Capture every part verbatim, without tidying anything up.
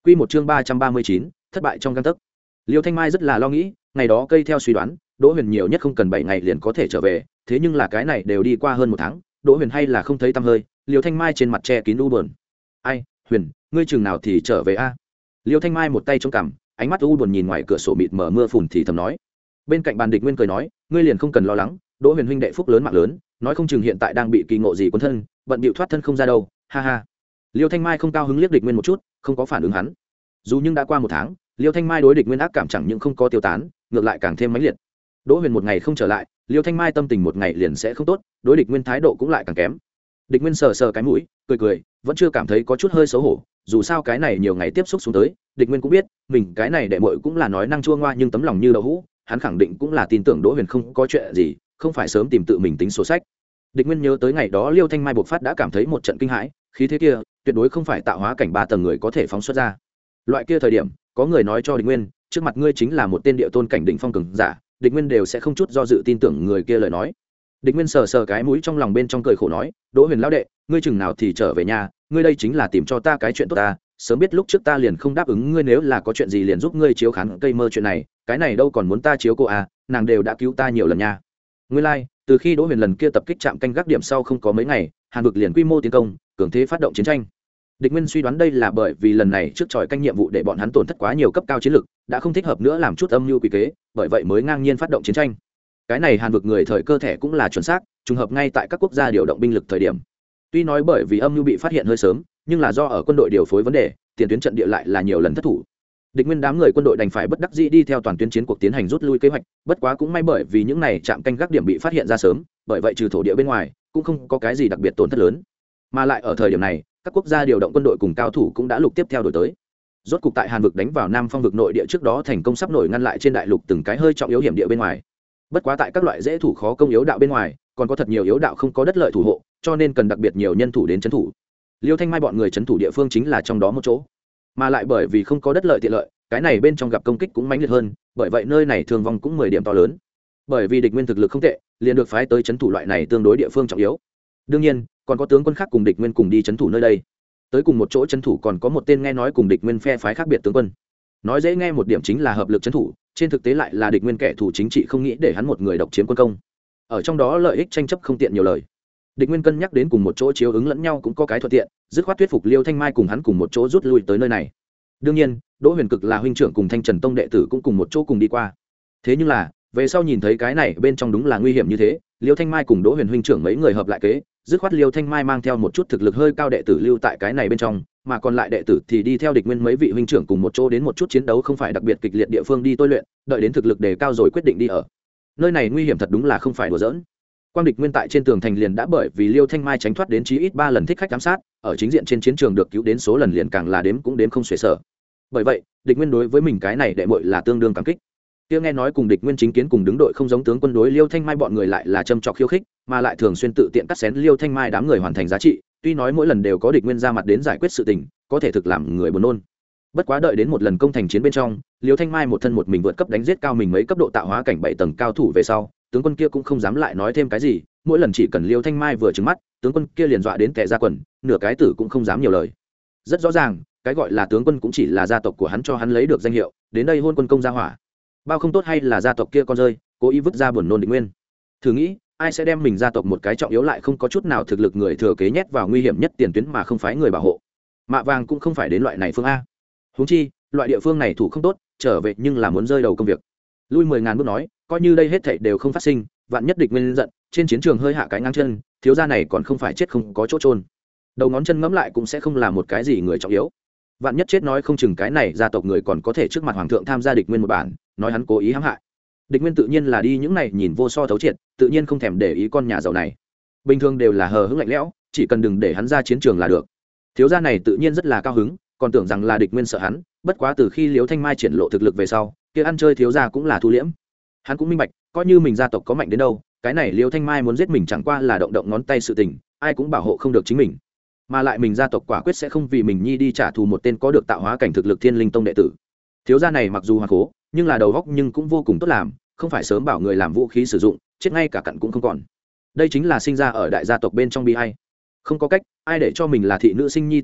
Quy một chương ba trăm ba mươi chín, thất bại trong gang tấc. Liêu Thanh Mai rất là lo nghĩ, ngày đó cây theo suy đoán, Đỗ Huyền nhiều nhất không cần bảy ngày liền có thể trở về, thế nhưng là cái này đều đi qua hơn một tháng, Đỗ Huyền hay là không thấy tăm hơi. Liêu Thanh Mai trên mặt che kín u buồn. "Ai, Huyền, ngươi chừng nào thì trở về a?" Liêu Thanh Mai một tay chống cằm, ánh mắt u buồn nhìn ngoài cửa sổ mịt mờ mưa phùn thì thầm nói. Bên cạnh bàn Địch Nguyên cười nói, "Ngươi liền không cần lo lắng, Đỗ Huyền huynh đệ phúc lớn mạng lớn, nói không chừng hiện tại đang bị kỳ ngộ gì cuốn thân, bận bịu thoát thân không ra đâu." Ha ha. Liêu Thanh Mai không cao hứng liếc Địch Nguyên một chút, không có phản ứng hắn. Dù nhưng đã qua một tháng, Liêu Thanh Mai đối Địch Nguyên ác cảm chẳng những không có tiêu tán, ngược lại càng thêm mãnh liệt. Đỗ Huyền một ngày không trở lại, Liêu Thanh Mai tâm tình một ngày liền sẽ không tốt, đối Địch Nguyên thái độ cũng lại càng kém. Địch Nguyên sờ sờ cái mũi, cười cười, vẫn chưa cảm thấy có chút hơi xấu hổ, dù sao cái này nhiều ngày tiếp xúc xuống tới, Địch Nguyên cũng biết, mình cái này đệ muội cũng là nói năng chua ngoa nhưng tấm lòng như đậu hũ, hắn khẳng định cũng là tin tưởng Đỗ Huyền không có chuyện gì, không phải sớm tìm tự mình tính sổ sách. Địch Nguyên nhớ tới ngày đó Liêu Thanh Mai bộc phát đã cảm thấy một trận kinh hãi, khí thế kia, tuyệt đối không phải tạo hóa cảnh ba tầng người có thể phóng xuất ra. Loại kia thời điểm, có người nói cho Địch Nguyên, trước mặt ngươi chính là một tên địa tôn cảnh đỉnh phong cường giả, Địch Nguyên đều sẽ không chút do dự tin tưởng người kia lời nói. Địch Nguyên sờ sờ cái mũi trong lòng bên trong cười khổ nói, "Đỗ Huyền lão đệ, ngươi chừng nào thì trở về nhà, ngươi đây chính là tìm cho ta cái chuyện tốt ta, sớm biết lúc trước ta liền không đáp ứng ngươi nếu là có chuyện gì liền giúp ngươi chiếu khán cây mơ chuyện này, cái này đâu còn muốn ta chiếu cô à, nàng đều đã cứu ta nhiều lần nha." Nguyên lai, like, từ khi Đỗ Huyền lần kia tập kích trạm canh gác điểm sau không có mấy ngày, Hàn vực liền quy mô tiến công, cường thế phát động chiến tranh. Địch Nguyên suy đoán đây là bởi vì lần này trước tròi canh nhiệm vụ để bọn hắn tổn thất quá nhiều cấp cao chiến lực, đã không thích hợp nữa làm chút âm mưu quỷ kế, bởi vậy mới ngang nhiên phát động chiến tranh. Cái này Hàn vực người thời cơ thể cũng là chuẩn xác, trùng hợp ngay tại các quốc gia điều động binh lực thời điểm. Tuy nói bởi vì âm mưu bị phát hiện hơi sớm, nhưng là do ở quân đội điều phối vấn đề, tiền tuyến trận địa lại là nhiều lần thất thủ. Địch Nguyên đám người quân đội đành phải bất đắc dĩ đi theo toàn tuyến chiến cuộc tiến hành rút lui kế hoạch, bất quá cũng may bởi vì những này trạm canh gác điểm bị phát hiện ra sớm, bởi vậy trừ thổ địa bên ngoài, cũng không có cái gì đặc biệt tổn thất lớn. Mà lại ở thời điểm này, các quốc gia điều động quân đội cùng cao thủ cũng đã lục tiếp theo đổi tới. Rốt cục tại Hàn vực đánh vào Nam Phong vực nội địa trước đó thành công sắp nổi ngăn lại trên đại lục từng cái hơi trọng yếu hiểm địa bên ngoài. Bất quá tại các loại dễ thủ khó công yếu đạo bên ngoài, còn có thật nhiều yếu đạo không có đất lợi thủ hộ, cho nên cần đặc biệt nhiều nhân thủ đến trấn thủ. Liêu Thanh Mai bọn người trấn thủ địa phương chính là trong đó một chỗ. Mà lại bởi vì không có đất lợi tiện lợi, cái này bên trong gặp công kích cũng mãnh liệt hơn, bởi vậy nơi này thương vong cũng mười điểm to lớn. Bởi vì Địch Nguyên thực lực không tệ, liền được phái tới trấn thủ loại này tương đối địa phương trọng yếu. Đương nhiên, còn có tướng quân khác cùng Địch Nguyên cùng đi trấn thủ nơi đây. Tới cùng một chỗ trấn thủ còn có một tên nghe nói cùng Địch Nguyên phe phái khác biệt tướng quân. Nói dễ nghe một điểm chính là hợp lực trấn thủ, trên thực tế lại là Địch Nguyên kẻ thù chính trị không nghĩ để hắn một người độc chiếm quân công. Ở trong đó lợi ích tranh chấp không tiện nhiều lời. Địch Nguyên cân nhắc đến cùng một chỗ chiếu ứng lẫn nhau cũng có cái thuận tiện, dứt khoát thuyết phục Liêu Thanh Mai cùng hắn cùng một chỗ rút lui tới nơi này. Đương nhiên, Đỗ Huyền Cực là huynh trưởng cùng Thanh Trần Tông đệ tử cũng cùng một chỗ cùng đi qua. Thế nhưng là, về sau nhìn thấy cái này bên trong đúng là nguy hiểm như thế, Liêu Thanh Mai cùng Đỗ Huyền huynh trưởng mấy người hợp lại kế, dứt khoát Liêu Thanh Mai mang theo một chút thực lực hơi cao đệ tử lưu tại cái này bên trong, mà còn lại đệ tử thì đi theo Địch Nguyên mấy vị huynh trưởng cùng một chỗ đến một chút chiến đấu không phải đặc biệt kịch liệt địa phương đi tôi luyện, đợi đến thực lực đề cao rồi quyết định đi ở. Nơi này nguy hiểm thật đúng là không phải đùa giỡn. Quang Địch Nguyên tại trên tường thành liền đã bởi vì Liêu Thanh Mai tránh thoát đến chí ít ba lần thích khách giám sát, ở chính diện trên chiến trường được cứu đến số lần liền càng là đếm cũng đếm không xuể sở. Bởi vậy, Địch Nguyên đối với mình cái này đệ muội là tương đương cảm kích. Kia nghe nói cùng Địch Nguyên chính kiến cùng đứng đội không giống tướng quân đối Liêu Thanh Mai bọn người lại là châm chọc khiêu khích, mà lại thường xuyên tự tiện cắt xén Liêu Thanh Mai đám người hoàn thành giá trị, tuy nói mỗi lần đều có Địch Nguyên ra mặt đến giải quyết sự tình, có thể thực làm người buồn nôn. Bất quá đợi đến một lần công thành chiến bên trong, Liêu Thanh Mai một thân một mình vượt cấp đánh giết cao mình mấy cấp độ tạo hóa cảnh bảy tầng cao thủ về sau, tướng quân kia cũng không dám lại nói thêm cái gì, mỗi lần chỉ cần Liêu Thanh Mai vừa trừng mắt, tướng quân kia liền dọa đến tè ra quần, nửa cái tử cũng không dám nhiều lời. Rất rõ ràng, cái gọi là tướng quân cũng chỉ là gia tộc của hắn cho hắn lấy được danh hiệu, đến đây hôn quân công gia hỏa. Bao không tốt hay là gia tộc kia con rơi, cố ý vứt ra buồn nôn Địch Nguyên. Thử nghĩ, ai sẽ đem mình gia tộc một cái trọng yếu lại không có chút nào thực lực người thừa kế nhét vào nguy hiểm nhất tiền tuyến mà không phái người bảo hộ. Mạ vàng cũng không phải đến loại này phương a. Huống chi, loại địa phương này thủ không tốt, trở về nhưng là muốn rơi đầu công việc. Lui mười ngàn bước nói, coi như đây hết thảy đều không phát sinh, vạn nhất Địch Nguyên giận, trên chiến trường hơi hạ cái ngang chân, thiếu gia này còn không phải chết không có chỗ trôn. Đầu ngón chân ngẫm lại cũng sẽ không là một cái gì người trọng yếu. Vạn nhất chết nói không chừng cái này gia tộc người còn có thể trước mặt hoàng thượng tham gia Địch Nguyên một bản, nói hắn cố ý hãm hại. Địch Nguyên tự nhiên là đi những này nhìn vô so thấu triệt, tự nhiên không thèm để ý con nhà giàu này. Bình thường đều là hờ hững lạnh lẽo, chỉ cần đừng để hắn ra chiến trường là được. Thiếu gia này tự nhiên rất là cao hứng, còn tưởng rằng là Địch Nguyên sợ hắn, bất quá từ khi Liêu Thanh Mai triển lộ thực lực về sau, kia ăn chơi thiếu gia cũng là thu liễm. Hắn cũng minh bạch, coi như mình gia tộc có mạnh đến đâu, cái này Liêu Thanh Mai muốn giết mình chẳng qua là động động ngón tay sự tình, ai cũng bảo hộ không được chính mình. Mà lại mình gia tộc quả quyết sẽ không vì mình nhi đi trả thù một tên có được tạo hóa cảnh thực lực Thiên Linh Tông đệ tử. Thiếu gia này mặc dù hoàn cố, nhưng là đầu óc nhưng cũng vô cùng tốt làm, không phải sớm bảo người làm vũ khí sử dụng, chết ngay cả cặn cũng không còn. Đây chính là sinh ra ở đại gia tộc bên trong bi hay. Không có cách, ai để cho mình là thị nữ sinh nhi từ đâu,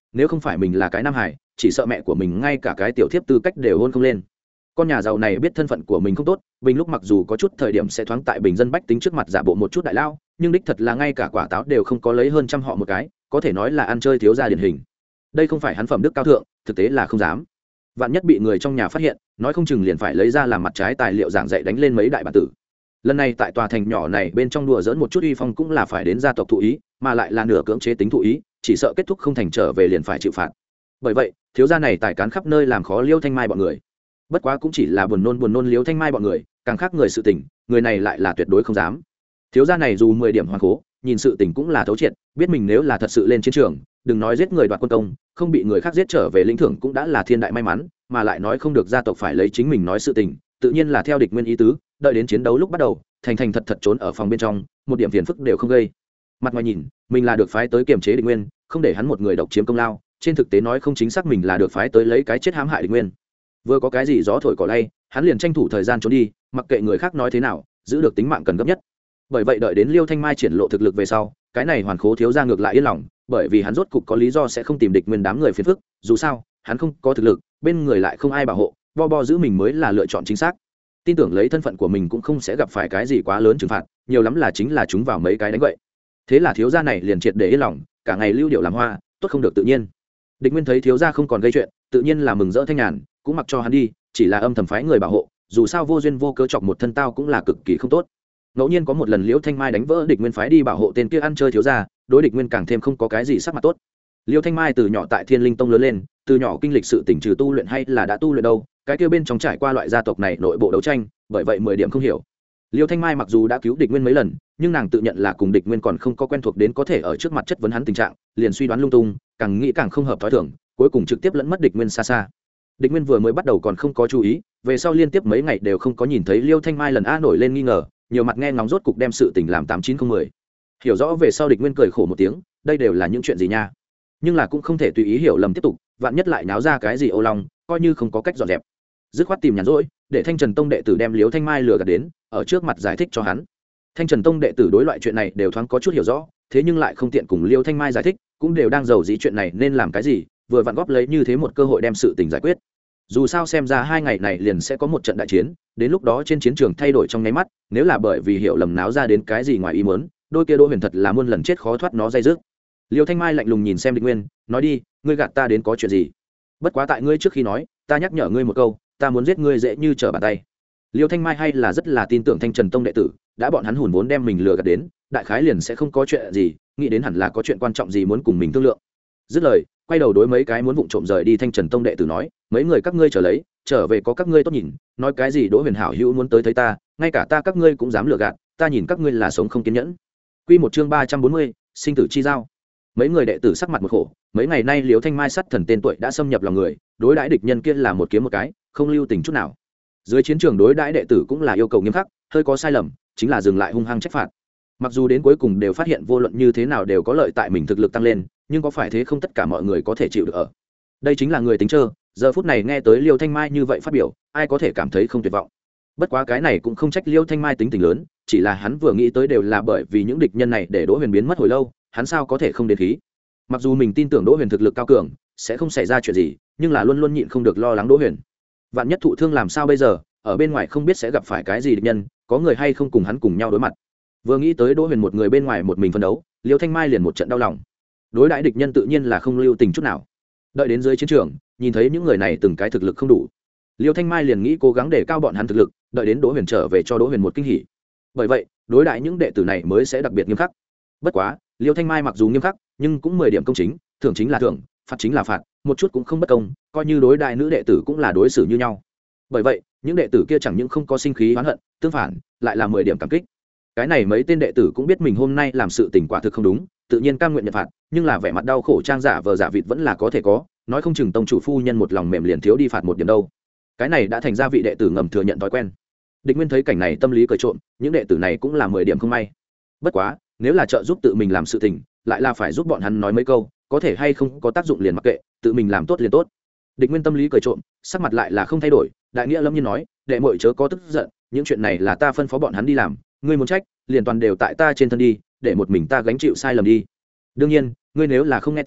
nếu không phải mình là cái nam hải chỉ sợ mẹ của mình ngay cả cái tiểu thiếp tư cách đều hôn không lên. Con nhà giàu này biết thân phận của mình không tốt, bình lúc mặc dù có chút thời điểm sẽ thoáng tại bình dân bách tính trước mặt giả bộ một chút đại lao, nhưng đích thật là ngay cả quả táo đều không có lấy hơn trăm họ một cái, có thể nói là ăn chơi thiếu gia điển hình. Đây không phải hắn phẩm đức cao thượng, thực tế là không dám. Vạn nhất bị người trong nhà phát hiện, nói không chừng liền phải lấy ra làm mặt trái tài liệu giảng dạy đánh lên mấy đại bản tử. Lần này tại tòa thành nhỏ này bên trong đùa dỡn một chút uy phong cũng là phải đến gia tộc thụ ý, mà lại là nửa cưỡng chế tính thụ ý, chỉ sợ kết thúc không thành trở về liền phải chịu phạt. Bởi vậy thiếu gia này tài cán khắp nơi làm khó Liêu Thanh Mai bọn người. Bất quá cũng chỉ là buồn nôn buồn nôn Liêu Thanh Mai bọn người, càng khác người sự tình, người này lại là tuyệt đối không dám. Thiếu gia này dù mười điểm hoàn cố, nhìn sự tình cũng là thấu triệt, biết mình nếu là thật sự lên chiến trường, đừng nói giết người đoạt quân công, không bị người khác giết trở về lĩnh thưởng cũng đã là thiên đại may mắn, mà lại nói không được gia tộc phải lấy chính mình nói sự tình, tự nhiên là theo địch nguyên ý tứ, đợi đến chiến đấu lúc bắt đầu, thành thành thật thật trốn ở phòng bên trong, một điểm phiền phức đều không gây. Mặt ngoài nhìn, mình là được phái tới kiềm chế địch nguyên, không để hắn một người độc chiếm công lao, trên thực tế nói không chính xác mình là được phái tới lấy cái chết hãm hại địch nguyên. Vừa có cái gì gió thổi cỏ lay, hắn liền tranh thủ thời gian trốn đi, mặc kệ người khác nói thế nào, giữ được tính mạng cần gấp nhất. Bởi vậy đợi đến Liêu Thanh Mai triển lộ thực lực về sau, cái này hoàn khố thiếu gia ngược lại yên lòng, bởi vì hắn rốt cục có lý do sẽ không tìm địch nguyên đám người phiền phức, dù sao hắn không có thực lực, bên người lại không ai bảo hộ, bo bo giữ mình mới là lựa chọn chính xác. Tin tưởng lấy thân phận của mình cũng không sẽ gặp phải cái gì quá lớn trừng phạt, nhiều lắm là chính là chúng vào mấy cái đánh vậy. Thế là thiếu gia này liền triệt để yên lòng, cả ngày lưu điệu làm hoa, tốt không được tự nhiên. Địch nguyên thấy thiếu gia không còn gây chuyện, tự nhiên là mừng rỡ thanh nhàn, cũng mặc cho hắn đi, chỉ là âm thầm phái người bảo hộ, dù sao vô duyên vô cớ chọc một thân tao cũng là cực kỳ không tốt. Ngẫu nhiên có một lần Liễu Thanh Mai đánh vỡ địch nguyên phái đi bảo hộ tên kia ăn chơi thiếu gia, đối địch nguyên càng thêm không có cái gì sắc mặt tốt. Liễu Thanh Mai từ nhỏ tại Thiên Linh Tông lớn lên, từ nhỏ kinh lịch sự tỉnh trừ tu luyện hay là đã tu luyện đâu, cái kia bên trong trải qua loại gia tộc này nội bộ đấu tranh, bởi vậy mười điểm không hiểu. Liễu Thanh Mai mặc dù đã cứu địch nguyên mấy lần, nhưng nàng tự nhận là cùng địch nguyên còn không có quen thuộc đến có thể ở trước mặt chất vấn hắn tình trạng, liền suy đoán lung tung, càng nghĩ càng không hợp thói thường, cuối cùng trực tiếp lẫn mất địch nguyên xa xa. Địch nguyên vừa mới bắt đầu còn không có chú ý, về sau liên tiếp mấy ngày đều không có nhìn thấy Liêu Thanh Mai lần a nổi lên nghi ngờ, nhiều mặt nghe ngóng rốt cục đem sự tình làm tám chín không mười. Hiểu rõ về sau địch nguyên cười khổ một tiếng, đây đều là những chuyện gì nha, nhưng là cũng không thể tùy ý hiểu lầm tiếp tục, vạn nhất lại náo ra cái gì ô long, coi như không có cách dọn dẹp, dứt khoát tìm nhàn rỗi để Thanh Trần Tông đệ tử đem Liêu Thanh Mai lừa gạt đến, ở trước mặt giải thích cho hắn. Thanh Trần Tông đệ tử đối loại chuyện này đều thoáng có chút hiểu rõ, thế nhưng lại không tiện cùng Liêu Thanh Mai giải thích, cũng đều đang giàu dí chuyện này nên làm cái gì, vừa vặn góp lấy như thế một cơ hội đem sự tình giải quyết. Dù sao xem ra hai ngày này liền sẽ có một trận đại chiến, đến lúc đó trên chiến trường thay đổi trong nháy mắt, nếu là bởi vì hiểu lầm náo ra đến cái gì ngoài ý muốn, đôi kia Đỗ Huyền thật là muôn lần chết khó thoát nó dây dứt. Liêu Thanh Mai lạnh lùng nhìn xem Địch Nguyên, nói đi, ngươi gạt ta đến có chuyện gì? Bất quá tại ngươi trước khi nói, ta nhắc nhở ngươi một câu, ta muốn giết ngươi dễ như trở bàn tay. Liêu Thanh Mai hay là rất là tin tưởng Thanh Trần Tông đệ tử, đã bọn hắn hùn vốn đem mình lừa gạt đến, đại khái liền sẽ không có chuyện gì, nghĩ đến hẳn là có chuyện quan trọng gì muốn cùng mình thương lượng. Dứt lời, quay đầu đối mấy cái muốn vụng trộm rời đi Thanh Trần Tông đệ tử nói, mấy người các ngươi trở lấy, trở về có các ngươi tốt nhìn, nói cái gì Đỗ Huyền hảo hữu muốn tới thấy ta, ngay cả ta các ngươi cũng dám lừa gạt, ta nhìn các ngươi là sống không kiên nhẫn. Quy một chương ba trăm bốn mươi, sinh tử chi giao. Mấy người đệ tử sắc mặt một khổ, mấy ngày nay Liễu Thanh Mai sắt thần tên tuổi đã xâm nhập lòng người, đối đãi địch nhân kia là một kiếm một cái, không lưu tình chút nào. Dưới chiến trường đối đãi đệ tử cũng là yêu cầu nghiêm khắc, hơi có sai lầm, chính là dừng lại hung hăng trách phạt. Mặc dù đến cuối cùng đều phát hiện vô luận như thế nào đều có lợi tại mình thực lực tăng lên, nhưng có phải thế không tất cả mọi người có thể chịu được ở. Đây chính là người tính trơ, giờ phút này nghe tới Liêu Thanh Mai như vậy phát biểu, ai có thể cảm thấy không tuyệt vọng. Bất quá cái này cũng không trách Liêu Thanh Mai tính tình lớn, chỉ là hắn vừa nghĩ tới đều là bởi vì những địch nhân này để Đỗ Huyền biến mất hồi lâu, hắn sao có thể không đến khí. Mặc dù mình tin tưởng Đỗ Huyền thực lực cao cường, sẽ không xảy ra chuyện gì, nhưng là luôn luôn nhịn không được lo lắng Đỗ Huyền. Vạn nhất thụ thương làm sao bây giờ, ở bên ngoài không biết sẽ gặp phải cái gì địch nhân, có người hay không cùng hắn cùng nhau đối mặt. Vừa nghĩ tới Đỗ Huyền một người bên ngoài một mình phân đấu, Liêu Thanh Mai liền một trận đau lòng. Đối đãi địch nhân tự nhiên là không lưu tình chút nào. Đợi đến dưới chiến trường, nhìn thấy những người này từng cái thực lực không đủ, Liêu Thanh Mai liền nghĩ cố gắng để cao bọn hắn thực lực, đợi đến Đỗ Huyền trở về cho Đỗ Huyền một kinh hỉ. Bởi vậy, đối đãi những đệ tử này mới sẽ đặc biệt nghiêm khắc. Bất quá, Liêu Thanh Mai mặc dù nghiêm khắc, nhưng cũng mười điểm công chính, thưởng chính là thưởng, phạt chính là phạt, một chút cũng không bất công, coi như đối đại nữ đệ tử cũng là đối xử như nhau. Bởi vậy, những đệ tử kia chẳng những không có sinh khí oán hận, tương phản, lại là mười điểm cảm kích. Cái này mấy tên đệ tử cũng biết mình hôm nay làm sự tình quả thực không đúng, tự nhiên cam nguyện nhận phạt, nhưng là vẻ mặt đau khổ trang giả vờ giả vịt vẫn là có thể có, nói không chừng tông chủ phu nhân một lòng mềm liền thiếu đi phạt một điểm đâu. Cái này đã thành ra vị đệ tử ngầm thừa nhận thói quen. Địch Nguyên thấy cảnh này tâm lý cười trộm, những đệ tử này cũng là mười điểm không may. Bất quá, nếu là trợ giúp tự mình làm sự tình, lại là phải giúp bọn hắn nói mấy câu, có thể hay không có tác dụng liền mặc kệ, tự mình làm tốt liền tốt. Địch Nguyên tâm lý cười trộm, sắc mặt lại là không thay đổi, đại nghĩa lâm nhiên nói, đệ muội chớ có tức giận, những chuyện này là ta phân phó bọn hắn đi làm, ngươi muốn trách, liền toàn đều tại ta trên thân đi, để một mình ta gánh chịu sai lầm đi. Đương nhiên, ngươi nếu là không nghe ta,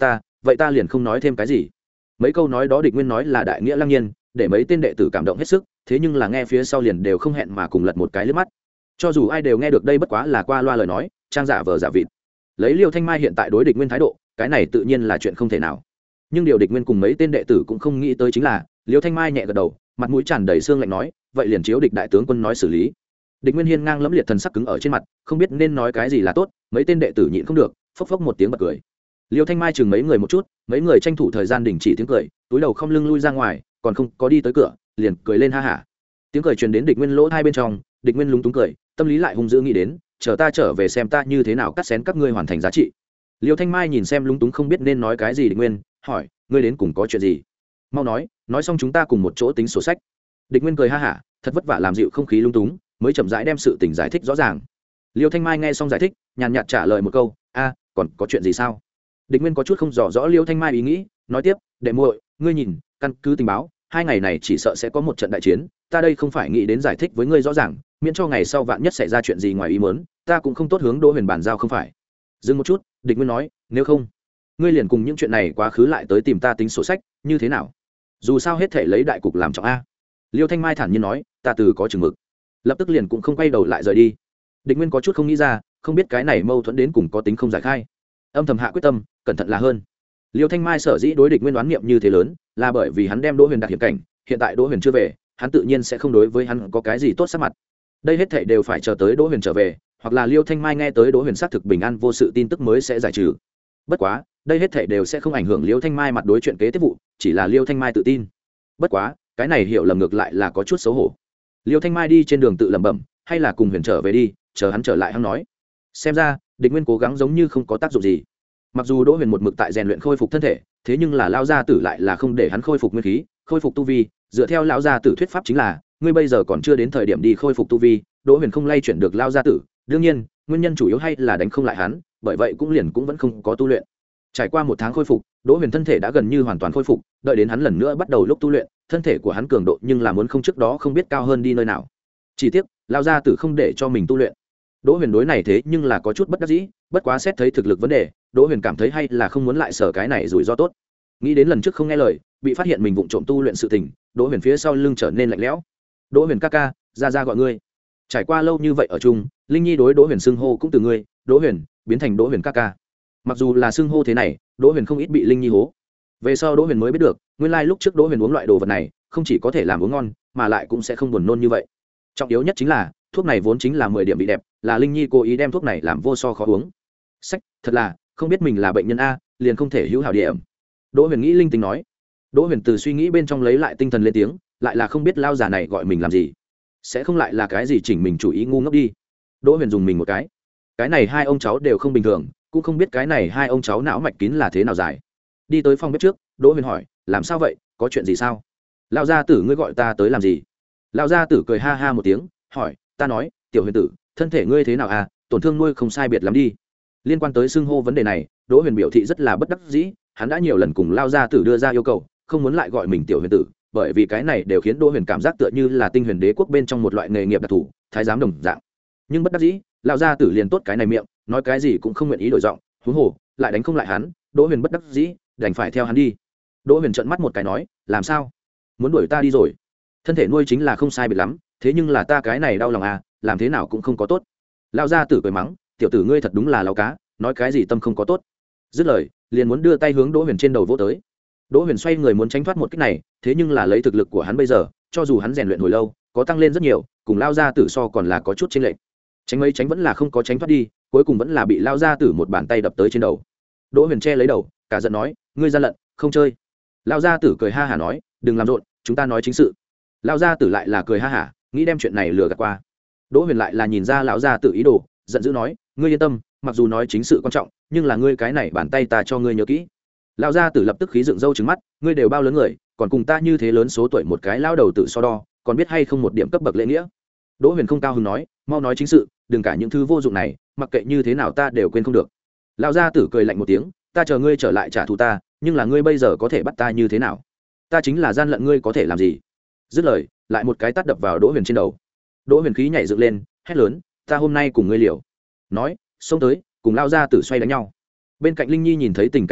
vậy ta liền không nói thêm cái gì. Mấy câu nói đó địch nguyên nói là đại nghĩa lăng nhiên, để mấy tên đệ tử cảm động hết sức, thế nhưng là nghe phía sau liền đều không hẹn mà cùng lật một cái liếc mắt. Cho dù ai đều nghe được đây bất quá là qua loa lời nói, trang giả vờ giả vịt. Lấy Liêu Thanh Mai hiện tại đối địch nguyên thái độ, cái này tự nhiên là chuyện không thể nào. Nhưng điều địch nguyên cùng mấy tên đệ tử cũng không nghĩ tới chính là, Liêu Thanh Mai nhẹ gật đầu, mặt mũi tràn đầy xương lạnh nói, vậy liền chiếu địch đại tướng quân nói xử lý. Địch nguyên hiên ngang lẫm liệt, thần sắc cứng ở trên mặt, không biết nên nói cái gì là tốt. Mấy tên đệ tử nhịn không được, phốc phốc một tiếng bật cười. Liêu Thanh Mai chừng mấy người một chút, mấy người tranh thủ thời gian đình chỉ tiếng cười, túi đầu không lưng lui ra ngoài, còn không có đi tới cửa, liền cười lên ha hả. Tiếng cười truyền đến địch nguyên lỗ hai bên trong, địch nguyên lúng túng cười, tâm lý lại hung dữ nghĩ đến, chờ ta trở về xem ta như thế nào cắt xén các ngươi hoàn thành giá trị. Liêu Thanh Mai nhìn xem lúng túng không biết nên nói cái gì địch nguyên, hỏi, ngươi đến cùng có chuyện gì? Mau nói, nói xong chúng ta cùng một chỗ tính sổ sách. Địch nguyên cười ha hả, thật vất vả làm dịu không khí lung túng, mới chậm rãi đem sự tình giải thích rõ ràng. Liêu Thanh Mai nghe xong giải thích, nhàn nhạt trả lời một câu, a, còn có chuyện gì sao? Địch nguyên có chút không rõ rõ Liêu Thanh Mai ý nghĩ, nói tiếp, đệ muội, ngươi nhìn, căn cứ tình báo, hai ngày này chỉ sợ sẽ có một trận đại chiến, ta đây không phải nghĩ đến giải thích với ngươi rõ ràng, miễn cho ngày sau vạn nhất xảy ra chuyện gì ngoài ý muốn, ta cũng không tốt hướng Đỗ Huyền bàn giao không phải. Dừng một chút, địch nguyên nói, nếu không, ngươi liền cùng những chuyện này quá khứ lại tới tìm ta tính sổ sách, như thế nào? Dù sao hết thể lấy đại cục làm trọng a. Liêu Thanh Mai thản nhiên nói, ta từ có chừng mực. Lập tức liền cũng không quay đầu lại rời đi. Địch nguyên có chút không nghĩ ra, không biết cái này mâu thuẫn đến cùng có tính không giải khai. Âm thầm hạ quyết tâm, cẩn thận là hơn. Liêu Thanh Mai sở dĩ đối địch nguyên đoán niệm như thế lớn, là bởi vì hắn đem Đỗ Huyền đặt hiểm cảnh, hiện tại Đỗ Huyền chưa về, hắn tự nhiên sẽ không đối với hắn có cái gì tốt sắc mặt. Đây hết thảy đều phải chờ tới Đỗ Huyền trở về, hoặc là Liêu Thanh Mai nghe tới Đỗ Huyền xác thực bình an vô sự tin tức mới sẽ giải trừ. Bất quá, đây hết thảy đều sẽ không ảnh hưởng Liêu Thanh Mai mặt đối chuyện kế tiếp vụ, chỉ là Liêu Thanh Mai tự tin. Bất quá, cái này hiểu lầm ngược lại là có chút xấu hổ. Liêu Thanh Mai đi trên đường tự lẩm bẩm, hay là cùng Huyền trở về đi, chờ hắn trở lại hắn nói. Xem ra, địch nguyên cố gắng giống như không có tác dụng gì. Mặc dù Đỗ Huyền một mực tại rèn luyện khôi phục thân thể, thế nhưng là lão gia tử lại là không để hắn khôi phục nguyên khí, khôi phục tu vi, dựa theo lão gia tử thuyết pháp chính là, ngươi bây giờ còn chưa đến thời điểm đi khôi phục tu vi, Đỗ Huyền không lay chuyển được lão gia tử, đương nhiên, nguyên nhân chủ yếu hay là đánh không lại hắn, bởi vậy cũng liền cũng vẫn không có tu luyện. Trải qua một tháng khôi phục, Đỗ Huyền thân thể đã gần như hoàn toàn khôi phục, đợi đến hắn lần nữa bắt đầu lúc tu luyện, thân thể của hắn cường độ nhưng là muốn không trước đó không biết cao hơn đi nơi nào. Chỉ tiếc, lão gia tử không để cho mình tu luyện. Đỗ Huyền đối này thế nhưng là có chút bất đắc dĩ, bất quá xét thấy thực lực vấn đề, Đỗ Huyền cảm thấy hay là không muốn lại sở cái này rủi ro tốt. Nghĩ đến lần trước không nghe lời, bị phát hiện mình vụng trộm tu luyện sự tình, Đỗ Huyền phía sau lưng trở nên lạnh lẽo. Đỗ Huyền ca ca, ra ra gọi ngươi. Trải qua lâu như vậy ở chung, Linh Nhi đối Đỗ Huyền xưng hô cũng từ ngươi, Đỗ Huyền, biến thành Đỗ Huyền ca ca. Mặc dù là xưng hô thế này, Đỗ Huyền không ít bị Linh Nhi hố. Về sau Đỗ Huyền mới biết được, nguyên lai lúc trước Đỗ Huyền uống loại đồ vật này, không chỉ có thể làm uống ngon, mà lại cũng sẽ không buồn nôn như vậy. Trọng yếu nhất chính là, thuốc này vốn chính là mười điểm bị đẹp, là Linh Nhi cố ý đem thuốc này làm vô so khó uống. Sách, thật là, không biết mình là bệnh nhân a, liền không thể hữu hảo điểm. Đỗ Huyền nghĩ linh tính nói. Đỗ Huyền từ suy nghĩ bên trong lấy lại tinh thần lên tiếng, lại là không biết lao giả này gọi mình làm gì, sẽ không lại là cái gì chỉnh mình chủ ý ngu ngốc đi. Đỗ Huyền dùng mình một cái, cái này hai ông cháu đều không bình thường, cũng không biết cái này hai ông cháu não mạch kín là thế nào dài. Đi tới phòng bếp trước, Đỗ Huyền hỏi, làm sao vậy, có chuyện gì sao? Lão gia tử ngươi gọi ta tới làm gì? Lão gia tử cười ha ha một tiếng, hỏi, ta nói, tiểu Huyền tử, thân thể ngươi thế nào à, tổn thương nuôi không sai biệt lắm đi. Liên quan tới xưng hô vấn đề này, Đỗ Huyền biểu thị rất là bất đắc dĩ, hắn đã nhiều lần cùng Lão gia tử đưa ra yêu cầu, không muốn lại gọi mình tiểu Huyền tử, bởi vì cái này đều khiến Đỗ Huyền cảm giác tựa như là tinh huyền đế quốc bên trong một loại nghề nghiệp đặc thù, thái giám đồng dạng. Nhưng bất đắc dĩ, Lão gia tử liền tốt cái này miệng, nói cái gì cũng không nguyện ý đổi giọng, huống hồ lại đánh không lại hắn, Đỗ Huyền bất đắc dĩ, đành phải theo hắn đi. Đỗ Huyền trợn mắt một cái nói, làm sao, muốn đuổi ta đi rồi? Thân thể nuôi chính là không sai biệt lắm, thế nhưng là ta cái này đau lòng à, làm thế nào cũng không có tốt. Lão gia tử cười mắng, tiểu tử ngươi thật đúng là lão cá, nói cái gì tâm không có tốt. Dứt lời, liền muốn đưa tay hướng Đỗ Huyền trên đầu vỗ tới. Đỗ Huyền xoay người muốn tránh thoát một kích này, thế nhưng là lấy thực lực của hắn bây giờ, cho dù hắn rèn luyện hồi lâu, có tăng lên rất nhiều, cùng lão gia tử so còn là có chút chênh lệch. Tránh mấy tránh vẫn là không có tránh thoát đi, cuối cùng vẫn là bị lão gia tử một bàn tay đập tới trên đầu. Đỗ Huyền che lấy đầu, cả giận nói, ngươi gian lận, không chơi. Lão gia tử cười ha hả nói, đừng làm rộn, chúng ta nói chính sự. Lão gia tử lại là cười ha hả, nghĩ đem chuyện này lừa gạt qua. Đỗ Huyền lại là nhìn ra lão gia tử ý đồ, giận dữ nói, ngươi yên tâm, mặc dù nói chính sự quan trọng, nhưng là ngươi cái này bàn tay ta cho ngươi nhớ kỹ. Lão gia tử lập tức khí dựng râu trừng mắt, ngươi đều bao lớn người, còn cùng ta như thế lớn số tuổi một cái lao đầu tử so đo, còn biết hay không một điểm cấp bậc lễ nghĩa. Đỗ Huyền không cao hứng nói, mau nói chính sự, đừng cả những thứ vô dụng này, mặc kệ như thế nào ta đều quên không được. Lão gia tử cười lạnh một tiếng, ta chờ ngươi trở lại trả thù ta, nhưng là ngươi bây giờ có thể bắt ta như thế nào? Ta chính là gian lận, ngươi có thể làm gì? Dứt lời, lại một cái tát đập vào Đỗ Huyền trên đầu. Đỗ Huyền khí nhảy dựng lên, hét lớn, ta hôm nay cùng ngươi liều. Nói, xông tới, cùng lão gia tử xoay đánh nhau. Bên cạnh Linh Nhi nhìn thấy tình cảnh này,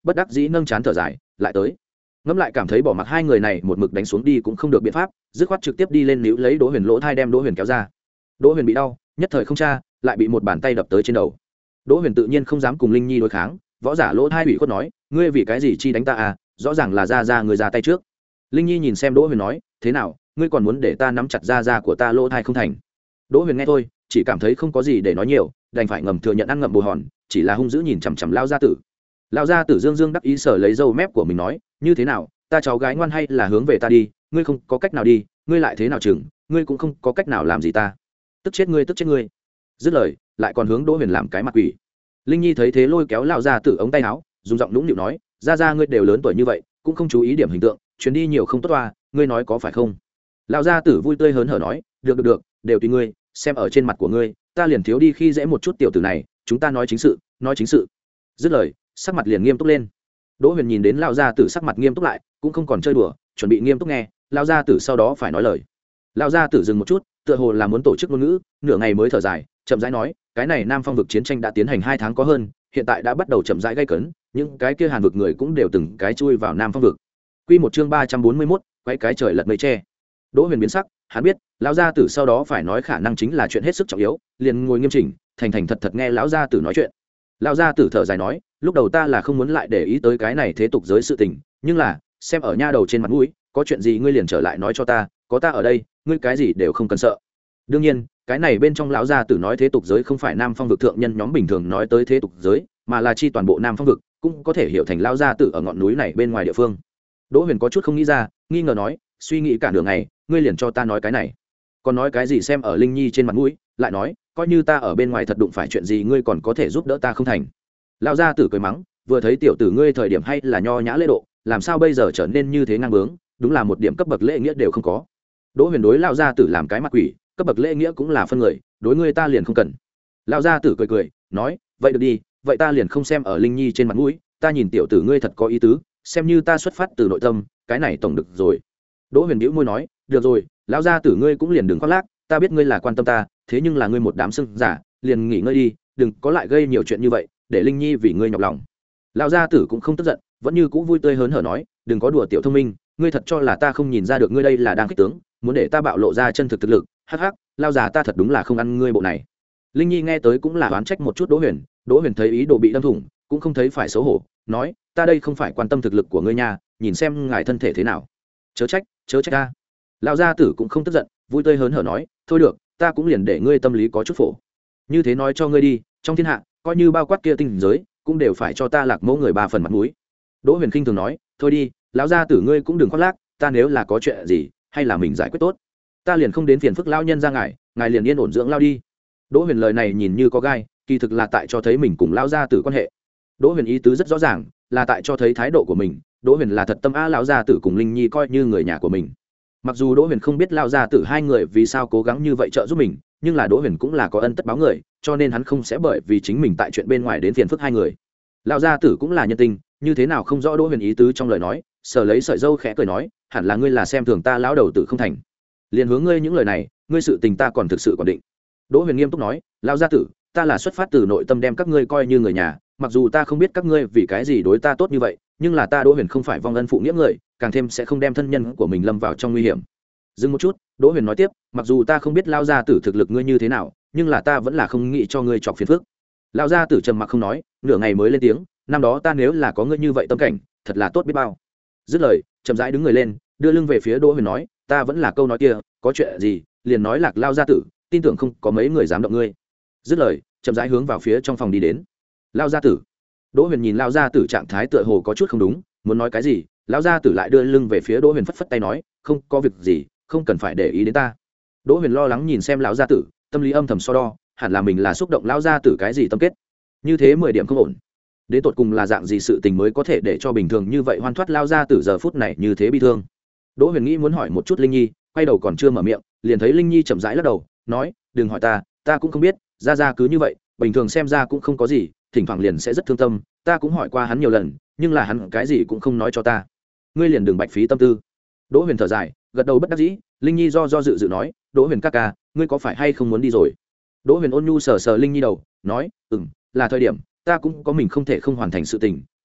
bất đắc dĩ nâng chán thở dài lại tới. Ngẫm lại cảm thấy bỏ mặc hai người này một mực đánh xuống đi cũng không được biện pháp, dứt khoát trực tiếp đi lên níu lấy Đỗ Huyền lỗ thai đem Đỗ Huyền kéo ra. Đỗ Huyền bị đau, nhất thời không tra, lại bị một bàn tay đập tới trên đầu. Đỗ Huyền tự nhiên không dám cùng Linh Nhi đối kháng, võ giả lỗ thai ủy khuất nói, ngươi vì cái gì chi đánh ta à, rõ ràng là ra ra người ra tay trước. Linh Nhi nhìn xem Đỗ Huyền nói, thế nào, ngươi còn muốn để ta nắm chặt ra ra của ta lỗ thai không thành? Đỗ Huyền nghe thôi, chỉ cảm thấy không có gì để nói nhiều, đành phải ngầm thừa nhận ăn ngậm bồ hòn, chỉ là hung dữ nhìn chằm chằm lao gia tử. Lao gia tử dương dương đắc ý sở lấy râu mép của mình nói, như thế nào, ta cháu gái ngoan hay là hướng về ta đi, ngươi không có cách nào đi, ngươi lại thế nào chừng, ngươi cũng không có cách nào làm gì ta, tức chết ngươi, tức chết ngươi. Dứt lời, lại còn hướng Đỗ Huyền làm cái mặt quỷ. Linh Nhi thấy thế lôi kéo lao gia tử ống tay áo, dùng giọng nũng nịu nói, ra ra ngươi đều lớn tuổi như vậy, cũng không chú ý điểm hình tượng, chuyến đi nhiều không tốt toa, ngươi nói có phải không? Lão gia tử vui tươi hớn hở nói, được được được, đều tùy ngươi, xem ở trên mặt của ngươi, ta liền thiếu đi khi dễ một chút tiểu tử này, chúng ta nói chính sự, nói chính sự. Dứt lời, sắc mặt liền nghiêm túc lên. Đỗ Huyền nhìn đến lão gia tử sắc mặt nghiêm túc lại, cũng không còn chơi đùa, chuẩn bị nghiêm túc nghe, lão gia tử sau đó phải nói lời. Lão gia tử dừng một chút, tựa hồ là muốn tổ chức ngôn ngữ, nửa ngày mới thở dài, chậm rãi nói, cái này Nam Phong vực chiến tranh đã tiến hành hai tháng có hơn, hiện tại đã bắt đầu chậm rãi gây cấn, những cái kia Hàn vực người cũng đều từng cái chui vào Nam Phong vực. Quy một chương ba trăm bốn mươi mốt, quay cái trời lật mây che. Đỗ Huyền biến sắc, hắn biết, lão gia tử sau đó phải nói khả năng chính là chuyện hết sức trọng yếu, liền ngồi nghiêm chỉnh, thành thành thật thật nghe lão gia tử nói chuyện. Lão gia tử thở dài nói, lúc đầu ta là không muốn lại để ý tới cái này thế tục giới sự tình, nhưng là, xem ở nha đầu trên mặt mũi, có chuyện gì ngươi liền trở lại nói cho ta, có ta ở đây, ngươi cái gì đều không cần sợ. Đương nhiên, cái này bên trong lão gia tử nói thế tục giới không phải Nam Phong vực thượng nhân nhóm bình thường nói tới thế tục giới, mà là chi toàn bộ Nam Phong vực, cũng có thể hiểu thành lão gia tử ở ngọn núi này bên ngoài địa phương. Đỗ Huyền có chút không nghĩ ra, nghi ngờ nói, suy nghĩ cả đường ngày, ngươi liền cho ta nói cái này, còn nói cái gì xem ở Linh Nhi trên mặt mũi, lại nói, coi như ta ở bên ngoài thật đụng phải chuyện gì ngươi còn có thể giúp đỡ ta không thành? Lão gia tử cười mắng, vừa thấy tiểu tử ngươi thời điểm hay là nho nhã lễ độ, làm sao bây giờ trở nên như thế ngang bướng, đúng là một điểm cấp bậc lễ nghĩa đều không có. Đỗ Huyền đối lão gia tử làm cái mặt quỷ, cấp bậc lễ nghĩa cũng là phân người, đối ngươi ta liền không cần. Lão gia tử cười cười, nói, vậy được đi, vậy ta liền không xem ở Linh Nhi trên mặt mũi, ta nhìn tiểu tử ngươi thật có ý tứ, xem như ta xuất phát từ nội tâm, cái này tổng được rồi. Đỗ Huyền bĩu môi nói, được rồi, lão gia tử ngươi cũng liền đừng khoác lác, ta biết ngươi là quan tâm ta, thế nhưng là ngươi một đám sưng giả, liền nghỉ ngơi đi, đừng có lại gây nhiều chuyện như vậy, để Linh Nhi vì ngươi nhọc lòng. Lão gia tử cũng không tức giận, vẫn như cũ vui tươi hớn hở nói, đừng có đùa tiểu thông minh, ngươi thật cho là ta không nhìn ra được ngươi đây là đang kích tướng, muốn để ta bạo lộ ra chân thực thực lực, hắc hắc, lão già ta thật đúng là không ăn ngươi bộ này. Linh Nhi nghe tới cũng là oán trách một chút Đỗ Huyền, Đỗ Huyền thấy ý đồ bị đâm thủng, cũng không thấy phải xấu hổ, nói, ta đây không phải quan tâm thực lực của ngươi nha, nhìn xem ngài thân thể thế nào. Chớ trách, chớ trách ta. Lão gia tử cũng không tức giận, vui tươi hớn hở nói, thôi được, ta cũng liền để ngươi tâm lý có chút phổ. Như thế nói cho ngươi đi, trong thiên hạ, coi như bao quát kia tinh giới, cũng đều phải cho ta Lạc Mẫu người ba phần mặt mũi. Đỗ Huyền khinh thường nói, thôi đi, lão gia tử ngươi cũng đừng khoác lác, ta nếu là có chuyện gì, hay là mình giải quyết tốt, ta liền không đến phiền phức lão nhân ra ngài, ngài liền yên ổn dưỡng lao đi. Đỗ Huyền lời này nhìn như có gai, kỳ thực là tại cho thấy mình cùng lão gia tử quan hệ. Đỗ Huyền ý tứ rất rõ ràng, là tại cho thấy thái độ của mình, Đỗ Huyền là thật tâm a lão gia tử cùng Linh Nhi coi như người nhà của mình. Mặc dù Đỗ Huyền không biết lão gia tử hai người vì sao cố gắng như vậy trợ giúp mình, nhưng là Đỗ Huyền cũng là có ân tất báo người, cho nên hắn không sẽ bởi vì chính mình tại chuyện bên ngoài đến phiền phức hai người. Lão gia tử cũng là nhân tình, như thế nào không rõ Đỗ Huyền ý tứ trong lời nói, sở lấy sợi dâu khẽ cười nói, hẳn là ngươi là xem thường ta lão đầu tử không thành. Liền hướng ngươi những lời này, ngươi sự tình ta còn thực sự còn định. Đỗ Huyền nghiêm túc nói, lão gia tử, ta là xuất phát từ nội tâm đem các ngươi coi như người nhà, mặc dù ta không biết các ngươi vì cái gì đối ta tốt như vậy, nhưng là ta Đỗ Huyền không phải vong ân phụ nghĩa người, càng thêm sẽ không đem thân nhân của mình lâm vào trong nguy hiểm. Dừng một chút, Đỗ Huyền nói tiếp, mặc dù ta không biết lão gia tử thực lực ngươi như thế nào, nhưng là ta vẫn là không nghĩ cho ngươi chọc phiền phức. Lão gia tử trầm mặc không nói, nửa ngày mới lên tiếng, năm đó ta nếu là có ngươi như vậy tâm cảnh, thật là tốt biết bao. Dứt lời, chậm rãi đứng người lên, đưa lưng về phía Đỗ Huyền nói, ta vẫn là câu nói kia, có chuyện gì liền nói Lạc lão gia tử, tin tưởng không có mấy người dám động ngươi. Dứt lời, chậm rãi hướng vào phía trong phòng đi đến. Lão gia tử. Đỗ Huyền nhìn lão gia tử trạng thái tựa hồ có chút không đúng, muốn nói cái gì, lão gia tử lại đưa lưng về phía Đỗ Huyền phất phất tay nói, không có việc gì, không cần phải để ý đến ta. Đỗ Huyền lo lắng nhìn xem lão gia tử, tâm lý âm thầm so đo, hẳn là mình là xúc động lão gia tử cái gì tâm kết, như thế mười điểm không ổn. Đến tột cùng là dạng gì sự tình mới có thể để cho bình thường như vậy hoan thoát lão gia tử giờ phút này như thế bi thương. Đỗ Huyền nghĩ muốn hỏi một chút Linh Nhi, quay đầu còn chưa mở miệng, liền thấy Linh Nhi chậm rãi lắc đầu, nói, đừng hỏi ta, ta cũng không biết, gia gia cứ như vậy, bình thường xem ra cũng không có gì, thỉnh thoảng liền sẽ rất thương tâm, ta cũng hỏi qua hắn nhiều lần, nhưng là hắn cái gì cũng không nói cho ta. Ngươi liền đừng bạch phí tâm tư. Đỗ Huyền thở dài, gật đầu bất đắc dĩ. Linh Nhi do do dự dự nói, Đỗ Huyền ca ca, ngươi có phải hay không muốn đi rồi? Đỗ Huyền ôn nhu sờ sờ Linh Nhi đầu, nói, ừm, là thời điểm, ta cũng có mình không thể không hoàn thành sự tình,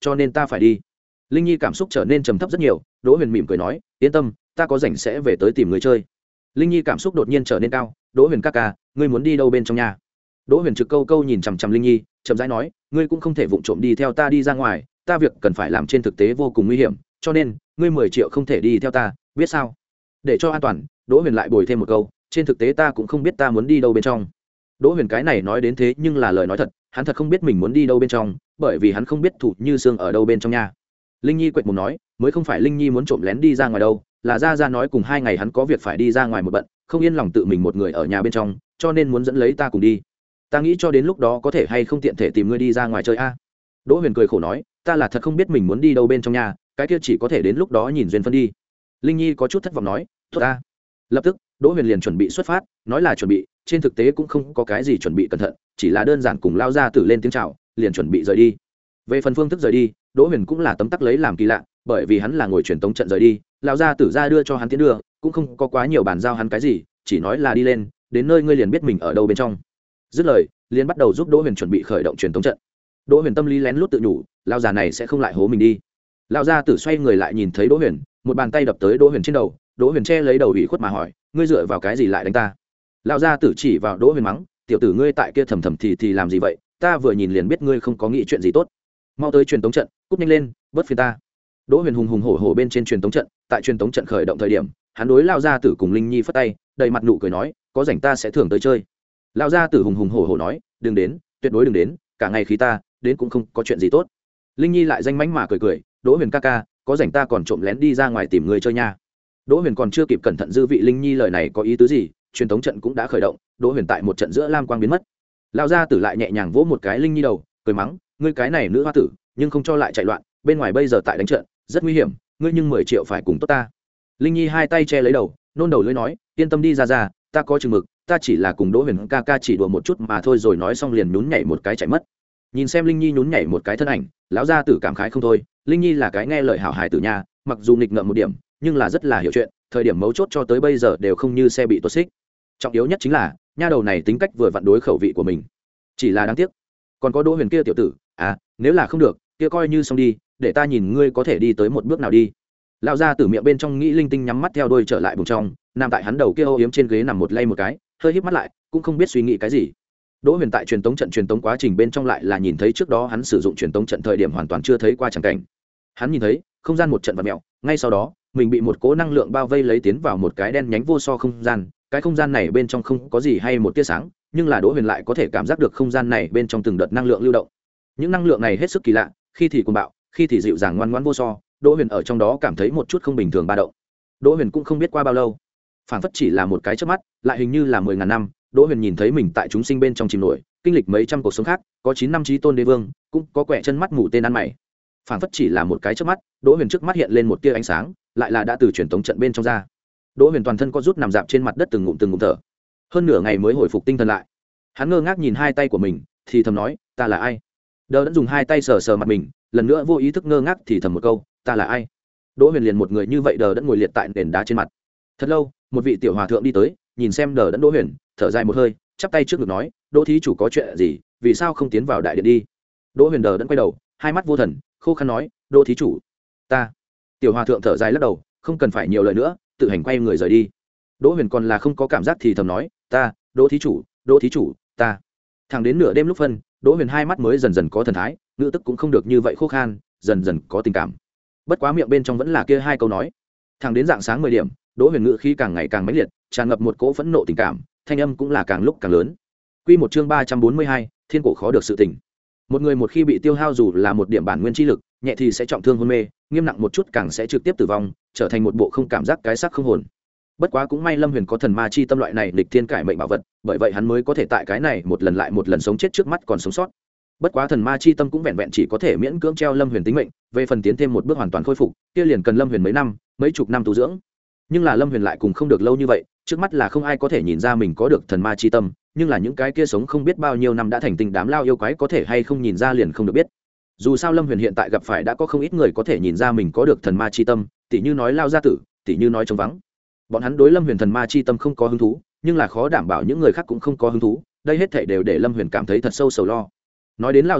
cho nên ta phải đi. Linh nhi cảm xúc trở nên trầm thấp rất nhiều. Đỗ Huyền mỉm cười nói, yên tâm, ta có rảnh sẽ về tới tìm người chơi. Linh nhi cảm xúc đột nhiên trở nên cao. Đỗ Huyền ca ca, ngươi muốn đi đâu bên trong nhà? Đỗ Huyền trực câu câu nhìn chằm chằm Linh nhi, chậm rãi nói, ngươi cũng không thể vụng trộm đi theo ta đi ra ngoài, ta việc cần phải làm trên thực tế vô cùng nguy hiểm, cho nên ngươi mười triệu không thể đi theo ta, biết sao? Để cho an toàn, Đỗ Huyền lại bồi thêm một câu, trên thực tế ta cũng không biết ta muốn đi đâu bên trong. Đỗ Huyền cái này nói đến thế nhưng là lời nói thật, hắn thật không biết mình muốn đi đâu bên trong, bởi vì hắn không biết Thủ Như Sương ở đâu bên trong nhà. Linh nhi quệt mồm nói, mới không phải Linh nhi muốn trộm lén đi ra ngoài đâu, là ra ra nói cùng hai ngày hắn có việc phải đi ra ngoài một bận, không yên lòng tự mình một người ở nhà bên trong, cho nên muốn dẫn lấy ta cùng đi. Ta nghĩ cho đến lúc đó có thể hay không tiện thể tìm ngươi đi ra ngoài chơi a. Đỗ Huyền cười khổ nói, ta là thật không biết mình muốn đi đâu bên trong nhà, cái kia chỉ có thể đến lúc đó nhìn duyên phân đi. Linh nhi có chút thất vọng nói, tốt ta. Lập tức Đỗ Huyền liền chuẩn bị xuất phát, nói là chuẩn bị, trên thực tế cũng không có cái gì chuẩn bị cẩn thận, chỉ là đơn giản cùng lao ra tử lên tiếng chào, liền chuẩn bị rời đi. Về phần phương thức rời đi, Đỗ Huyền cũng là tấm tắc lấy làm kỳ lạ, bởi vì hắn là ngồi truyền tống trận rời đi, lao ra tử ra đưa cho hắn tiến đưa, cũng không có quá nhiều bàn giao hắn cái gì, chỉ nói là đi lên, đến nơi ngươi liền biết mình ở đâu bên trong. Dứt lời, liền bắt đầu giúp Đỗ Huyền chuẩn bị khởi động truyền tống trận. Đỗ Huyền tâm lý lén lút tự nhủ, lao già này sẽ không lại hố mình đi. Lao gia tử xoay người lại nhìn thấy Đỗ Huyền, một bàn tay đập tới Đỗ Huyền trên đầu. Đỗ Huyền che lấy đầu ủy khuất mà hỏi, ngươi dựa vào cái gì lại đánh ta? Lao gia tử chỉ vào Đỗ Huyền mắng, tiểu tử ngươi tại kia thầm thầm thì thì làm gì vậy, ta vừa nhìn liền biết ngươi không có nghĩ chuyện gì tốt. Mau tới truyền tống trận, cút nhanh lên, bớt phiền ta. Đỗ Huyền hùng hùng hổ hổ bên trên truyền tống trận, tại truyền tống trận khởi động thời điểm, hắn đối Lao gia tử cùng Linh nhi phất tay, đầy mặt nụ cười nói, có rảnh ta sẽ thưởng tới chơi. Lao gia tử hùng hùng hổ hổ nói, đừng đến, tuyệt đối đừng đến, cả ngày khí ta, đến cũng không có chuyện gì tốt. Linh nhi lại danh mánh mà cười cười, Đỗ Huyền ca ca, có rảnh ta còn trộm lén đi ra ngoài tìm người chơi nha. Đỗ Huyền còn chưa kịp cẩn thận dư vị Linh nhi lời này có ý tứ gì, truyền thống trận cũng đã khởi động. Đỗ Huyền tại một trận giữa lam quang biến mất. Lão gia tử lại nhẹ nhàng vỗ một cái Linh nhi đầu, cười mắng, ngươi cái này nữ hoa tử, nhưng không cho lại chạy loạn, bên ngoài bây giờ tại đánh trận rất nguy hiểm, ngươi nhưng mười triệu phải cùng tốt ta. Linh nhi hai tay che lấy đầu, nôn đầu lưỡi nói, yên tâm đi ra ra, ta có chừng mực, ta chỉ là cùng Đỗ Huyền ca ca chỉ đùa một chút mà thôi. Rồi nói xong liền nhún nhảy một cái chạy mất. Nhìn xem Linh nhi nhún nhảy một cái thân ảnh, lão gia tử cảm khái không thôi. Linh nhi là cái nghe lời hảo hài tử nha, mặc dù nghịch ngợm một điểm, nhưng là rất là hiểu chuyện, thời điểm mấu chốt cho tới bây giờ đều không như xe bị tuột xích. Trọng yếu nhất chính là nha đầu này tính cách vừa vặn đối khẩu vị của mình. Chỉ là đáng tiếc, còn có Đỗ Huyền kia tiểu tử, à, nếu là không được, kia coi như xong đi, để ta nhìn ngươi có thể đi tới một bước nào đi. Lão gia tử miệng bên trong nghĩ linh tinh, nhắm mắt theo đuôi trở lại vùng trong, nằm tại hắn đầu kia âu yếm trên ghế nằm một lay một cái, hơi híp mắt lại, cũng không biết suy nghĩ cái gì. Đỗ Huyền tại truyền tống trận truyền tống quá trình bên trong lại là nhìn thấy trước đó hắn sử dụng truyền tống trận thời điểm hoàn toàn chưa thấy qua chẳng cảnh. Hắn nhìn thấy không gian một trận vặn mèo, ngay sau đó mình bị một cỗ năng lượng bao vây lấy tiến vào một cái đen nhánh vô so không gian. Cái không gian này bên trong không có gì hay một tia sáng, nhưng là Đỗ Huyền lại có thể cảm giác được không gian này bên trong từng đợt năng lượng lưu động. Những năng lượng này hết sức kỳ lạ, khi thì cuồng bạo, khi thì dịu dàng ngoan ngoãn vô so. Đỗ Huyền ở trong đó cảm thấy một chút không bình thường ba động. Đỗ Huyền cũng không biết qua bao lâu, phảng phất chỉ là một cái chớp mắt, lại hình như là mười ngàn năm. Đỗ Huyền nhìn thấy mình tại chúng sinh bên trong chìm nổi, kinh lịch mấy trăm cuộc sống khác, có chín năm chí tôn đế vương, cũng có quẹ chân mắt mù tên ăn mày. Phảng phất chỉ là một cái chớp mắt, Đỗ Huyền trước mắt hiện lên một tia ánh sáng, lại là đã từ truyền tống trận bên trong ra. Đỗ Huyền toàn thân có rút nằm dạp trên mặt đất từng ngụm từng ngụm thở. Hơn nửa ngày mới hồi phục tinh thần lại. Hắn ngơ ngác nhìn hai tay của mình, thì thầm nói, ta là ai? Đờ Đẫn dùng hai tay sờ sờ mặt mình, lần nữa vô ý thức ngơ ngác thì thầm một câu, ta là ai? Đỗ Huyền liền một người như vậy Đờ Đẫn ngồi liệt tại nền đá trên mặt. Thật lâu, một vị tiểu hòa thượng đi tới, nhìn xem Đờ Đẫn Đỗ Huyền, thở dài một hơi, chắp tay trước ngực nói, Đỗ thí chủ có chuyện gì, vì sao không tiến vào đại điện đi? Đỗ Huyền Đờ Đẫn quay đầu, hai mắt vô thần, khô khăn nói, Đỗ thí chủ, ta. Tiểu hòa thượng thở dài lắc đầu, không cần phải nhiều lời nữa, tự hành quay người rời đi. Đỗ Huyền còn là không có cảm giác thì thầm nói, ta, Đỗ thí chủ, Đỗ thí chủ, ta. Thẳng đến nửa đêm lúc phân, Đỗ Huyền hai mắt mới dần dần có thần thái, ngữ tức cũng không được như vậy khô khan, dần dần có tình cảm. Bất quá miệng bên trong vẫn là kia hai câu nói. Thẳng đến dạng sáng mười điểm, Đỗ Huyền ngữ khí càng ngày càng mãnh liệt, tràn ngập một cỗ phẫn nộ tình cảm, thanh âm cũng là càng lúc càng lớn. Quy một chương ba trăm bốn mươi hai, thiên cổ khó được sự tình. Một người một khi bị tiêu hao dù là một điểm bản nguyên chi lực, nhẹ thì sẽ trọng thương hôn mê, nghiêm nặng một chút càng sẽ trực tiếp tử vong, trở thành một bộ không cảm giác cái xác không hồn. Bất quá cũng may Lâm Huyền có thần ma chi tâm loại này lịch thiên cải mệnh bảo vật, bởi vậy hắn mới có thể tại cái này một lần lại một lần sống chết trước mắt còn sống sót. Bất quá thần ma chi tâm cũng vẹn vẹn chỉ có thể miễn cưỡng treo Lâm Huyền tính mệnh, về phần tiến thêm một bước hoàn toàn khôi phục, kia liền cần Lâm Huyền mấy năm, mấy chục năm tu dưỡng. Nhưng là Lâm Huyền lại cùng không được lâu như vậy, trước mắt là không ai có thể nhìn ra mình có được thần ma chi tâm, nhưng là những cái kia sống không biết bao nhiêu năm đã thành tinh đám lao yêu quái có thể hay không nhìn ra liền không được biết. Dù sao Lâm Huyền hiện tại gặp phải đã có không ít người có thể nhìn ra mình có được thần ma chi tâm, tỉ như nói lao gia tử, tỉ như nói trống vắng. Bọn hắn đối Lâm Huyền thần ma chi tâm không có hứng thú, nhưng là khó đảm bảo những người khác cũng không có hứng thú, đây hết thảy đều để Lâm Huyền cảm thấy thật sâu sầu lo. Nói đến lao gia tử,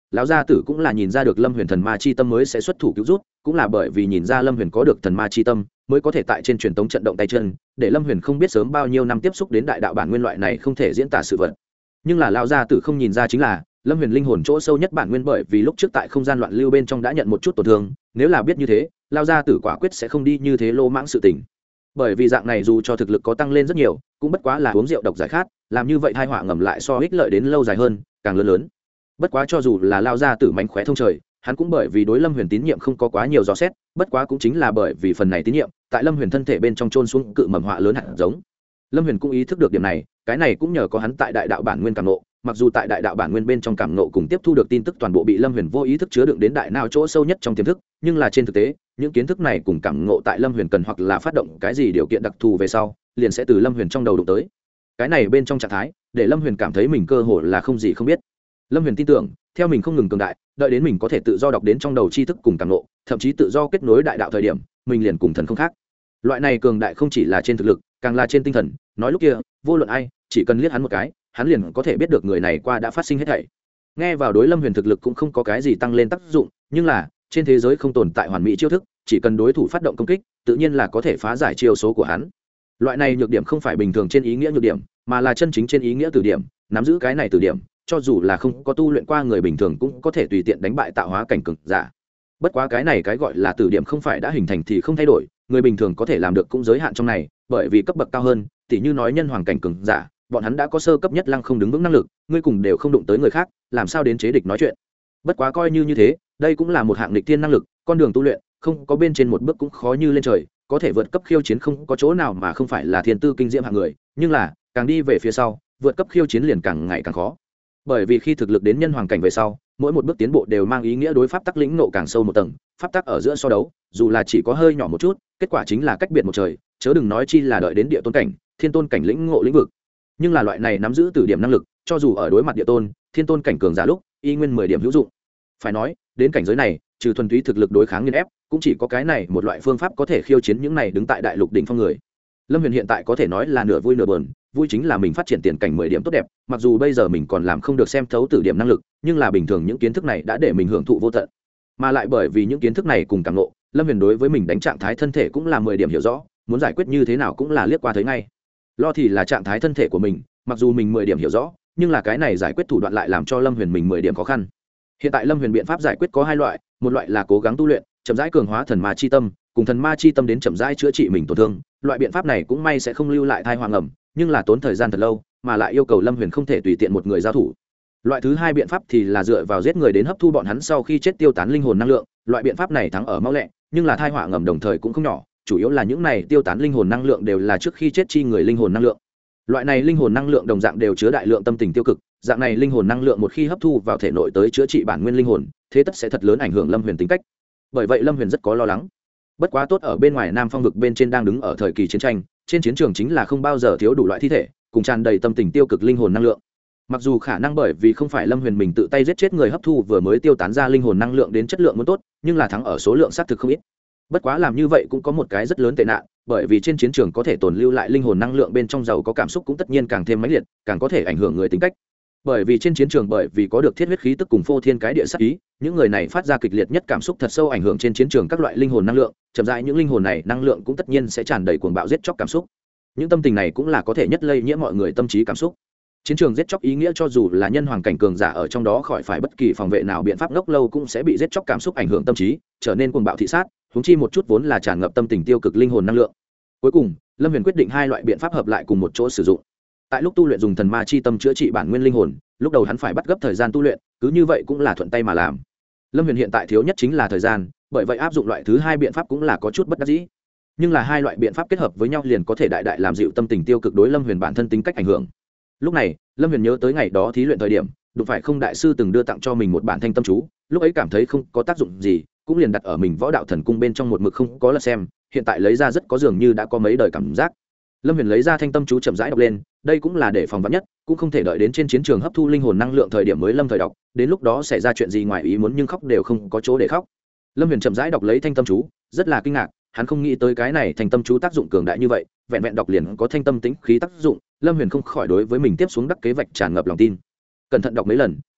lão gia tử cũng là nhìn ra được lâm huyền thần ma chi tâm mới sẽ xuất thủ cứu rút, cũng là bởi vì nhìn ra lâm huyền có được thần ma chi tâm mới có thể tại trên truyền thống trận động tay chân, để lâm huyền không biết sớm bao nhiêu năm tiếp xúc đến đại đạo bản nguyên loại này không thể diễn tả sự vật. Nhưng là lão gia tử không nhìn ra chính là lâm huyền linh hồn chỗ sâu nhất bản nguyên, bởi vì lúc trước tại không gian loạn lưu bên trong đã nhận một chút tổn thương, nếu là biết như thế lão gia tử quả quyết sẽ không đi như thế lô mãng sự tình. Bởi vì dạng này dù cho thực lực có tăng lên rất nhiều cũng bất quá là uống rượu độc giải khát, làm như vậy tai họa ngầm lại so ích lợi đến lâu dài hơn càng lớn lớn. Bất quá cho dù là lão gia tử mánh khóe thông trời, hắn cũng bởi vì đối lâm huyền tín nhiệm không có quá nhiều dò xét, bất quá cũng chính là bởi vì phần này tín nhiệm tại lâm huyền thân thể bên trong trôn xuống cự mầm họa lớn hạt giống. Lâm huyền cũng ý thức được điểm này, cái này cũng nhờ có hắn tại đại đạo bản nguyên cảm nộ, mặc dù tại đại đạo bản nguyên bên trong cảm nộ cùng tiếp thu được tin tức toàn bộ bị lâm huyền vô ý thức chứa đựng đến đại não chỗ sâu nhất trong tiềm thức, nhưng là trên thực tế những kiến thức này cùng cảm nộ tại lâm huyền cần hoặc là phát động cái gì điều kiện đặc thù về sau liền sẽ từ lâm huyền trong đầu đụng tới. Cái này bên trong trạng thái để lâm huyền cảm thấy mình cơ hồ là không gì không biết. Lâm huyền tin tưởng theo mình không ngừng cường đại, đợi đến mình có thể tự do đọc đến trong đầu tri thức cùng cảm nộ, thậm chí tự do kết nối đại đạo thời điểm, mình liền cùng thần không khác. Loại này cường đại không chỉ là trên thực lực, càng là trên tinh thần. Nói lúc kia vô luận ai chỉ cần liếc hắn một cái, hắn liền có thể biết được người này qua đã phát sinh hết thảy. Nghe vào đối lâm huyền thực lực cũng không có cái gì tăng lên tác dụng, nhưng là trên thế giới không tồn tại hoàn mỹ chiêu thức, chỉ cần đối thủ phát động công kích tự nhiên là có thể phá giải chiêu số của hắn. Loại này nhược điểm không phải bình thường trên ý nghĩa nhược điểm, mà là chân chính trên ý nghĩa từ điểm. Nắm giữ cái này từ điểm, cho dù là không có tu luyện qua người bình thường cũng có thể tùy tiện đánh bại tạo hóa cảnh cường giả. Bất quá cái này cái gọi là từ điểm không phải đã hình thành thì không thay đổi, người bình thường có thể làm được cũng giới hạn trong này, bởi vì cấp bậc cao hơn, tỉ như nói nhân hoàng cảnh cường giả, bọn hắn đã có sơ cấp nhất lăng không đứng vững năng lực, ngươi cùng đều không đụng tới người khác, làm sao đến chế địch nói chuyện. Bất quá coi như như thế, đây cũng là một hạng nghịch thiên năng lực, con đường tu luyện không có bên trên một bước cũng khó như lên trời, có thể vượt cấp khiêu chiến không có chỗ nào mà không phải là thiên tư kinh diễm hạng người, nhưng là càng đi về phía sau, vượt cấp khiêu chiến liền càng ngày càng khó. Bởi vì khi thực lực đến nhân hoàng cảnh về sau, mỗi một bước tiến bộ đều mang ý nghĩa đối pháp tắc lĩnh ngộ càng sâu một tầng, pháp tắc ở giữa so đấu dù là chỉ có hơi nhỏ một chút, kết quả chính là cách biệt một trời, chớ đừng nói chi là đợi đến địa tôn cảnh, thiên tôn cảnh lĩnh ngộ lĩnh vực. Nhưng là loại này nắm giữ từ điểm năng lực, cho dù ở đối mặt địa tôn, thiên tôn cảnh cường giả lúc, y nguyên mười điểm hữu dụng. Phải nói, đến cảnh giới này, trừ thuần túy thực lực đối kháng nghiền ép, cũng chỉ có cái này một loại phương pháp có thể khiêu chiến những này đứng tại đại lục đỉnh phong người. Lâm Huyền hiện tại có thể nói là nửa vui nửa buồn, vui chính là mình phát triển tiền cảnh mười điểm tốt đẹp, mặc dù bây giờ mình còn làm không được xem thấu tử điểm năng lực, nhưng là bình thường những kiến thức này đã để mình hưởng thụ vô tận. Mà lại bởi vì những kiến thức này cùng cảm ngộ, Lâm Huyền đối với mình đánh trạng thái thân thể cũng là mười điểm hiểu rõ, muốn giải quyết như thế nào cũng là liếc qua thấy ngay. Lo thì là trạng thái thân thể của mình, mặc dù mình mười điểm hiểu rõ, nhưng là cái này giải quyết thủ đoạn lại làm cho Lâm Huyền mình mười điểm khó khăn. Hiện tại Lâm Huyền biện pháp giải quyết có hai loại, một loại là cố gắng tu luyện, chậm rãi cường hóa thần ma chi tâm, cùng thần ma chi tâm đến chậm rãi chữa trị mình tổn thương. Loại biện pháp này cũng may sẽ không lưu lại thai hoang ẩm, nhưng là tốn thời gian thật lâu, mà lại yêu cầu Lâm Huyền không thể tùy tiện một người giao thủ. Loại thứ hai biện pháp thì là dựa vào giết người đến hấp thu bọn hắn sau khi chết tiêu tán linh hồn năng lượng. Loại biện pháp này thắng ở mau lẹ, nhưng là thai họa ngầm đồng thời cũng không nhỏ, chủ yếu là những này tiêu tán linh hồn năng lượng đều là trước khi chết chi người linh hồn năng lượng. Loại này linh hồn năng lượng đồng dạng đều chứa đại lượng tâm tình tiêu cực, dạng này linh hồn năng lượng một khi hấp thu vào thể nội tới chữa trị bản nguyên linh hồn, thế tất sẽ thật lớn ảnh hưởng Lâm Huyền tính cách. Bởi vậy Lâm Huyền rất có lo lắng. Bất quá tốt ở bên ngoài Nam Phong vực bên trên đang đứng ở thời kỳ chiến tranh, trên chiến trường chính là không bao giờ thiếu đủ loại thi thể, cùng tràn đầy tâm tình tiêu cực linh hồn năng lượng. Mặc dù khả năng bởi vì không phải Lâm Huyền mình tự tay giết chết người hấp thu vừa mới tiêu tán ra linh hồn năng lượng đến chất lượng muốn tốt, nhưng là thắng ở số lượng xác thực không ít. Bất quá làm như vậy cũng có một cái rất lớn tệ nạn, bởi vì trên chiến trường có thể tồn lưu lại linh hồn năng lượng bên trong giàu có cảm xúc cũng tất nhiên càng thêm mãnh liệt, càng có thể ảnh hưởng người tính cách. Bởi vì trên chiến trường bởi vì có được thiết huyết khí tức cùng phô thiên cái địa sát ý, những người này phát ra kịch liệt nhất cảm xúc thật sâu ảnh hưởng trên chiến trường các loại linh hồn năng lượng, chậm rãi những linh hồn này năng lượng cũng tất nhiên sẽ tràn đầy cuồng bạo giết chóc cảm xúc. Những tâm tình này cũng là có thể nhất lây nhiễm mọi người tâm trí cảm xúc. Chiến trường giết chóc ý nghĩa cho dù là nhân hoàng cảnh cường giả ở trong đó khỏi phải bất kỳ phòng vệ nào biện pháp ngốc lâu cũng sẽ bị giết chóc cảm xúc ảnh hưởng tâm trí, trở nên cuồng bạo thị sát, huống chi một chút vốn là tràn ngập tâm tình tiêu cực linh hồn năng lượng. Cuối cùng, Lâm Huyền quyết định hai loại biện pháp hợp lại cùng một chỗ sử dụng. Tại lúc tu luyện dùng thần ma chi tâm chữa trị bản nguyên linh hồn, lúc đầu hắn phải bắt gấp thời gian tu luyện, cứ như vậy cũng là thuận tay mà làm. Lâm Huyền hiện tại thiếu nhất chính là thời gian, bởi vậy áp dụng loại thứ hai biện pháp cũng là có chút bất đắc dĩ. Nhưng là hai loại biện pháp kết hợp với nhau liền có thể đại đại làm dịu tâm tình tiêu cực đối Lâm Huyền bản thân tính cách ảnh hưởng. Lúc này, Lâm Huyền nhớ tới ngày đó thí luyện thời điểm, đụng phải Không đại sư từng đưa tặng cho mình một bản thanh tâm chú, lúc ấy cảm thấy không có tác dụng gì, cũng liền đặt ở mình Võ Đạo Thần Cung bên trong một mực không có lật xem, hiện tại lấy ra rất có dường như đã có mấy đời cảm giác. Lâm Huyền lấy ra thanh tâm chú chậm rãi đọc lên, đây cũng là để phòng vắn nhất, cũng không thể đợi đến trên chiến trường hấp thu linh hồn năng lượng thời điểm mới lâm thời đọc, đến lúc đó xảy ra chuyện gì ngoài ý muốn nhưng khóc đều không có chỗ để khóc. Lâm Huyền chậm rãi đọc lấy thanh tâm chú, rất là kinh ngạc, hắn không nghĩ tới cái này thanh tâm chú tác dụng cường đại như vậy, vẹn vẹn đọc liền có thanh tâm tính khí tác dụng, Lâm Huyền không khỏi đối với mình tiếp xuống đắc kế vạch tràn ngập lòng tin. Cẩn thận đọc mấy lần,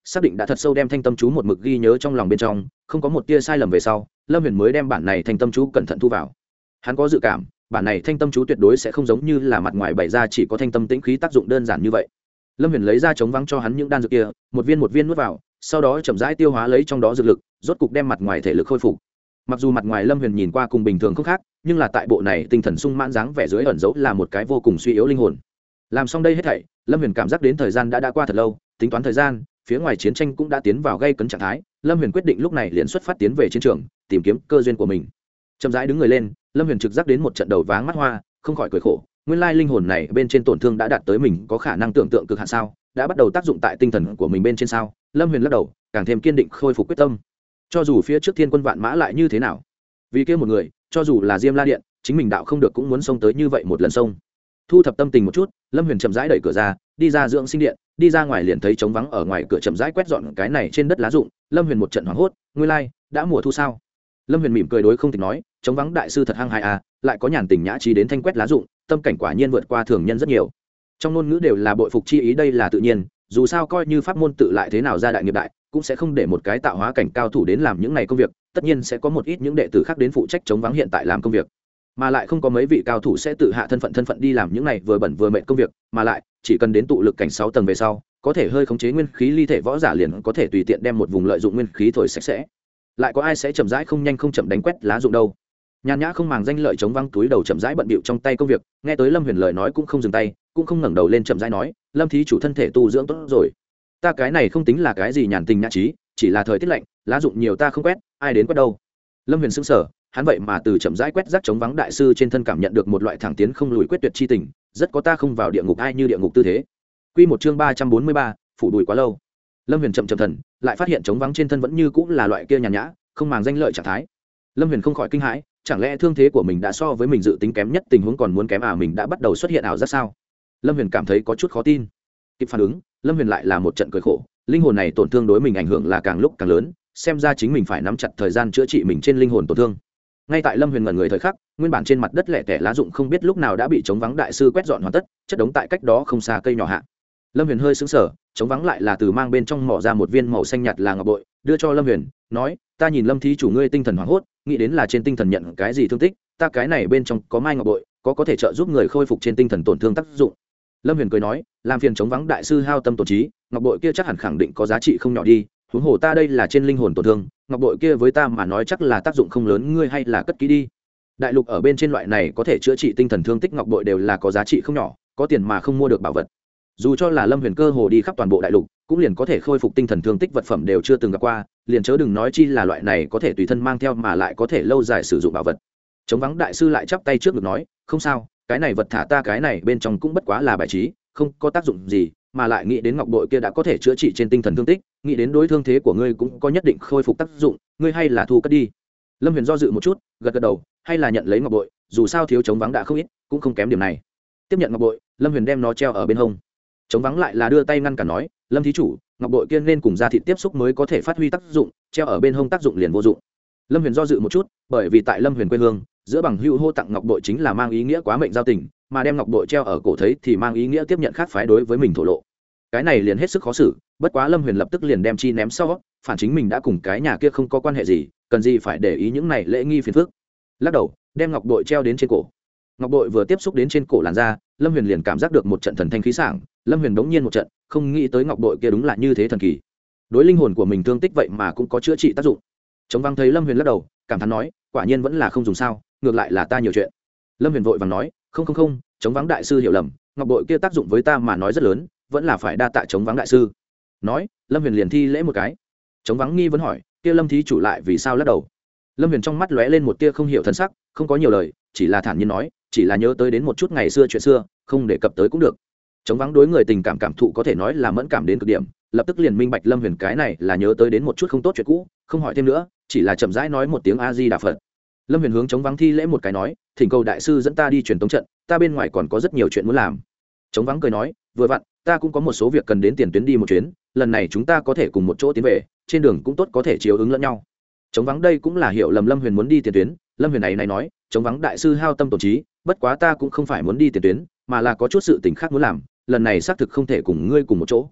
xác định đã thật sâu đem thanh tâm chú một mực ghi nhớ trong lòng bên trong, không có một tia sai lầm về sau, lâm huyền mới đem bản này thanh tâm chú cẩn thận thu vào. Hắn có dự cảm bản này thanh tâm chú tuyệt đối sẽ không giống như là mặt ngoài bày ra chỉ có thanh tâm tĩnh khí tác dụng đơn giản như vậy. Lâm huyền lấy ra chống vắng cho hắn những đan dược kia, một viên một viên nuốt vào, sau đó chậm rãi tiêu hóa lấy trong đó dược lực, rốt cục đem mặt ngoài thể lực khôi phục. Mặc dù mặt ngoài lâm huyền nhìn qua cùng bình thường không khác, nhưng là tại bộ này tinh thần sung mãn dáng vẻ dưới ẩn dấu là một cái vô cùng suy yếu linh hồn. Làm xong đây hết thảy, lâm huyền cảm giác đến thời gian đã đã qua thật lâu, tính toán thời gian, phía ngoài chiến tranh cũng đã tiến vào gây cấn trạng thái. Lâm huyền quyết định lúc này liền xuất phát tiến về chiến trường, tìm kiếm cơ duyên của mình. Chậm rãi đứng người lên, lâm huyền trực giác đến một trận đầu váng mắt hoa, không khỏi cười khổ. Nguyên lai linh hồn này bên trên tổn thương đã đạt tới mình có khả năng tưởng tượng cực hạn sao, đã bắt đầu tác dụng tại tinh thần của mình bên trên sao. Lâm huyền lắc đầu, càng thêm kiên định khôi phục quyết tâm. Cho dù phía trước thiên quân vạn mã lại như thế nào, vì kia một người, cho dù là Diêm La Điện, chính mình đạo không được cũng muốn xông tới như vậy một lần xông. Thu thập tâm tình một chút, lâm huyền chậm rãi đẩy cửa ra, đi ra dưỡng sinh điện, đi ra ngoài liền thấy trống vắng ở ngoài cửa, chậm rãi quét dọn cái này trên đất lá rụng. Lâm huyền một trận hoảng hốt, nguyên lai đã mùa thu sao. Lâm huyền mỉm cười đối không tịch nói, trống vắng đại sư thật hăng hài à, lại có nhàn tình nhã trí đến thanh quét lá rụng, tâm cảnh quả nhiên vượt qua thường nhân rất nhiều. Trong ngôn ngữ đều là bội phục chi ý, đây là tự nhiên, dù sao coi như pháp môn tự lại thế nào ra đại nghiệp đại, cũng sẽ không để một cái tạo hóa cảnh cao thủ đến làm những này công việc, tất nhiên sẽ có một ít những đệ tử khác đến phụ trách chống vắng hiện tại làm công việc, mà lại không có mấy vị cao thủ sẽ tự hạ thân phận thân phận đi làm những này vừa bẩn vừa mệt công việc, mà lại chỉ cần đến tụ lực cảnh sáu tầng về sau, có thể hơi khống chế nguyên khí ly thể võ giả liền có thể tùy tiện đem một vùng lợi dụng nguyên khí thổi sạch sẽ. Lại có ai sẽ chậm rãi không nhanh không chậm đánh quét lá dụng đâu. Nhàn nhã không màng danh lợi chống vắng túi đầu chậm rãi bận bịu trong tay công việc, nghe tới Lâm Huyền lời nói cũng không dừng tay, cũng không ngẩng đầu lên, chậm rãi nói, Lâm thí chủ thân thể tu dưỡng tốt rồi. Ta cái này không tính là cái gì nhàn tình nhã trí, chỉ là thời tiết lạnh, lá dụng nhiều ta không quét, ai đến quét đâu. Lâm Huyền sững sờ, hắn vậy mà từ chậm rãi quét rác chống vắng đại sư trên thân cảm nhận được một loại thẳng tiến không lùi quyết tuyệt chi tình, rất có ta không vào địa ngục ai như địa ngục tư thế. Quy một chương ba trăm bốn mươi ba, phủ đùi quá lâu. Lâm Huyền chậm chậm thần, lại phát hiện chống vắng trên thân vẫn như cũng là loại kia nhàn nhã, không màng danh lợi trạng thái. Lâm Huyền không khỏi kinh hãi, chẳng lẽ thương thế của mình đã so với mình dự tính kém nhất tình huống còn muốn kém à, mình đã bắt đầu xuất hiện ảo giác sao? Lâm Huyền cảm thấy có chút khó tin. Kịp phản ứng, Lâm Huyền lại là một trận cười khổ, linh hồn này tổn thương đối mình ảnh hưởng là càng lúc càng lớn, xem ra chính mình phải nắm chặt thời gian chữa trị mình trên linh hồn tổn thương. Ngay tại Lâm Huyền ngẩn người thời khắc, nguyên bản trên mặt đất lẻ tẻ lá rụng không biết lúc nào đã bị chống vắng đại sư quét dọn hoàn tất, chất đống tại cách đó không xa cây nhỏ hạ. Lâm Huyền hơi sững sờ, chống vắng lại là từ mang bên trong mỏ ra một viên màu xanh nhạt là ngọc bội, đưa cho Lâm Huyền, nói, ta nhìn Lâm thí chủ ngươi tinh thần hoảng hốt, nghĩ đến là trên tinh thần nhận cái gì thương tích, ta cái này bên trong có mai ngọc bội, có có thể trợ giúp người khôi phục trên tinh thần tổn thương tác dụng. Lâm Huyền cười nói, làm phiền chống vắng đại sư hao tâm tổn trí, ngọc bội kia chắc hẳn khẳng định có giá trị không nhỏ đi, huống hồ ta đây là trên linh hồn tổn thương, ngọc bội kia với ta mà nói chắc là tác dụng không lớn, ngươi hay là cất kỹ đi. Đại lục ở bên trên loại này có thể chữa trị tinh thần thương tích ngọc bội đều là có giá trị không nhỏ, có tiền mà không mua được bảo vật. Dù cho là Lâm Huyền cơ hồ đi khắp toàn bộ đại lục, cũng liền có thể khôi phục tinh thần thương tích vật phẩm đều chưa từng gặp qua, liền chớ đừng nói chi là loại này có thể tùy thân mang theo mà lại có thể lâu dài sử dụng bảo vật. Chống vắng đại sư lại chắp tay trước ngực nói, không sao, cái này vật thả ta cái này bên trong cũng bất quá là bài trí, không có tác dụng gì, mà lại nghĩ đến ngọc bội kia đã có thể chữa trị trên tinh thần thương tích, nghĩ đến đối thương thế của ngươi cũng có nhất định khôi phục tác dụng, ngươi hay là thu cất đi. Lâm Huyền do dự một chút, gật gật đầu, hay là nhận lấy ngọc bội, dù sao thiếu chống vắng đã không ít, cũng không kém điểm này. Tiếp nhận ngọc bội, Lâm Huyền đem nó treo ở bên hông. Chống vắng lại là đưa tay ngăn cản nói, Lâm thí chủ, ngọc bội kia nên cùng da thịt tiếp xúc mới có thể phát huy tác dụng, treo ở bên hông tác dụng liền vô dụng. Lâm Huyền do dự một chút, bởi vì tại Lâm Huyền quê hương, giữa bằng hữu hô tặng ngọc bội chính là mang ý nghĩa quá mệnh giao tình, mà đem ngọc bội treo ở cổ thấy thì mang ý nghĩa tiếp nhận khác phái đối với mình thổ lộ. Cái này liền hết sức khó xử, bất quá Lâm Huyền lập tức liền đem chi ném sau, phản chính mình đã cùng cái nhà kia không có quan hệ gì, cần gì phải để ý những này lễ nghi phiền phức. Lắc đầu, đem ngọc bội treo đến trên cổ. Ngọc bội vừa tiếp xúc đến trên cổ làn da, Lâm Huyền liền cảm giác được một trận thần thanh khí sảng, Lâm Huyền đống nhiên một trận, không nghĩ tới ngọc bội kia đúng là như thế thần kỳ. Đối linh hồn của mình thương tích vậy mà cũng có chữa trị tác dụng. Chống vắng thấy Lâm Huyền lắc đầu, cảm thán nói, quả nhiên vẫn là không dùng sao, ngược lại là ta nhiều chuyện. Lâm Huyền vội vàng nói, không không không, chống vắng đại sư hiểu lầm, ngọc bội kia tác dụng với ta mà nói rất lớn, vẫn là phải đa tạ chống vắng đại sư. Nói, Lâm Huyền liền thi lễ một cái. Chống vắng nghi vấn hỏi, kia Lâm thí chủ lại vì sao lắc đầu? Lâm Huyền trong mắt lóe lên một tia không hiểu thần sắc, không có nhiều lời, chỉ là thản nhiên nói, chỉ là nhớ tới đến một chút ngày xưa chuyện xưa, không đề cập tới cũng được. Chống vắng đối người tình cảm cảm thụ có thể nói là mẫn cảm đến cực điểm, lập tức liền minh bạch Lâm Huyền cái này là nhớ tới đến một chút không tốt chuyện cũ, không hỏi thêm nữa, chỉ là chậm rãi nói một tiếng A Di Đà Phật. Lâm Huyền hướng chống vắng thi lễ một cái nói, thỉnh cầu đại sư dẫn ta đi truyền tống trận, ta bên ngoài còn có rất nhiều chuyện muốn làm. Chống vắng cười nói, vừa vặn, ta cũng có một số việc cần đến tiền tuyến đi một chuyến, lần này chúng ta có thể cùng một chỗ tiến về, trên đường cũng tốt có thể chiếu ứng lẫn nhau. Chống vắng đây cũng là hiểu lầm Lâm Huyền muốn đi tiền tuyến, Lâm Huyền này này nói, chống vắng đại sư hao tâm tổn trí, bất quá ta cũng không phải muốn đi tiền tuyến, mà là có chút sự tình khác muốn làm, lần này xác thực không thể cùng ngươi cùng một chỗ.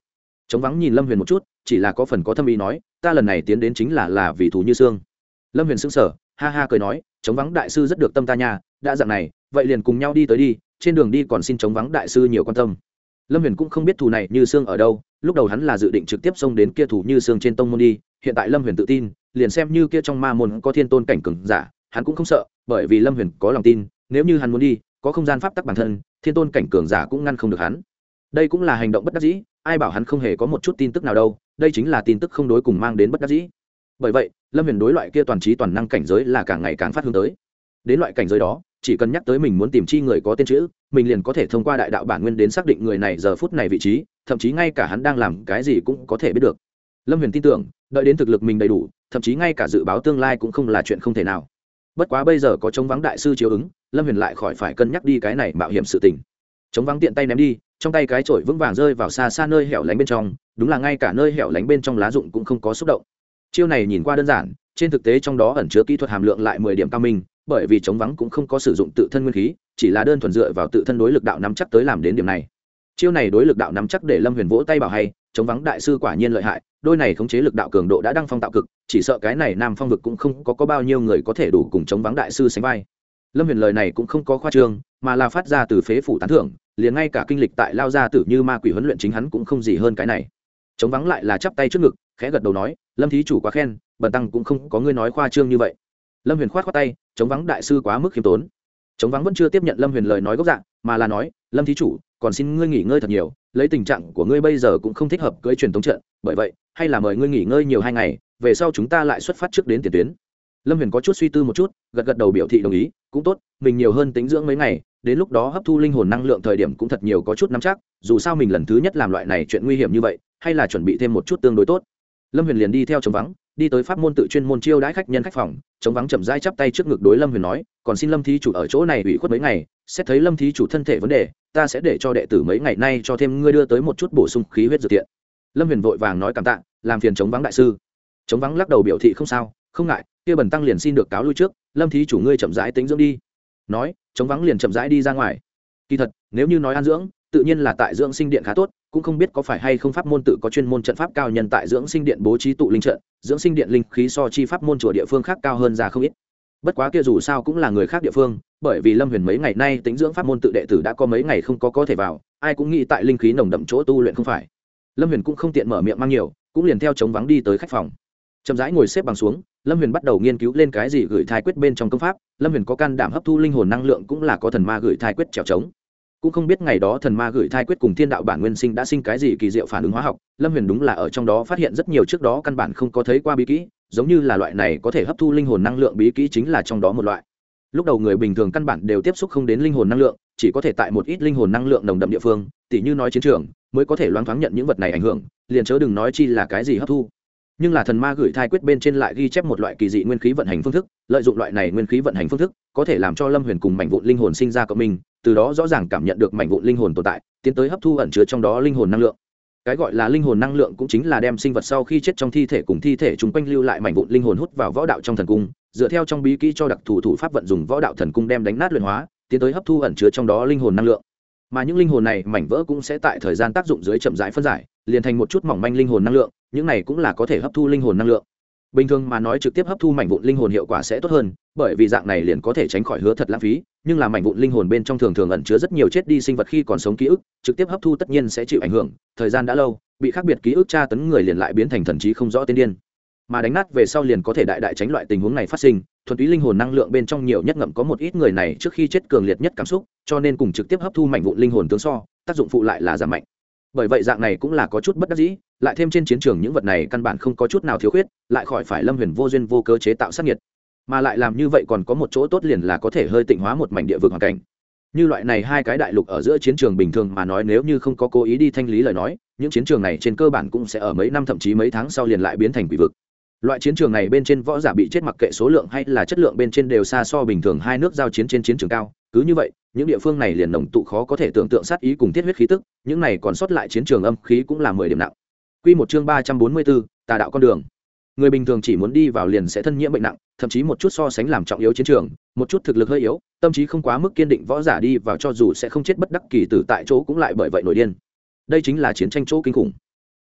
Trống vắng nhìn lâm huyền một chút, chỉ là có phần có thâm ý nói, ta lần này tiến đến chính là là vì thú như xương. Lâm huyền sững sờ, ha ha cười nói, Trống vắng đại sư rất được tâm ta nha, đã dạng này vậy liền cùng nhau đi tới đi, trên đường đi còn xin Trống vắng đại sư nhiều quan tâm. Lâm huyền cũng không biết thù này như xương ở đâu, lúc đầu hắn là dự định trực tiếp xông đến kia thù như xương trên tông môn đi, hiện tại Lâm huyền tự tin, liền xem như kia trong ma môn có thiên tôn cảnh cường giả, hắn cũng không sợ, bởi vì Lâm huyền có lòng tin, nếu như hắn muốn đi, có không gian pháp tắc bản thân, thiên tôn cảnh cường giả cũng ngăn không được hắn. Đây cũng là hành động bất đắc dĩ, ai bảo hắn không hề có một chút tin tức nào đâu, đây chính là tin tức không đối cùng mang đến bất đắc dĩ. Bởi vậy Lâm huyền đối loại kia toàn trí toàn năng cảnh giới là càng ngày càng phát hướng tới. Đến loại cảnh giới đó, chỉ cần nhắc tới mình muốn tìm chi người có tên chữ, mình liền có thể thông qua đại đạo bản nguyên đến xác định người này giờ phút này vị trí, thậm chí ngay cả hắn đang làm cái gì cũng có thể biết được. Lâm huyền tin tưởng, đợi đến thực lực mình đầy đủ, thậm chí ngay cả dự báo tương lai cũng không là chuyện không thể nào. Bất quá bây giờ có Trống vắng đại sư chiếu ứng, Lâm huyền lại khỏi phải cân nhắc đi cái này mạo hiểm sự tình. Trống vắng tiện tay ném đi, trong tay cái chổi vững vàng rơi vào xa xa nơi hẻo lánh bên trong, đúng là ngay cả nơi hẻo lánh bên trong lá rụng cũng không có xúc động. Chiêu này nhìn qua đơn giản, trên thực tế trong đó ẩn chứa kỹ thuật hàm lượng lại mười điểm cao minh, bởi vì Trống vắng cũng không có sử dụng tự thân nguyên khí, chỉ là đơn thuần dựa vào tự thân đối lực đạo nắm chắc tới làm đến điểm này. Chiêu này đối lực đạo nắm chắc để Lâm huyền vỗ tay bảo hay, Trống vắng đại sư quả nhiên lợi hại, đôi này khống chế lực đạo cường độ đã đăng phong tạo cực, chỉ sợ cái này Nam Phong vực cũng không có, có bao nhiêu người có thể đủ cùng Trống vắng đại sư sánh vai. Lâm huyền lời này cũng không có khoa trương, mà là phát ra từ phế phủ tán thưởng, liền ngay cả kinh lịch tại lao gia tử như ma quỷ huấn luyện chính hắn cũng không gì hơn cái này. Trống vắng lại là chắp tay trước ngực, khẽ gật đầu nói, Lâm thí chủ quá khen, bần tăng cũng không có ngươi nói khoa trương như vậy. Lâm huyền khoát khoát tay, Trống vắng đại sư quá mức khiêm tốn. Trống vắng vẫn chưa tiếp nhận Lâm huyền lời nói gốc dạng, mà là nói, Lâm thí chủ, còn xin ngươi nghỉ ngơi thật nhiều, lấy tình trạng của ngươi bây giờ cũng không thích hợp cưỡi truyền tống trận, bởi vậy hay là mời ngươi nghỉ ngơi nhiều hai ngày, về sau chúng ta lại xuất phát trước đến tiền tuyến. Lâm huyền có chút suy tư một chút, gật gật đầu biểu thị đồng ý, cũng tốt, mình nhiều hơn tính dưỡng mấy ngày, đến lúc đó hấp thu linh hồn năng lượng thời điểm cũng thật nhiều có chút nắm chắc, dù sao mình lần thứ nhất làm loại này chuyện nguy hiểm như vậy, hay là chuẩn bị thêm một chút tương đối tốt. Lâm huyền liền đi theo Trống vắng, đi tới pháp môn tự chuyên môn chiêu đãi khách nhân khách phòng. Trống vắng chậm rãi chắp tay trước ngực đối Lâm huyền nói, còn xin Lâm thí chủ ở chỗ này ủy khuất mấy ngày, xét thấy Lâm thí chủ thân thể vấn đề, ta sẽ để cho đệ tử mấy ngày nay cho thêm ngươi đưa tới một chút bổ sung khí huyết dược tiện. Lâm huyền vội vàng nói cảm tạ, làm phiền Trống vắng đại sư. Trống vắng lắc đầu biểu thị không sao, không ngại, kia bần tăng liền xin được cáo lui trước, Lâm thí chủ ngươi chậm rãi tính dưỡng đi. Nói, Trống vắng liền chậm rãi đi ra ngoài. Kỳ thật, nếu như nói an dưỡng, tự nhiên là tại dưỡng sinh điện khá tốt, cũng không biết có phải hay không pháp môn tự có chuyên môn trận pháp cao nhân tại dưỡng sinh điện bố trí tụ linh trận, dưỡng sinh điện linh khí so chi pháp môn chùa địa phương khác cao hơn ra không ít. Bất quá kia dù sao cũng là người khác địa phương, bởi vì Lâm huyền mấy ngày nay tính dưỡng pháp môn tự đệ tử đã có mấy ngày không có có thể vào, ai cũng nghĩ tại linh khí nồng đậm chỗ tu luyện không phải. Lâm huyền cũng không tiện mở miệng mang nhiều, cũng liền theo Trống vắng đi tới khách phòng. Chậm rãi ngồi xếp bằng xuống, Lâm huyền bắt đầu nghiên cứu lên cái gì gửi thai quyết bên trong công pháp. Lâm huyền có can đảm hấp thu linh hồn năng lượng, cũng là có thần ma gửi thai quyết trèo trống. Cũng không biết ngày đó thần ma gửi thai quyết cùng thiên đạo bản nguyên sinh đã sinh cái gì kỳ diệu phản ứng hóa học. Lâm huyền đúng là ở trong đó phát hiện rất nhiều trước đó căn bản không có thấy qua bí kỹ, giống như là loại này có thể hấp thu linh hồn năng lượng bí kỹ chính là trong đó một loại. Lúc đầu người bình thường căn bản đều tiếp xúc không đến linh hồn năng lượng, chỉ có thể tại một ít linh hồn năng lượng nồng đậm địa phương, tỉ như nói chiến trường, mới có thể loáng thoáng nhận những vật này ảnh hưởng, liền chớ đừng nói chi là cái gì hấp thu. Nhưng là thần ma gửi thai quyết bên trên lại ghi chép một loại kỳ dị nguyên khí vận hành phương thức, lợi dụng loại này nguyên khí vận hành phương thức, có thể làm cho Lâm huyền cùng mảnh vụn linh hồn sinh ra cộng minh, từ đó rõ ràng cảm nhận được mảnh vụn linh hồn tồn tại, tiến tới hấp thu ẩn chứa trong đó linh hồn năng lượng. Cái gọi là linh hồn năng lượng cũng chính là đem sinh vật sau khi chết trong thi thể cùng thi thể chúng quanh lưu lại mảnh vụn linh hồn hút vào võ đạo trong thần cung, dựa theo trong bí kỹ cho đặc thủ thủ pháp vận dùng võ đạo thần cung đem đánh nát luyện hóa, tiến tới hấp thu ẩn chứa trong đó linh hồn năng lượng. Mà những linh hồn này mảnh vỡ cũng sẽ tại thời gian tác dụng dưới chậm rãi phân giải, liền thành một chút mỏng manh linh hồn năng lượng, những này cũng là có thể hấp thu linh hồn năng lượng. Bình thường mà nói trực tiếp hấp thu mảnh vụn linh hồn hiệu quả sẽ tốt hơn, bởi vì dạng này liền có thể tránh khỏi hứa thật lãng phí, nhưng là mảnh vụn linh hồn bên trong thường thường ẩn chứa rất nhiều chết đi sinh vật khi còn sống ký ức, trực tiếp hấp thu tất nhiên sẽ chịu ảnh hưởng, thời gian đã lâu, bị khác biệt ký ức tra tấn người liền lại biến thành thần trí không rõ tên điên. Mà đánh nát về sau liền có thể đại đại tránh loại tình huống này phát sinh, thuần túy linh hồn năng lượng bên trong nhiều nhất ngậm có một ít người này trước khi chết cường liệt nhất cảm xúc, cho nên cùng trực tiếp hấp thu mảnh vụn linh hồn tướng so, tác dụng phụ lại là giảm mạnh. Bởi vậy dạng này cũng là có chút bất đắc dĩ, lại thêm trên chiến trường những vật này căn bản không có chút nào thiếu khuyết, lại khỏi phải Lâm huyền vô duyên vô cớ chế tạo sát nhiệt, mà lại làm như vậy còn có một chỗ tốt liền là có thể hơi tịnh hóa một mảnh địa vực hoàn cảnh. Như loại này hai cái đại lục ở giữa chiến trường bình thường mà nói, nếu như không có cố ý đi thanh lý lời nói, những chiến trường này trên cơ bản cũng sẽ ở mấy năm thậm chí mấy tháng sau liền lại biến thành quỷ vực. Loại chiến trường này bên trên võ giả bị chết mặc kệ số lượng hay là chất lượng bên trên đều xa so bình thường hai nước giao chiến trên chiến trường cao, cứ như vậy những địa phương này liền nồng tụ khó có thể tưởng tượng sát ý cùng tiết huyết khí tức, những này còn sót lại chiến trường âm khí cũng là mười điểm nặng. Quy một chương ba trăm bốn mươi bốn, tà đạo con đường. Người bình thường chỉ muốn đi vào liền sẽ thân nhiễm bệnh nặng, thậm chí một chút so sánh làm trọng yếu chiến trường, một chút thực lực hơi yếu, tâm trí không quá mức kiên định võ giả đi vào cho dù sẽ không chết bất đắc kỳ tử tại chỗ cũng lại bởi vậy nổi điên. Đây chính là chiến tranh chỗ kinh khủng.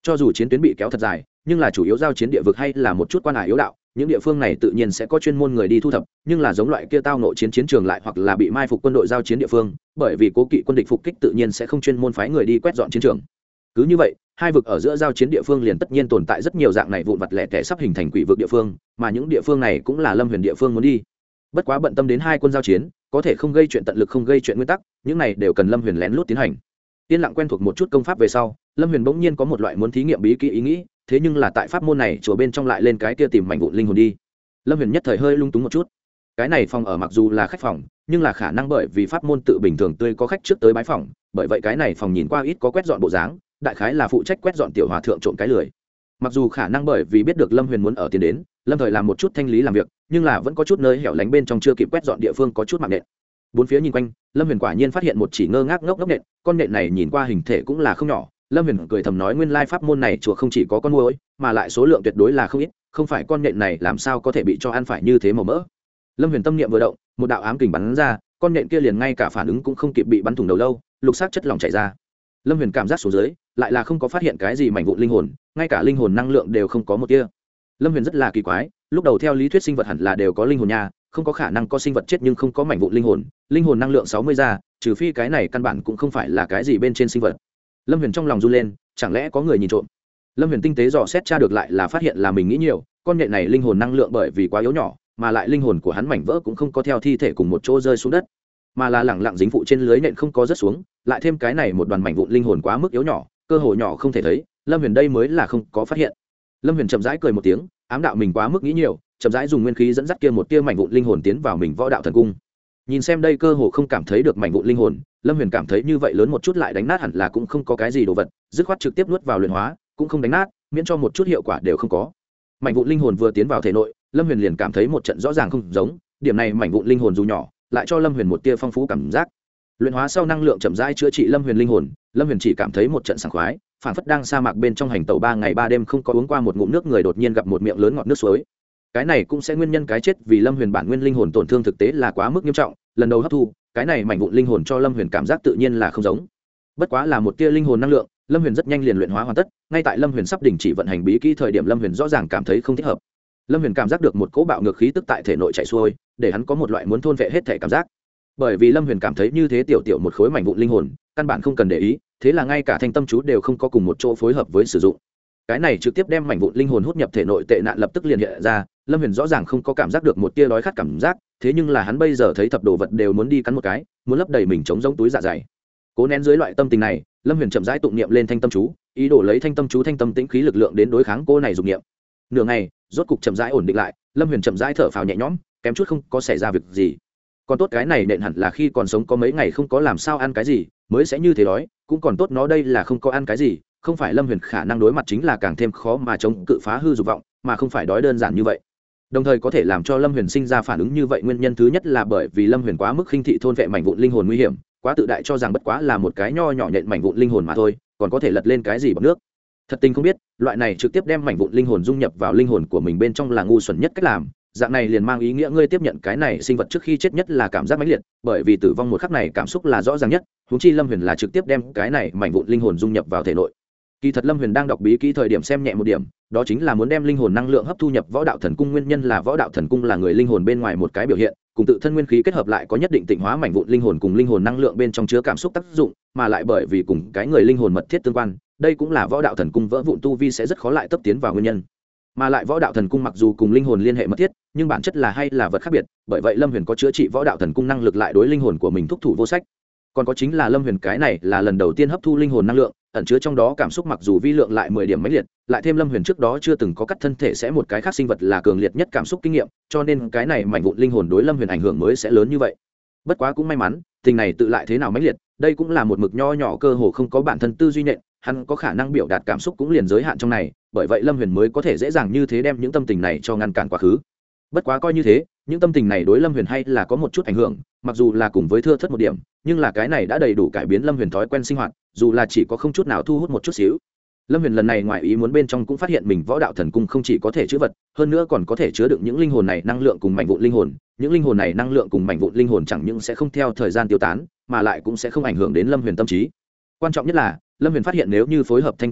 cho dù chiến tuyến bị kéo thật dài nhưng là chủ yếu giao chiến địa vực hay là một chút quan hải yếu đạo, những địa phương này tự nhiên sẽ có chuyên môn người đi thu thập, nhưng là giống loại kia tao nội chiến chiến trường lại hoặc là bị mai phục quân đội giao chiến địa phương, bởi vì cố kỵ quân địch phục kích tự nhiên sẽ không chuyên môn phái người đi quét dọn chiến trường. Cứ như vậy, hai vực ở giữa giao chiến địa phương liền tất nhiên tồn tại rất nhiều dạng này vụn vặt lẻ tẻ sắp hình thành quỷ vực địa phương, mà những địa phương này cũng là Lâm Huyền địa phương muốn đi. Bất quá bận tâm đến hai quân giao chiến, có thể không gây chuyện tận lực không gây chuyện nguyên tắc, những này đều cần Lâm Huyền lén lút tiến hành. Yên lặng quen thuộc một chút công pháp về sau, Lâm Huyền bỗng nhiên có một loại muốn thí nghiệm bí kỹ ý nghĩ, thế nhưng là tại pháp môn này chùa bên trong lại lên cái kia tìm mảnh vụn linh hồn đi. Lâm Huyền nhất thời hơi lung túng một chút. Cái này phòng ở mặc dù là khách phòng, nhưng là khả năng bởi vì pháp môn tự bình thường tươi có khách trước tới bái phòng, bởi vậy cái này phòng nhìn qua ít có quét dọn bộ dáng, đại khái là phụ trách quét dọn tiểu hòa thượng trộm cái lười. Mặc dù khả năng bởi vì biết được Lâm Huyền muốn ở tiền đến, Lâm thời làm một chút thanh lý làm việc, nhưng là vẫn có chút nơi hẻo lánh bên trong chưa kịp quét dọn địa phương có chút mạng nện. Bốn phía nhìn quanh, Lâm Huyền quả nhiên phát hiện một chỉ ngơ ngác ngốc ngốc nện, con nện này nhìn qua hình thể cũng là không nhỏ. Lâm Huyền cười thầm nói nguyên lai pháp môn này chùa không chỉ có con muỗi, mà lại số lượng tuyệt đối là không ít, không phải con nện này làm sao có thể bị cho ăn phải như thế màu mỡ. Lâm Huyền tâm niệm vừa động, một đạo ám kình bắn ra, con nện kia liền ngay cả phản ứng cũng không kịp bị bắn thủng đầu lâu, lục sắc chất lỏng chảy ra. Lâm Huyền cảm giác xuống dưới, lại là không có phát hiện cái gì mảnh vụn linh hồn, ngay cả linh hồn năng lượng đều không có một tia. Lâm Huyền rất là kỳ quái, lúc đầu theo lý thuyết sinh vật hẳn là đều có linh hồn nha, không có khả năng có sinh vật chết nhưng không có mảnh vụn linh hồn, linh hồn năng lượng sáu mươi ra, trừ phi cái này căn bản cũng không phải là cái gì bên trên sinh vật. Lâm Huyền trong lòng run lên, chẳng lẽ có người nhìn trộm. Lâm Huyền tinh tế dò xét tra được lại là phát hiện là mình nghĩ nhiều, con nhện này linh hồn năng lượng bởi vì quá yếu nhỏ, mà lại linh hồn của hắn mảnh vỡ cũng không có theo thi thể cùng một chỗ rơi xuống đất, mà là lẳng lặng dính phụ trên lưới nện không có rớt xuống, lại thêm cái này một đoàn mảnh vụn linh hồn quá mức yếu nhỏ, cơ hồ nhỏ không thể thấy, Lâm Huyền đây mới là không có phát hiện. Lâm Huyền chậm rãi cười một tiếng, ám đạo mình quá mức nghĩ nhiều, chậm rãi dùng nguyên khí dẫn dắt kia một tia mảnh vụn linh hồn tiến vào mình võ đạo thần cung. Nhìn xem đây cơ hồ không cảm thấy được mảnh vụn linh hồn, Lâm Huyền cảm thấy như vậy lớn một chút lại đánh nát hẳn là cũng không có cái gì đồ vật, dứt khoát trực tiếp nuốt vào luyện hóa, cũng không đánh nát, miễn cho một chút hiệu quả đều không có. Mảnh vụn linh hồn vừa tiến vào thể nội, Lâm Huyền liền cảm thấy một trận rõ ràng không giống, điểm này mảnh vụn linh hồn dù nhỏ, lại cho Lâm Huyền một tia phong phú cảm giác. Luyện hóa sau năng lượng chậm rãi chữa trị Lâm Huyền linh hồn, Lâm Huyền chỉ cảm thấy một trận sảng khoái, phản phất đang sa mạc bên trong hành tẩu ba ngày ba đêm không có uống qua một ngụm nước người đột nhiên gặp một miệng lớn ngọt nước suối. Cái này cũng sẽ nguyên nhân cái chết vì Lâm Huyền bản nguyên linh hồn tổn thương thực tế là quá mức nghiêm trọng, lần đầu hấp thu, cái này mảnh vụn linh hồn cho Lâm Huyền cảm giác tự nhiên là không giống. Bất quá là một tia linh hồn năng lượng, Lâm Huyền rất nhanh liền luyện hóa hoàn tất, ngay tại Lâm Huyền sắp đình chỉ vận hành bí kỹ thời điểm Lâm Huyền rõ ràng cảm thấy không thích hợp. Lâm Huyền cảm giác được một cỗ bạo ngược khí tức tại thể nội chạy xuôi, để hắn có một loại muốn thôn vệ hết thể cảm giác. Bởi vì Lâm Huyền cảm thấy như thế tiểu tiểu một khối mảnh vụn linh hồn, căn bản không cần để ý, thế là ngay cả thanh tâm chú đều không có cùng một chỗ phối hợp với sử dụng. Cái này trực tiếp đem mảnh vụn linh hồn hút nhập thể nội tệ nạn lập tức liền hiện ra, Lâm Huyền rõ ràng không có cảm giác được một tia đói khát cảm giác, thế nhưng là hắn bây giờ thấy thập đồ vật đều muốn đi cắn một cái, muốn lấp đầy mình trống rỗng túi dạ dày. Cố nén dưới loại tâm tình này, Lâm Huyền chậm rãi tụng niệm lên thanh tâm chú, ý đồ lấy thanh tâm chú thanh tâm tĩnh khí lực lượng đến đối kháng cô này dục niệm. Nửa ngày, rốt cục chậm rãi ổn định lại, Lâm Huyền chậm rãi thở phào nhẹ nhõm, kém chút không có xảy ra việc gì. Còn tốt cái này nện hẳn là khi còn sống có mấy ngày không có làm sao ăn cái gì, mới sẽ như thế đói, cũng còn tốt nó đây là không có ăn cái gì, không phải Lâm Huyền khả năng đối mặt chính là càng thêm khó mà chống cự phá hư dục vọng, mà không phải đói đơn giản như vậy. Đồng thời có thể làm cho Lâm Huyền sinh ra phản ứng như vậy nguyên nhân thứ nhất là bởi vì Lâm Huyền quá mức khinh thị thôn vệ mảnh vụn linh hồn nguy hiểm, quá tự đại cho rằng bất quá là một cái nho nhỏ nhện mảnh vụn linh hồn mà thôi, còn có thể lật lên cái gì bằng nước. Thật tình không biết, loại này trực tiếp đem mảnh vụn linh hồn dung nhập vào linh hồn của mình bên trong là ngu xuẩn nhất cách làm, dạng này liền mang ý nghĩa ngươi tiếp nhận cái này sinh vật trước khi chết nhất là cảm giác mãnh liệt, bởi vì tử vong một khắc này cảm xúc là rõ ràng nhất, huống chi Lâm Huyền là trực tiếp đem cái này mảnh vụn linh hồn dung nhập vào thể nội. Kỳ thật Lâm Huyền đang đọc bí kỹ thời điểm xem nhẹ một điểm, đó chính là muốn đem linh hồn năng lượng hấp thu nhập võ đạo thần cung, nguyên nhân là võ đạo thần cung là người linh hồn bên ngoài một cái biểu hiện, cùng tự thân nguyên khí kết hợp lại có nhất định tịnh hóa mảnh vụn linh hồn cùng linh hồn năng lượng bên trong chứa cảm xúc tác dụng, mà lại bởi vì cùng cái người linh hồn mật thiết tương quan, đây cũng là võ đạo thần cung vỡ vụn tu vi sẽ rất khó lại tấp tiến vào nguyên nhân. Mà lại võ đạo thần cung mặc dù cùng linh hồn liên hệ mật thiết, nhưng bản chất là hay là vật khác biệt, bởi vậy Lâm Huyền có chữa trị võ đạo thần cung năng lực lại đối linh hồn của mình thúc thủ vô sách. Còn có chính là Lâm Huyền cái này là lần đầu tiên hấp thu linh hồn năng lượng, ẩn chứa trong đó cảm xúc mặc dù vi lượng lại mười điểm mãnh liệt, lại thêm Lâm Huyền trước đó chưa từng có cắt thân thể sẽ một cái khác sinh vật là cường liệt nhất cảm xúc kinh nghiệm, cho nên cái này mảnh vụn linh hồn đối Lâm Huyền ảnh hưởng mới sẽ lớn như vậy. Bất quá cũng may mắn, tình này tự lại thế nào mãnh liệt, đây cũng là một mực nho nhỏ cơ hồ không có bản thân tư duy nện, hắn có khả năng biểu đạt cảm xúc cũng liền giới hạn trong này, bởi vậy Lâm Huyền mới có thể dễ dàng như thế đem những tâm tình này cho ngăn cản quá khứ. Bất quá coi như thế, những tâm tình này đối Lâm Huyền hay là có một chút ảnh hưởng, mặc dù là cùng với thưa thớt một điểm, nhưng là cái này đã đầy đủ cải biến Lâm Huyền thói quen sinh hoạt, dù là chỉ có không chút nào thu hút một chút xíu. Lâm Huyền lần này ngoài ý muốn bên trong cũng phát hiện mình võ đạo thần cung không chỉ có thể chứa vật, hơn nữa còn có thể chứa đựng những linh hồn này năng lượng cùng mảnh vụn linh hồn, những linh hồn này năng lượng cùng mảnh vụn linh hồn chẳng những sẽ không theo thời gian tiêu tán, mà lại cũng sẽ không ảnh hưởng đến Lâm Huyền tâm trí. Quan trọng nhất là, Lâm Huyền phát hiện nếu như phối hợp thanh tâm chú,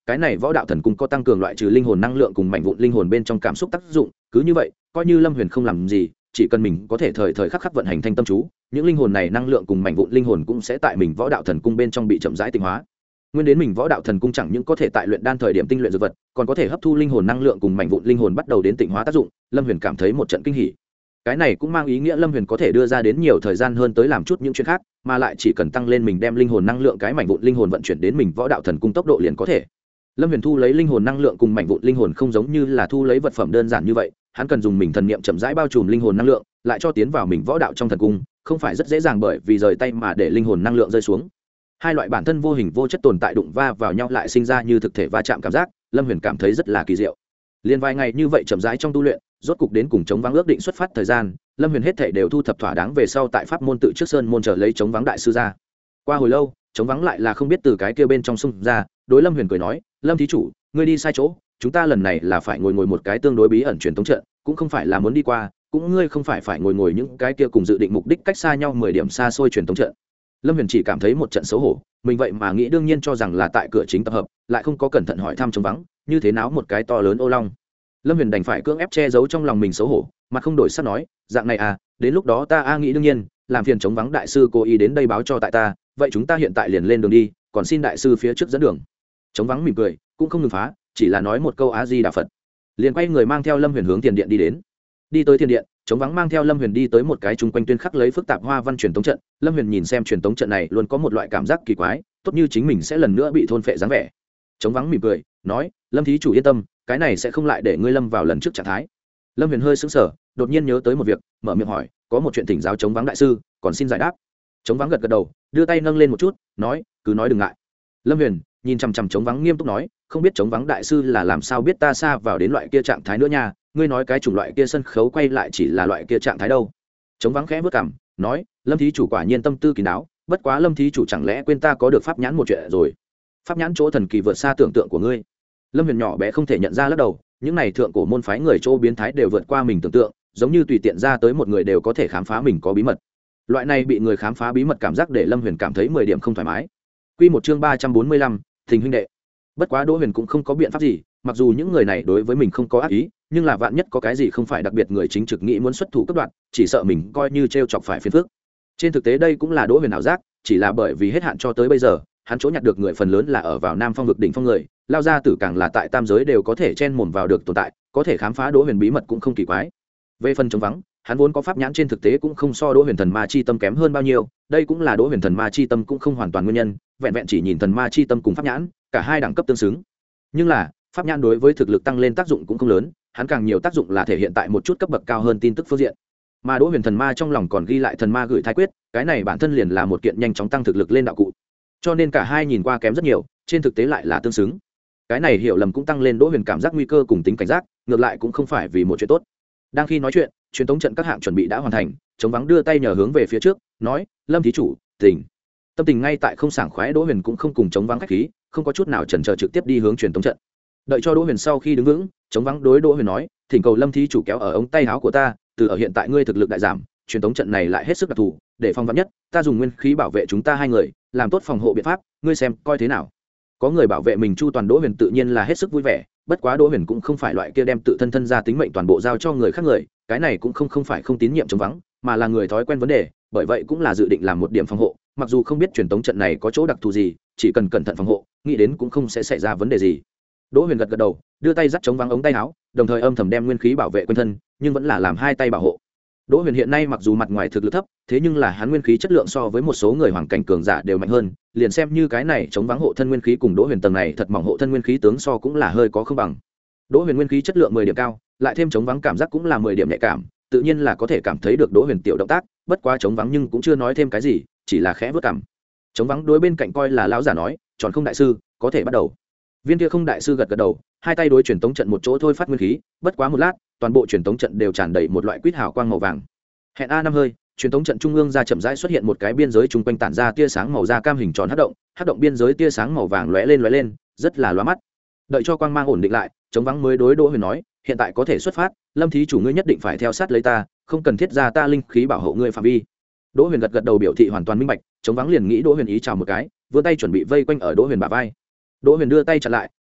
cái này võ đạo thần cung có tăng cường loại trừ linh hồn năng lượng cùng mảnh vụn linh hồn bên trong cảm xúc tác dụng, cứ như vậy coi như Lâm Huyền không làm gì, chỉ cần mình có thể thời thời khắc khắc vận hành thanh tâm chú, những linh hồn này năng lượng cùng mảnh vụn linh hồn cũng sẽ tại mình võ đạo thần cung bên trong bị chậm rãi tinh hóa. Nguyên đến mình võ đạo thần cung chẳng những có thể tại luyện đan thời điểm tinh luyện dược vật, còn có thể hấp thu linh hồn năng lượng cùng mảnh vụn linh hồn bắt đầu đến tịnh hóa tác dụng. Lâm Huyền cảm thấy một trận kinh hỉ. Cái này cũng mang ý nghĩa Lâm Huyền có thể đưa ra đến nhiều thời gian hơn tới làm chút những chuyện khác, mà lại chỉ cần tăng lên mình đem linh hồn năng lượng cái mảnh vụn linh hồn vận chuyển đến mình võ đạo thần cung tốc độ liền có thể. Lâm Huyền thu lấy linh hồn năng lượng cùng mảnh vụn linh hồn không giống như là thu lấy vật phẩm đơn giản như vậy, hắn cần dùng mình thần niệm chậm rãi bao trùm linh hồn năng lượng, lại cho tiến vào mình võ đạo trong thần cung, không phải rất dễ dàng bởi vì rời tay mà để linh hồn năng lượng rơi xuống. Hai loại bản thân vô hình vô chất tồn tại đụng va vào nhau lại sinh ra như thực thể va chạm cảm giác, Lâm Huyền cảm thấy rất là kỳ diệu. Liên vài ngày như vậy chậm rãi trong tu luyện, rốt cục đến cùng chống vắng ước định xuất phát thời gian, Lâm Huyền hết thảy đều thu thập thỏa đáng về sau tại pháp môn tự trước sơn môn chờ lấy chống vắng đại sư ra. Qua hồi lâu, chống vắng lại là không biết từ cái kia bên trong xung ra, đối Lâm Huyền cười nói, "Lâm thí chủ, ngươi đi sai chỗ, chúng ta lần này là phải ngồi ngồi một cái tương đối bí ẩn truyền tống trận, cũng không phải là muốn đi qua, cũng ngươi không phải phải ngồi ngồi những cái kia cùng dự định mục đích cách xa nhau mười điểm xa xôi truyền tống trận." Lâm Huyền chỉ cảm thấy một trận xấu hổ, mình vậy mà nghĩ đương nhiên cho rằng là tại cửa chính tập hợp, lại không có cẩn thận hỏi thăm chống vắng, như thế nào một cái to lớn ô long. Lâm Huyền đành phải cưỡng ép che giấu trong lòng mình xấu hổ, mặt không đổi sắc nói, "Dạng này à, đến lúc đó ta a nghĩ đương nhiên, làm phiền chống vắng đại sư cố ý đến đây báo cho tại ta, vậy chúng ta hiện tại liền lên đường đi, còn xin đại sư phía trước dẫn đường." Chống vắng mỉm cười, cũng không ngừng phá, chỉ là nói một câu A Di Đà Phật, liền quay người mang theo Lâm Huyền hướng tiền điện đi đến. Đi tới tiền điện, chống vắng mang theo Lâm Huyền đi tới một cái trung quanh tuyên khắc lấy phức tạp hoa văn truyền tống trận. Lâm Huyền nhìn xem truyền tống trận này luôn có một loại cảm giác kỳ quái, tốt như chính mình sẽ lần nữa bị thôn phệ dáng vẻ. Chống vắng mỉm cười, nói, "Lâm thí chủ yên tâm, cái này sẽ không lại để ngươi lâm vào lần trước trạng thái." Lâm Huyền hơi sững sờ, đột nhiên nhớ tới một việc, mở miệng hỏi, "Có một chuyện thỉnh giáo chống vắng đại sư, còn xin giải đáp." Chống vắng gật gật đầu, đưa tay nâng lên một chút, nói, "Cứ nói đừng ngại." Lâm Huyền nhìn chằm chằm chống vắng nghiêm túc nói, "Không biết chống vắng đại sư là làm sao biết ta xa vào đến loại kia trạng thái nữa nha, ngươi nói cái chủng loại kia sân khấu quay lại chỉ là loại kia trạng thái đâu?" Chống vắng khẽ vớt cằm, nói, "Lâm thí chủ quả nhiên tâm tư kín đáo, bất quá Lâm thí chủ chẳng lẽ quên ta có được pháp nhãn một chuyện rồi? Pháp nhãn chỗ thần kỳ vượt xa tưởng tượng của ngươi." Lâm Huyền nhỏ bé không thể nhận ra lắc đầu, những này thượng cổ môn phái người chỗ biến thái đều vượt qua mình tưởng tượng, giống như tùy tiện ra tới một người đều có thể khám phá mình có bí mật. Loại này bị người khám phá bí mật cảm giác để Lâm Huyền cảm thấy mười điểm không thoải mái. Quy một chương ba trăm bốn mươi lăm, Tình huynh đệ. Bất quá Đỗ Huyền cũng không có biện pháp gì, mặc dù những người này đối với mình không có ác ý, nhưng là vạn nhất có cái gì không phải đặc biệt người chính trực nghĩ muốn xuất thủ cấp đoạn, chỉ sợ mình coi như trêu chọc phải phiền phức. Trên thực tế đây cũng là Đỗ Huyền ảo giác, chỉ là bởi vì hết hạn cho tới bây giờ, hắn chỗ nhặt được người phần lớn là ở vào Nam Phong vực đỉnh phong người, lao ra tử càng là tại tam giới đều có thể chen mồm vào được tồn tại, có thể khám phá Đỗ Huyền bí mật cũng không kỳ quái. Về phần chống vắng, hắn vốn có pháp nhãn trên thực tế cũng không so Đỗ Huyền thần ma chi tâm kém hơn bao nhiêu, đây cũng là Đỗ Huyền thần ma chi tâm cũng không hoàn toàn nguyên nhân, vẹn vẹn chỉ nhìn thần ma chi tâm cùng pháp nhãn, cả hai đẳng cấp tương xứng. Nhưng là, pháp nhãn đối với thực lực tăng lên tác dụng cũng không lớn, hắn càng nhiều tác dụng là thể hiện tại một chút cấp bậc cao hơn tin tức phương diện. Mà Đỗ Huyền thần ma trong lòng còn ghi lại thần ma gửi thai quyết, cái này bản thân liền là một kiện nhanh chóng tăng thực lực lên đạo cụ. Cho nên cả hai nhìn qua kém rất nhiều, trên thực tế lại là tương xứng. Cái này hiểu lầm cũng tăng lên Đỗ Huyền cảm giác nguy cơ cùng tính cảnh giác, ngược lại cũng không phải vì một chuyện tốt. Đang khi nói chuyện, truyền tống trận các hạng chuẩn bị đã hoàn thành, chống vắng đưa tay nhờ hướng về phía trước, nói, "Lâm thí chủ, tỉnh." Tâm tình ngay tại không sảng khoái, Đỗ Huyền cũng không cùng chống vắng khách khí, không có chút nào chần chờ trực tiếp đi hướng truyền tống trận. Đợi cho Đỗ Huyền sau khi đứng vững, chống vắng đối Đỗ Huyền nói, "Thỉnh cầu Lâm thí chủ kéo ở ống tay áo của ta, từ ở hiện tại ngươi thực lực đại giảm, truyền tống trận này lại hết sức đặc thù, để phòng vắn nhất, ta dùng nguyên khí bảo vệ chúng ta hai người, làm tốt phòng hộ biện pháp, ngươi xem coi thế nào." Có người bảo vệ mình chu toàn, Đỗ Huyền tự nhiên là hết sức vui vẻ, bất quá Đỗ Huyền cũng không phải loại kia đem tự thân thân ra tính mệnh toàn bộ giao cho người khác người, cái này cũng không không phải không tín nhiệm chống vắng, mà là người thói quen vấn đề, bởi vậy cũng là dự định làm một điểm phòng hộ, mặc dù không biết truyền tống trận này có chỗ đặc thù gì, chỉ cần cẩn thận phòng hộ, nghĩ đến cũng không sẽ xảy ra vấn đề gì. Đỗ Huyền gật gật đầu, đưa tay dắt chống vắng ống tay áo, đồng thời âm thầm đem nguyên khí bảo vệ quanh thân, nhưng vẫn là làm hai tay bảo hộ. Đỗ Huyền hiện nay mặc dù mặt ngoài thực lực thấp, thế nhưng là hắn nguyên khí chất lượng so với một số người hoàng cảnh cường giả đều mạnh hơn, liền xem như cái này chống vắng hộ thân nguyên khí cùng Đỗ Huyền tầng này thật mỏng hộ thân nguyên khí tướng so cũng là hơi có không bằng. Đỗ Huyền nguyên khí chất lượng mười điểm cao, lại thêm chống vắng cảm giác cũng là mười điểm nhạy cảm, tự nhiên là có thể cảm thấy được Đỗ Huyền tiểu động tác, bất quá chống vắng nhưng cũng chưa nói thêm cái gì, chỉ là khẽ vớt cằm. Chống vắng đối bên cạnh coi là lão giả nói, "Tròn Không đại sư, có thể bắt đầu." Viên kia Không đại sư gật gật đầu, hai tay đối truyền tống trận một chỗ thôi phát nguyên khí, bất quá một lát, toàn bộ truyền tống trận đều tràn đầy một loại quýt hào quang màu vàng. Hẹn a năm hơi, truyền tống trận trung ương ra chậm rãi xuất hiện một cái biên giới trung quanh tản ra tia sáng màu da cam hình tròn hắc động, hắc động biên giới tia sáng màu vàng lóe lên lóe lên, rất là lóa mắt. Đợi cho quang mang ổn định lại, chống vắng mới đối Đỗ Huyền nói, "Hiện tại có thể xuất phát, Lâm thí chủ ngươi nhất định phải theo sát lấy ta, không cần thiết ra ta linh khí bảo hộ ngươi phạm vi." Đỗ Huyền gật gật đầu biểu thị hoàn toàn minh bạch, chống vắng liền nghĩ Đỗ Huyền ý chào một cái, vươn tay chuẩn bị vây quanh ở Đỗ Huyền bả vai. Đỗ Huyền đưa tay chặn lại,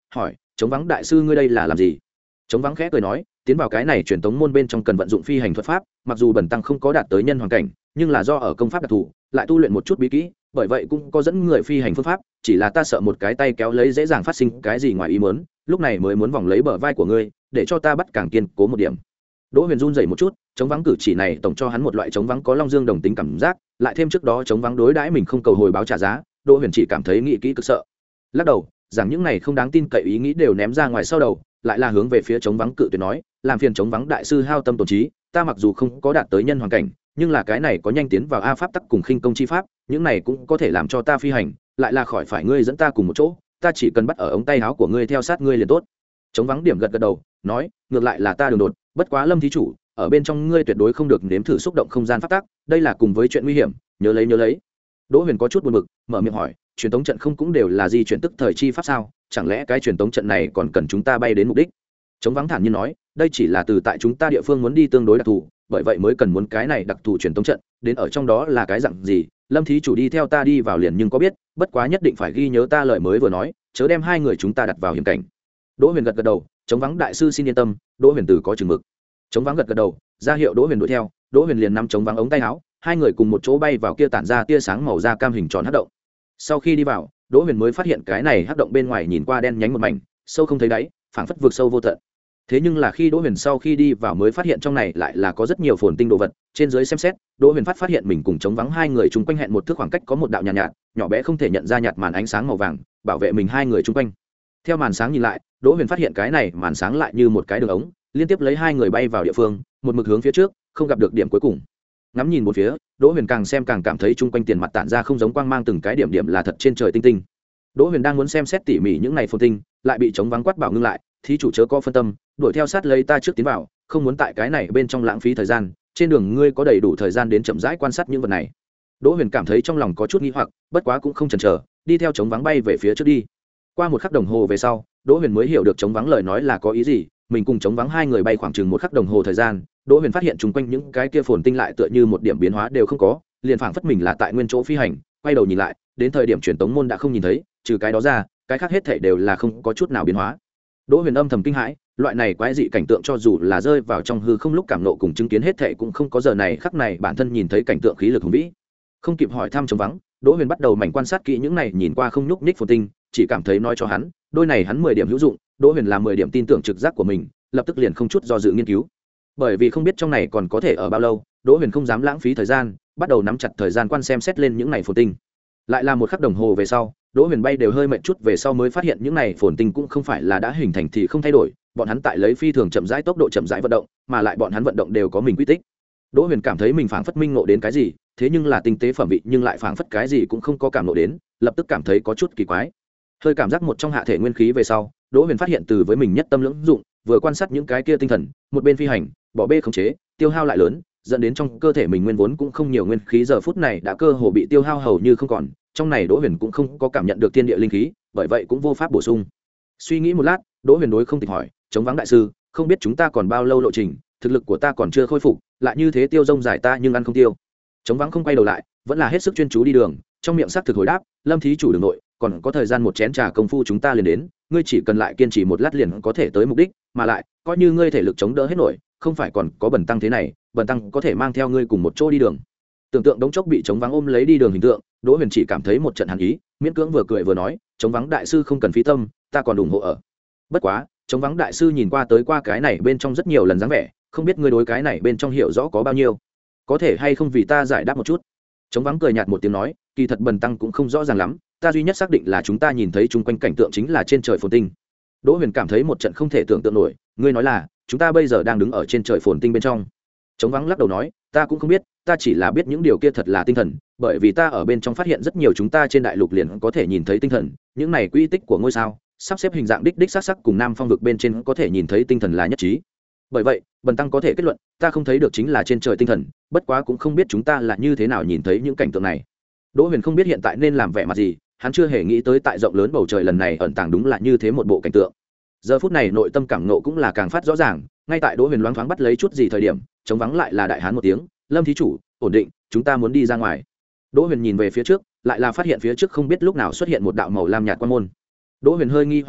hỏi chống vắng đại sư ngươi đây là làm gì? Chống vắng khẽ cười nói, tiến vào cái này truyền tống môn bên trong cần vận dụng phi hành thuật pháp, mặc dù bần tăng không có đạt tới nhân hoàn cảnh, nhưng là do ở công pháp đặc thù, lại tu luyện một chút bí kỹ, bởi vậy cũng có dẫn người phi hành phương pháp, chỉ là ta sợ một cái tay kéo lấy dễ dàng phát sinh cái gì ngoài ý muốn, lúc này mới muốn vòng lấy bờ vai của ngươi, để cho ta bắt càng kiên cố một điểm. Đỗ Huyền run rẩy một chút, chống vắng cử chỉ này tổng cho hắn một loại chống vắng có long dương đồng tính cảm giác, lại thêm trước đó chống vắng đối đãi mình không cầu hồi báo trả giá, Đỗ Huyền chỉ cảm thấy nghĩ kỹ cực sợ. Lắc đầu, rằng những này không đáng tin cậy ý nghĩ đều ném ra ngoài sau đầu, lại là hướng về phía chống vắng cự tuyệt nói, làm phiền chống vắng đại sư hao tâm tổn trí, ta mặc dù không có đạt tới nhân hoàn cảnh, nhưng là cái này có nhanh tiến vào a pháp tắc cùng khinh công chi pháp, những này cũng có thể làm cho ta phi hành, lại là khỏi phải ngươi dẫn ta cùng một chỗ, ta chỉ cần bắt ở ống tay áo của ngươi theo sát ngươi liền tốt. Chống vắng điểm gật gật đầu, nói, ngược lại là ta đường đột, bất quá Lâm thí chủ, ở bên trong ngươi tuyệt đối không được nếm thử xúc động không gian pháp tắc, đây là cùng với chuyện nguy hiểm, nhớ lấy nhớ lấy. Đỗ Huyền có chút buồn bực, mở miệng hỏi, truyền tống trận không cũng đều là di chuyển tức thời chi pháp sao, chẳng lẽ cái truyền tống trận này còn cần chúng ta bay đến mục đích? Chống vắng thản nhiên nói, đây chỉ là từ tại chúng ta địa phương muốn đi tương đối đặc thù, bởi vậy mới cần muốn cái này đặc thù truyền tống trận, đến ở trong đó là cái dạng gì, Lâm thí chủ đi theo ta đi vào liền nhưng có biết, bất quá nhất định phải ghi nhớ ta lời mới vừa nói, chớ đem hai người chúng ta đặt vào hiểm cảnh. Đỗ Huyền gật gật đầu, chống vắng đại sư xin yên tâm, Đỗ Huyền từ có chừng mực. Chống vắng gật gật đầu, ra hiệu Đỗ Huyền đuổi theo, Đỗ Huyền liền nắm chống vắng ống tay áo, hai người cùng một chỗ bay vào kia tản ra tia sáng màu da cam hình tròn hắc động. Sau khi đi vào, Đỗ Huyền mới phát hiện cái này hắc động bên ngoài nhìn qua đen nhánh một mảnh, sâu không thấy đáy, phảng phất vực sâu vô tận. Thế nhưng là khi Đỗ Huyền sau khi đi vào mới phát hiện trong này lại là có rất nhiều phồn tinh đồ vật, trên dưới xem xét, Đỗ Huyền phát phát hiện mình cùng chống vắng hai người chung quanh hẹn một thước khoảng cách có một đạo nhàn nhạt, nhạt, nhỏ bé không thể nhận ra nhạt màn ánh sáng màu vàng, bảo vệ mình hai người chung quanh. Theo màn sáng nhìn lại, Đỗ Huyền phát hiện cái này màn sáng lại như một cái đường ống, liên tiếp lấy hai người bay vào địa phương, một mực hướng phía trước, không gặp được điểm cuối cùng. Ngắm nhìn một phía, Đỗ Huyền càng xem càng cảm thấy chung quanh tiền mặt tản ra không giống quang mang từng cái điểm điểm là thật trên trời tinh tinh. Đỗ Huyền đang muốn xem xét tỉ mỉ những này phồn tinh, lại bị chống vắng quát bảo ngưng lại, thí chủ chớ có phân tâm, đuổi theo sát lấy ta trước tiến vào, không muốn tại cái này bên trong lãng phí thời gian, trên đường ngươi có đầy đủ thời gian đến chậm rãi quan sát những vật này. Đỗ Huyền cảm thấy trong lòng có chút nghi hoặc, bất quá cũng không chần chờ, đi theo chống vắng bay về phía trước đi. Qua một khắc đồng hồ về sau, Đỗ Huyền mới hiểu được chống vắng lời nói là có ý gì, mình cùng chống vắng hai người bay khoảng chừng một khắc đồng hồ thời gian, Đỗ Huyền phát hiện chung quanh những cái kia phồn tinh lại tựa như một điểm biến hóa đều không có, liền phảng phất mình là tại nguyên chỗ phi hành, quay đầu nhìn lại, đến thời điểm truyền tống môn đã không nhìn thấy, trừ cái đó ra, cái khác hết thảy đều là không có chút nào biến hóa. Đỗ Huyền âm thầm kinh hãi, loại này quái dị cảnh tượng cho dù là rơi vào trong hư không lúc cảm nộ cùng chứng kiến hết thảy cũng không có giờ này khắc này bản thân nhìn thấy cảnh tượng khí lực hùng vĩ. Không kịp hỏi thăm chống vắng, Đỗ Huyền bắt đầu mảnh quan sát kỹ những này nhìn qua không nhúc nhích phồn tinh, chỉ cảm thấy nói cho hắn, đôi này hắn mười điểm hữu dụng, Đỗ Huyền là mười điểm tin tưởng trực giác của mình, lập tức liền không chút do dự nghiên cứu. Bởi vì không biết trong này còn có thể ở bao lâu, Đỗ Huyền không dám lãng phí thời gian, bắt đầu nắm chặt thời gian quan xem xét lên những này phồn tinh. Lại là một khắc đồng hồ về sau, Đỗ Huyền bay đều hơi mệt chút về sau mới phát hiện những này phồn tinh cũng không phải là đã hình thành thì không thay đổi, bọn hắn tại lấy phi thường chậm rãi tốc độ chậm rãi vận động, mà lại bọn hắn vận động đều có mình quy tích. Đỗ Huyền cảm thấy mình phảng phất minh ngộ đến cái gì, thế nhưng là tinh tế phẩm vị nhưng lại phảng phất cái gì cũng không có cảm ngộ đến, lập tức cảm thấy có chút kỳ quái. Hơi cảm giác một trong hạ thể nguyên khí về sau, Đỗ Huyền phát hiện từ với mình nhất tâm lưỡng dụng, vừa quan sát những cái kia tinh thần, một bên phi hành, bỏ bê khống chế, tiêu hao lại lớn, dẫn đến trong cơ thể mình nguyên vốn cũng không nhiều nguyên khí giờ phút này đã cơ hồ bị tiêu hao hầu như không còn, trong này Đỗ Huyền cũng không có cảm nhận được thiên địa linh khí, bởi vậy cũng vô pháp bổ sung. Suy nghĩ một lát, Đỗ Huyền đối không tịch hỏi, chống vắng đại sư, không biết chúng ta còn bao lâu lộ trình, thực lực của ta còn chưa khôi phục, lại như thế tiêu rông giải ta nhưng ăn không tiêu. Chống vắng không quay đầu lại, vẫn là hết sức chuyên chú đi đường, trong miệng sắc thực hồi đáp, Lâm thí chủ đường nội, còn có thời gian một chén trà công phu chúng ta liền đến, ngươi chỉ cần lại kiên trì một lát liền có thể tới mục đích, mà lại, coi như ngươi thể lực chống đỡ hết nổi, không phải còn có bần tăng thế này, bần tăng có thể mang theo ngươi cùng một chỗ đi đường. Tưởng tượng đống chốc bị chống vắng ôm lấy đi đường hình tượng, Đỗ Huyền chỉ cảm thấy một trận hàn ý, miễn cưỡng vừa cười vừa nói, chống vắng đại sư không cần phí tâm, ta còn ủng hộ ở. Bất quá, chống vắng đại sư nhìn qua tới qua cái này bên trong rất nhiều lần dáng vẻ, không biết ngươi đối cái này bên trong hiểu rõ có bao nhiêu, có thể hay không vì ta giải đáp một chút. Chống vắng cười nhạt một tiếng nói, kỳ thật bần tăng cũng không rõ ràng lắm, ta duy nhất xác định là chúng ta nhìn thấy chung quanh cảnh tượng chính là trên trời phồn tinh. Đỗ Huyền cảm thấy một trận không thể tưởng tượng nổi, ngươi nói là chúng ta bây giờ đang đứng ở trên trời phồn tinh bên trong. Chống vắng lắc đầu nói, ta cũng không biết, ta chỉ là biết những điều kia thật là tinh thần, bởi vì ta ở bên trong phát hiện rất nhiều chúng ta trên đại lục liền có thể nhìn thấy tinh thần, những này quy tích của ngôi sao, sắp xếp hình dạng đích đích sắc sắc cùng Nam Phong vực bên trên có thể nhìn thấy tinh thần là nhất trí. Bởi vậy, bần tăng có thể kết luận, ta không thấy được chính là trên trời tinh thần, bất quá cũng không biết chúng ta là như thế nào nhìn thấy những cảnh tượng này. Đỗ Huyền không biết hiện tại nên làm vẻ mặt gì, hắn chưa hề nghĩ tới tại rộng lớn bầu trời lần này ẩn tàng đúng là như thế một bộ cảnh tượng. Giờ phút này nội tâm cảm nộ cũng là càng phát rõ ràng, ngay tại Đỗ Huyền loáng thoáng bắt lấy chút gì thời điểm, chống vắng lại là đại hán một tiếng, Lâm thí chủ, ổn định, chúng ta muốn đi ra ngoài. Đỗ Huyền nhìn về phía trước, lại là phát hiện phía trước không biết lúc nào xuất hiện một đạo màu lam nhạt quan môn. Đỗ Huyền hơi nghi hoặc một chút,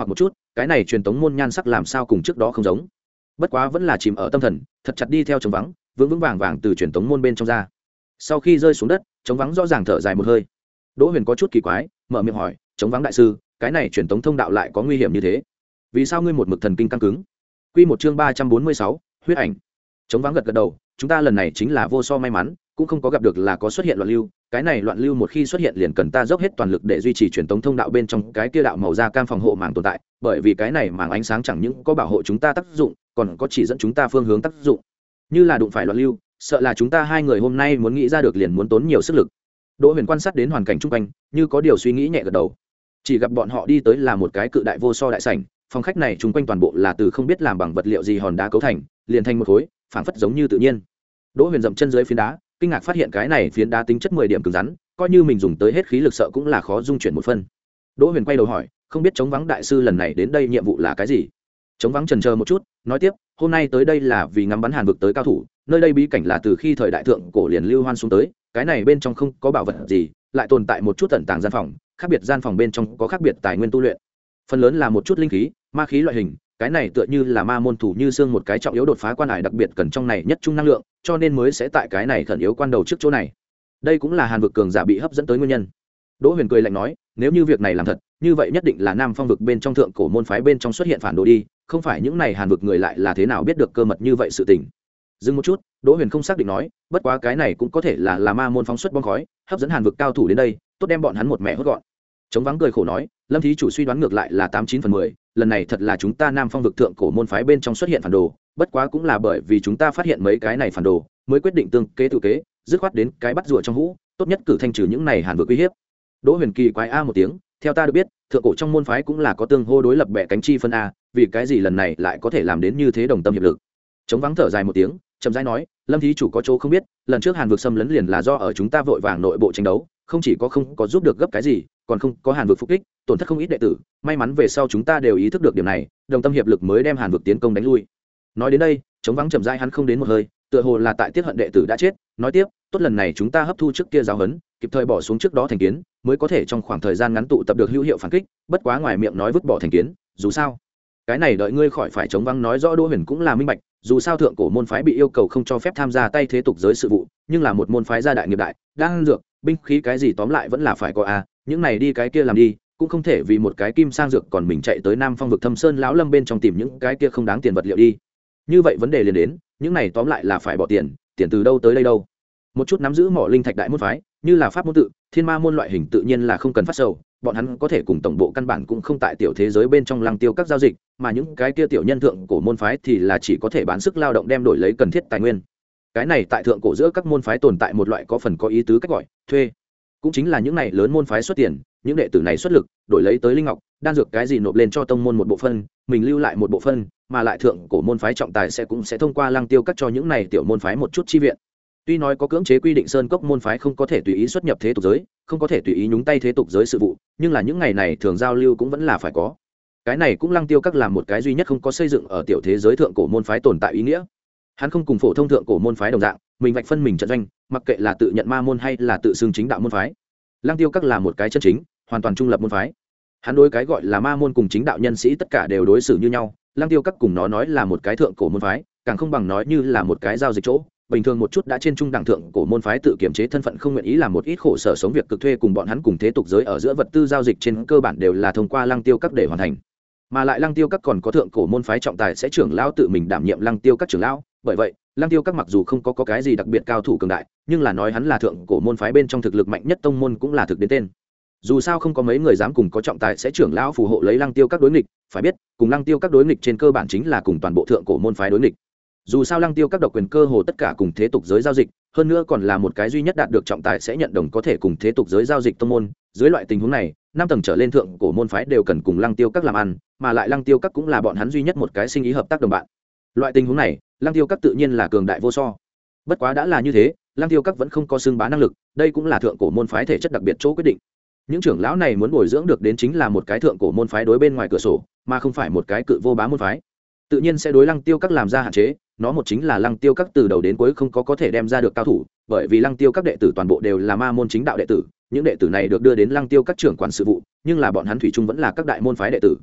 cái này truyền tống môn nhan sắc làm sao cùng trước đó không giống. Bất quá vẫn là chìm ở tâm thần, thật chặt đi theo trống vắng, vững vững vàng vàng từ truyền tống môn bên trong ra. Sau khi rơi xuống đất, trống vắng rõ ràng thở dài một hơi. Đỗ Huyền có chút kỳ quái, mở miệng hỏi, trống vắng đại sư, cái này truyền tống thông đạo lại có nguy hiểm như thế, vì sao ngươi một mực thần kinh căng cứng? Quy một chương ba trăm bốn mươi sáu, huyết ảnh. Trống vắng gật gật đầu, chúng ta lần này chính là vô so may mắn, cũng không có gặp được là có xuất hiện loạn lưu, cái này loạn lưu một khi xuất hiện liền cần ta dốc hết toàn lực để duy trì truyền tống thông đạo bên trong cái kia đạo màu da cam phòng hộ màng tồn tại, bởi vì cái này màng ánh sáng chẳng những có bảo hộ chúng ta tác dụng, còn có chỉ dẫn chúng ta phương hướng tác dụng. Như là đụng phải loạn lưu, sợ là chúng ta hai người hôm nay muốn nghĩ ra được liền muốn tốn nhiều sức lực. Đỗ Huyền quan sát đến hoàn cảnh xung quanh, như có điều suy nghĩ nhẹ gật đầu. Chỉ gặp bọn họ đi tới là một cái cự đại vô so đại sảnh, phòng khách này chung quanh toàn bộ là từ không biết làm bằng vật liệu gì hòn đá cấu thành, liền thành một khối, phảng phất giống như tự nhiên. Đỗ Huyền dậm chân dưới phiến đá, kinh ngạc phát hiện cái này phiến đá tính chất mười điểm cứng rắn, coi như mình dùng tới hết khí lực sợ cũng là khó dung chuyển một phân. Đỗ Huyền quay đầu hỏi, không biết Trống Vắng đại sư lần này đến đây nhiệm vụ là cái gì? Trống Vắng chần chờ một chút, nói tiếp, hôm nay tới đây là vì ngắm bắn Hàn vực tới cao thủ, nơi đây bí cảnh là từ khi thời đại thượng cổ liền lưu hoan xuống tới, cái này bên trong không có bảo vật gì, lại tồn tại một chút tận tàng gian phòng, khác biệt gian phòng bên trong có khác biệt tài nguyên tu luyện, phần lớn là một chút linh khí, ma khí loại hình, cái này tựa như là ma môn thủ như xương một cái trọng yếu đột phá quan hải đặc biệt cần trong này nhất trung năng lượng, cho nên mới sẽ tại cái này khẩn yếu quan đầu trước chỗ này. Đây cũng là Hàn vực cường giả bị hấp dẫn tới nguyên nhân. Đỗ Huyền cười lạnh nói, nếu như việc này làm thật, như vậy nhất định là Nam Phong vực bên trong thượng cổ môn phái bên trong xuất hiện phản đồ đi, không phải những này Hàn vực người lại là thế nào biết được cơ mật như vậy sự tình. Dừng một chút, Đỗ Huyền không xác định nói, bất quá cái này cũng có thể là là ma môn phóng xuất bom khói, hấp dẫn Hàn vực cao thủ đến đây, tốt đem bọn hắn một mẹ hốt gọn. Trống Vắng cười khổ nói, Lâm thí chủ suy đoán ngược lại là tám chín phần mười, lần này thật là chúng ta Nam Phong vực thượng cổ môn phái bên trong xuất hiện phản đồ, bất quá cũng là bởi vì chúng ta phát hiện mấy cái này phản đồ, mới quyết định tương kế tự kế, dứt khoát đến cái bắt rùa trong hũ, tốt nhất cử thanh trừ những này Hàn vực uy hiếp. Đỗ Huyền kỳ quái a một tiếng, theo ta được biết, thượng cổ trong môn phái cũng là có tương hô đối lập bẻ cánh chi phân a, vì cái gì lần này lại có thể làm đến như thế đồng tâm hiệp lực. Trống Vắng thở dài một tiếng, chậm rãi nói, Lâm thí chủ có chỗ không biết, lần trước Hàn vực xâm lấn liền là do ở chúng ta vội vàng nội bộ tranh đấu, không chỉ có không có giúp được gấp cái gì, còn không có Hàn vực phục kích, tổn thất không ít đệ tử, may mắn về sau chúng ta đều ý thức được điểm này, đồng tâm hiệp lực mới đem Hàn vực tiến công đánh lui. Nói đến đây, Trống Vắng chậm rãi hắn không đến một hơi, tựa hồ là tại tiết hận đệ tử đã chết, nói tiếp, tốt lần này chúng ta hấp thu trước kia giáo huấn, kịp thời bỏ xuống trước đó thành kiến, mới có thể trong khoảng thời gian ngắn tụ tập được hữu hiệu phản kích, bất quá ngoài miệng nói vứt bỏ thành kiến, dù sao, cái này đợi ngươi khỏi phải. Trống Vắng nói rõ Đỗ Huyền cũng là minh bạch, dù sao thượng cổ môn phái bị yêu cầu không cho phép tham gia tay thế tục giới sự vụ, nhưng là một môn phái gia đại nghiệp đại, đang dược, binh khí cái gì tóm lại vẫn là phải có a, những này đi cái kia làm đi, cũng không thể vì một cái kim sang dược còn mình chạy tới Nam Phong vực Thâm Sơn lão lâm bên trong tìm những cái kia không đáng tiền vật liệu đi. Như vậy vấn đề liền đến, những này tóm lại là phải bỏ tiền, tiền từ đâu tới đây đâu? Một chút nắm giữ mỏ linh thạch đại môn phái, như là pháp môn tự, thiên ma môn loại hình tự nhiên là không cần phát sầu, bọn hắn có thể cùng tổng bộ căn bản cũng không tại tiểu thế giới bên trong lăng tiêu các giao dịch, mà những cái kia tiểu nhân thượng cổ môn phái thì là chỉ có thể bán sức lao động đem đổi lấy cần thiết tài nguyên. Cái này tại thượng cổ giữa các môn phái tồn tại một loại có phần có ý tứ cách gọi thuê, cũng chính là những này lớn môn phái xuất tiền, những đệ tử này xuất lực đổi lấy tới linh ngọc đan dược cái gì nộp lên cho tông môn một bộ phân, mình lưu lại một bộ phân, mà lại thượng cổ môn phái trọng tài sẽ cũng sẽ thông qua lăng tiêu các cho những này tiểu môn phái một chút chi viện. Tuy nói có cưỡng chế quy định sơn cốc môn phái không có thể tùy ý xuất nhập thế tục giới, không có thể tùy ý nhúng tay thế tục giới sự vụ, nhưng là những ngày này thường giao lưu cũng vẫn là phải có. Cái này cũng lăng tiêu các làm một cái duy nhất không có xây dựng ở tiểu thế giới thượng cổ môn phái tồn tại ý nghĩa. Hắn không cùng phổ thông thượng cổ môn phái đồng dạng, mình vạch phân mình trận doanh, mặc kệ là tự nhận ma môn hay là tự xưng chính đạo môn phái. Lăng tiêu các là một cái chân chính, hoàn toàn trung lập môn phái. Hắn đối cái gọi là ma môn cùng chính đạo nhân sĩ tất cả đều đối xử như nhau, Lăng tiêu các cùng nó nói là một cái thượng cổ môn phái, càng không bằng nói như là một cái giao dịch chỗ. Bình thường một chút đã trên trung đẳng thượng cổ môn phái tự kiểm chế thân phận không nguyện ý làm một ít khổ sở sống việc cực thuê cùng bọn hắn cùng thế tục giới ở giữa vật tư giao dịch trên cơ bản đều là thông qua lăng tiêu các để hoàn thành, mà lại lăng tiêu các còn có thượng cổ môn phái trọng tài sẽ trưởng lão tự mình đảm nhiệm lăng tiêu các trưởng lão. Bởi vậy lăng tiêu các mặc dù không có, có cái gì đặc biệt cao thủ cường đại, nhưng là nói hắn là thượng cổ môn phái bên trong thực lực mạnh nhất tông môn cũng là thực đến tên. Dù sao không có mấy người dám cùng có trọng tài sẽ trưởng lão phù hộ lấy lăng tiêu các đối nghịch, phải biết cùng lăng tiêu các đối nghịch trên cơ bản chính là cùng toàn bộ thượng cổ môn phái đối nghịch. Dù sao lăng tiêu các độc quyền cơ hồ tất cả cùng thế tục giới giao dịch, hơn nữa còn là một cái duy nhất đạt được trọng tài sẽ nhận đồng có thể cùng thế tục giới giao dịch tông môn. Dưới loại tình huống này, năm tầng trở lên thượng cổ môn phái đều cần cùng lăng tiêu các làm ăn, mà lại lăng tiêu các cũng là bọn hắn duy nhất một cái sinh ý hợp tác đồng bạn. Loại tình huống này, lăng tiêu các tự nhiên là cường đại vô so. Bất quá đã là như thế, lăng tiêu các vẫn không có xưng bá năng lực, đây cũng là thượng cổ môn phái thể chất đặc biệt chỗ quyết định. Những trưởng lão này muốn bồi dưỡng được đến chính là một cái thượng cổ môn phái đối bên ngoài cửa sổ, mà không phải một cái cự vô bá môn phái. Tự nhiên sẽ đối lăng tiêu các làm ra hạn chế, nó một chính là lăng tiêu các từ đầu đến cuối không có có thể đem ra được cao thủ, bởi vì lăng tiêu các đệ tử toàn bộ đều là ma môn chính đạo đệ tử, những đệ tử này được đưa đến lăng tiêu các trưởng quản sự vụ, nhưng là bọn hắn thủy chung vẫn là các đại môn phái đệ tử.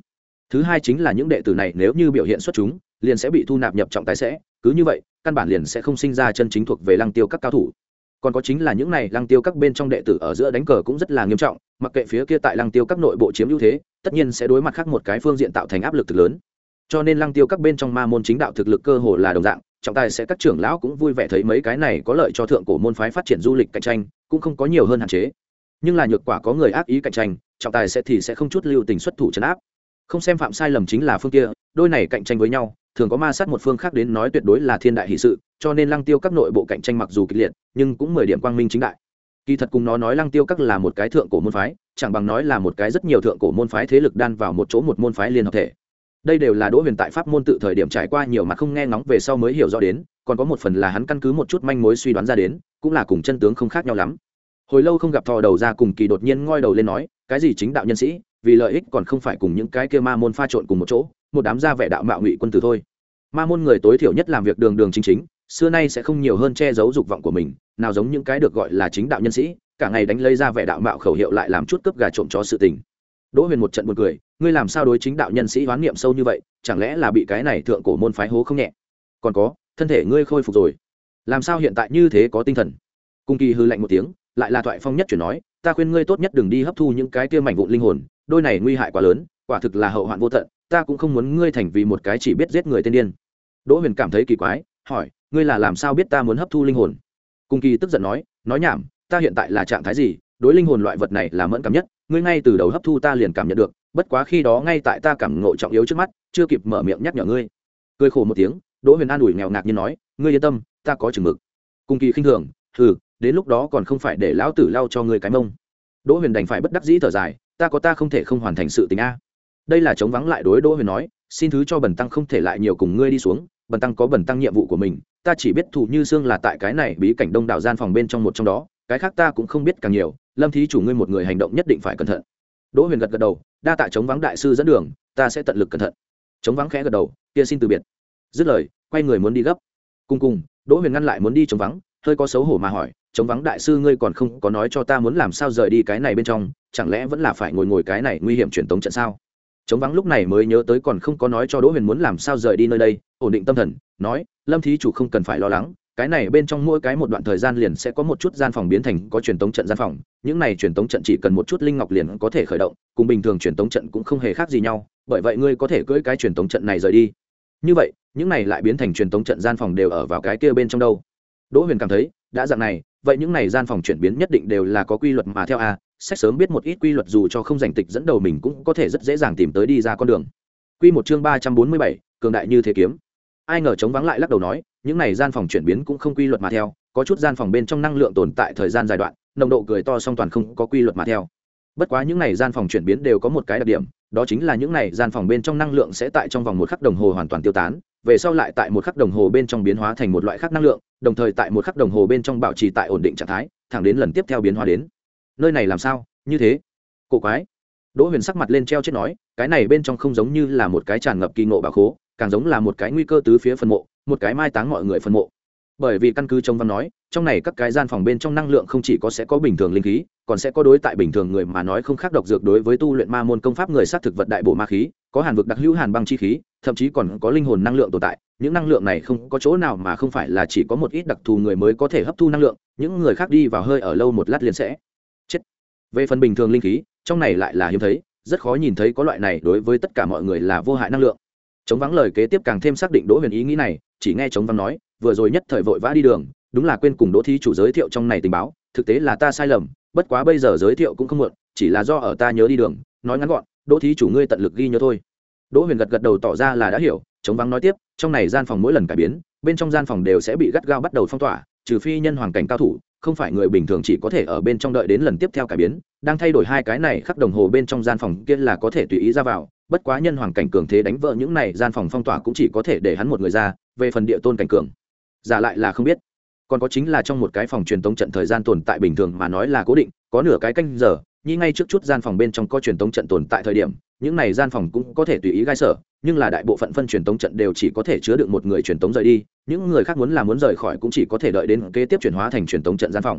Thứ hai chính là những đệ tử này nếu như biểu hiện xuất chúng liền sẽ bị thu nạp nhập trọng tài sẽ, cứ như vậy căn bản liền sẽ không sinh ra chân chính thuộc về lăng tiêu các cao thủ. Còn có chính là những này lăng tiêu các bên trong đệ tử ở giữa đánh cờ cũng rất là nghiêm trọng, mặc kệ phía kia tại lăng tiêu các nội bộ chiếm ưu thế, tất nhiên sẽ đối mặt khác một cái phương diện tạo thành áp lực thực lớn. Cho nên lăng tiêu các bên trong ma môn chính đạo thực lực cơ hồ là đồng dạng, trọng tài sẽ các trưởng lão cũng vui vẻ thấy mấy cái này có lợi cho thượng cổ môn phái phát triển du lịch cạnh tranh, cũng không có nhiều hơn hạn chế. Nhưng là nhược quả có người ác ý cạnh tranh, trọng tài sẽ thì sẽ không chút lưu tình xuất thủ trấn áp. Không xem phạm sai lầm chính là phương kia, đôi này cạnh tranh với nhau, thường có ma sát một phương khác đến nói tuyệt đối là thiên đại hỷ sự, cho nên lăng tiêu các nội bộ cạnh tranh mặc dù kịch liệt, nhưng cũng mười điểm quang minh chính đại. Kỳ thật cùng nó nói lăng tiêu các là một cái thượng cổ môn phái, chẳng bằng nói là một cái rất nhiều thượng cổ môn phái thế lực đan vào một chỗ một môn phái liên hợp thể. Đây đều là Đỗ Huyền tại pháp môn tự thời điểm trải qua nhiều mặt không nghe ngóng về sau mới hiểu rõ đến, còn có một phần là hắn căn cứ một chút manh mối suy đoán ra đến, cũng là cùng chân tướng không khác nhau lắm. Hồi lâu không gặp thò đầu ra cùng Kỳ đột nhiên ngoi đầu lên nói, cái gì chính đạo nhân sĩ, vì lợi ích còn không phải cùng những cái kia ma môn pha trộn cùng một chỗ, một đám gia vẻ đạo mạo ngụy quân tử thôi. Ma môn người tối thiểu nhất làm việc đường đường chính chính, xưa nay sẽ không nhiều hơn che giấu dục vọng của mình, nào giống những cái được gọi là chính đạo nhân sĩ, cả ngày đánh lấy ra vẻ đạo mạo khẩu hiệu lại làm chút cướp gà trộm chó sự tình. Đỗ Huyền một trận buồn cười, ngươi làm sao đối chính đạo nhân sĩ hoán niệm sâu như vậy, chẳng lẽ là bị cái này thượng cổ môn phái hố không nhẹ? Còn có, thân thể ngươi khôi phục rồi, làm sao hiện tại như thế có tinh thần? Cung Kỳ hư lạnh một tiếng, lại là thoại phong nhất chuyển nói, ta khuyên ngươi tốt nhất đừng đi hấp thu những cái kia mảnh vụn linh hồn, đôi này nguy hại quá lớn, quả thực là hậu hoạn vô tận, ta cũng không muốn ngươi thành vì một cái chỉ biết giết người tên điên. Đỗ Huyền cảm thấy kỳ quái, hỏi, ngươi là làm sao biết ta muốn hấp thu linh hồn? Cung Kỳ tức giận nói, nói nhảm, ta hiện tại là trạng thái gì, đối linh hồn loại vật này là mẫn cảm nhất, ngươi ngay từ đầu hấp thu ta liền cảm nhận được, bất quá khi đó ngay tại ta cảm ngộ trọng yếu trước mắt, chưa kịp mở miệng nhắc nhở ngươi. Cười khổ một tiếng, Đỗ Huyền an ủi nghèo ngạc nhiên nói, ngươi yên tâm, ta có chừng mực. Cung Kỳ khinh thường, hừ, đến lúc đó còn không phải để lão tử lau cho ngươi cái mông. Đỗ Huyền đành phải bất đắc dĩ thở dài, ta có ta không thể không hoàn thành sự tình a. Đây là chống vắng lại đối Đỗ Huyền nói, xin thứ cho bần tăng không thể lại nhiều cùng ngươi đi xuống, bần tăng có bần tăng nhiệm vụ của mình, ta chỉ biết thủ như xương là tại cái này bí cảnh đông đảo gian phòng bên trong một trong đó, cái khác ta cũng không biết càng nhiều, Lâm thí chủ ngươi một người hành động nhất định phải cẩn thận. Đỗ Huyền gật gật đầu, đa tạ chống vắng đại sư dẫn đường, ta sẽ tận lực cẩn thận. Chống vắng khẽ gật đầu, kia xin từ biệt. Dứt lời, quay người muốn đi gấp. Cùng cùng, Đỗ Huyền ngăn lại muốn đi chống vắng, hơi có xấu hổ mà hỏi, chống vắng đại sư ngươi còn không có nói cho ta muốn làm sao rời đi cái này bên trong, chẳng lẽ vẫn là phải ngồi ngồi cái này nguy hiểm truyền tống trận sao? Chống vắng lúc này mới nhớ tới còn không có nói cho Đỗ Huyền muốn làm sao rời đi nơi đây, ổn định tâm thần, nói, Lâm thí chủ không cần phải lo lắng, cái này bên trong mỗi cái một đoạn thời gian liền sẽ có một chút gian phòng biến thành có truyền tống trận gian phòng, những này truyền tống trận chỉ cần một chút linh ngọc liền có thể khởi động, cùng bình thường truyền tống trận cũng không hề khác gì nhau, bởi vậy ngươi có thể cưỡi cái truyền tống trận này rời đi. Như vậy, những này lại biến thành truyền tống trận gian phòng đều ở vào cái kia bên trong đâu? Đỗ Huyền cảm thấy, đã dạng này, vậy những này gian phòng chuyển biến nhất định đều là có quy luật mà theo a, sách sớm biết một ít quy luật dù cho không rảnh tịch dẫn đầu mình cũng có thể rất dễ dàng tìm tới đi ra con đường. Quy một chương ba trăm bốn mươi bảy, cường đại như thế kiếm. Ai ngờ chống vắng lại lắc đầu nói, những này gian phòng chuyển biến cũng không quy luật mà theo, có chút gian phòng bên trong năng lượng tồn tại thời gian dài đoạn, nồng độ cười to song toàn không có quy luật mà theo. Bất quá những này gian phòng chuyển biến đều có một cái đặc điểm, đó chính là những này gian phòng bên trong năng lượng sẽ tại trong vòng một khắc đồng hồ hoàn toàn tiêu tán, về sau lại tại một khắc đồng hồ bên trong biến hóa thành một loại khác năng lượng, đồng thời tại một khắc đồng hồ bên trong bảo trì tại ổn định trạng thái, thẳng đến lần tiếp theo biến hóa đến. Nơi này làm sao như thế cổ quái? Đỗ Huyền sắc mặt lên treo chết nói, cái này bên trong không giống như là một cái tràn ngập kỳ ngộ bảo khố, càng giống là một cái nguy cơ tứ phía phân mộ, một cái mai táng mọi người phân mộ. Bởi vì căn cứ trong văn nói, trong này các cái gian phòng bên trong năng lượng không chỉ có sẽ có bình thường linh khí, còn sẽ có đối tại bình thường người mà nói không khác độc dược đối với tu luyện ma môn công pháp người sát thực vật đại bổ ma khí, có hàn vực đặc hữu hàn băng chi khí, thậm chí còn có linh hồn năng lượng tồn tại. Những năng lượng này không có chỗ nào mà không phải là chỉ có một ít đặc thù người mới có thể hấp thu năng lượng, những người khác đi vào hơi ở lâu một lát liền sẽ chết. Về phần bình thường linh khí, trong này lại là hiếm thấy, rất khó nhìn thấy có loại này đối với tất cả mọi người là vô hại năng lượng. Chống vắng lời kế tiếp càng thêm xác định Đỗ Huyền ý nghĩ này, chỉ nghe chống vắng nói, vừa rồi nhất thời vội vã đi đường, đúng là quên cùng Đỗ thí chủ giới thiệu trong này tình báo, thực tế là ta sai lầm, bất quá bây giờ giới thiệu cũng không muộn, chỉ là do ở ta nhớ đi đường, nói ngắn gọn, Đỗ thí chủ ngươi tận lực ghi nhớ thôi. Đỗ Huyền gật gật đầu tỏ ra là đã hiểu, chống vắng nói tiếp, trong này gian phòng mỗi lần cải biến, bên trong gian phòng đều sẽ bị gắt gao bắt đầu phong tỏa, trừ phi nhân hoàng cảnh cao thủ, không phải người bình thường chỉ có thể ở bên trong đợi đến lần tiếp theo cải biến, đang thay đổi hai cái này khắc đồng hồ bên trong gian phòng kia là có thể tùy ý ra vào, bất quá nhân hoàng cảnh cường thế đánh vỡ những này gian phòng phong tỏa cũng chỉ có thể để hắn một người ra, về phần địa tôn cảnh cường giả lại là không biết. Còn có chính là trong một cái phòng truyền tống trận thời gian tồn tại bình thường mà nói là cố định, có nửa cái canh giờ, như ngay trước chút gian phòng bên trong có truyền tống trận tồn tại thời điểm, những này gian phòng cũng có thể tùy ý gai sở, nhưng là đại bộ phận phân truyền tống trận đều chỉ có thể chứa được một người truyền tống rời đi, những người khác muốn là muốn rời khỏi cũng chỉ có thể đợi đến kế tiếp chuyển hóa thành truyền tống trận gian phòng.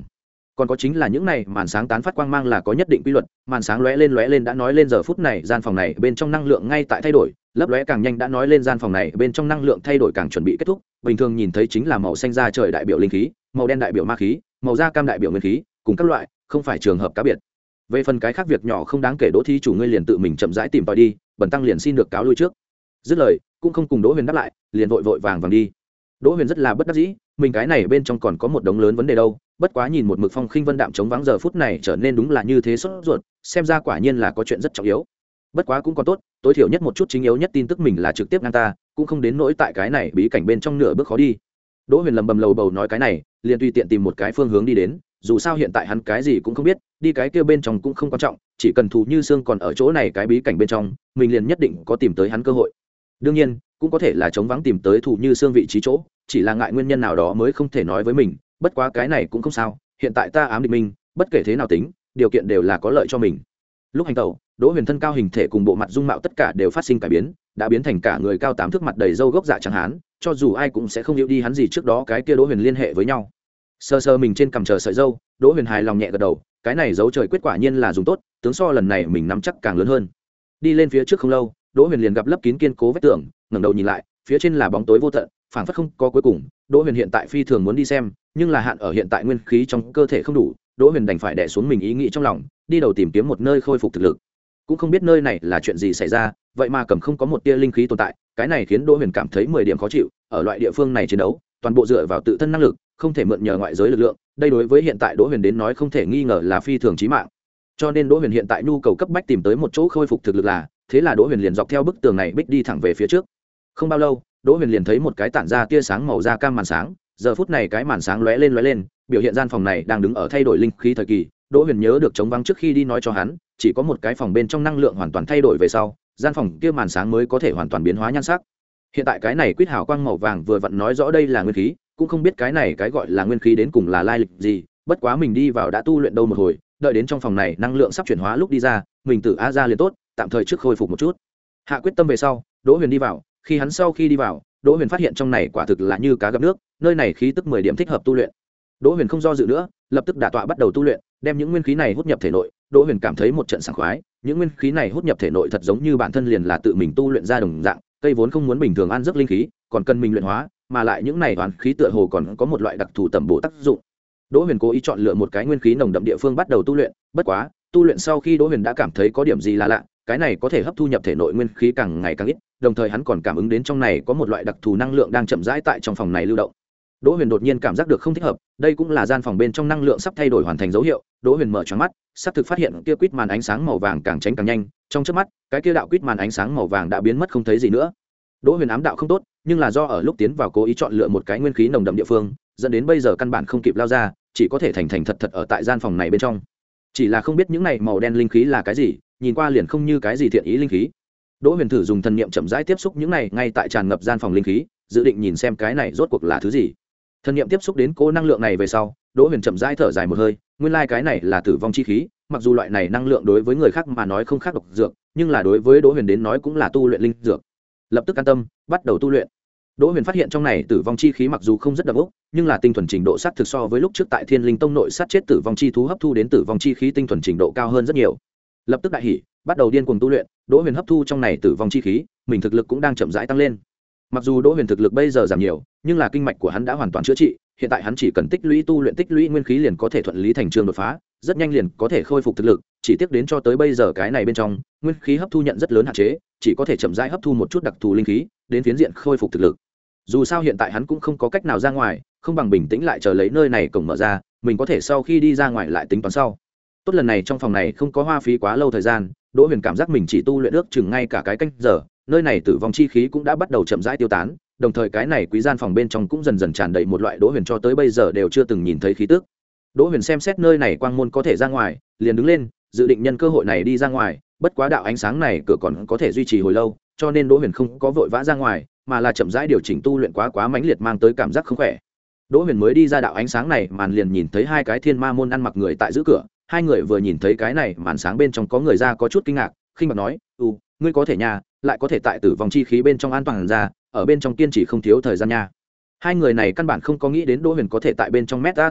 còn có chính là những này màn sáng tán phát quang mang là có nhất định quy luật, màn sáng lóe lên lóe lên đã nói lên giờ phút này gian phòng này bên trong năng lượng ngay tại thay đổi, lấp lóe càng nhanh đã nói lên gian phòng này bên trong năng lượng thay đổi càng chuẩn bị kết thúc. Bình thường nhìn thấy chính là màu xanh da trời đại biểu linh khí, màu đen đại biểu ma khí, màu da cam đại biểu nguyên khí, cùng các loại, không phải trường hợp cá biệt. Về phần cái khác việc nhỏ không đáng kể, Đỗ thí chủ ngươi liền tự mình chậm rãi tìm tòi đi, bần tăng liền xin được cáo lui trước. Dứt lời, cũng không cùng Đỗ Huyền đáp lại, liền vội vội vàng vàng đi. Đỗ Huyền rất là bất đắc dĩ, mình cái này bên trong còn có một đống lớn vấn đề đâu, bất quá nhìn một mực phong khinh vân đạm chống vắng giờ phút này trở nên đúng là như thế sốt ruột, xem ra quả nhiên là có chuyện rất trọng yếu. Bất quá cũng còn tốt, tối thiểu nhất một chút chính yếu nhất tin tức mình là trực tiếp ngang ta, cũng không đến nỗi tại cái này bí cảnh bên trong nửa bước khó đi. Đỗ Huyền lầm bầm lầu bầu nói cái này, liền tùy tiện tìm một cái phương hướng đi đến, dù sao hiện tại hắn cái gì cũng không biết, đi cái kia bên trong cũng không quan trọng, chỉ cần Thù Như Xương còn ở chỗ này cái bí cảnh bên trong, mình liền nhất định có tìm tới hắn cơ hội. Đương nhiên, cũng có thể là chống vắng tìm tới Thù Như Xương vị trí chỗ, chỉ là ngại nguyên nhân nào đó mới không thể nói với mình, bất quá cái này cũng không sao, hiện tại ta ám địch mình, bất kể thế nào tính, điều kiện đều là có lợi cho mình. Lúc hành tẩu, Đỗ Huyền thân cao hình thể cùng bộ mặt dung mạo tất cả đều phát sinh cải biến, đã biến thành cả người cao tám thước mặt đầy râu gốc dạ trắng hán, cho dù ai cũng sẽ không hiểu đi hắn gì trước đó cái kia Đỗ Huyền liên hệ với nhau. Sơ sơ mình trên cằm chờ sợi râu, Đỗ Huyền hài lòng nhẹ gật đầu, cái này dấu trời quyết quả nhiên là dùng tốt, tướng so lần này mình nắm chắc càng lớn hơn. Đi lên phía trước không lâu, Đỗ Huyền liền gặp lấp kín kiên cố vách tường, ngẩng đầu nhìn lại, phía trên là bóng tối vô tận, phảng phất không có cuối cùng. Đỗ Huyền hiện tại phi thường muốn đi xem, nhưng là hạn ở hiện tại nguyên khí trong cơ thể không đủ, Đỗ Huyền đành phải đè xuống mình ý nghĩ trong lòng, đi đầu tìm kiếm một nơi khôi phục thực lực. Cũng không biết nơi này là chuyện gì xảy ra, vậy mà cầm không có một tia linh khí tồn tại, cái này khiến Đỗ Huyền cảm thấy mười điểm khó chịu, ở loại địa phương này chiến đấu, toàn bộ dựa vào tự thân năng lực, không thể mượn nhờ ngoại giới lực lượng, đây đối với hiện tại Đỗ Huyền đến nói không thể nghi ngờ là phi thường chí mạng. Cho nên Đỗ Huyền hiện tại nhu cầu cấp bách tìm tới một chỗ khôi phục thực lực là, thế là Đỗ Huyền liền dọc theo bức tường này bích đi thẳng về phía trước. Không bao lâu, Đỗ Huyền liền thấy một cái tản ra tia sáng màu da cam màn sáng, giờ phút này cái màn sáng lóe lên lóe lên, biểu hiện gian phòng này đang đứng ở thay đổi linh khí thời kỳ. Đỗ Huyền nhớ được chống vắng trước khi đi nói cho hắn, chỉ có một cái phòng bên trong năng lượng hoàn toàn thay đổi về sau, gian phòng kia màn sáng mới có thể hoàn toàn biến hóa nhan sắc. Hiện tại cái này quýt hào quang màu vàng vừa vặn nói rõ đây là nguyên khí, cũng không biết cái này cái gọi là nguyên khí đến cùng là lai lịch gì, bất quá mình đi vào đã tu luyện đâu một hồi, đợi đến trong phòng này năng lượng sắp chuyển hóa lúc đi ra, mình tự á ra liền tốt, tạm thời trước khôi phục một chút. Hạ quyết tâm về sau, Đỗ Huyền đi vào, khi hắn sau khi đi vào, Đỗ Huyền phát hiện trong này quả thực là như cá gặp nước, nơi này khí tức mười điểm thích hợp tu luyện. Đỗ Huyền không do dự nữa, lập tức đả tọa bắt đầu tu luyện, đem những nguyên khí này hút nhập thể nội. Đỗ Huyền cảm thấy một trận sảng khoái, những nguyên khí này hút nhập thể nội thật giống như bản thân liền là tự mình tu luyện ra đồng dạng, cây vốn không muốn bình thường ăn giấc linh khí, còn cần mình luyện hóa, mà lại những này hoàn khí tựa hồ còn có một loại đặc thù tẩm bổ tác dụng. Đỗ Huyền cố ý chọn lựa một cái nguyên khí nồng đậm địa phương bắt đầu tu luyện, bất quá, tu luyện sau khi Đỗ Huyền đã cảm thấy có điểm gì là lạ, cái này có thể hấp thu nhập thể nội nguyên khí càng ngày càng ít, đồng thời hắn còn cảm ứng đến trong này có một loại đặc thù năng lượng đang chậm rãi tại trong phòng này lưu động. Đỗ Huyền đột nhiên cảm giác được không thích hợp, đây cũng là gian phòng bên trong năng lượng sắp thay đổi hoàn thành dấu hiệu. Đỗ Huyền mở tròn mắt, sắp thực phát hiện kia quýt màn ánh sáng màu vàng càng tránh càng nhanh, trong chớp mắt, cái kia đạo quýt màn ánh sáng màu vàng đã biến mất không thấy gì nữa. Đỗ Huyền ám đạo không tốt, nhưng là do ở lúc tiến vào cố ý chọn lựa một cái nguyên khí nồng đậm địa phương, dẫn đến bây giờ căn bản không kịp lao ra, chỉ có thể thành thành thật thật ở tại gian phòng này bên trong. Chỉ là không biết những này màu đen linh khí là cái gì, nhìn qua liền không như cái gì thiện ý linh khí. Đỗ Huyền thử dùng thần niệm chậm rãi tiếp xúc những này ngay tại tràn ngập gian phòng linh khí, dự định nhìn xem cái này rốt cuộc là thứ gì. Thần niệm tiếp xúc đến cố năng lượng này về sau, Đỗ Huyền chậm rãi thở dài một hơi, nguyên lai like cái này là tử vong chi khí, mặc dù loại này năng lượng đối với người khác mà nói không khác độc dược, nhưng là đối với Đỗ Huyền đến nói cũng là tu luyện linh dược. Lập tức an tâm, bắt đầu tu luyện. Đỗ Huyền phát hiện trong này tử vong chi khí mặc dù không rất đậm ốc, nhưng là tinh thuần trình độ sát thực so với lúc trước tại Thiên Linh Tông nội sát chết tử vong chi thú hấp thu đến tử vong chi khí tinh thuần trình độ cao hơn rất nhiều. Lập tức đại hỉ, bắt đầu điên cuồng tu luyện. Đỗ Huyền hấp thu trong này tử vong chi khí, mình thực lực cũng đang chậm rãi tăng lên. Mặc dù Đỗ Huyền thực lực bây giờ giảm nhiều, nhưng là kinh mạch của hắn đã hoàn toàn chữa trị, hiện tại hắn chỉ cần tích lũy tu luyện tích lũy nguyên khí liền có thể thuận lý thành chương đột phá, rất nhanh liền có thể khôi phục thực lực, chỉ tiếc đến cho tới bây giờ cái này bên trong, nguyên khí hấp thu nhận rất lớn hạn chế, chỉ có thể chậm rãi hấp thu một chút đặc thù linh khí, đến phiến diện khôi phục thực lực. Dù sao hiện tại hắn cũng không có cách nào ra ngoài, không bằng bình tĩnh lại chờ lấy nơi này cổng mở ra, mình có thể sau khi đi ra ngoài lại tính toán sau. Tốt lần này trong phòng này không có hoa phí quá lâu thời gian, Đỗ Huyền cảm giác mình chỉ tu luyện ước chừng ngay cả cái canh giờ, nơi này tử vong chi khí cũng đã bắt đầu chậm rãi tiêu tán, đồng thời cái này quý gian phòng bên trong cũng dần dần tràn đầy một loại Đỗ Huyền cho tới bây giờ đều chưa từng nhìn thấy khí tức. Đỗ Huyền xem xét nơi này quang môn có thể ra ngoài, liền đứng lên, dự định nhân cơ hội này đi ra ngoài, bất quá đạo ánh sáng này cửa còn có thể duy trì hồi lâu, cho nên Đỗ Huyền không có vội vã ra ngoài, mà là chậm rãi điều chỉnh tu luyện quá quá mãnh liệt mang tới cảm giác không khỏe. Đỗ Huyền mới đi ra đạo ánh sáng này, màn liền nhìn thấy hai cái thiên ma môn ăn mặc người tại giữ cửa, hai người vừa nhìn thấy cái này màn sáng bên trong có người ra có chút kinh ngạc, khinh bạc nói: "Ừ, ngươi có thể nhà, lại có thể tại tử vong chi khí bên trong an toàn ra, ở bên trong kiên trì không thiếu thời gian nha." Hai người này căn bản không có nghĩ đến Đỗ Huyền có thể tại bên trong meta tu luyện,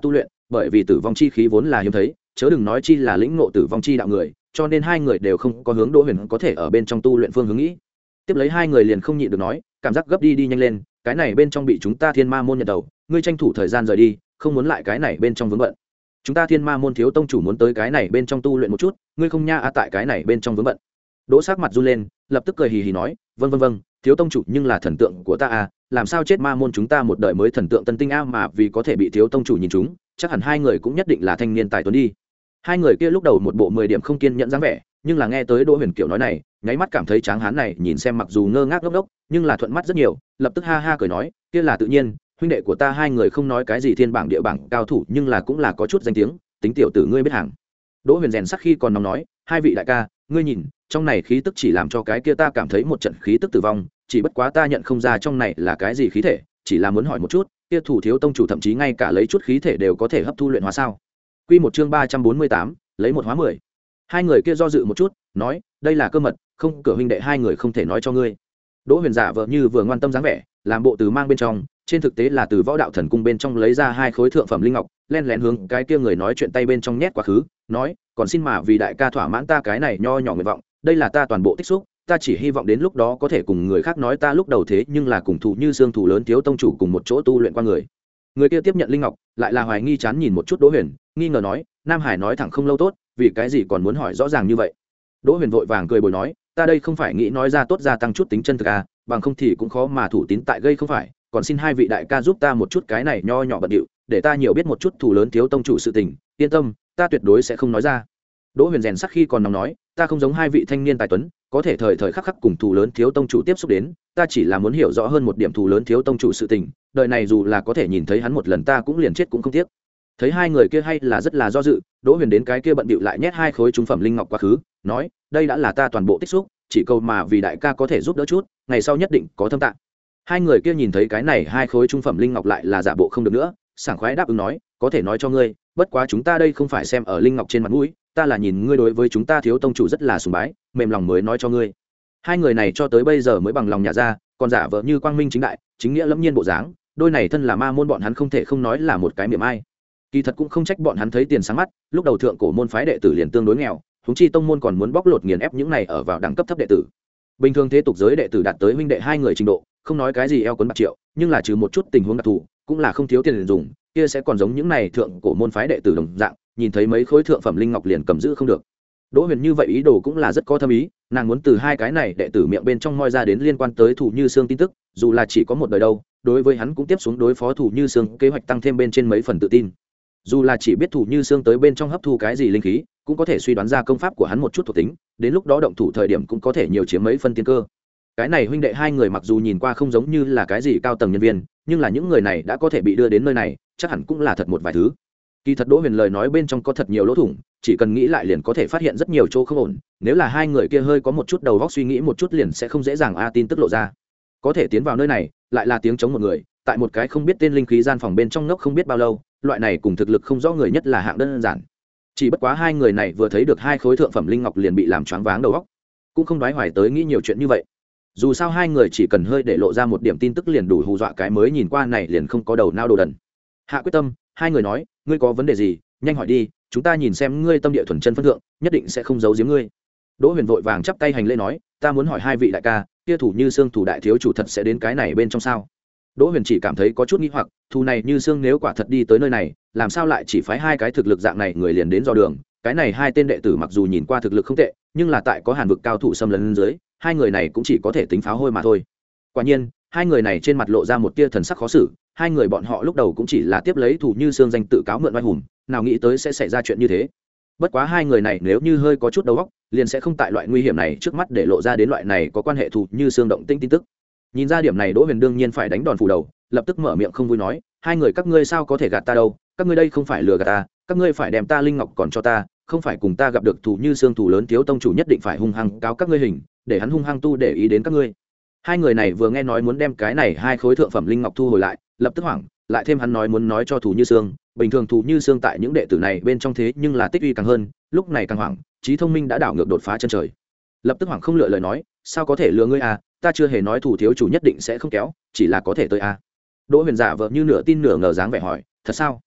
bởi vì tử vong chi khí vốn là hiếm thấy, chớ đừng nói chi là lĩnh ngộ tử vong chi đạo người, cho nên hai người đều không có hướng Đỗ Huyền có thể ở bên trong tu luyện phương hướng nghĩ. Tiếp lấy hai người liền không nhịn được nói, cảm giác gấp đi đi nhanh lên, cái này bên trong bị chúng ta Thiên Ma môn nhận đầu, ngươi tranh thủ thời gian rời đi, không muốn lại cái này bên trong vướng bận. Chúng ta Thiên Ma môn thiếu tông chủ muốn tới cái này bên trong tu luyện một chút, ngươi không nha a tại cái này bên trong vướng bận. Đỗ sắc mặt run lên, lập tức cười hì hì nói, vâng vâng vâng, thiếu tông chủ nhưng là thần tượng của ta a, làm sao chết ma môn chúng ta một đời mới thần tượng tân tinh a mà vì có thể bị thiếu tông chủ nhìn chúng, chắc hẳn hai người cũng nhất định là thanh niên tài tuấn đi. Hai người kia lúc đầu một bộ mười điểm không kiên nhẫn dáng vẻ, nhưng là nghe tới Đỗ Huyền kiểu nói này, nháy mắt cảm thấy tráng hán này nhìn xem mặc dù ngơ ngác ngốc ngốc, nhưng là thuận mắt rất nhiều, lập tức ha ha cười nói, kia là tự nhiên, huynh đệ của ta hai người không nói cái gì thiên bảng địa bảng cao thủ, nhưng là cũng là có chút danh tiếng, tính tiểu tử ngươi biết hàng. Đỗ Huyền rèn sắc khi còn nóng nói, hai vị đại ca, ngươi nhìn, trong này khí tức chỉ làm cho cái kia ta cảm thấy một trận khí tức tử vong, chỉ bất quá ta nhận không ra trong này là cái gì khí thể, chỉ là muốn hỏi một chút, kia thủ thiếu tông chủ thậm chí ngay cả lấy chút khí thể đều có thể hấp thu luyện hóa sao? Quy một chương ba trăm bốn mươi tám, lấy một hóa mười. Hai người kia do dự một chút, nói, đây là cơ mật, không cửa huynh đệ hai người không thể nói cho ngươi. Đỗ Huyền giả vờ như vừa ngoan tâm dáng vẻ, làm bộ từ mang bên trong, trên thực tế là từ võ đạo thần cung bên trong lấy ra hai khối thượng phẩm linh ngọc, len lén hướng cái kia người nói chuyện tay bên trong nhét quá khứ, nói, còn xin mà vì đại ca thỏa mãn ta cái này nho nhỏ nguyện vọng, đây là ta toàn bộ tích xúc, ta chỉ hy vọng đến lúc đó có thể cùng người khác nói ta lúc đầu thế nhưng là cùng thủ như xương thủ lớn thiếu tông chủ cùng một chỗ tu luyện qua người. Người kia tiếp nhận linh ngọc, lại là hoài nghi chán nhìn một chút Đỗ Huyền, nghi ngờ nói, Nam Hải nói thẳng không lâu tốt, vì cái gì còn muốn hỏi rõ ràng như vậy? Đỗ Huyền vội vàng cười bồi nói, ta đây không phải nghĩ nói ra tốt gia tăng chút tính chân thực à, bằng không thì cũng khó mà thủ tín tại gây không phải, còn xin hai vị đại ca giúp ta một chút cái này nho nhỏ bận điệu, để ta nhiều biết một chút thủ lớn thiếu tông chủ sự tình, yên tâm, ta tuyệt đối sẽ không nói ra. Đỗ Huyền rèn sắc khi còn nóng nói, ta không giống hai vị thanh niên tài tuấn, có thể thời thời khắc khắc cùng thủ lớn thiếu tông chủ tiếp xúc đến, ta chỉ là muốn hiểu rõ hơn một điểm thủ lớn thiếu tông chủ sự tình, đời này dù là có thể nhìn thấy hắn một lần ta cũng liền chết cũng không tiếc. Thấy hai người kia hay là rất là do dự, Đỗ Huyền đến cái kia bận bịu lại nhét hai khối trung phẩm linh ngọc quá khứ, nói, đây đã là ta toàn bộ tích xúc, chỉ cầu mà vì đại ca có thể giúp đỡ chút, ngày sau nhất định có thâm tạng. Hai người kia nhìn thấy cái này hai khối trung phẩm linh ngọc lại là giả bộ không được nữa, sảng khoái đáp ứng nói, có thể nói cho ngươi, bất quá chúng ta đây không phải xem ở linh ngọc trên mặt mũi, ta là nhìn ngươi đối với chúng ta thiếu tông chủ rất là sùng bái, mềm lòng mới nói cho ngươi. Hai người này cho tới bây giờ mới bằng lòng nhả ra, còn giả vờ như quang minh chính đại, chính nghĩa lẫm nhiên bộ dáng, đôi này thân là ma môn bọn hắn không thể không nói là một cái miệng ai. Kỳ thật cũng không trách bọn hắn thấy tiền sáng mắt, lúc đầu thượng cổ môn phái đệ tử liền tương đối nghèo, huống chi tông môn còn muốn bóc lột nghiền ép những này ở vào đẳng cấp thấp đệ tử. Bình thường thế tục giới đệ tử đạt tới huynh đệ hai người trình độ, không nói cái gì eo cuốn bạc triệu, nhưng là trừ một chút tình huống đặc thù, cũng là không thiếu tiền dùng, kia sẽ còn giống những này thượng cổ môn phái đệ tử đồng dạng, nhìn thấy mấy khối thượng phẩm linh ngọc liền cầm giữ không được. Đỗ Huyền như vậy ý đồ cũng là rất có thâm ý, nàng muốn từ hai cái này đệ tử miệng bên trong moi ra đến liên quan tới Thủ Như Xương tin tức, dù là chỉ có một đời đâu, đối với hắn cũng tiếp xuống đối phó Thủ Như Xương kế hoạch tăng thêm bên trên mấy phần tự tin. Dù là chỉ biết Thủ Như Xương tới bên trong hấp thu cái gì linh khí, cũng có thể suy đoán ra công pháp của hắn một chút thuộc tính, đến lúc đó động thủ thời điểm cũng có thể nhiều chiếm mấy phân tiên cơ. Cái này huynh đệ hai người mặc dù nhìn qua không giống như là cái gì cao tầng nhân viên, nhưng là những người này đã có thể bị đưa đến nơi này, chắc hẳn cũng là thật một vài thứ. Kỳ thật Đỗ Huyền lời nói bên trong có thật nhiều lỗ thủng, chỉ cần nghĩ lại liền có thể phát hiện rất nhiều chỗ không ổn, nếu là hai người kia hơi có một chút đầu óc suy nghĩ một chút liền sẽ không dễ dàng a tin tức lộ ra. Có thể tiến vào nơi này, lại là tiếng chống một người, tại một cái không biết tên linh khí gian phòng bên trong ngốc không biết bao lâu, loại này cùng thực lực không rõ người nhất là hạng đơn giản. Chỉ bất quá hai người này vừa thấy được hai khối thượng phẩm linh ngọc liền bị làm choáng váng đầu óc, cũng không đoái hoài tới nghĩ nhiều chuyện như vậy. Dù sao hai người chỉ cần hơi để lộ ra một điểm tin tức liền đủ hù dọa cái mới nhìn qua này liền không có đầu não đồ đần. Hạ quyết tâm, hai người nói, ngươi có vấn đề gì, nhanh hỏi đi, chúng ta nhìn xem ngươi tâm địa thuần chân phân thượng, nhất định sẽ không giấu giếm ngươi. Đỗ Huyền vội vàng chắp tay hành lễ nói, ta muốn hỏi hai vị đại ca, kia Thủ Như Xương thủ đại thiếu chủ thật sẽ đến cái này bên trong sao? Đỗ Huyền chỉ cảm thấy có chút nghi hoặc, Thủ này Như Xương nếu quả thật đi tới nơi này, làm sao lại chỉ phái hai cái thực lực dạng này người liền đến dò đường? Cái này hai tên đệ tử mặc dù nhìn qua thực lực không tệ, nhưng là tại có hàn vực cao thủ xâm lấn dưới, hai người này cũng chỉ có thể tính pháo hôi mà thôi. Quả nhiên, hai người này trên mặt lộ ra một tia thần sắc khó xử, hai người bọn họ lúc đầu cũng chỉ là tiếp lấy Thủ Như Xương danh tự cáo mượn oai hùng, nào nghĩ tới sẽ xảy ra chuyện như thế. Bất quá hai người này nếu như hơi có chút đầu óc, liền sẽ không tại loại nguy hiểm này trước mắt để lộ ra đến loại này có quan hệ Thủ Như Xương động tĩnh tin tức. Nhìn ra điểm này Đỗ Huyền đương nhiên phải đánh đòn phủ đầu, lập tức mở miệng không vui nói, hai người các ngươi sao có thể gạt ta đâu, các ngươi đây không phải lừa gạt ta, các ngươi phải đem ta linh ngọc còn cho ta, không phải cùng ta gặp được Thủ Như Xương thủ lớn thiếu tông chủ nhất định phải hung hăng cáo các ngươi hình, để hắn hung hăng tu để ý đến các ngươi. Hai người này vừa nghe nói muốn đem cái này hai khối thượng phẩm linh ngọc thu hồi lại, lập tức hoảng, lại thêm hắn nói muốn nói cho Thủ Như Xương, bình thường Thủ Như Xương tại những đệ tử này bên trong thế nhưng là tích uy càng hơn, lúc này càng hoảng, trí thông minh đã đảo ngược đột phá chân trời. Lập tức hoảng không lựa lời nói, sao có thể lừa ngươi à, ta chưa hề nói Thủ thiếu chủ nhất định sẽ không kéo, chỉ là có thể tới à. Đỗ Huyền giả vờ như nửa tin nửa ngờ dáng vẻ hỏi, thật sao?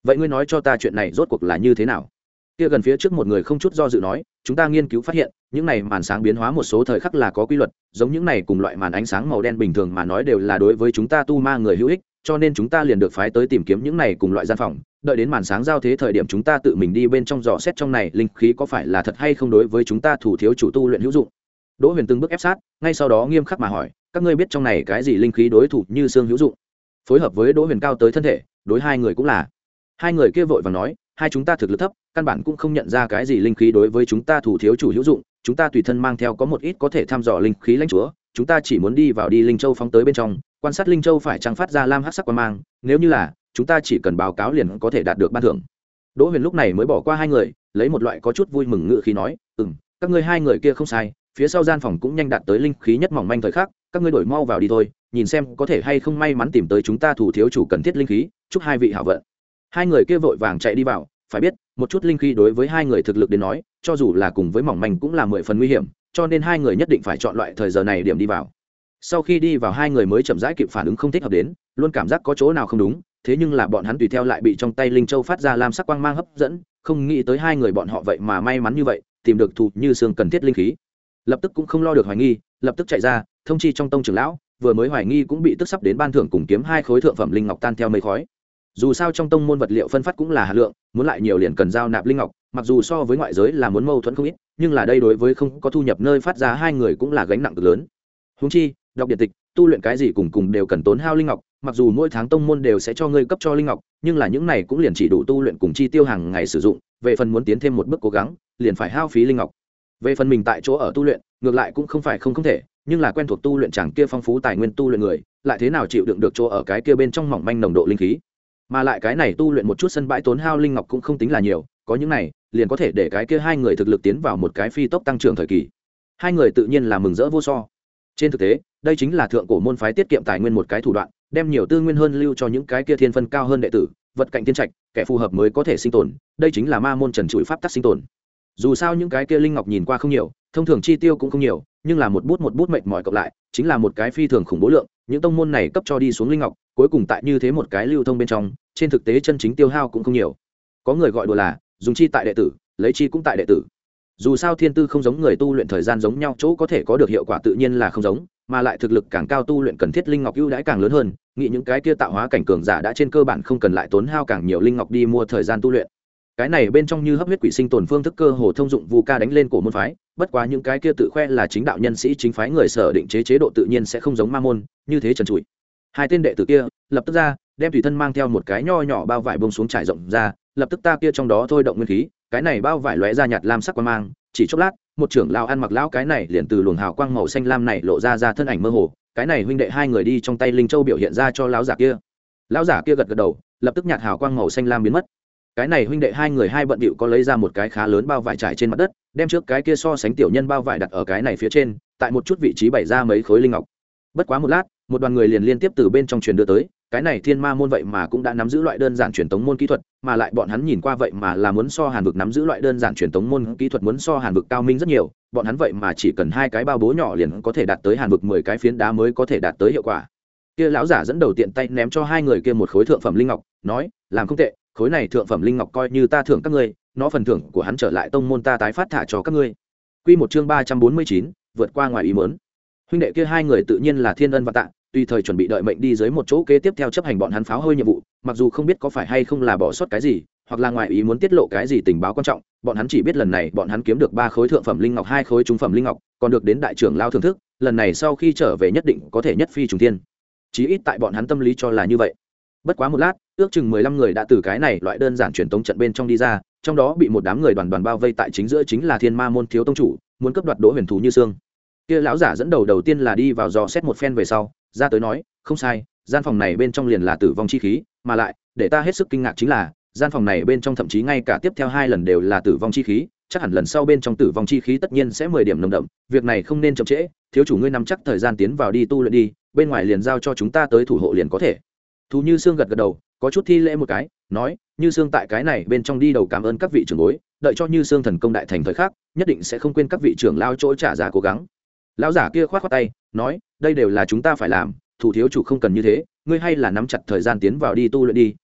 vậy ngươi nói cho ta chuyện này rốt cuộc là như thế nào? Kia gần phía trước một người không chút do dự nói, chúng ta nghiên cứu phát hiện những này màn sáng biến hóa một số thời khắc là có quy luật, giống những này cùng loại màn ánh sáng màu đen bình thường mà nói đều là đối với chúng ta tu ma người hữu ích, cho nên chúng ta liền được phái tới tìm kiếm những này cùng loại gian phòng, đợi đến màn sáng giao thế thời điểm chúng ta tự mình đi bên trong dò xét trong này linh khí có phải là thật hay không đối với chúng ta thủ thiếu chủ tu luyện hữu dụng. Đỗ Huyền từng bước ép sát, ngay sau đó nghiêm khắc mà hỏi, các ngươi biết trong này cái gì linh khí đối thủ như xương hữu dụng? Phối hợp với Đỗ Huyền cao tới thân thể, đối hai người cũng là. Hai người kia vội vàng nói, hai chúng ta thực lực thấp, căn bản cũng không nhận ra cái gì linh khí đối với chúng ta thủ thiếu chủ hữu dụng, chúng ta tùy thân mang theo có một ít có thể thăm dò linh khí lãnh chúa, chúng ta chỉ muốn đi vào đi linh châu phóng tới bên trong, quan sát linh châu phải trang phát ra lam hắc sắc quang mang, nếu như là, chúng ta chỉ cần báo cáo liền có thể đạt được ban thưởng. Đỗ Huyền lúc này mới bỏ qua hai người, lấy một loại có chút vui mừng ngữ khí nói, "Ừm, các ngươi hai người kia không sai, phía sau gian phòng cũng nhanh đạt tới linh khí nhất mỏng manh thời khắc, các ngươi đổi mau vào đi thôi, nhìn xem có thể hay không may mắn tìm tới chúng ta thủ thiếu chủ cần thiết linh khí, chúc hai vị hảo vận." Hai người kia vội vàng chạy đi vào, phải biết, một chút linh khí đối với hai người thực lực đến nói, cho dù là cùng với mỏng manh cũng là mười phần nguy hiểm, cho nên hai người nhất định phải chọn loại thời giờ này điểm đi vào. Sau khi đi vào hai người mới chậm rãi kịp phản ứng không thích hợp đến, luôn cảm giác có chỗ nào không đúng, thế nhưng là bọn hắn tùy theo lại bị trong tay linh châu phát ra lam sắc quang mang hấp dẫn, không nghĩ tới hai người bọn họ vậy mà may mắn như vậy, tìm được thủ như xương cần thiết linh khí. Lập tức cũng không lo được hoài nghi, lập tức chạy ra, thông chi trong tông trưởng lão, vừa mới hoài nghi cũng bị tức sắp đến ban thưởng cùng kiếm hai khối thượng phẩm linh ngọc tan theo mây khói. Dù sao trong tông môn vật liệu phân phát cũng là hà lượng, muốn lại nhiều liền cần giao nạp linh ngọc, mặc dù so với ngoại giới là muốn mâu thuẫn không ít, nhưng là đây đối với không có thu nhập nơi phát ra hai người cũng là gánh nặng cực lớn. Huống chi, đọc điện tịch, tu luyện cái gì cùng cùng đều cần tốn hao linh ngọc, mặc dù mỗi tháng tông môn đều sẽ cho ngươi cấp cho linh ngọc, nhưng là những này cũng liền chỉ đủ tu luyện cùng chi tiêu hàng ngày sử dụng, về phần muốn tiến thêm một bước cố gắng, liền phải hao phí linh ngọc. Về phần mình tại chỗ ở tu luyện, ngược lại cũng không phải không không thể, nhưng là quen thuộc tu luyện chẳng kia phong phú tài nguyên tu luyện người, lại thế nào chịu đựng được chỗ ở cái kia bên trong mỏng manh nồng độ linh khí. Mà lại cái này tu luyện một chút sân bãi tốn hao linh ngọc cũng không tính là nhiều, có những này, liền có thể để cái kia hai người thực lực tiến vào một cái phi tốc tăng trưởng thời kỳ. Hai người tự nhiên là mừng rỡ vô so. Trên thực tế, đây chính là thượng cổ môn phái tiết kiệm tài nguyên một cái thủ đoạn, đem nhiều tư nguyên hơn lưu cho những cái kia thiên phân cao hơn đệ tử, vật cạnh tiên trạch, kẻ phù hợp mới có thể sinh tồn, đây chính là ma môn trần trụi pháp tắc sinh tồn. Dù sao những cái kia linh ngọc nhìn qua không nhiều, thông thường chi tiêu cũng không nhiều, nhưng là một bút một bút mệt mỏi cộng lại, chính là một cái phi thường khủng bố lượng, những tông môn này cấp cho đi xuống linh ngọc, cuối cùng tại như thế một cái lưu thông bên trong, trên thực tế chân chính tiêu hao cũng không nhiều. Có người gọi đùa là dùng chi tại đệ tử, lấy chi cũng tại đệ tử. Dù sao thiên tư không giống người tu luyện thời gian giống nhau, chỗ có thể có được hiệu quả tự nhiên là không giống, mà lại thực lực càng cao tu luyện cần thiết linh ngọc ưu đãi càng lớn hơn, nghĩ những cái kia tạo hóa cảnh cường giả đã trên cơ bản không cần lại tốn hao càng nhiều linh ngọc đi mua thời gian tu luyện. Cái này bên trong như hấp huyết quỷ sinh tồn phương thức cơ hồ thông dụng vu ca đánh lên cổ môn phái, bất quá những cái kia tự khoe là chính đạo nhân sĩ chính phái người sở định chế chế độ tự nhiên sẽ không giống ma môn như thế trần trụi. Hai tên đệ tử kia lập tức ra, đem tùy thân mang theo một cái nho nhỏ bao vải bông xuống trải rộng ra, lập tức ta kia trong đó thôi động nguyên khí, cái này bao vải lóe ra nhạt lam sắc quang mang, chỉ chốc lát, một trưởng lão ăn mặc lão cái này liền từ luồng hào quang màu xanh lam này lộ ra ra thân ảnh mơ hồ, cái này huynh đệ hai người đi trong tay linh châu biểu hiện ra cho lão giả kia. Lão giả kia gật gật đầu, lập tức nhạt hào quang màu xanh lam biến mất. Cái này huynh đệ hai người hai bận bịu có lấy ra một cái khá lớn bao vải trải trên mặt đất, đem trước cái kia so sánh tiểu nhân bao vải đặt ở cái này phía trên, tại một chút vị trí bày ra mấy khối linh ngọc. Bất quá một lát, một đoàn người liền liên tiếp từ bên trong truyền đưa tới, cái này thiên ma môn vậy mà cũng đã nắm giữ loại đơn giản truyền tống môn kỹ thuật, mà lại bọn hắn nhìn qua vậy mà là muốn so Hàn vực nắm giữ loại đơn giản truyền tống môn kỹ thuật muốn so Hàn vực cao minh rất nhiều, bọn hắn vậy mà chỉ cần hai cái bao bố nhỏ liền có thể đạt tới Hàn vực mười cái phiến đá mới có thể đạt tới hiệu quả. Kia lão giả dẫn đầu tiện tay ném cho hai người kia một khối thượng phẩm linh ngọc, nói, làm không tệ, khối này thượng phẩm linh ngọc coi như ta thưởng các ngươi, nó phần thưởng của hắn trở lại tông môn ta tái phát thả cho các ngươi. Quy một chương ba trăm bốn mươi chín, vượt qua ngoài ý muốn. Huynh đệ kia hai người tự nhiên là thiên ân và tạ, tùy thời chuẩn bị đợi mệnh đi dưới một chỗ kế tiếp theo chấp hành bọn hắn pháo hơi nhiệm vụ, mặc dù không biết có phải hay không là bỏ sót cái gì, hoặc là ngoài ý muốn tiết lộ cái gì tình báo quan trọng, bọn hắn chỉ biết lần này bọn hắn kiếm được ba khối thượng phẩm linh ngọc, hai khối trung phẩm linh ngọc, còn được đến đại trưởng lao thưởng thức, lần này sau khi trở về nhất định có thể nhất phi trùng thiên. Chí ít tại bọn hắn tâm lý cho là như vậy. Bất quá một lát, ước chừng mười lăm người đã từ cái này loại đơn giản truyền tống trận bên trong đi ra, trong đó bị một đám người đoàn đoàn bao vây tại chính giữa chính là Thiên Ma môn thiếu tông chủ, muốn cướp đoạt Đỗ Huyền thú như xương. Kia lão giả dẫn đầu đầu tiên là đi vào dò xét một phen về sau, ra tới nói, không sai, gian phòng này bên trong liền là tử vong chi khí, mà lại, để ta hết sức kinh ngạc chính là, gian phòng này bên trong thậm chí ngay cả tiếp theo hai lần đều là tử vong chi khí, chắc hẳn lần sau bên trong tử vong chi khí tất nhiên sẽ mười điểm nồng đậm, việc này không nên chậm trễ, thiếu chủ ngươi nắm chắc thời gian tiến vào đi tu luyện đi, bên ngoài liền giao cho chúng ta tới thủ hộ liền có thể. Thú Như Xương gật gật đầu, có chút thi lễ một cái, nói, Như Xương tại cái này bên trong đi đầu cảm ơn các vị trưởng bối, đợi cho Như Xương thần công đại thành thời khắc, nhất định sẽ không quên các vị trưởng lao chỗ trả giá cố gắng. Lão giả kia khoát khoát tay, nói, đây đều là chúng ta phải làm, thủ thiếu chủ không cần như thế, ngươi hay là nắm chặt thời gian tiến vào đi tu luyện đi,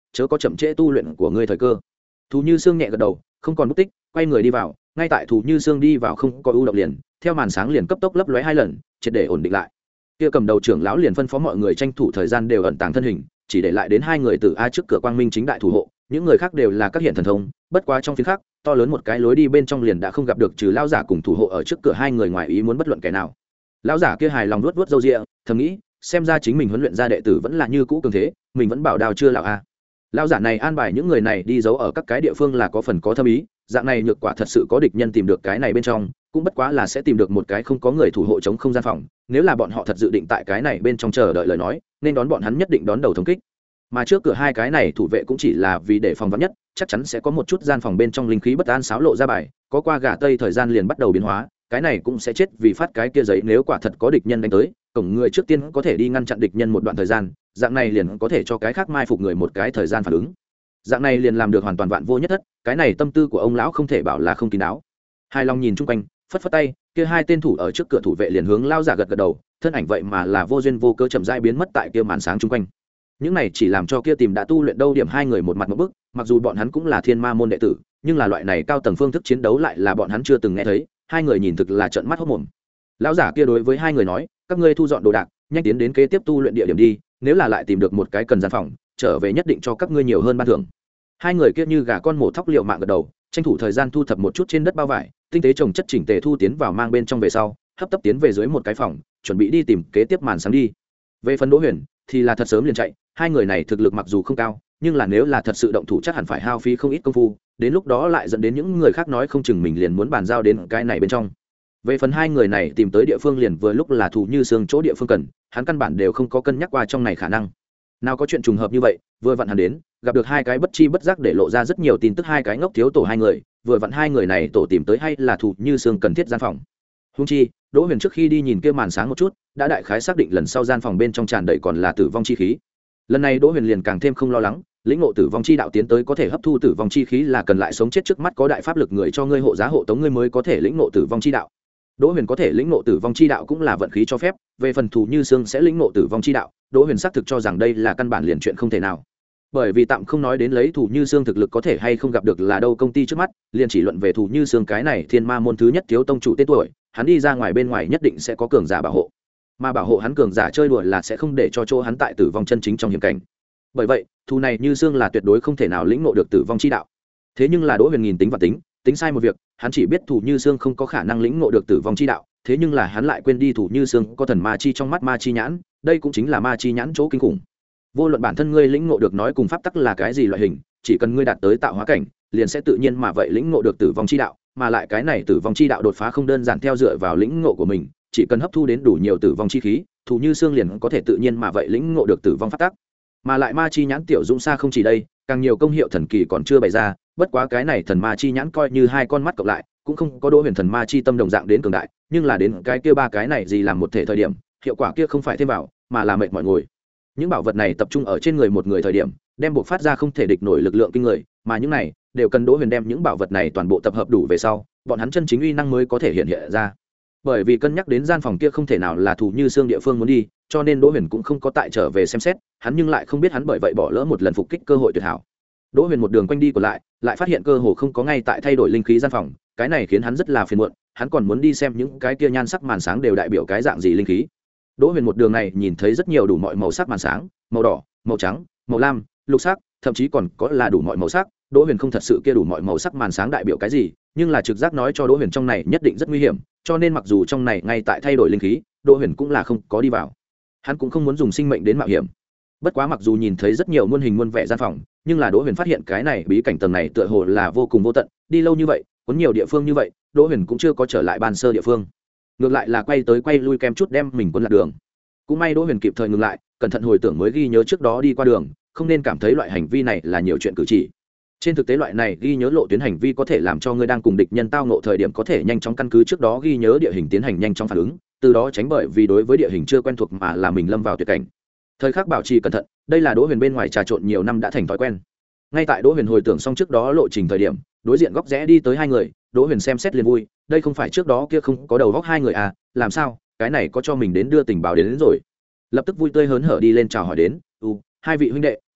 chớ có chậm trễ tu luyện của ngươi thời cơ. Thù Như Sương nhẹ gật đầu, không còn mất tích, quay người đi vào. Ngay tại Thù Như Sương đi vào không có ưu động liền, theo màn sáng liền cấp tốc lấp lóe hai lần, triệt để ổn định lại. Kia cầm đầu trưởng lão liền phân phó mọi người tranh thủ thời gian đều ẩn tàng thân hình, chỉ để lại đến hai người từ a trước cửa quang minh chính đại thủ hộ, những người khác đều là các hiện thần thông. Bất quá trong phiến khác, to lớn một cái lối đi bên trong liền đã không gặp được trừ lão giả cùng thủ hộ ở trước cửa hai người ngoài ý muốn bất luận kẻ nào. Lão giả kia hài lòng vuốt vuốt râu ria, thầm nghĩ, xem ra chính mình huấn luyện ra đệ tử vẫn là như cũ cường thế, mình vẫn bảo đào chưa lão a. Lão giả này an bài những người này đi giấu ở các cái địa phương là có phần có thâm ý, dạng này nhược quả thật sự có địch nhân tìm được cái này bên trong, cũng bất quá là sẽ tìm được một cái không có người thủ hộ chống không gian phòng. Nếu là bọn họ thật dự định tại cái này bên trong chờ đợi lời nói, nên đón bọn hắn nhất định đón đầu thống kích. Mà trước cửa hai cái này thủ vệ cũng chỉ là vì để phòng vắn nhất, chắc chắn sẽ có một chút gian phòng bên trong linh khí bất an xáo lộ ra bài, có qua gà tây thời gian liền bắt đầu biến hóa, cái này cũng sẽ chết vì phát cái kia giấy. Nếu quả thật có địch nhân đánh tới, cổng người trước tiên có thể đi ngăn chặn địch nhân một đoạn thời gian, dạng này liền có thể cho cái khác mai phục người một cái thời gian phản ứng, dạng này liền làm được hoàn toàn vạn vô nhất thất. Cái này tâm tư của ông lão không thể bảo là không kín đáo. Hai Long nhìn chung quanh, phất phất tay, kia hai tên thủ ở trước cửa thủ vệ liền hướng lao giả gật gật đầu, thân ảnh vậy mà là vô duyên vô cớ chậm rãi biến mất tại kia màn sáng chung quanh. Những này chỉ làm cho kia tìm đã tu luyện đâu điểm hai người một mặt một bức, mặc dù bọn hắn cũng là thiên ma môn đệ tử, nhưng là loại này cao tầng phương thức chiến đấu lại là bọn hắn chưa từng nghe thấy. Hai người nhìn thực là trợn mắt hốt mồm. Lão giả kia đối với hai người nói, các ngươi thu dọn đồ đạc, nhanh tiến đến kế tiếp tu luyện địa điểm đi, nếu là lại tìm được một cái cần gian phòng, trở về nhất định cho các ngươi nhiều hơn ban thưởng. Hai người kia như gà con mổ thóc liệu mạng gật đầu, tranh thủ thời gian thu thập một chút trên đất bao vải, tinh tế trồng chất chỉnh tề thu tiến vào mang bên trong về sau, hấp tấp tiến về dưới một cái phòng, chuẩn bị đi tìm kế tiếp màn sáng đi. Về phần Đỗ Huyền thì là thật sớm liền chạy, hai người này thực lực mặc dù không cao, nhưng là nếu là thật sự động thủ chắc hẳn phải hao phí không ít công phu, đến lúc đó lại dẫn đến những người khác nói không chừng mình liền muốn bàn giao đến cái này bên trong. Về phần hai người này tìm tới địa phương liền vừa lúc là Thù Như Sương chỗ địa phương cần, hắn căn bản đều không có cân nhắc qua trong này khả năng. Nào có chuyện trùng hợp như vậy, vừa vặn hắn đến, gặp được hai cái bất chi bất giác để lộ ra rất nhiều tin tức, hai cái ngốc thiếu tổ hai người, vừa vặn hai người này tổ tìm tới hay là Thù Như Sương cần thiết gian phòng. Huống chi, Đỗ Huyền trước khi đi nhìn kia màn sáng một chút, đã đại khái xác định lần sau gian phòng bên trong tràn đầy còn là tử vong chi khí. Lần này Đỗ Huyền liền càng thêm không lo lắng, lĩnh ngộ tử vong chi đạo tiến tới có thể hấp thu tử vong chi khí là cần lại sống chết trước mắt có đại pháp lực người cho ngươi hộ giá hộ tống ngươi mới có thể lĩnh ngộ tử vong chi đạo. Đỗ Huyền có thể lĩnh ngộ tử vong chi đạo cũng là vận khí cho phép, về phần Thù Như Sương sẽ lĩnh ngộ tử vong chi đạo, Đỗ Huyền xác thực cho rằng đây là căn bản liền chuyện không thể nào. Bởi vì tạm không nói đến lấy Thù Như Sương thực lực có thể hay không gặp được là đâu công ty trước mắt, liền chỉ luận về Thù Như Sương cái này thiên ma môn thứ nhất thiếu tông chủ tên tuổi, hắn đi ra ngoài bên ngoài nhất định sẽ có cường giả bảo hộ. Mà bảo hộ hắn cường giả chơi đùa là sẽ không để cho chỗ hắn tại tử vong chân chính trong hiểm cảnh. Bởi vậy, Thù này Như Sương là tuyệt đối không thể nào lĩnh ngộ được tử vong chi đạo. Thế nhưng là Đỗ Huyền nghìn tính và tính, tính sai một việc, hắn chỉ biết Thù Như Sương không có khả năng lĩnh ngộ được tử vong chi đạo, thế nhưng là hắn lại quên đi Thù Như Sương có thần ma chi trong mắt ma chi nhãn, đây cũng chính là ma chi nhãn chỗ kinh khủng. Vô luận bản thân ngươi lĩnh ngộ được nói cùng pháp tắc là cái gì loại hình, chỉ cần ngươi đạt tới tạo hóa cảnh, liền sẽ tự nhiên mà vậy lĩnh ngộ được tử vong chi đạo, mà lại cái này tử vong chi đạo đột phá không đơn giản theo dựa vào lĩnh ngộ của mình, chỉ cần hấp thu đến đủ nhiều tử vong chi khí, Thù Như Sương liền có thể tự nhiên mà vậy lĩnh ngộ được tử vong pháp tắc. Mà lại ma chi nhãn tiểu dũng xa không chỉ đây, càng nhiều công hiệu thần kỳ còn chưa bày ra, bất quá cái này thần ma chi nhãn coi như hai con mắt cộng lại, cũng không có Đỗ Huyền thần ma chi tâm đồng dạng đến cường đại, nhưng là đến cái kia ba cái này gì làm một thể thời điểm, hiệu quả kia không phải thêm vào, mà là mệt mọi ngồi. Những bảo vật này tập trung ở trên người một người thời điểm, đem buộc phát ra không thể địch nổi lực lượng kinh người, mà những này đều cần Đỗ Huyền đem những bảo vật này toàn bộ tập hợp đủ về sau, bọn hắn chân chính uy năng mới có thể hiện hiện ra. Bởi vì cân nhắc đến gian phòng kia không thể nào là Thù Như Sương địa phương muốn đi, cho nên Đỗ Huyền cũng không có tại trở về xem xét, hắn nhưng lại không biết hắn bởi vậy bỏ lỡ một lần phục kích cơ hội tuyệt hảo. Đỗ Huyền một đường quanh đi còn lại, lại phát hiện cơ hồ không có ngay tại thay đổi linh khí gian phòng, cái này khiến hắn rất là phiền muộn, hắn còn muốn đi xem những cái kia nhan sắc màn sáng đều đại biểu cái dạng gì linh khí. Đỗ Huyền một đường này nhìn thấy rất nhiều đủ mọi màu sắc màn sáng, màu đỏ, màu trắng, màu lam, lục sắc, thậm chí còn có là đủ mọi màu sắc. Đỗ Huyền không thật sự kia đủ mọi màu sắc màn sáng đại biểu cái gì, nhưng là trực giác nói cho Đỗ Huyền trong này nhất định rất nguy hiểm, cho nên mặc dù trong này ngay tại thay đổi linh khí, Đỗ Huyền cũng là không có đi vào. Hắn cũng không muốn dùng sinh mệnh đến mạo hiểm. Bất quá mặc dù nhìn thấy rất nhiều muôn hình muôn vẻ gian phòng, nhưng là Đỗ Huyền phát hiện cái này bí cảnh tầng này tựa hồ là vô cùng vô tận, đi lâu như vậy, có nhiều địa phương như vậy, Đỗ Huyền cũng chưa có trở lại ban sơ địa phương. Ngược lại là quay tới quay lui kem chút đem mình cuốn lạc đường. Cũng may Đỗ Huyền kịp thời ngừng lại, cẩn thận hồi tưởng mới ghi nhớ trước đó đi qua đường, không nên cảm thấy loại hành vi này là nhiều chuyện cử chỉ. Trên thực tế loại này ghi nhớ lộ tuyến hành vi có thể làm cho ngươi đang cùng địch nhân tao ngộ thời điểm có thể nhanh chóng căn cứ trước đó ghi nhớ địa hình tiến hành nhanh chóng phản ứng, từ đó tránh bởi vì đối với địa hình chưa quen thuộc mà là mình lâm vào tuyệt cảnh. Thời khắc bảo trì cẩn thận, đây là Đỗ Huyền bên ngoài trà trộn nhiều năm đã thành thói quen. Ngay tại Đỗ Huyền hồi tưởng xong trước đó lộ trình thời điểm, đối diện góc rẽ đi tới hai người, Đỗ Huyền xem xét liền vui, đây không phải trước đó kia không có đầu góc hai người à, làm sao, cái này có cho mình đến đưa tình báo đến, đến rồi. Lập tức vui tươi hớn hở đi lên chào hỏi đến, "Ừ, hai vị huynh đệ,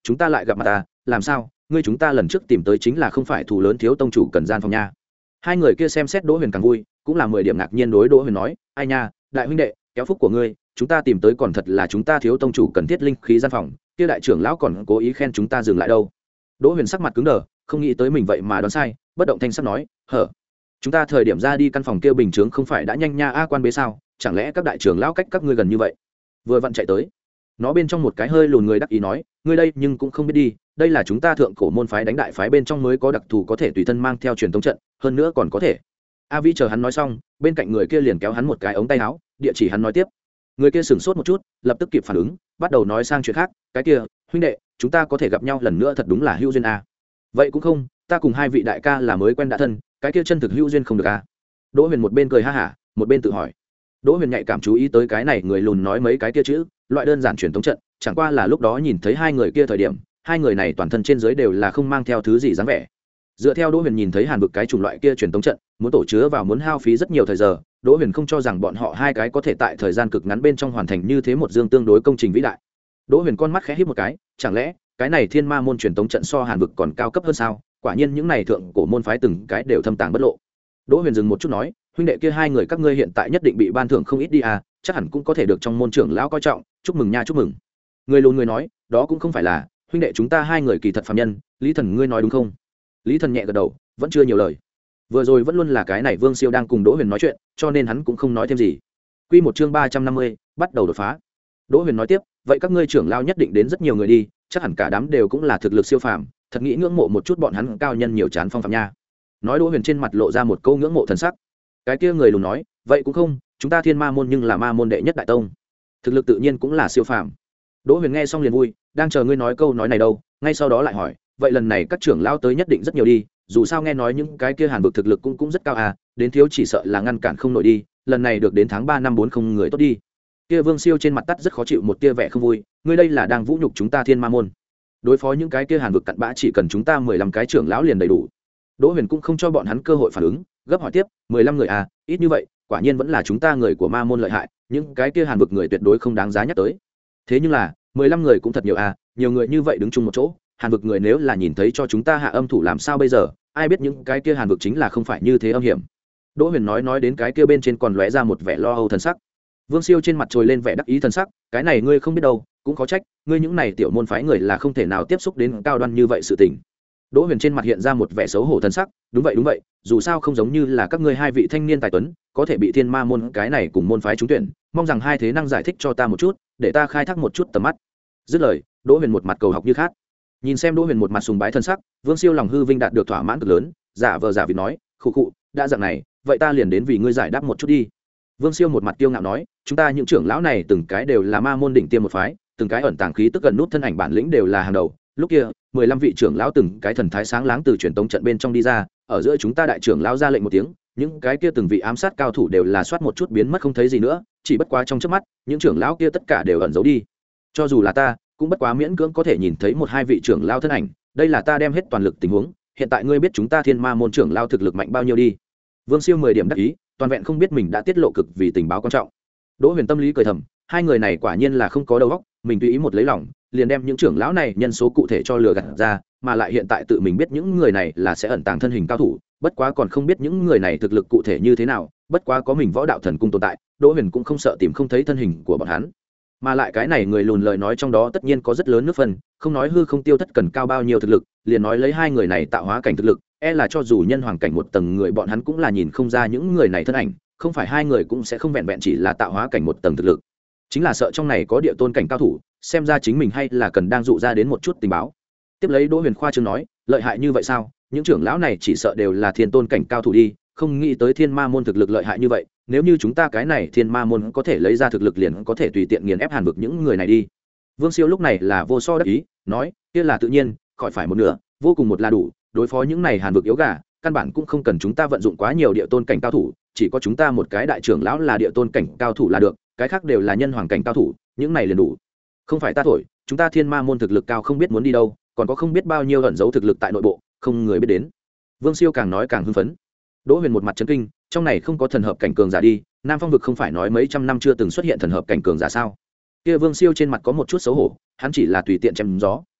chúng ta lại gặp mặt ta, làm sao ngươi chúng ta lần trước tìm tới chính là không phải thủ lớn thiếu tông chủ cần gian phòng nha. Hai người kia xem xét Đỗ Huyền càng vui, cũng là mười điểm ngạc nhiên đối Đỗ Huyền nói, ai nha, đại huynh đệ, kéo phúc của ngươi, chúng ta tìm tới còn thật là chúng ta thiếu tông chủ cần thiết linh khí gian phòng, kia đại trưởng lão còn cố ý khen chúng ta dừng lại đâu. Đỗ Huyền sắc mặt cứng đờ, không nghĩ tới mình vậy mà đoán sai, bất động thanh sắc nói, hở, chúng ta thời điểm ra đi căn phòng kia bình chướng không phải đã nhanh nha a quan bế sao, chẳng lẽ các đại trưởng lão cách các ngươi gần như vậy? Vừa vặn chạy tới. Nó bên trong một cái hơi lùn người đắc ý nói, ngươi đây nhưng cũng không biết đi, đây là chúng ta thượng cổ môn phái đánh đại phái bên trong mới có đặc thù có thể tùy thân mang theo truyền thống trận, hơn nữa còn có thể. A Vĩ chờ hắn nói xong, bên cạnh người kia liền kéo hắn một cái ống tay áo, địa chỉ hắn nói tiếp. Người kia sửng sốt một chút, lập tức kịp phản ứng, bắt đầu nói sang chuyện khác, cái kia, huynh đệ, chúng ta có thể gặp nhau lần nữa thật đúng là hữu duyên a. Vậy cũng không, ta cùng hai vị đại ca là mới quen đã thân, cái kia chân thực hữu duyên không được a. Đỗ Huyền một bên cười ha hả, một bên tự hỏi. Đỗ Huyền nhạy cảm chú ý tới cái này người lùn nói mấy cái kia chữ, loại đơn giản truyền thống trận, chẳng qua là lúc đó nhìn thấy hai người kia thời điểm, hai người này toàn thân trên dưới đều là không mang theo thứ gì dáng vẻ. Dựa theo Đỗ Huyền nhìn thấy Hàn vực cái chủng loại kia truyền thống trận, muốn tổ chứa vào muốn hao phí rất nhiều thời giờ, Đỗ Huyền không cho rằng bọn họ hai cái có thể tại thời gian cực ngắn bên trong hoàn thành như thế một dương tương đối công trình vĩ đại. Đỗ Huyền con mắt khẽ híp một cái, chẳng lẽ cái này Thiên Ma môn truyền thống trận so Hàn vực còn cao cấp hơn sao? Quả nhiên những này thượng cổ môn phái từng cái đều thâm tàng bất lộ. Đỗ Huyền dừng một chút nói, huynh đệ kia hai người các ngươi hiện tại nhất định bị ban thưởng không ít đi à, chắc hẳn cũng có thể được trong môn trưởng lão coi trọng, chúc mừng nha chúc mừng. Người lùn người nói, đó cũng không phải là, huynh đệ chúng ta hai người kỳ thật phàm nhân, Lý Thần ngươi nói đúng không? Lý Thần nhẹ gật đầu, vẫn chưa nhiều lời. Vừa rồi vẫn luôn là cái này Vương Siêu đang cùng Đỗ Huyền nói chuyện, cho nên hắn cũng không nói thêm gì. Quy một chương ba trăm năm mươi, bắt đầu đột phá. Đỗ Huyền nói tiếp, vậy các ngươi trưởng lão nhất định đến rất nhiều người đi, chắc hẳn cả đám đều cũng là thực lực siêu phàm, thật nghĩ ngưỡng mộ một chút bọn hắn cao nhân nhiều chán phong phạm nha. Nói Đỗ Huyền trên mặt lộ ra một câu ngưỡng mộ thần sắc. Cái kia người lùn nói, vậy cũng không, chúng ta Thiên Ma môn nhưng là ma môn đệ nhất đại tông, thực lực tự nhiên cũng là siêu phàm. Đỗ Huyền nghe xong liền vui, đang chờ ngươi nói câu nói này đâu, ngay sau đó lại hỏi, vậy lần này các trưởng lão tới nhất định rất nhiều đi, dù sao nghe nói những cái kia Hàn vực thực lực cũng cũng rất cao à, đến thiếu chỉ sợ là ngăn cản không nổi đi, lần này được đến tháng ba năm bốn không người tốt đi. Kia Vương Siêu trên mặt tắt rất khó chịu một tia vẻ không vui, ngươi đây là đang vũ nhục chúng ta Thiên Ma môn. Đối phó những cái kia Hàn vực cặn bã chỉ cần chúng ta mười lăm cái trưởng lão liền đầy đủ. Đỗ Huyền cũng không cho bọn hắn cơ hội phản ứng, gấp hỏi tiếp, mười lăm người à, ít như vậy, quả nhiên vẫn là chúng ta người của ma môn lợi hại, những cái kia Hàn vực người tuyệt đối không đáng giá nhắc tới. Thế nhưng là, mười lăm người cũng thật nhiều à, nhiều người như vậy đứng chung một chỗ, Hàn vực người nếu là nhìn thấy cho chúng ta hạ âm thủ làm sao bây giờ, ai biết những cái kia Hàn vực chính là không phải như thế âm hiểm. Đỗ Huyền nói nói đến cái kia bên trên còn lóe ra một vẻ lo âu thần sắc. Vương Siêu trên mặt trồi lên vẻ đắc ý thần sắc, cái này ngươi không biết đâu, cũng khó trách, ngươi những này tiểu môn phái người là không thể nào tiếp xúc đến cao đoan như vậy sự tình. Đỗ Huyền trên mặt hiện ra một vẻ xấu hổ thần sắc, đúng vậy đúng vậy, dù sao không giống như là các ngươi hai vị thanh niên tài tuấn, có thể bị Thiên Ma môn cái này cùng môn phái trúng tuyển, mong rằng hai thế năng giải thích cho ta một chút, để ta khai thác một chút tầm mắt. Dứt lời, Đỗ Huyền một mặt cầu học như khác. Nhìn xem Đỗ Huyền một mặt sùng bái thần sắc, Vương Siêu lòng hư vinh đạt được thỏa mãn cực lớn, giả vờ giả vịt nói, khụ khụ, đã dạng này, vậy ta liền đến vì ngươi giải đáp một chút đi. Vương Siêu một mặt kiêu ngạo nói, chúng ta những trưởng lão này từng cái đều là ma môn đỉnh tiêm một phái, từng cái ẩn tàng khí tức gần nút thân ảnh bản lĩnh đều là hàng đầu. Lúc kia, mười lăm vị trưởng lão từng cái thần thái sáng láng từ truyền tống trận bên trong đi ra, ở giữa chúng ta đại trưởng lão ra lệnh một tiếng, những cái kia từng vị ám sát cao thủ đều là soát một chút biến mất không thấy gì nữa, chỉ bất quá trong chớp mắt, những trưởng lão kia tất cả đều ẩn giấu đi. Cho dù là ta, cũng bất quá miễn cưỡng có thể nhìn thấy một hai vị trưởng lão thân ảnh, đây là ta đem hết toàn lực tình huống, hiện tại ngươi biết chúng ta Thiên Ma môn trưởng lão thực lực mạnh bao nhiêu đi. Vương Siêu mười điểm đắc ý, toàn vẹn không biết mình đã tiết lộ cực vì tình báo quan trọng. Đỗ Huyền tâm lý cười thầm, hai người này quả nhiên là không có đầu óc, mình tùy ý một lấy lòng, liền đem những trưởng lão này nhân số cụ thể cho lừa gạt ra, mà lại hiện tại tự mình biết những người này là sẽ ẩn tàng thân hình cao thủ, bất quá còn không biết những người này thực lực cụ thể như thế nào, bất quá có mình võ đạo thần cung tồn tại, Đỗ Huyền cũng không sợ tìm không thấy thân hình của bọn hắn. Mà lại cái này người lùn lời nói trong đó tất nhiên có rất lớn nước phần, không nói hư không tiêu thất cần cao bao nhiêu thực lực, liền nói lấy hai người này tạo hóa cảnh thực lực, e là cho dù nhân hoàng cảnh một tầng người bọn hắn cũng là nhìn không ra những người này thân ảnh, không phải hai người cũng sẽ không vẹn vẹn chỉ là tạo hóa cảnh một tầng thực lực, chính là sợ trong này có địa tôn cảnh cao thủ, xem ra chính mình hay là cần đang dụ ra đến một chút tình báo. Tiếp lấy Đỗ Huyền khoa trương nói, lợi hại như vậy sao, những trưởng lão này chỉ sợ đều là thiên tôn cảnh cao thủ đi, không nghĩ tới Thiên Ma môn thực lực lợi hại như vậy, nếu như chúng ta cái này Thiên Ma môn có thể lấy ra thực lực liền có thể tùy tiện nghiền ép Hàn vực những người này đi. Vương Siêu lúc này là vô so đắc ý, nói, kia là tự nhiên, khỏi phải một nửa, vô cùng một là đủ, đối phó những này Hàn vực yếu gà, căn bản cũng không cần chúng ta vận dụng quá nhiều địa tôn cảnh cao thủ, chỉ có chúng ta một cái đại trưởng lão là địa tôn cảnh cao thủ là được, cái khác đều là nhân hoàng cảnh cao thủ, những này liền đủ. Không phải ta thổi, chúng ta Thiên Ma môn thực lực cao không biết muốn đi đâu, còn có không biết bao nhiêu ẩn giấu thực lực tại nội bộ, không người biết đến. Vương Siêu càng nói càng hưng phấn. Đỗ Huyền một mặt chấn kinh, trong này không có thần hợp cảnh cường giả đi, Nam Phong vực không phải nói mấy trăm năm chưa từng xuất hiện thần hợp cảnh cường giả sao? Kia Vương Siêu trên mặt có một chút xấu hổ, hắn chỉ là tùy tiện chém gió,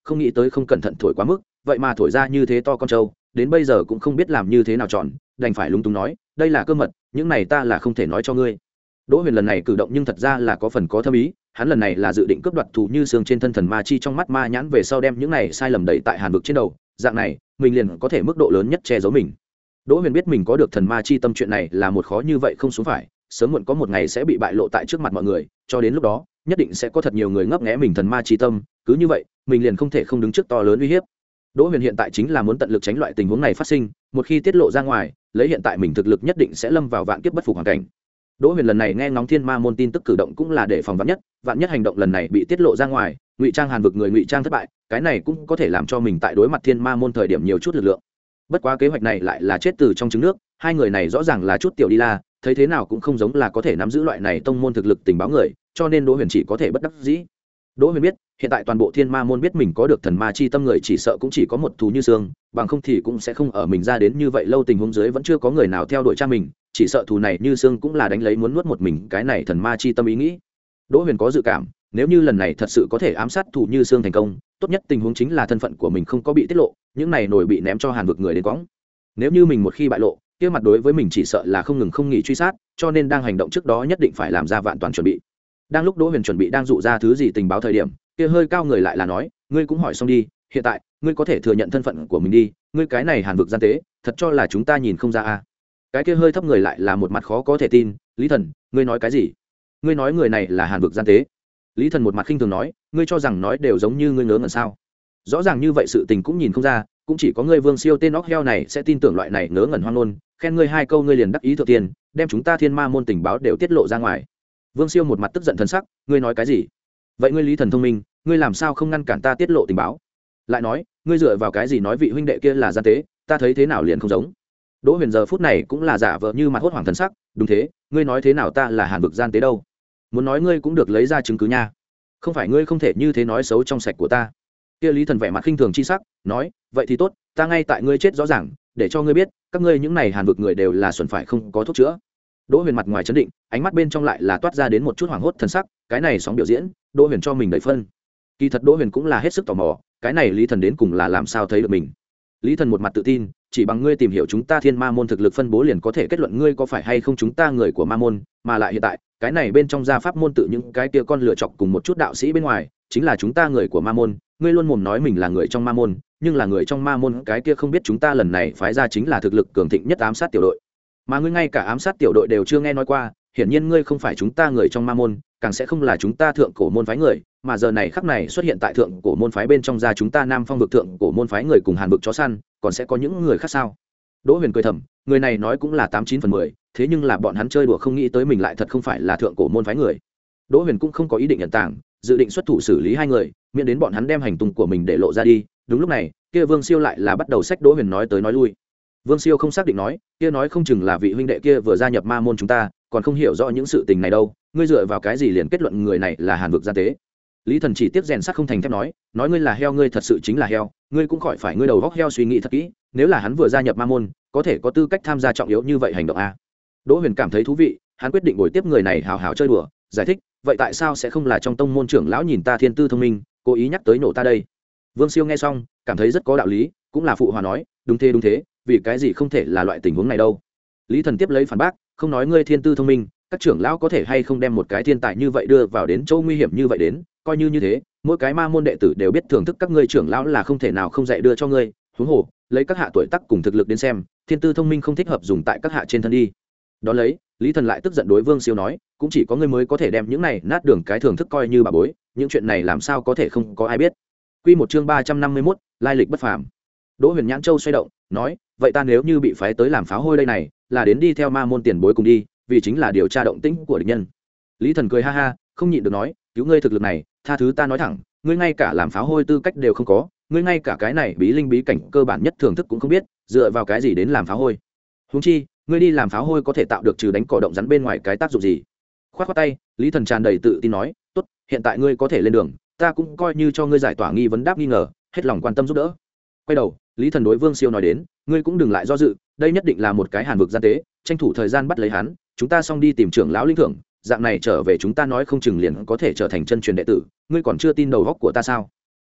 không nghĩ tới không cẩn thận thổi quá mức, vậy mà thổi ra như thế to con trâu, đến bây giờ cũng không biết làm như thế nào chọn, đành phải lúng túng nói đây là cơ mật, những này ta là không thể nói cho ngươi. Đỗ Huyền lần này cử động nhưng thật ra là có phần có thâm ý, hắn lần này là dự định cướp đoạt Thủ Như Xương trên thân thần ma chi trong mắt ma nhãn về sau đem những này sai lầm đẩy tại Hàn vực trên đầu, dạng này mình liền có thể mức độ lớn nhất che giấu mình. Đỗ Huyền biết mình có được thần ma chi tâm chuyện này là một khó như vậy không xuống phải, sớm muộn có một ngày sẽ bị bại lộ tại trước mặt mọi người, cho đến lúc đó nhất định sẽ có thật nhiều người ngấp nghé mình thần ma chi tâm, cứ như vậy mình liền không thể không đứng trước to lớn uy hiếp. Đỗ Huyền hiện tại chính là muốn tận lực tránh loại tình huống này phát sinh, một khi tiết lộ ra ngoài, lấy hiện tại mình thực lực nhất định sẽ lâm vào vạn kiếp bất phục hoàn cảnh. Đỗ Huyền lần này nghe ngóng Thiên Ma môn tin tức cử động cũng là để phòng vạn nhất, vạn nhất hành động lần này bị tiết lộ ra ngoài, ngụy trang Hàn vực người ngụy trang thất bại, cái này cũng có thể làm cho mình tại đối mặt Thiên Ma môn thời điểm nhiều chút lực lượng. Bất quá kế hoạch này lại là chết từ trong trứng nước, hai người này rõ ràng là chút tiểu đi la, thấy thế nào cũng không giống là có thể nắm giữ loại này tông môn thực lực tình báo người, cho nên Đỗ Huyền chỉ có thể bất đắc dĩ. Đỗ Huyền biết, hiện tại toàn bộ Thiên Ma môn biết mình có được thần ma chi tâm người chỉ sợ cũng chỉ có một Thú Như Xương, bằng không thì cũng sẽ không ở mình ra đến như vậy lâu tình huống dưới vẫn chưa có người nào theo đuổi cha mình, chỉ sợ thù này Như Xương cũng là đánh lấy muốn nuốt một mình cái này thần ma chi tâm ý nghĩ. Đỗ Huyền có dự cảm, nếu như lần này thật sự có thể ám sát Thú Như Xương thành công, tốt nhất tình huống chính là thân phận của mình không có bị tiết lộ, những này nổi bị ném cho Hàn vực người đến quõng. Nếu như mình một khi bại lộ, kia mặt đối với mình chỉ sợ là không ngừng không nghỉ truy sát, cho nên đang hành động trước đó nhất định phải làm ra vạn toàn chuẩn bị. Đang lúc Đỗ Huyền chuẩn bị đang dụ ra thứ gì tình báo thời điểm, kia hơi cao người lại là nói, ngươi cũng hỏi xong đi, hiện tại ngươi có thể thừa nhận thân phận của mình đi, ngươi cái này Hàn vực gian tế, thật cho là chúng ta nhìn không ra à? Cái kia hơi thấp người lại là một mặt khó có thể tin, Lý Thần, ngươi nói cái gì? Ngươi nói người này là Hàn vực gian tế? Lý Thần một mặt khinh thường nói, ngươi cho rằng nói đều giống như ngươi ngớ ngẩn sao? Rõ ràng như vậy sự tình cũng nhìn không ra, cũng chỉ có ngươi Vương Siêu tên óc heo này sẽ tin tưởng loại này ngớ ngẩn hoang ngôn, khen ngươi hai câu ngươi liền đắc ý thượng tiền, đem chúng ta Thiên Ma môn tình báo đều tiết lộ ra ngoài. Vương Siêu một mặt tức giận thần sắc, ngươi nói cái gì? Vậy ngươi Lý Thần thông minh, ngươi làm sao không ngăn cản ta tiết lộ tình báo? Lại nói, ngươi dựa vào cái gì nói vị huynh đệ kia là gian tế, ta thấy thế nào liền không giống. Đỗ Huyền giờ phút này cũng là giả vờ như mặt hốt hoảng thần sắc, đúng thế, ngươi nói thế nào ta là Hàn vực gian tế đâu? Muốn nói ngươi cũng được lấy ra chứng cứ nha. Không phải ngươi không thể như thế nói xấu trong sạch của ta. Kia Lý Thần vẻ mặt khinh thường chi sắc, nói, vậy thì tốt, ta ngay tại ngươi chết rõ ràng, để cho ngươi biết, các ngươi những này Hàn vực người đều là xuẩn phải không có thuốc chữa. Đỗ Huyền mặt ngoài trấn định, ánh mắt bên trong lại là toát ra đến một chút hoảng hốt thần sắc, cái này sóng biểu diễn, Đỗ Huyền cho mình đẩy phân. Kỳ thật Đỗ Huyền cũng là hết sức tò mò, cái này Lý Thần đến cùng là làm sao thấy được mình. Lý Thần một mặt tự tin, chỉ bằng ngươi tìm hiểu chúng ta Thiên Ma môn thực lực phân bố liền có thể kết luận ngươi có phải hay không chúng ta người của Ma môn, mà lại hiện tại, cái này bên trong gia pháp môn tự những cái kia con lựa chọc cùng một chút đạo sĩ bên ngoài, chính là chúng ta người của Ma môn, ngươi luôn mồm nói mình là người trong Ma môn, nhưng là người trong Ma môn cái kia không biết chúng ta lần này phái ra chính là thực lực cường thịnh nhất ám sát tiểu đội. Mà ngươi ngay cả ám sát tiểu đội đều chưa nghe nói qua, hiển nhiên ngươi không phải chúng ta người trong Ma môn, càng sẽ không là chúng ta thượng cổ môn phái người, mà giờ này khắc này xuất hiện tại thượng cổ môn phái bên trong ra chúng ta Nam Phong vực thượng cổ môn phái người cùng Hàn vực chó săn, còn sẽ có những người khác sao? Đỗ Huyền cười thầm, người này nói cũng là tám chín phần mười, thế nhưng là bọn hắn chơi đùa không nghĩ tới mình lại thật không phải là thượng cổ môn phái người. Đỗ Huyền cũng không có ý định nhận tảng, dự định xuất thủ xử lý hai người, miễn đến bọn hắn đem hành tung của mình để lộ ra đi. Đúng lúc này, kia Vương Siêu lại là bắt đầu xách Đỗ Huyền nói tới nói lui. Vương Siêu không xác định nói, kia nói không chừng là vị huynh đệ kia vừa gia nhập Ma môn chúng ta, còn không hiểu rõ những sự tình này đâu, ngươi dựa vào cái gì liền kết luận người này là Hàn vực gian tế? Lý Thần chỉ tiếc rèn sắt không thành thép nói, nói ngươi là heo ngươi thật sự chính là heo, ngươi cũng khỏi phải ngươi đầu góc heo suy nghĩ thật kỹ, nếu là hắn vừa gia nhập Ma môn, có thể có tư cách tham gia trọng yếu như vậy hành động a. Đỗ Huyền cảm thấy thú vị, hắn quyết định bồi tiếp người này hào hào chơi đùa, giải thích, vậy tại sao sẽ không là trong tông môn trưởng lão nhìn ta thiên tư thông minh, cố ý nhắc tới nổ ta đây? Vương Siêu nghe xong, cảm thấy rất có đạo lý, cũng là phụ hòa nói, đúng thế đúng thế, vì cái gì không thể là loại tình huống này đâu. Lý Thần tiếp lấy phản bác, không nói ngươi thiên tư thông minh, các trưởng lão có thể hay không đem một cái thiên tài như vậy đưa vào đến chỗ nguy hiểm như vậy đến, coi như như thế, mỗi cái Ma môn đệ tử đều biết thưởng thức các ngươi trưởng lão là không thể nào không dạy đưa cho ngươi, huống hồ, lấy các hạ tuổi tác cùng thực lực đến xem, thiên tư thông minh không thích hợp dùng tại các hạ trên thân đi. Đó lấy, Lý Thần lại tức giận đối Vương Siêu nói, cũng chỉ có ngươi mới có thể đem những này nát đường cái thưởng thức coi như bà bối, những chuyện này làm sao có thể không có ai biết. Quy một chương ba trăm năm mươi mốt, lai lịch bất phàm. Đỗ Huyền Nhãn Châu xoay động, nói, vậy ta nếu như bị phái tới làm pháo hôi đây này, là đến đi theo Ma môn tiền bối cùng đi, vì chính là điều tra động tĩnh của địch nhân. Lý Thần cười ha ha, không nhịn được nói, cứu ngươi thực lực này, tha thứ ta nói thẳng, ngươi ngay cả làm pháo hôi tư cách đều không có, ngươi ngay cả cái này bí linh bí cảnh cơ bản nhất thưởng thức cũng không biết, dựa vào cái gì đến làm pháo hôi? Huống chi, ngươi đi làm pháo hôi có thể tạo được trừ đánh cỏ động rắn bên ngoài cái tác dụng gì? Khoát khoát tay, Lý Thần tràn đầy tự tin nói, tốt, hiện tại ngươi có thể lên đường, ta cũng coi như cho ngươi giải tỏa nghi vấn đáp nghi ngờ, hết lòng quan tâm giúp đỡ. Quay đầu, Lý Thần đối Vương Siêu nói đến, ngươi cũng đừng lại do dự, đây nhất định là một cái Hàn vực gian tế, tranh thủ thời gian bắt lấy hắn, chúng ta xong đi tìm trưởng lão linh thưởng, dạng này trở về chúng ta nói không chừng liền có thể trở thành chân truyền đệ tử, ngươi còn chưa tin đầu góc của ta sao?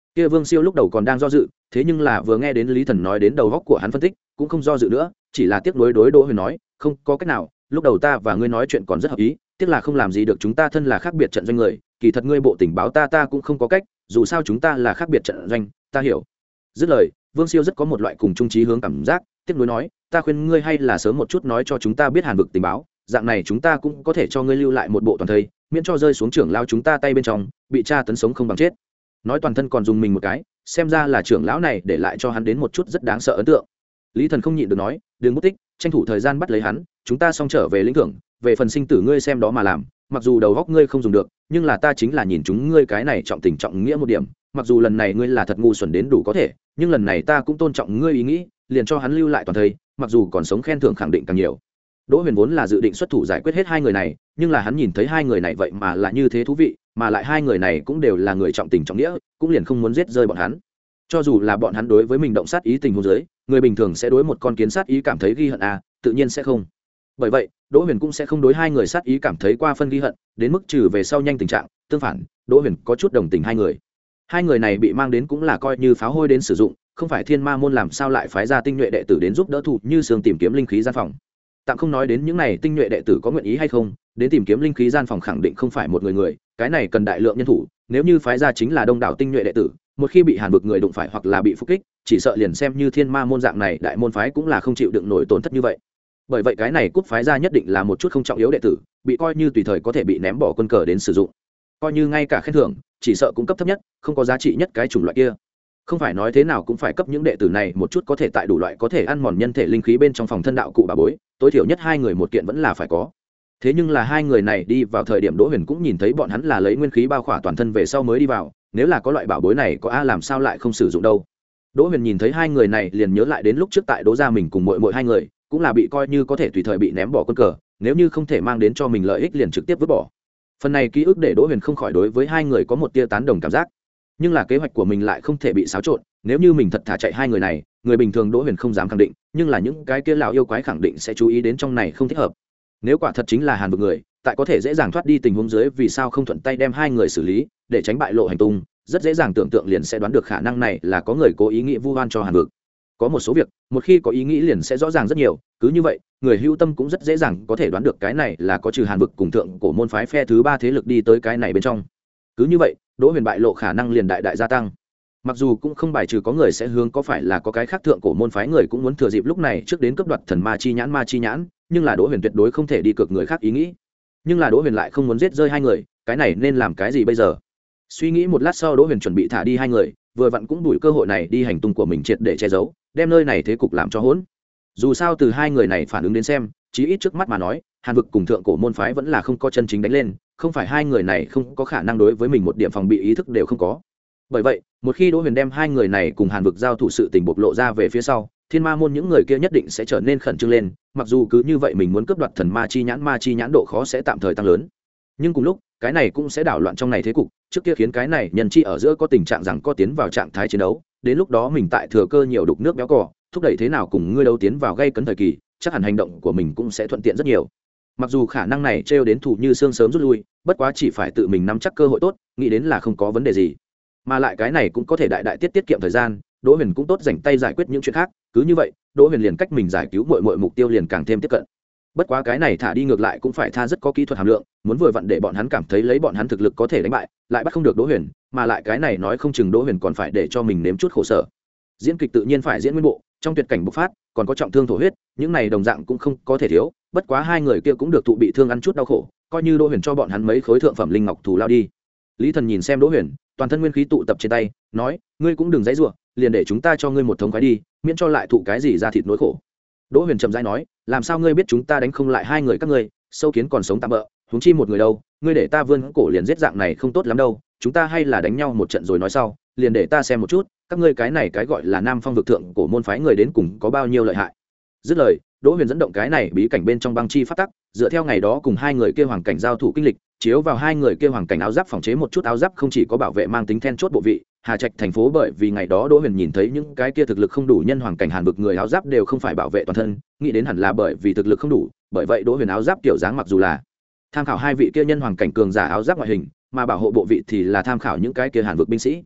Kia Vương Siêu lúc đầu còn đang do dự, thế nhưng là vừa nghe đến Lý Thần nói đến đầu góc của hắn phân tích, cũng không do dự nữa, chỉ là tiếc nuối đối Đỗ Huyền nói, không có cách nào, lúc đầu ta và ngươi nói chuyện còn rất hợp ý, tiếc là không làm gì được chúng ta thân là khác biệt trận doanh người, kỳ thật ngươi bộ tình báo ta ta cũng không có cách, dù sao chúng ta là khác biệt trận doanh, ta hiểu. Dứt lời, Vương Siêu rất có một loại cùng chung chí hướng cảm giác, tiếc nuối nói, ta khuyên ngươi hay là sớm một chút nói cho chúng ta biết Hàn vực tình báo, dạng này chúng ta cũng có thể cho ngươi lưu lại một bộ toàn thây, miễn cho rơi xuống trưởng lao chúng ta tay bên trong, bị tra tấn sống không bằng chết. Nói toàn thân còn dùng mình một cái, xem ra là trưởng lão này để lại cho hắn đến một chút rất đáng sợ ấn tượng. Lý Thần không nhịn được nói, đừng mất tích, tranh thủ thời gian bắt lấy hắn, chúng ta xong trở về lĩnh thưởng, về phần sinh tử ngươi xem đó mà làm, mặc dù đầu góc ngươi không dùng được, nhưng là ta chính là nhìn chúng ngươi cái này trọng tình trọng nghĩa một điểm, mặc dù lần này ngươi là thật ngu xuẩn đến đủ có thể, nhưng lần này ta cũng tôn trọng ngươi ý nghĩ, liền cho hắn lưu lại toàn thây, mặc dù còn sống khen thưởng khẳng định càng nhiều. Đỗ Huyền vốn là dự định xuất thủ giải quyết hết hai người này, nhưng là hắn nhìn thấy hai người này vậy mà là như thế thú vị, mà lại hai người này cũng đều là người trọng tình trọng nghĩa, cũng liền không muốn giết rơi bọn hắn. Cho dù là bọn hắn đối với mình động sát ý tình huống dưới, người bình thường sẽ đối một con kiến sát ý cảm thấy ghi hận à, tự nhiên sẽ không. Bởi vậy, Đỗ Huyền cũng sẽ không đối hai người sát ý cảm thấy qua phân ghi hận, đến mức trừ về sau nhanh tình trạng, tương phản, Đỗ Huyền có chút đồng tình hai người. Hai người này bị mang đến cũng là coi như pháo hôi đến sử dụng, không phải Thiên Ma môn làm sao lại phái ra tinh nhuệ đệ tử đến giúp đỡ thủ như sương tìm kiếm linh khí gian phòng. Tạm không nói đến những này tinh nhuệ đệ tử có nguyện ý hay không, đến tìm kiếm linh khí gian phòng khẳng định không phải một người người, cái này cần đại lượng nhân thủ, nếu như phái ra chính là đông đảo tinh nhuệ đệ tử, một khi bị Hàn vực người đụng phải hoặc là bị phục kích, chỉ sợ liền xem như Thiên Ma môn dạng này đại môn phái cũng là không chịu đựng nổi tổn thất như vậy. Bởi vậy cái này cút phái ra nhất định là một chút không trọng yếu đệ tử, bị coi như tùy thời có thể bị ném bỏ quân cờ đến sử dụng. Coi như ngay cả khen thưởng, chỉ sợ cũng cấp thấp nhất, không có giá trị nhất cái chủng loại kia. Không phải nói thế nào cũng phải cấp những đệ tử này một chút có thể tại đủ loại có thể ăn mòn nhân thể linh khí bên trong phòng thân đạo cụ bà bối, tối thiểu nhất hai người một kiện vẫn là phải có. Thế nhưng là hai người này đi vào thời điểm Đỗ Huyền cũng nhìn thấy bọn hắn là lấy nguyên khí bao khỏa toàn thân về sau mới đi vào, nếu là có loại bảo bối này có a làm sao lại không sử dụng đâu. Đỗ Huyền nhìn thấy hai người này liền nhớ lại đến lúc trước tại Đỗ gia mình cùng muội muội hai người, cũng là bị coi như có thể tùy thời bị ném bỏ quân cờ, nếu như không thể mang đến cho mình lợi ích liền trực tiếp vứt bỏ. Phần này ký ức để Đỗ Huyền không khỏi đối với hai người có một tia tán đồng cảm giác. Nhưng là kế hoạch của mình lại không thể bị xáo trộn, nếu như mình thật thả chạy hai người này, người bình thường Đỗ Huyền không dám khẳng định, nhưng là những cái kia lão yêu quái khẳng định sẽ chú ý đến trong này không thích hợp. Nếu quả thật chính là Hàn vực người, tại có thể dễ dàng thoát đi tình huống dưới, vì sao không thuận tay đem hai người xử lý, để tránh bại lộ hành tung, rất dễ dàng tưởng tượng liền sẽ đoán được khả năng này là có người cố ý nghĩ vu oan cho Hàn vực. Có một số việc, một khi có ý nghĩ liền sẽ rõ ràng rất nhiều, cứ như vậy, người hữu tâm cũng rất dễ dàng có thể đoán được cái này là có trừ Hàn vực cùng thượng cổ môn phái phe thứ ba thế lực đi tới cái này bên trong. Cứ như vậy, Đỗ Huyền bại lộ khả năng liền đại đại gia tăng. Mặc dù cũng không bài trừ có người sẽ hướng có phải là có cái khác thượng cổ môn phái người cũng muốn thừa dịp lúc này trước đến cướp đoạt thần ma chi nhãn ma chi nhãn, nhưng là Đỗ Huyền tuyệt đối không thể đi cược người khác ý nghĩ. Nhưng là Đỗ Huyền lại không muốn giết rơi hai người, cái này nên làm cái gì bây giờ? Suy nghĩ một lát sau Đỗ Huyền chuẩn bị thả đi hai người, vừa vặn cũng đuổi cơ hội này đi hành tung của mình triệt để che giấu, đem nơi này thế cục làm cho hỗn. Dù sao từ hai người này phản ứng đến xem, chí ít trước mắt mà nói, Hàn vực cùng thượng cổ môn phái vẫn là không có chân chính đánh lên, không phải hai người này không có khả năng đối với mình một điểm phòng bị ý thức đều không có. Bởi vậy, một khi Đỗ Huyền đem hai người này cùng Hàn vực giao thủ sự tình bộc lộ ra về phía sau, Thiên Ma môn những người kia nhất định sẽ trở nên khẩn trương lên, mặc dù cứ như vậy mình muốn cướp đoạt thần ma chi nhãn ma chi nhãn độ khó sẽ tạm thời tăng lớn. Nhưng cùng lúc, cái này cũng sẽ đảo loạn trong này thế cục, trước kia khiến cái này nhân chi ở giữa có tình trạng rằng có tiến vào trạng thái chiến đấu, đến lúc đó mình tại thừa cơ nhiều đục nước béo cò, thúc đẩy thế nào cùng ngươi đấu tiến vào gây cấn thời kỳ, chắc hẳn hành động của mình cũng sẽ thuận tiện rất nhiều. Mặc dù khả năng này trêu đến thủ như xương sớm rút lui, bất quá chỉ phải tự mình nắm chắc cơ hội tốt, nghĩ đến là không có vấn đề gì. Mà lại cái này cũng có thể đại đại tiết tiết kiệm thời gian, Đỗ Huyền cũng tốt rảnh tay giải quyết những chuyện khác, cứ như vậy, Đỗ Huyền liền cách mình giải cứu mọi mọi mục tiêu liền càng thêm tiếp cận. Bất quá cái này thả đi ngược lại cũng phải tha rất có kỹ thuật hàm lượng, muốn vừa vặn để bọn hắn cảm thấy lấy bọn hắn thực lực có thể đánh bại, lại bắt không được Đỗ Huyền, mà lại cái này nói không chừng Đỗ Huyền còn phải để cho mình nếm chút khổ sở. Diễn kịch tự nhiên phải diễn nguyên bộ, trong tuyệt cảnh bộc phát, còn có trọng thương thổ huyết, những này đồng dạng cũng không có thể thiếu, bất quá hai người kia cũng được thụ bị thương ăn chút đau khổ, coi như Đỗ Huyền cho bọn hắn mấy khối thượng phẩm linh ngọc thù lao đi. Lý Thần nhìn xem Đỗ Huyền, toàn thân nguyên khí tụ tập trên tay, nói, ngươi cũng đừng dãy rủa, liền để chúng ta cho ngươi một thống khoái đi, miễn cho lại thụ cái gì ra thịt nỗi khổ. Đỗ Huyền trầm rãi nói, làm sao ngươi biết chúng ta đánh không lại hai người các ngươi, sâu kiến còn sống tạm bỡ, huống chi một người đâu, ngươi để ta vươn cổ liền giết dạng này không tốt lắm đâu, chúng ta hay là đánh nhau một trận rồi nói sau, liền để ta xem một chút, các ngươi cái này cái gọi là Nam Phong vực thượng cổ môn phái người đến cùng có bao nhiêu lợi hại. Dứt lời, Đỗ Huyền dẫn động cái này bí cảnh bên trong băng chi pháp tắc, dựa theo ngày đó cùng hai người kia hoàng cảnh giao thủ kinh lịch, chiếu vào hai người kia hoàng cảnh áo giáp phòng chế một chút áo giáp không chỉ có bảo vệ mang tính then chốt bộ vị, Hà Trạch thành phố bởi vì ngày đó Đỗ Huyền nhìn thấy những cái kia thực lực không đủ nhân hoàng cảnh Hàn vực người áo giáp đều không phải bảo vệ toàn thân, nghĩ đến hẳn là bởi vì thực lực không đủ, bởi vậy Đỗ Huyền áo giáp kiểu dáng mặc dù là tham khảo hai vị kia nhân hoàng cảnh cường giả áo giáp ngoại hình, mà bảo hộ bộ vị thì là tham khảo những cái kia Hàn vực binh sĩ.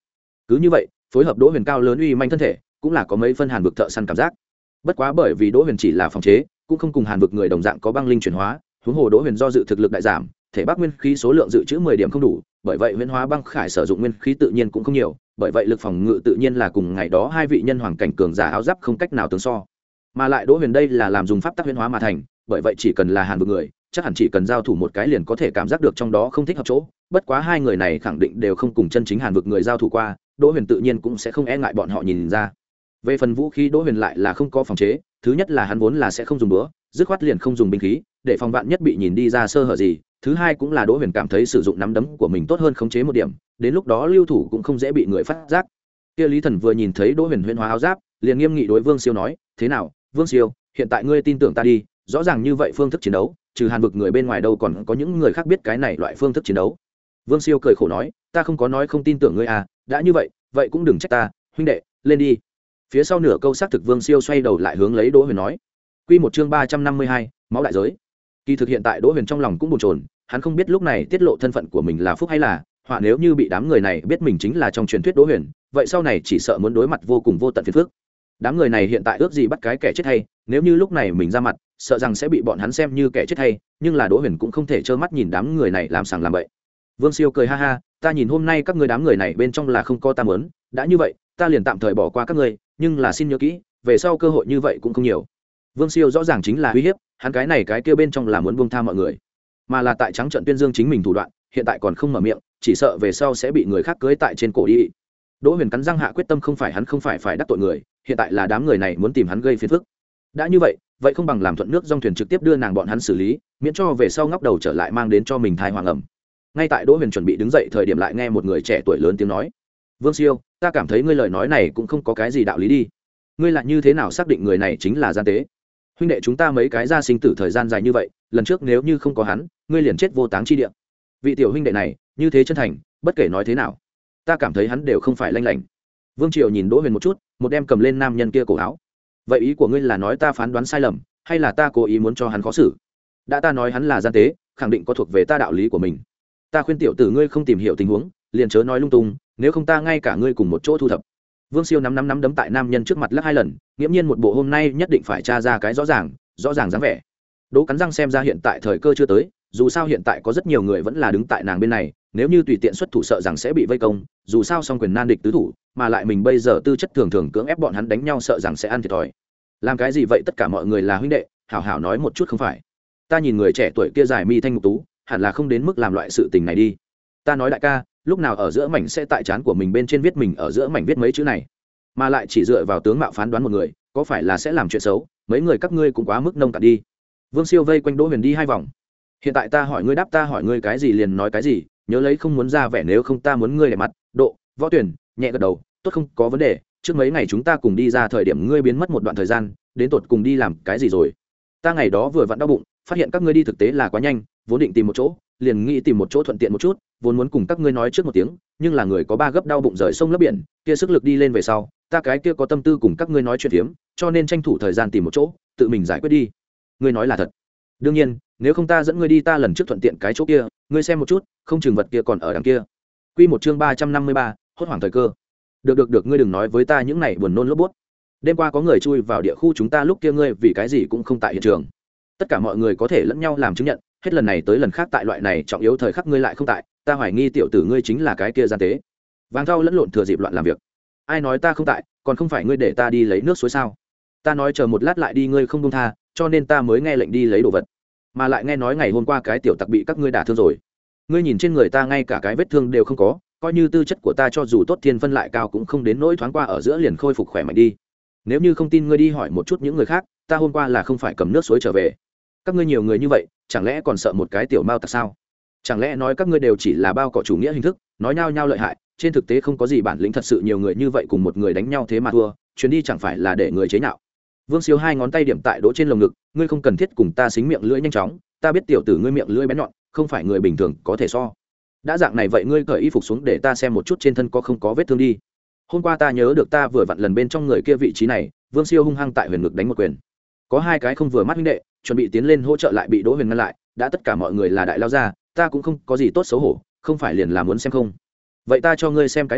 cứ như vậy phối hợp đỗ huyền cao lớn uy manh thân thể cũng là có mấy phân hàn vực thợ săn cảm giác. Bất quá bởi vì đỗ huyền chỉ là phòng chế, cũng không cùng hàn vực người đồng dạng có băng linh chuyển hóa, huống hồ đỗ huyền do dự thực lực đại giảm, thể bắc nguyên khí số lượng dự trữ mười điểm không đủ, bởi vậy huyễn hóa băng khải sử dụng nguyên khí tự nhiên cũng không nhiều, bởi vậy lực phòng ngự tự nhiên là cùng ngày đó hai vị nhân hoàng cảnh cường giả áo giáp không cách nào tương so. Mà lại đỗ huyền đây là làm dùng pháp tắc huyễn hóa mà thành, bởi vậy chỉ cần là hàn vực người, chắc hẳn chỉ cần giao thủ một cái liền có thể cảm giác được trong đó không thích hợp chỗ. Bất quá hai người này khẳng định đều không cùng chân chính hàn vực người giao thủ qua, đỗ huyền tự nhiên cũng sẽ không e ngại bọn họ nhìn ra. Về phần vũ khí đỗ huyền lại là không có phòng chế, thứ nhất là hắn vốn là sẽ không dùng búa, dứt khoát liền không dùng binh khí để phòng vạn nhất bị nhìn đi ra sơ hở gì. Thứ hai cũng là đỗ huyền cảm thấy sử dụng nắm đấm của mình tốt hơn khống chế một điểm, đến lúc đó lưu thủ cũng không dễ bị người phát giác. Kia Lý Thần vừa nhìn thấy đỗ huyền huyễn hóa áo giáp, liền nghiêm nghị đối Vương Siêu nói: thế nào Vương Siêu, hiện tại ngươi tin tưởng ta đi, rõ ràng như vậy phương thức chiến đấu, trừ hàn vực người bên ngoài đâu còn có những người khác biết cái này loại phương thức chiến đấu. Vương Siêu cười khổ nói: ta không có nói không tin tưởng ngươi à, đã như vậy vậy cũng đừng trách ta, huynh đệ lên đi. Phía sau nửa câu xác thực Vương Siêu xoay đầu lại hướng lấy đỗ huyền nói. Quy một chương ba trăm năm mươi hai, máu đại giới. Kỳ thực hiện tại đỗ huyền trong lòng cũng bồn chồn, hắn không biết lúc này tiết lộ thân phận của mình là phúc hay là họa. Nếu như bị đám người này biết mình chính là trong truyền thuyết đỗ huyền, vậy sau này chỉ sợ muốn đối mặt vô cùng vô tận phiền phức. Đám người này hiện tại ước gì bắt cái kẻ chết hay, nếu như lúc này mình ra mặt, sợ rằng sẽ bị bọn hắn xem như kẻ chết hay, nhưng là đỗ huyền cũng không thể trơ mắt nhìn đám người này làm sàng làm bậy. Vương Siêu cười ha ha: ta nhìn hôm nay các ngươi đám người này bên trong là không có ta muốn, đã như vậy ta liền tạm thời bỏ qua các ngươi, nhưng là xin nhớ kỹ, về sau cơ hội như vậy cũng không nhiều. Vương Siêu rõ ràng chính là uy hiếp, hắn cái này cái kia bên trong là muốn buông tha mọi người, mà là tại trắng trận tuyên dương chính mình thủ đoạn, hiện tại còn không mở miệng, chỉ sợ về sau sẽ bị người khác cưới tại trên cổ đi. Đỗ Huyền cắn răng hạ quyết tâm, không phải hắn không phải phải đắc tội người, hiện tại là đám người này muốn tìm hắn gây phiền phức. Đã như vậy, vậy không bằng làm thuận nước dòng thuyền trực tiếp đưa nàng bọn hắn xử lý, miễn cho về sau ngóc đầu trở lại mang đến cho mình thai hoàng ẩm. Ngay tại Đỗ Huyền chuẩn bị đứng dậy thời điểm lại nghe một người trẻ tuổi lớn tiếng nói: Vương Siêu, ta cảm thấy ngươi lời nói này cũng không có cái gì đạo lý đi. Ngươi lại như thế nào xác định người này chính là gian tế? Huynh đệ chúng ta mấy cái ra sinh tử thời gian dài như vậy, lần trước nếu như không có hắn, ngươi liền chết vô táng chi địa. Vị tiểu huynh đệ này như thế chân thành, bất kể nói thế nào, ta cảm thấy hắn đều không phải lanh lảnh. Vương Triều nhìn Đỗ Huyền một chút, một đem cầm lên nam nhân kia cổ áo. Vậy ý của ngươi là nói ta phán đoán sai lầm, hay là ta cố ý muốn cho hắn khó xử? Đã ta nói hắn là gian tế, khẳng định có thuộc về ta đạo lý của mình. Ta khuyên tiểu tử ngươi không tìm hiểu tình huống, liền chớ nói lung tung, nếu không ta ngay cả ngươi cùng một chỗ thu thập. Vương Siêu nắm nắm nắm đấm tại nam nhân trước mặt lắc hai lần, nghiễm nhiên một bộ hôm nay nhất định phải tra ra cái rõ ràng, rõ ràng dáng vẻ. Đỗ cắn răng xem ra hiện tại thời cơ chưa tới, dù sao hiện tại có rất nhiều người vẫn là đứng tại nàng bên này, nếu như tùy tiện xuất thủ sợ rằng sẽ bị vây công, dù sao song quyền nan địch tứ thủ, mà lại mình bây giờ tư chất thường thường cưỡng ép bọn hắn đánh nhau sợ rằng sẽ ăn thiệt thòi. Làm cái gì vậy, tất cả mọi người là huynh đệ, hảo hảo nói một chút không phải. Ta nhìn người trẻ tuổi kia dài mi thanh mục tú, hẳn là không đến mức làm loại sự tình này đi. Ta nói đại ca, lúc nào ở giữa mảnh sẽ tại trán của mình bên trên viết mình ở giữa mảnh viết mấy chữ này, mà lại chỉ dựa vào tướng mạo phán đoán một người, có phải là sẽ làm chuyện xấu? Mấy người các ngươi cũng quá mức nông cạn đi. Vương Siêu vây quanh Đỗ Huyền đi hai vòng. Hiện tại ta hỏi ngươi đáp, ta hỏi ngươi cái gì liền nói cái gì, nhớ lấy không muốn ra vẻ, nếu không ta muốn ngươi để mặt. Độ, Võ Tuyển nhẹ gật đầu, tốt, không có vấn đề. Trước mấy ngày chúng ta cùng đi ra thời điểm ngươi biến mất một đoạn thời gian, đến tột cùng đi làm cái gì rồi? Ta ngày đó vừa vặn đau bụng, phát hiện các ngươi đi thực tế là quá nhanh, vốn định tìm một chỗ, liền nghĩ tìm một chỗ thuận tiện một chút, vốn muốn cùng các ngươi nói trước một tiếng, nhưng là người có ba gấp đau bụng rời sông lấp biển, kia sức lực đi lên về sau, ta cái kia có tâm tư cùng các ngươi nói chuyện phiếm, cho nên tranh thủ thời gian tìm một chỗ, tự mình giải quyết đi. Ngươi nói là thật? Đương nhiên, nếu không ta dẫn ngươi đi ta lần trước thuận tiện cái chỗ kia, ngươi xem một chút, không chừng vật kia còn ở đằng kia. Quy một chương ba trăm năm mươi ba, hốt hoảng thời cơ. Được được được, ngươi đừng nói với ta những này buồn nôn lốp bút. Đêm qua có người chui vào địa khu chúng ta, lúc kia ngươi vì cái gì cũng không tại hiện trường. Tất cả mọi người có thể lẫn nhau làm chứng nhận, hết lần này tới lần khác tại loại này trọng yếu thời khắc ngươi lại không tại, ta hoài nghi tiểu tử ngươi chính là cái kia gian tế. Vàng thau lẫn lộn thừa dịp loạn làm việc. Ai nói ta không tại, còn không phải ngươi để ta đi lấy nước suối sao? Ta nói chờ một lát lại đi ngươi không buông tha, cho nên ta mới nghe lệnh đi lấy đồ vật. Mà lại nghe nói ngày hôm qua cái tiểu tặc bị các ngươi đả thương rồi. Ngươi nhìn trên người ta ngay cả cái vết thương đều không có, coi như tư chất của ta cho dù tốt thiên phân lại cao cũng không đến nỗi thoáng qua ở giữa liền khôi phục khỏe mạnh đi. Nếu như không tin ngươi đi hỏi một chút những người khác, ta hôm qua là không phải cầm nước suối trở về. Các ngươi nhiều người như vậy, chẳng lẽ còn sợ một cái tiểu mao tặc sao? Chẳng lẽ nói các ngươi đều chỉ là bao cỏ chủ nghĩa hình thức, nói nhau nhau lợi hại, trên thực tế không có gì bản lĩnh, thật sự nhiều người như vậy cùng một người đánh nhau thế mà thua, chuyến đi chẳng phải là để người chế nhạo. Vương Siêu hai ngón tay điểm tại Đỗ trên lồng ngực, ngươi không cần thiết cùng ta xính miệng lưỡi nhanh chóng, ta biết tiểu tử ngươi miệng lưỡi bén nhọn, không phải người bình thường có thể so. Đã dạng này vậy ngươi cởi y phục xuống để ta xem một chút trên thân có không có vết thương đi. Hôm qua ta nhớ được ta vừa vặn lần bên trong người kia vị trí này. Vương Siêu hung hăng tại huyền ngực đánh một quyền. Có hai cái không vừa mắt huynh đệ chuẩn bị tiến lên hỗ trợ lại bị Đỗ Huyền ngăn lại, đã tất cả mọi người là đại lao ra, ta cũng không có gì tốt xấu hổ, không phải liền là muốn xem không. Vậy ta cho ngươi xem cái đủ,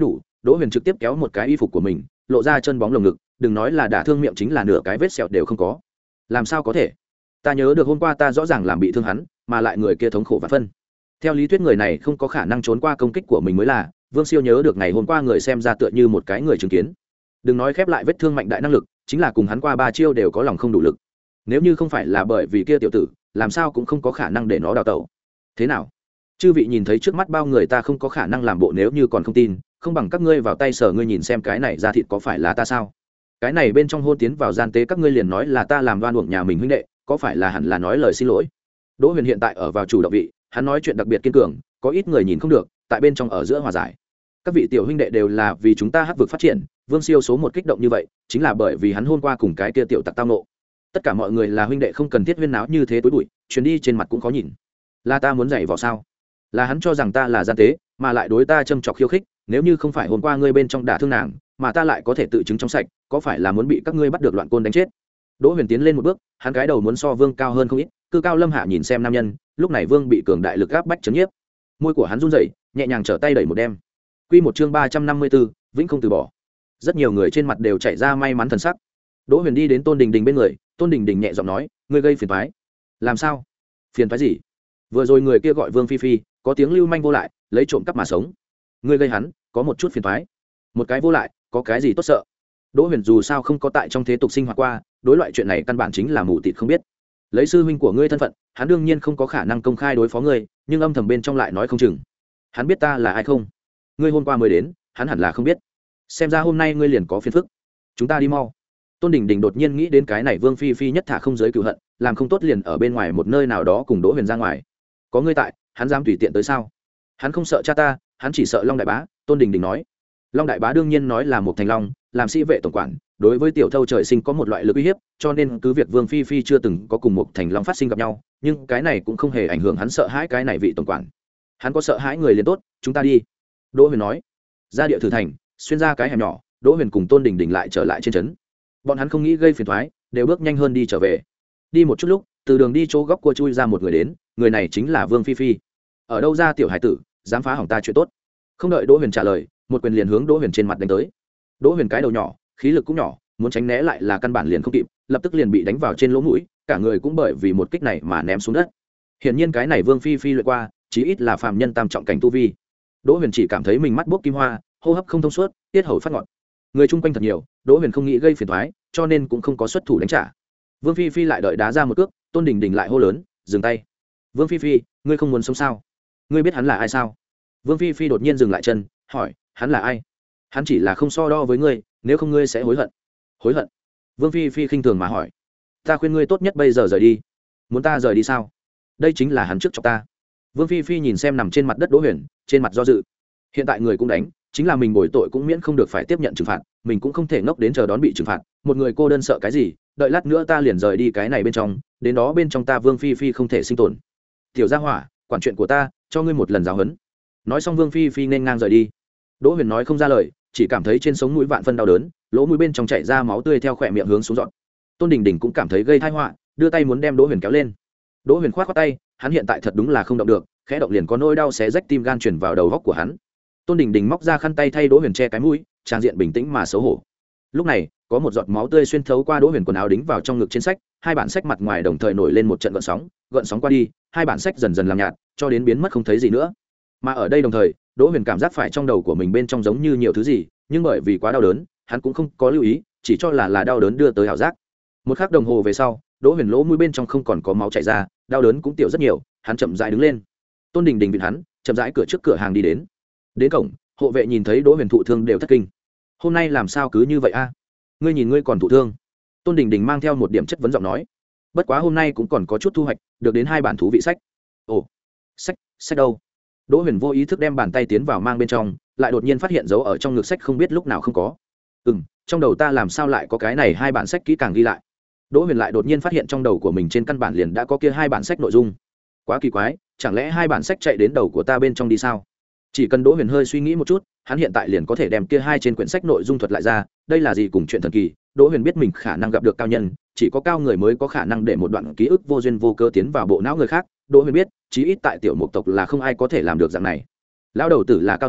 Đỗ Huyền trực tiếp kéo một cái y phục của mình, lộ ra chân bóng lồng ngực, đừng nói là đả thương miệng, chính là nửa cái vết sẹo đều không có. Làm sao có thể? Ta nhớ được hôm qua ta rõ ràng làm bị thương hắn, mà lại người kia thống khổ vạn phân. Theo lý thuyết người này không có khả năng trốn qua công kích của mình mới là. Vương Siêu nhớ được ngày hôm qua người xem ra tựa như một cái người chứng kiến. Đừng nói khép lại vết thương mạnh đại năng lực, chính là cùng hắn qua ba chiêu đều có lòng không đủ lực. Nếu như không phải là bởi vì kia tiểu tử, làm sao cũng không có khả năng để nó đào tẩu. Thế nào? Chư vị nhìn thấy trước mắt bao người, ta không có khả năng làm bộ, nếu như còn không tin, không bằng các ngươi vào tay sở ngươi nhìn xem cái này ra thịt có phải là ta sao? Cái này bên trong hôn tiến vào gian tế, các ngươi liền nói là ta làm đoan uổng nhà mình huynh đệ, có phải là hẳn là nói lời xin lỗi? Đỗ Huyền hiện tại ở vào chủ động vị, hắn nói chuyện đặc biệt kiên cường, có ít người nhìn không được, tại bên trong ở giữa hòa giải. Các vị tiểu huynh đệ đều là vì chúng ta hắc vực phát triển, Vương Siêu số một kích động như vậy, chính là bởi vì hắn hôm qua cùng cái kia tiểu tặc tao nộ. Tất cả mọi người là huynh đệ, không cần thiết huyên náo như thế tối bụi, chuyến đi trên mặt cũng khó nhìn. Là ta muốn giày vào sao? Là hắn cho rằng ta là gian tế, mà lại đối ta châm chọc khiêu khích, nếu như không phải hôm qua ngươi bên trong đả thương nàng, mà ta lại có thể tự chứng trong sạch, có phải là muốn bị các ngươi bắt được loạn côn đánh chết? Đỗ Huyền tiến lên một bước, hắn cái đầu muốn so Vương cao hơn không ít, cư cao lâm hạ nhìn xem nam nhân, lúc này Vương bị cường đại lực áp bách chấn nhiếp. Môi của hắn run rẩy, nhẹ nhàng trở tay đẩy một đem. Quy một chương ba trăm năm mươi tư, vĩnh không từ bỏ. Rất nhiều người trên mặt đều chảy ra may mắn thần sắc. Đỗ Huyền đi đến Tôn Đình Đình bên người, Tôn Đình Đình nhẹ giọng nói, ngươi gây phiền toái. Làm sao? Phiền toái gì? Vừa rồi người kia gọi Vương Phi Phi, có tiếng lưu manh vô lại, lấy trộm cắp mà sống. Ngươi gây hắn, có một chút phiền toái. Một cái vô lại, có cái gì tốt sợ? Đỗ Huyền dù sao không có tại trong thế tục sinh hoạt qua, đối loại chuyện này căn bản chính là mù tịt không biết. Lấy sư huynh của ngươi thân phận, hắn đương nhiên không có khả năng công khai đối phó ngươi, nhưng âm thầm bên trong lại nói không chừng. Hắn biết ta là ai không? Ngươi hôm qua mới đến, hắn hẳn là không biết. Xem ra hôm nay ngươi liền có phiền phức. Chúng ta đi mau. Tôn Đình Đình đột nhiên nghĩ đến cái này Vương Phi Phi nhất thả không giới cựu hận, làm không tốt liền ở bên ngoài một nơi nào đó cùng Đỗ Huyền ra ngoài. Có ngươi tại, hắn dám tùy tiện tới sao? Hắn không sợ cha ta, hắn chỉ sợ Long đại bá. Tôn Đình Đình nói. Long đại bá đương nhiên nói là một thành long, làm sĩ vệ tổng quản, đối với tiểu thâu trời sinh có một loại lực uy hiếp, cho nên cứ việc Vương Phi Phi chưa từng có cùng một thành long phát sinh gặp nhau, nhưng cái này cũng không hề ảnh hưởng hắn sợ hãi cái này vị tổng quản. Hắn có sợ hãi người liền tốt, chúng ta đi. Đỗ Huyền nói. Ra địa thử thành, xuyên ra cái hẻm nhỏ, Đỗ Huyền cùng Tôn Đình Đình lại trở lại trên trấn. Bọn hắn không nghĩ gây phiền toái, đều bước nhanh hơn đi trở về. Đi một chút lúc, từ đường đi chỗ góc cua chui ra một người đến, người này chính là Vương Phi Phi. Ở đâu ra tiểu hải tử, dám phá hỏng ta chuyện tốt? Không đợi Đỗ Huyền trả lời, một quyền liền hướng Đỗ Huyền trên mặt đánh tới. Đỗ Huyền cái đầu nhỏ, khí lực cũng nhỏ, muốn tránh né lại là căn bản liền không kịp, lập tức liền bị đánh vào trên lỗ mũi, cả người cũng bởi vì một kích này mà ném xuống đất. Hiển nhiên cái này Vương Phi Phi luyện qua, chí ít là phàm nhân tam trọng cảnh tu vi. Đỗ Huyền chỉ cảm thấy mình mắt buốc kim hoa, hô hấp không thông suốt, tiết hầu phát ngọt. Người chung quanh thật nhiều, Đỗ Huyền không nghĩ gây phiền toái, cho nên cũng không có xuất thủ đánh trả. Vương Phi Phi lại đợi đá ra một cước, Tôn Đình Đình lại hô lớn, dừng tay. Vương Phi Phi, ngươi không muốn sống sao? Ngươi biết hắn là ai sao? Vương Phi Phi đột nhiên dừng lại chân, hỏi, hắn là ai? Hắn chỉ là không so đo với ngươi, nếu không ngươi sẽ hối hận. Hối hận? Vương Phi Phi khinh thường mà hỏi. Ta khuyên ngươi tốt nhất bây giờ rời đi. Muốn ta rời đi sao? Đây chính là hắn trước cho ta. Vương Phi Phi nhìn xem nằm trên mặt đất Đỗ Huyền, trên mặt do dự. Hiện tại người cũng đánh, chính là mình bồi tội cũng miễn không được phải tiếp nhận trừng phạt, mình cũng không thể ngốc đến chờ đón bị trừng phạt, một người cô đơn sợ cái gì, đợi lát nữa ta liền rời đi cái này bên trong, đến đó bên trong ta Vương Phi Phi không thể sinh tồn. Tiểu gia hỏa, quản chuyện của ta, cho ngươi một lần giáo huấn. Nói xong Vương Phi Phi nên ngang rời đi. Đỗ Huyền nói không ra lời, chỉ cảm thấy trên sống mũi vạn phân đau đớn, lỗ mũi bên trong chảy ra máu tươi theo khỏe miệng hướng xuống dọn. Tôn Đình Đình cũng cảm thấy gây tai họa, đưa tay muốn đem Đỗ Huyền kéo lên. Đỗ Huyền khoát khoát tay, hắn hiện tại thật đúng là không động được, khẽ động liền có nỗi đau xé rách tim gan truyền vào đầu góc của hắn. Tôn Đình Đình móc ra khăn tay thay Đỗ Huyền che cái mũi, trang diện bình tĩnh mà xấu hổ. Lúc này, có một giọt máu tươi xuyên thấu qua Đỗ Huyền quần áo đính vào trong ngực trên sách, hai bản sách mặt ngoài đồng thời nổi lên một trận gợn sóng, gợn sóng qua đi, hai bản sách dần dần làm nhạt, cho đến biến mất không thấy gì nữa. Mà ở đây đồng thời, Đỗ Huyền cảm giác phải trong đầu của mình bên trong giống như nhiều thứ gì, nhưng bởi vì quá đau đớn, hắn cũng không có lưu ý, chỉ cho là là đau đớn đưa tới ảo giác. Một khắc đồng hồ về sau, Đỗ Huyền lỗ mũi bên trong không còn có máu chảy ra, đau đớn cũng tiểu rất nhiều, hắn chậm rãi đứng lên. Tôn Đình Đình vịn hắn, chậm rãi cửa trước cửa hàng đi đến. Đến cổng, hộ vệ nhìn thấy Đỗ Huyền thụ thương đều thất kinh. Hôm nay làm sao cứ như vậy a? Ngươi nhìn ngươi còn thụ thương. Tôn Đình Đình mang theo một điểm chất vấn giọng nói. Bất quá hôm nay cũng còn có chút thu hoạch, được đến hai bản thú vị sách. Ồ, sách, sách đâu? Đỗ Huyền vô ý thức đem bàn tay tiến vào mang bên trong, lại đột nhiên phát hiện dấu ở trong ngực sách không biết lúc nào không có. Ừm, trong đầu ta làm sao lại có cái này hai bản sách kỹ càng ghi lại. Đỗ Huyền lại đột nhiên phát hiện trong đầu của mình trên căn bản liền đã có kia hai bản sách nội dung. Quá kỳ quái, chẳng lẽ hai bản sách chạy đến đầu của ta bên trong đi sao? Chỉ cần Đỗ Huyền hơi suy nghĩ một chút, hắn hiện tại liền có thể đem kia hai trên quyển sách nội dung thuật lại ra, đây là gì cùng chuyện thần kỳ. Đỗ Huyền biết mình khả năng gặp được cao nhân, chỉ có cao người mới có khả năng để một đoạn ký ức vô duyên vô cớ tiến vào bộ não người khác. Đỗ Huyền biết, chí ít tại tiểu mục tộc là không ai có thể làm được dạng này. Lão đầu tử là cao thủ,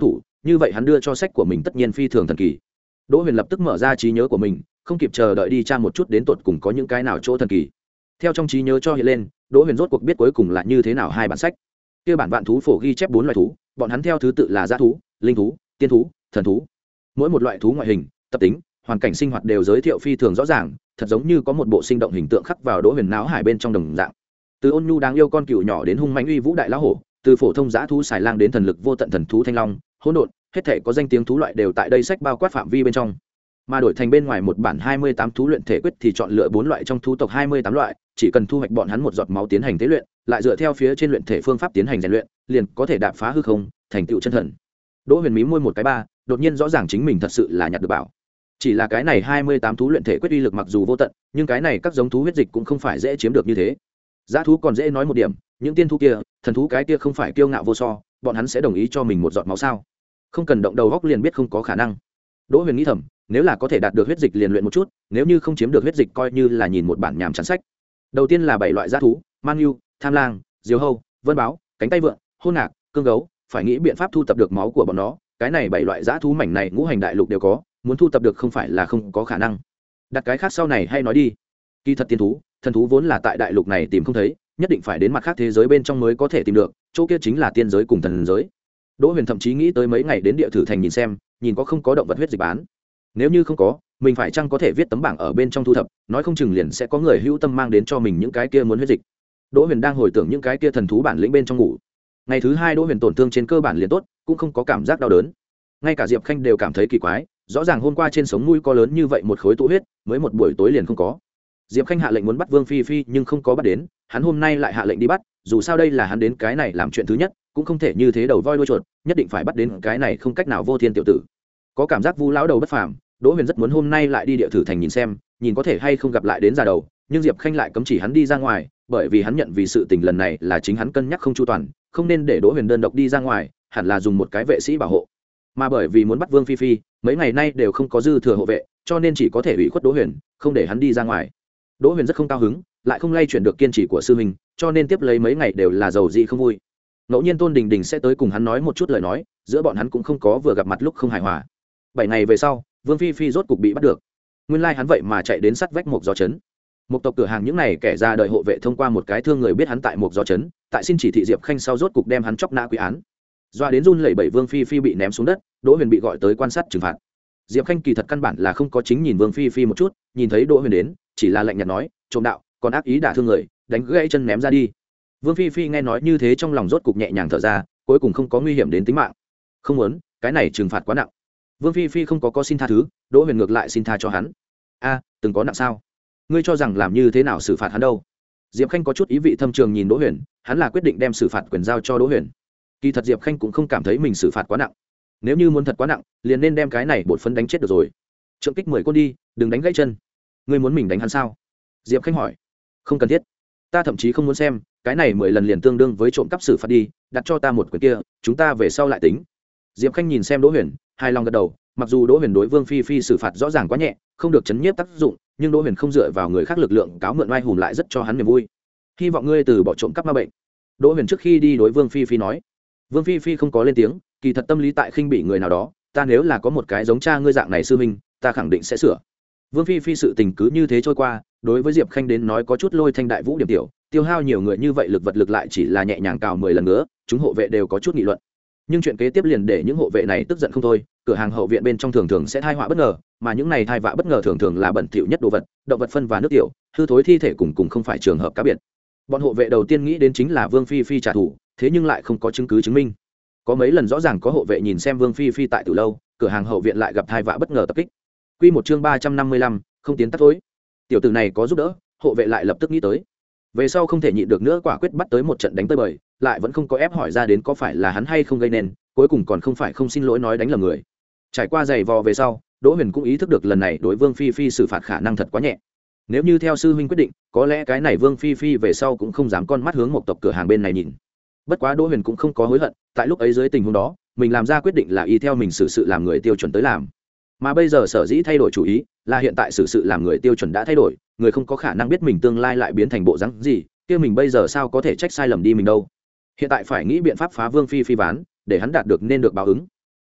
như vậy hắn đưa cho sách của mình tất nhiên phi thường thần kỳ. Đỗ Huyền lập tức mở ra trí nhớ của mình, không kịp chờ đợi đi tra một chút đến tột cùng có những cái nào chỗ thần kỳ. Theo trong trí nhớ cho hiện lên, Đỗ Huyền rốt cuộc biết cuối cùng là như thế nào hai bản sách. Kia bản vạn thú phổ ghi chép bốn loại thú, bọn hắn theo thứ tự là dã thú, linh thú, tiên thú, thần thú. Mỗi một loại thú ngoại hình, tập tính, hoàn cảnh sinh hoạt đều giới thiệu phi thường rõ ràng, thật giống như có một bộ sinh động hình tượng khắc vào Đỗ Huyền não hải bên trong đồng dạng. Từ ôn nhu đáng yêu con cừu nhỏ đến hung mãnh uy vũ đại lão hổ, từ phổ thông dã thú xài lang đến thần lực vô tận thần thú thanh long, hỗn độn, hết thảy có danh tiếng thú loại đều tại đây sách bao quát phạm vi bên trong. Mà đổi thành bên ngoài một bản hai mươi tám thú luyện thể quyết thì chọn lựa bốn loại trong thú tộc hai mươi tám loại, chỉ cần thu hoạch bọn hắn một giọt máu tiến hành tế luyện, lại dựa theo phía trên luyện thể phương pháp tiến hành rèn luyện, liền có thể đạp phá hư không, thành tựu chân thần. Đỗ Huyền mím môi một cái ba, đột nhiên rõ ràng chính mình thật sự là nhặt được bảo. Chỉ là cái này hai mươi tám thú luyện thể quyết uy lực mặc dù vô tận, nhưng cái này các giống thú huyết dịch cũng không phải dễ chiếm được như thế. Dã thú còn dễ nói một điểm, những tiên thú kia, thần thú cái kia không phải kiêu ngạo vô so, bọn hắn sẽ đồng ý cho mình một giọt máu sao? Không cần động đầu góc liền biết không có khả năng. Đỗ Huyền nghĩ thầm, nếu là có thể đạt được huyết dịch liền luyện một chút, nếu như không chiếm được huyết dịch coi như là nhìn một bản nhàm chán sách. Đầu tiên là bảy loại dã thú: man nhu, tham lang, diều hâu, vân báo, cánh tay vượn, hôn ngạc, cương gấu, phải nghĩ biện pháp thu tập được máu của bọn nó. Cái này bảy loại dã thú mảnh này ngũ hành đại lục đều có, muốn thu tập được không phải là không có khả năng. Đặt cái khác sau này hay nói đi. Kỳ thật tiên thú, thần thú vốn là tại đại lục này tìm không thấy, nhất định phải đến mặt khác thế giới bên trong mới có thể tìm được, chỗ kia chính là tiên giới cùng thần giới. Đỗ Huyền thậm chí nghĩ tới mấy ngày đến địa thử thành nhìn xem, nhìn có không có động vật huyết dịch bán. Nếu như không có, mình phải chăng có thể viết tấm bảng ở bên trong thu thập, nói không chừng liền sẽ có người hữu tâm mang đến cho mình những cái kia muốn huyết dịch. Đỗ Huyền đang hồi tưởng những cái kia thần thú bản lĩnh bên trong ngủ. Ngày thứ hai Đỗ Huyền tổn thương trên cơ bản liền tốt, cũng không có cảm giác đau đớn. Ngay cả Diệp Khanh đều cảm thấy kỳ quái, rõ ràng hôm qua trên sống mũi có lớn như vậy một khối tụ huyết, mới một buổi tối liền không có. Diệp Khanh hạ lệnh muốn bắt Vương Phi Phi nhưng không có bắt đến, hắn hôm nay lại hạ lệnh đi bắt, dù sao đây là hắn đến cái này làm chuyện thứ nhất, cũng không thể như thế đầu voi đuôi chuột, nhất định phải bắt đến cái này không cách nào vô thiên tiểu tử. Có cảm giác Vu lão đầu bất phàm, Đỗ Huyền rất muốn hôm nay lại đi địa thử thành nhìn xem, nhìn có thể hay không gặp lại đến già đầu, nhưng Diệp Khanh lại cấm chỉ hắn đi ra ngoài, bởi vì hắn nhận vì sự tình lần này là chính hắn cân nhắc không chu toàn, không nên để Đỗ Huyền đơn độc đi ra ngoài, hẳn là dùng một cái vệ sĩ bảo hộ. Mà bởi vì muốn bắt Vương Phi Phi, mấy ngày nay đều không có dư thừa hộ vệ, cho nên chỉ có thể ủy khuất Đỗ Huyền, không để hắn đi ra ngoài. Đỗ Huyền rất không cao hứng, lại không lay chuyển được kiên trì của sư huynh, cho nên tiếp lấy mấy ngày đều là giàu dị không vui. Ngẫu nhiên Tôn Đình Đình sẽ tới cùng hắn nói một chút lời nói, giữa bọn hắn cũng không có vừa gặp mặt lúc không hài hòa. Bảy ngày về sau, Vương Phi Phi rốt cục bị bắt được. Nguyên lai like hắn vậy mà chạy đến sắt vách một gió chấn. Một tộc cửa hàng những này kẻ ra đời hộ vệ thông qua một cái thương người biết hắn tại một gió chấn, tại xin chỉ thị Diệp Khanh sau rốt cục đem hắn chọc nã quy án. Doa đến run lẩy bẩy Vương Phi Phi bị ném xuống đất, Đỗ Huyền bị gọi tới quan sát trừng phạt. Diệp Khanh kỳ thật căn bản là không có chính nhìn Vương Phi Phi một chút, nhìn thấy Đỗ Huyền đến, chỉ là lạnh nhạt nói, trộm đạo, còn ác ý đả thương người, đánh gãy chân ném ra đi. Vương Phi Phi nghe nói như thế trong lòng rốt cục nhẹ nhàng thở ra, cuối cùng không có nguy hiểm đến tính mạng. Không muốn, cái này trừng phạt quá nặng. Vương Phi Phi không có có xin tha thứ, Đỗ Huyền ngược lại xin tha cho hắn. A, từng có nặng sao? Ngươi cho rằng làm như thế nào xử phạt hắn đâu? Diệp Khanh có chút ý vị thâm trường nhìn Đỗ Huyền, hắn là quyết định đem xử phạt quyền giao cho Đỗ Huyền. Kỳ thật Diệp Khanh cũng không cảm thấy mình xử phạt quá nặng. Nếu như muốn thật quá nặng, liền nên đem cái này bột phấn đánh chết được rồi. Trượng kích mười côn đi, đừng đánh gãy chân. Ngươi muốn mình đánh hắn sao? Diệp Khanh hỏi. Không cần thiết. Ta thậm chí không muốn xem, cái này mười lần liền tương đương với trộm cắp xử phạt đi, đặt cho ta một quyền kia, chúng ta về sau lại tính. Diệp Khanh nhìn xem Đỗ Huyền, hài lòng gật đầu, mặc dù Đỗ Huyền đối Vương Phi Phi xử phạt rõ ràng quá nhẹ, không được chấn nhiếp tác dụng, nhưng Đỗ Huyền không dựa vào người khác lực lượng cáo mượn oai hùng lại rất cho hắn niềm vui. Hy vọng ngươi từ bỏ trộm cắp ma bệnh. Đỗ Huyền trước khi đi đối Vương Phi Phi nói. Vương Phi Phi không có lên tiếng, kỳ thật tâm lý tại khinh bị người nào đó, ta nếu là có một cái giống cha ngươi dạng này sư huynh, ta khẳng định sẽ sửa. Vương Phi Phi sự tình cứ như thế trôi qua, đối với Diệp Khanh đến nói có chút lôi thanh đại vũ điểm tiểu, tiêu hao nhiều người như vậy lực vật lực lại chỉ là nhẹ nhàng cào mười lần nữa, chúng hộ vệ đều có chút nghị luận. Nhưng chuyện kế tiếp liền để những hộ vệ này tức giận không thôi, cửa hàng hậu viện bên trong thường thường sẽ thai họa bất ngờ, mà những này thai vạ bất ngờ thường thường là bẩn thỉu nhất đồ vật, động vật phân và nước tiểu, hư thối thi thể cùng cùng không phải trường hợp cá biệt. Bọn hộ vệ đầu tiên nghĩ đến chính là Vương Phi Phi trả thù, thế nhưng lại không có chứng cứ chứng minh. Có mấy lần rõ ràng có hộ vệ nhìn xem Vương Phi Phi tại từ lâu, cửa hàng hậu viện lại gặp thai vạ bất ngờ tập kích. Quy một chương ba trăm năm mươi lăm, không tiến tắt thối. Tiểu tử này có giúp đỡ, hộ vệ lại lập tức nghĩ tới. Về sau không thể nhịn được nữa, quả quyết bắt tới một trận đánh tới bời, lại vẫn không có ép hỏi ra đến có phải là hắn hay không gây nên, cuối cùng còn không phải không xin lỗi nói đánh lầm người. Trải qua giày vò về sau, Đỗ Huyền cũng ý thức được lần này đối Vương Phi Phi xử phạt khả năng thật quá nhẹ. Nếu như theo sư huynh quyết định, có lẽ cái này Vương Phi Phi về sau cũng không dám con mắt hướng một tộc cửa hàng bên này nhìn. Bất quá Đỗ Huyền cũng không có hối hận, tại lúc ấy dưới tình huống đó, mình làm ra quyết định là y theo mình xử sự làm người tiêu chuẩn tới làm. Mà bây giờ sở dĩ thay đổi chủ ý, là hiện tại xử sự làm người tiêu chuẩn đã thay đổi, người không có khả năng biết mình tương lai lại biến thành bộ dáng gì, kia mình bây giờ sao có thể trách sai lầm đi mình đâu. Hiện tại phải nghĩ biện pháp phá Vương Phi Phi ván, để hắn đạt được nên được báo ứng.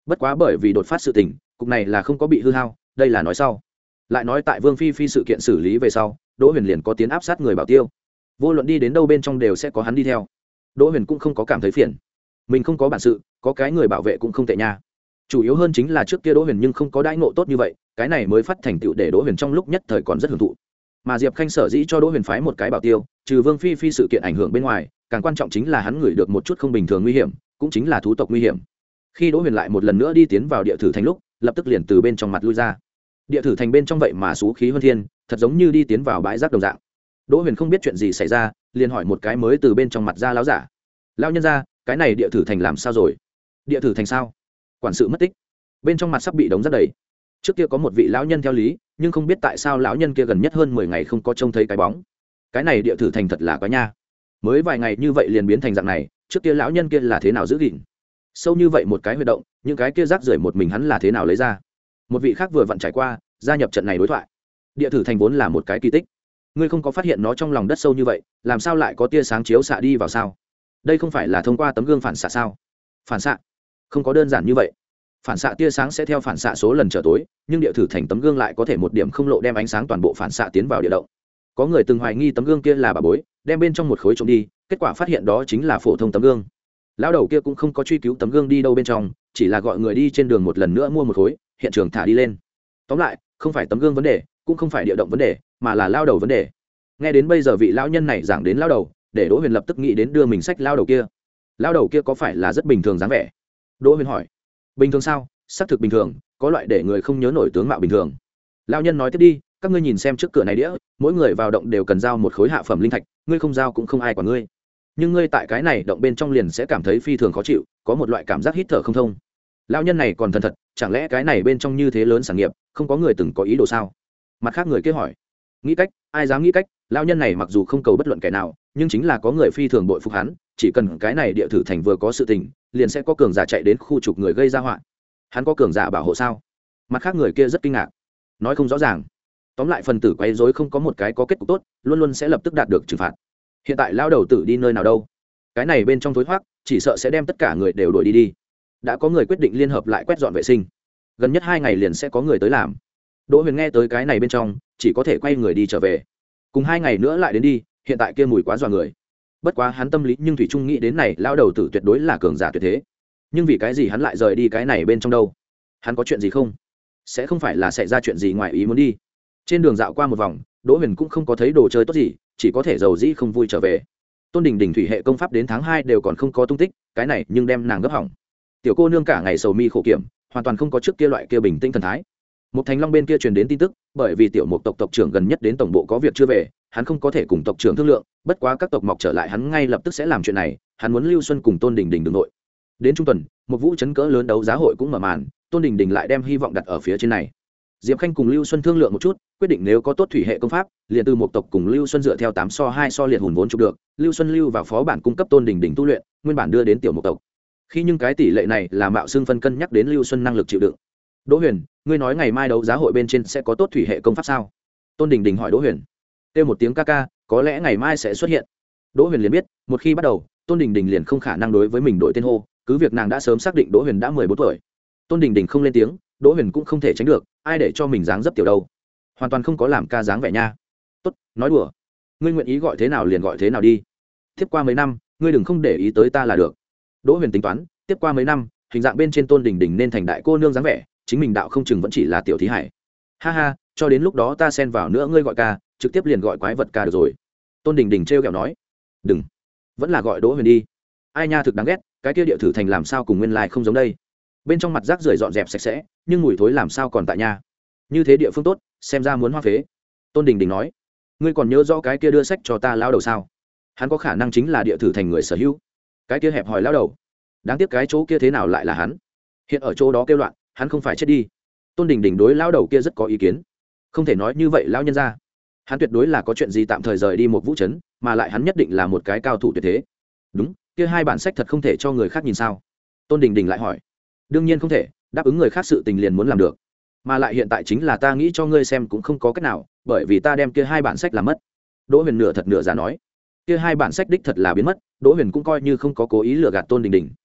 bất quá bởi vì đột phát sự tình cục này là không có bị hư hao, đây là nói sau. Lại nói tại Vương Phi Phi sự kiện xử lý về sau, Đỗ Huyền liền có tiến áp sát người bảo tiêu, vô luận đi đến đâu bên trong đều sẽ có hắn đi theo. Đỗ Huyền cũng không có cảm thấy phiền, mình không có bản sự, có cái người bảo vệ cũng không tệ nha. Chủ yếu hơn chính là trước kia Đỗ Huyền nhưng không có đãi ngộ tốt như vậy, cái này mới phát thành tựu để Đỗ Huyền trong lúc nhất thời còn rất hưởng thụ. Mà Diệp Khanh sở dĩ cho Đỗ Huyền phái một cái bảo tiêu, trừ Vương Phi Phi sự kiện ảnh hưởng bên ngoài, càng quan trọng chính là hắn ngửi được một chút không bình thường nguy hiểm, cũng chính là thú tộc nguy hiểm. Khi Đỗ Huyền lại một lần nữa đi tiến vào địa thử thành lúc, lập tức liền từ bên trong mặt lui ra. Địa thử thành bên trong vậy mà xú khí hơn thiên, thật giống như đi tiến vào bãi rác đồng dạng. Đỗ Huyền không biết chuyện gì xảy ra, liền hỏi một cái mới từ bên trong mặt ra lão giả. Lão nhân gia, cái này địa thử thành làm sao rồi? Địa thử thành sao? Quản sự mất tích, bên trong mặt sắp bị đống rác đầy. Trước kia có một vị lão nhân theo lý, nhưng không biết tại sao lão nhân kia gần nhất hơn mười ngày không có trông thấy cái bóng. Cái này địa thử thành thật là quá nha. Mới vài ngày như vậy liền biến thành dạng này, trước kia lão nhân kia là thế nào giữ gìn? Sâu như vậy một cái huy động, những cái kia rác rưởi một mình hắn là thế nào lấy ra? Một vị khác vừa vặn trải qua, gia nhập trận này đối thoại. Địa thử thành vốn là một cái kỳ tích, ngươi không có phát hiện nó trong lòng đất sâu như vậy, làm sao lại có tia sáng chiếu xạ đi vào sao? Đây không phải là thông qua tấm gương phản xạ sao? Phản xạ? Không có đơn giản như vậy. Phản xạ tia sáng sẽ theo phản xạ số lần trở tối, nhưng địa thử thành tấm gương lại có thể một điểm không lộ đem ánh sáng toàn bộ phản xạ tiến vào địa động. Có người từng hoài nghi tấm gương kia là bà bối, đem bên trong một khối trộm đi, kết quả phát hiện đó chính là phổ thông tấm gương. Lão đầu kia cũng không có truy cứu tấm gương đi đâu bên trong, chỉ là gọi người đi trên đường một lần nữa mua một khối, hiện trường thả đi lên. Tóm lại, không phải tấm gương vấn đề, cũng không phải địa động vấn đề, mà là lao đầu vấn đề. Nghe đến bây giờ vị lão nhân này giảng đến lao đầu, để Đỗ Huyền lập tức nghĩ đến đưa mình sách lao đầu kia. Lao đầu kia có phải là rất bình thường dáng vẻ? Đỗ Huyền hỏi. Bình thường sao? Xác thực bình thường, có loại để người không nhớ nổi tướng mạo bình thường. Lão nhân nói tiếp đi, các ngươi nhìn xem trước cửa này đĩa, mỗi người vào động đều cần giao một khối hạ phẩm linh thạch, ngươi không giao cũng không ai quản ngươi. Nhưng ngươi tại cái này động bên trong liền sẽ cảm thấy phi thường khó chịu, có một loại cảm giác hít thở không thông. Lão nhân này còn thần thật, chẳng lẽ cái này bên trong như thế lớn sản nghiệp, không có người từng có ý đồ sao? Mặt khác người kia hỏi. Nghĩ cách, ai dám nghĩ cách? Lão nhân này mặc dù không cầu bất luận kẻ nào, nhưng chính là có người phi thường bội phục hắn, chỉ cần cái này địa thử thành vừa có sự tình, liền sẽ có cường giả chạy đến khu trục người gây ra họa. Hắn có cường giả bảo hộ sao? Mặt khác người kia rất kinh ngạc, nói không rõ ràng. Tóm lại phần tử quấy rối không có một cái có kết cục tốt, luôn luôn sẽ lập tức đạt được trừng phạt. Hiện tại lão đầu tử đi nơi nào đâu? Cái này bên trong thối thoát, chỉ sợ sẽ đem tất cả người đều đuổi đi đi. Đã có người quyết định liên hợp lại quét dọn vệ sinh, gần nhất hai ngày liền sẽ có người tới làm. Đỗ Huyền nghe tới cái này bên trong, chỉ có thể quay người đi trở về. Cùng hai ngày nữa lại đến đi, hiện tại kia mùi quá dọa người. Bất quá hắn tâm lý nhưng thủy chung nghĩ đến này lão đầu tử tuyệt đối là cường giả tuyệt thế. Nhưng vì cái gì hắn lại rời đi cái này bên trong đâu? Hắn có chuyện gì không? Sẽ không phải là xảy ra chuyện gì ngoài ý muốn đi. Trên đường dạo qua một vòng, Đỗ Huyền cũng không có thấy đồ chơi tốt gì, chỉ có thể giàu dĩ không vui trở về. Tôn Đình Đình thủy hệ công pháp đến tháng hai đều còn không có tung tích, cái này nhưng đem nàng gấp hỏng. Tiểu cô nương cả ngày sầu mi khổ kiểm, hoàn toàn không có trước kia loại kia bình tĩnh thần thái. Một Thành Long bên kia truyền đến tin tức, bởi vì tiểu Mục tộc tộc trưởng gần nhất đến tổng bộ có việc chưa về, hắn không có thể cùng tộc trưởng thương lượng, bất quá các tộc mọc trở lại hắn ngay lập tức sẽ làm chuyện này, hắn muốn Lưu Xuân cùng Tôn Đình Đình đường nội. Đến trung tuần, một vũ trấn cỡ lớn đấu giá hội cũng mở màn, Tôn Đình Đình lại đem hy vọng đặt ở phía trên này. Diệp Khanh cùng Lưu Xuân thương lượng một chút, quyết định nếu có tốt thủy hệ công pháp, liền từ một tộc cùng Lưu Xuân dựa theo tám so hai so liệt hồn vốn chụp được, Lưu Xuân lưu vào phó bản cung cấp Tôn Đình Đình tu luyện, nguyên bản đưa đến tiểu một tộc. Khi nhưng cái tỷ lệ này là mạo xương phân cân nhắc đến Lưu Xuân năng lực chịu đựng. Đỗ Huyền, ngươi nói ngày mai đấu giá hội bên trên sẽ có tốt thủy hệ công pháp sao? Tôn Đình Đình hỏi Đỗ Huyền. Kêu một tiếng ca ca, có lẽ ngày mai sẽ xuất hiện. Đỗ Huyền liền biết, một khi bắt đầu, Tôn Đình Đình liền không khả năng đối với mình đổi tên hô, cứ việc nàng đã sớm xác định Đỗ Huyền đã mười bốn tuổi. Tôn Đình Đình không lên tiếng, Đỗ Huyền cũng không thể tránh được, ai để cho mình dáng dấp tiểu đâu, hoàn toàn không có làm ca dáng vẻ nha. Tốt, nói đùa, ngươi nguyện ý gọi thế nào liền gọi thế nào đi. Tiếp qua mấy năm, ngươi đừng không để ý tới ta là được. Đỗ Huyền tính toán, tiếp qua mấy năm, hình dạng bên trên Tôn Đình Đình nên thành đại cô nương dáng vẻ, chính mình đạo không chừng vẫn chỉ là tiểu thí hải. Ha ha, cho đến lúc đó ta xen vào nữa ngươi gọi ca, trực tiếp liền gọi quái vật ca được rồi. Tôn Đình Đình trêu ghẹo nói. Đừng, vẫn là gọi Đỗ Huyền đi. Ai nha, thực đáng ghét, cái kia địa thử thành làm sao cùng nguyên lai không giống đây. Bên trong mặt rác rưởi dọn dẹp sạch sẽ, nhưng mùi thối làm sao còn tại nhà. Như thế địa phương tốt, xem ra muốn hoa phế. Tôn Đình Đình nói. Ngươi còn nhớ rõ cái kia đưa sách cho ta lao đầu sao? Hắn có khả năng chính là địa thử thành người sở hữu. Cái kia hẹp hòi lao đầu, đáng tiếc cái chỗ kia thế nào lại là hắn. Hiện ở chỗ đó kêu loạn, hắn không phải chết đi. Tôn Đình Đình đối lao đầu kia rất có ý kiến. Không thể nói như vậy lao nhân ra, hắn tuyệt đối là có chuyện gì tạm thời rời đi một vũ trấn, mà lại hắn nhất định là một cái cao thủ tuyệt thế. Đúng, kia hai bản sách thật không thể cho người khác nhìn sao? Tôn Đình Đình lại hỏi. Đương nhiên không thể, đáp ứng người khác sự tình liền muốn làm được, mà lại hiện tại chính là ta nghĩ cho ngươi xem cũng không có cách nào, bởi vì ta đem kia hai bản sách làm mất. Đỗ Huyền nửa thật nửa giả nói. Kia hai bản sách đích thật là biến mất, Đỗ Huyền cũng coi như không có cố ý lừa gạt Tôn Đình Đình.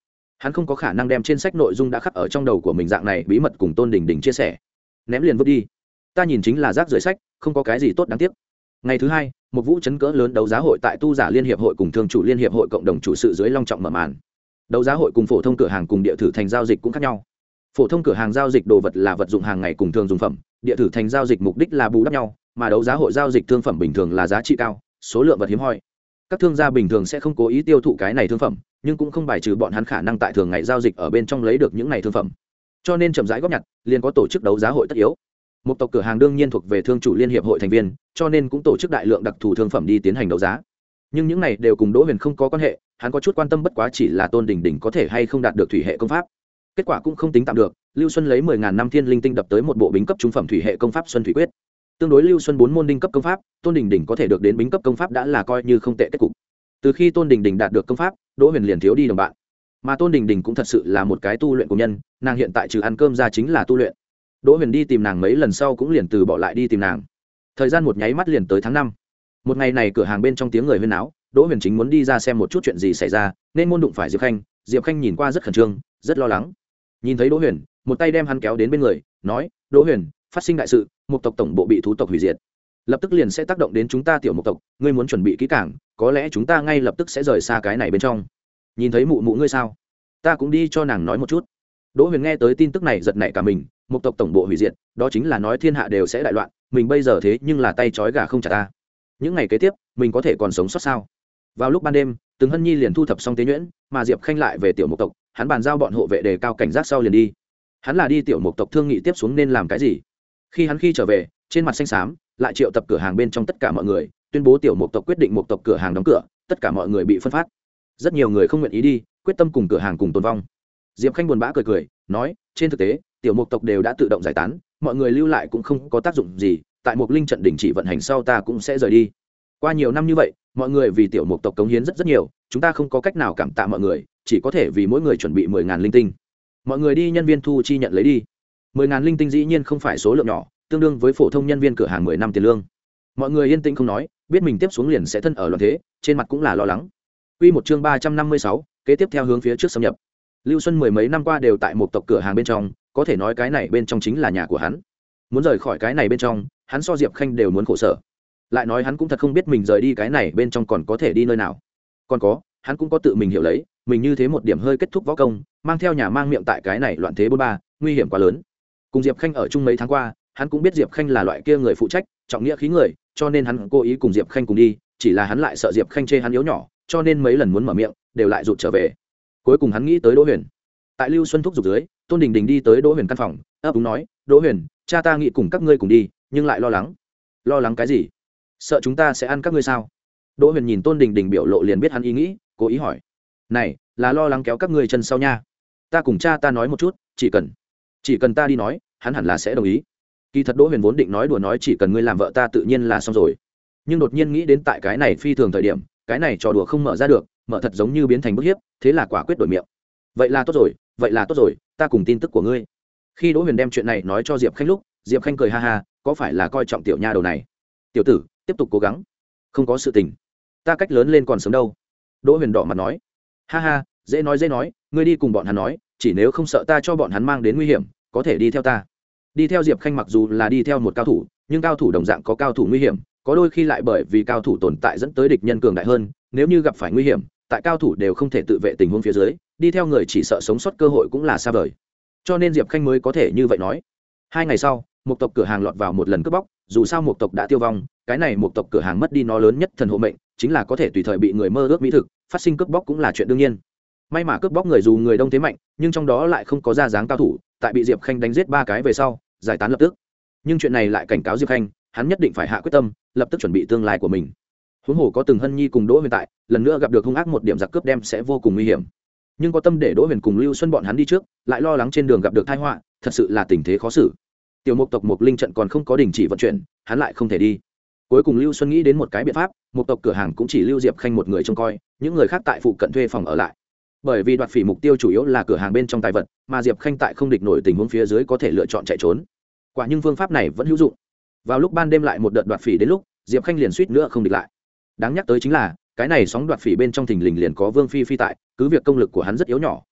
hắn không có khả năng đem trên sách nội dung đã khắc ở trong đầu của mình dạng này bí mật cùng Tôn Đình Đình chia sẻ, ném liền vứt đi. Ta nhìn chính là rác rưởi sách, không có cái gì tốt đáng tiếc. Ngày thứ hai, một vũ chấn cỡ lớn đấu giá hội tại Tu giả liên hiệp hội cùng thương chủ liên hiệp hội cộng đồng chủ sự dưới long trọng mở màn. Đấu giá hội cùng phổ thông cửa hàng cùng địa thử thành giao dịch cũng khác nhau. Phổ thông cửa hàng giao dịch đồ vật là vật dụng hàng ngày cùng thường dùng phẩm, địa thử thành giao dịch mục đích là bù đắp nhau, mà đấu giá hội giao dịch thương phẩm bình thường là giá trị cao, số lượng vật hiếm hoi. Các thương gia bình thường sẽ không cố ý tiêu thụ cái này thương phẩm, nhưng cũng không bài trừ bọn hắn khả năng tại thường ngày giao dịch ở bên trong lấy được những này thương phẩm. Cho nên chậm rãi góp nhặt, liền có tổ chức đấu giá hội tất yếu. Một tộc cửa hàng đương nhiên thuộc về thương chủ liên hiệp hội thành viên, cho nên cũng tổ chức đại lượng đặc thù thương phẩm đi tiến hành đấu giá. Nhưng những này đều cùng Đỗ Huyền không có quan hệ, hắn có chút quan tâm bất quá chỉ là Tôn Đình Đình có thể hay không đạt được thủy hệ công pháp. Kết quả cũng không tính tạm được, Lưu Xuân lấy mười ngàn năm thiên linh tinh đập tới một bộ bính cấp trung phẩm thủy hệ công pháp Xuân Thủy Quyết. Tương đối Lưu Xuân bốn môn đinh cấp công pháp, Tôn Đình Đình có thể được đến bính cấp công pháp đã là coi như không tệ kết cục. Từ khi Tôn Đình Đình đạt được công pháp, Đỗ Huyền liền thiếu đi đồng bạn. Mà Tôn Đình Đình cũng thật sự là một cái tu luyện của nhân, nàng hiện tại trừ ăn cơm ra chính là tu luyện. Đỗ Huyền đi tìm nàng mấy lần sau cũng liền từ bỏ lại đi tìm nàng. Thời gian một nháy mắt liền tới tháng năm. Một ngày này cửa hàng bên trong tiếng người huyên náo, Đỗ Huyền chính muốn đi ra xem một chút chuyện gì xảy ra, nên môn đụng phải Diệp Khanh. Diệp Khanh nhìn qua rất khẩn trương, rất lo lắng. Nhìn thấy Đỗ Huyền, một tay đem hắn kéo đến bên người, nói: "Đỗ Huyền, phát sinh đại sự, một tộc tổng bộ bị thú tộc hủy diệt. Lập tức liền sẽ tác động đến chúng ta tiểu một tộc, ngươi muốn chuẩn bị kỹ càng, có lẽ chúng ta ngay lập tức sẽ rời xa cái này bên trong." Nhìn thấy mụ mụ ngươi sao? Ta cũng đi cho nàng nói một chút. Đỗ Huyền nghe tới tin tức này giật nảy cả mình, một tộc tổng bộ hủy diệt, đó chính là nói thiên hạ đều sẽ đại loạn, mình bây giờ thế nhưng là tay trói gà không chặt ta. Những ngày kế tiếp, mình có thể còn sống sót sao? Vào lúc ban đêm, Từng Hân Nhi liền thu thập xong tế nhuyễn, mà Diệp Khanh lại về tiểu một tộc, hắn bàn giao bọn hộ vệ đề cao cảnh giác sau liền đi. Hắn là đi tiểu một tộc thương nghị tiếp xuống nên làm cái gì. Khi hắn khi trở về, trên mặt xanh xám, lại triệu tập cửa hàng bên trong tất cả mọi người, tuyên bố tiểu một tộc quyết định một tộc cửa hàng đóng cửa, tất cả mọi người bị phân phát. Rất nhiều người không nguyện ý đi, quyết tâm cùng cửa hàng cùng tồn vong. Diệp Khanh buồn bã cười cười, nói: trên thực tế, tiểu một tộc đều đã tự động giải tán, mọi người lưu lại cũng không có tác dụng gì, tại một linh trận đình chỉ vận hành sau ta cũng sẽ rời đi. Qua nhiều năm như vậy, mọi người vì tiểu một tộc cống hiến rất rất nhiều, chúng ta không có cách nào cảm tạ mọi người, chỉ có thể vì mỗi người chuẩn bị mười ngàn linh tinh. Mọi người đi nhân viên thu chi nhận lấy đi. Mười ngàn linh tinh dĩ nhiên không phải số lượng nhỏ, tương đương với phổ thông nhân viên cửa hàng mười năm tiền lương. Mọi người yên tĩnh không nói, biết mình tiếp xuống liền sẽ thân ở loạn thế, trên mặt cũng là lo lắng. Quy một chương ba trăm năm mươi sáu, kế tiếp theo hướng phía trước xâm nhập. Lưu Xuân mười mấy năm qua đều tại một tộc cửa hàng bên trong, có thể nói cái này bên trong chính là nhà của hắn. Muốn rời khỏi cái này bên trong, hắn so Diệp Khanh đều muốn khổ sở. Lại nói hắn cũng thật không biết mình rời đi cái này bên trong còn có thể đi nơi nào. Còn có, hắn cũng có tự mình hiểu lấy, mình như thế một điểm hơi kết thúc võ công, mang theo nhà mang miệng tại cái này loạn thế bốn ba, nguy hiểm quá lớn. Cùng Diệp Khanh ở chung mấy tháng qua, hắn cũng biết Diệp Khanh là loại kia người phụ trách, trọng nghĩa khí người, cho nên hắn cố ý cùng Diệp Khanh cùng đi, chỉ là hắn lại sợ Diệp Khanh chê hắn yếu nhỏ, cho nên mấy lần muốn mở miệng, đều lại rụt trở về. Cuối cùng hắn nghĩ tới Đỗ Huyền. Tại Lưu Xuân thúc giục dưới, Tôn Đình Đình đi tới Đỗ Huyền căn phòng, ấp úng nói: "Đỗ Huyền, cha ta nghĩ cùng các ngươi cùng đi, nhưng lại lo lắng." "Lo lắng cái gì? Sợ chúng ta sẽ ăn các ngươi sao?" Đỗ Huyền nhìn Tôn Đình Đình biểu lộ liền biết hắn ý nghĩ, cố ý hỏi: "Này, là lo lắng kéo các ngươi chân sau nha. Ta cùng cha ta nói một chút, chỉ cần chỉ cần ta đi nói, hắn hẳn là sẽ đồng ý." Kỳ thật Đỗ Huyền vốn định nói đùa nói chỉ cần ngươi làm vợ ta tự nhiên là xong rồi, nhưng đột nhiên nghĩ đến tại cái này phi thường thời điểm, cái này trò đùa không mở ra được, mở thật giống như biến thành bức hiếp, thế là quả quyết đổi miệng. "Vậy là tốt rồi, vậy là tốt rồi, ta cùng tin tức của ngươi." Khi Đỗ Huyền đem chuyện này nói cho Diệp Khanh lúc, Diệp Khanh cười ha ha, có phải là coi trọng tiểu nha đầu này? "Tiểu tử, tiếp tục cố gắng, không có sự tình, ta cách lớn lên còn sớm đâu." Đỗ Huyền đỏ mặt nói: "Ha ha, dễ nói dễ nói, ngươi đi cùng bọn hắn nói, chỉ nếu không sợ ta cho bọn hắn mang đến nguy hiểm, có thể đi theo ta." Đi theo Diệp Khanh mặc dù là đi theo một cao thủ, nhưng cao thủ đồng dạng có cao thủ nguy hiểm, có đôi khi lại bởi vì cao thủ tồn tại dẫn tới địch nhân cường đại hơn, nếu như gặp phải nguy hiểm, tại cao thủ đều không thể tự vệ tình huống phía dưới, đi theo người chỉ sợ sống sót cơ hội cũng là xa vời. Cho nên Diệp Khanh mới có thể như vậy nói. Hai ngày sau, một tộc cửa hàng lọt vào một lần cướp bóc, dù sao một tộc đã tiêu vong, cái này một tộc cửa hàng mất đi nó lớn nhất thần hộ mệnh, chính là có thể tùy thời bị người mơ ước mỹ thực, phát sinh cướp bóc cũng là chuyện đương nhiên. May mà cướp bóc người dù người đông thế mạnh, nhưng trong đó lại không có ra dáng cao thủ, tại bị Diệp Khanh đánh giết ba cái về sau, giải tán lập tức. Nhưng chuyện này lại cảnh cáo Diệp Khanh, hắn nhất định phải hạ quyết tâm, lập tức chuẩn bị tương lai của mình. Huống hồ có Từng Hân Nhi cùng Đỗ Huyền tại, lần nữa gặp được hung ác một điểm giặc cướp đem sẽ vô cùng nguy hiểm. Nhưng có tâm để Đỗ Huyền cùng Lưu Xuân bọn hắn đi trước, lại lo lắng trên đường gặp được tai họa, thật sự là tình thế khó xử. Tiểu Mục tộc Mục Linh trận còn không có đình chỉ vận chuyển, hắn lại không thể đi. Cuối cùng Lưu Xuân nghĩ đến một cái biện pháp, Mục tộc cửa hàng cũng chỉ lưu Diệp Khanh một người trông coi, những người khác tại phụ cận thuê phòng ở lại. Bởi vì đoạt phỉ mục tiêu chủ yếu là cửa hàng bên trong tài vật, mà Diệp Khanh tại không địch nổi tình huống phía dưới có thể lựa chọn chạy trốn. Quả nhưng phương pháp này vẫn hữu dụng. Vào lúc ban đêm lại một đợt đoạt phỉ đến lúc, Diệp Khanh liền suýt nữa không địch lại. Đáng nhắc tới chính là, cái này sóng đoạt phỉ bên trong thình lình liền có Vương Phi Phi tại, cứ việc công lực của hắn rất yếu nhỏ,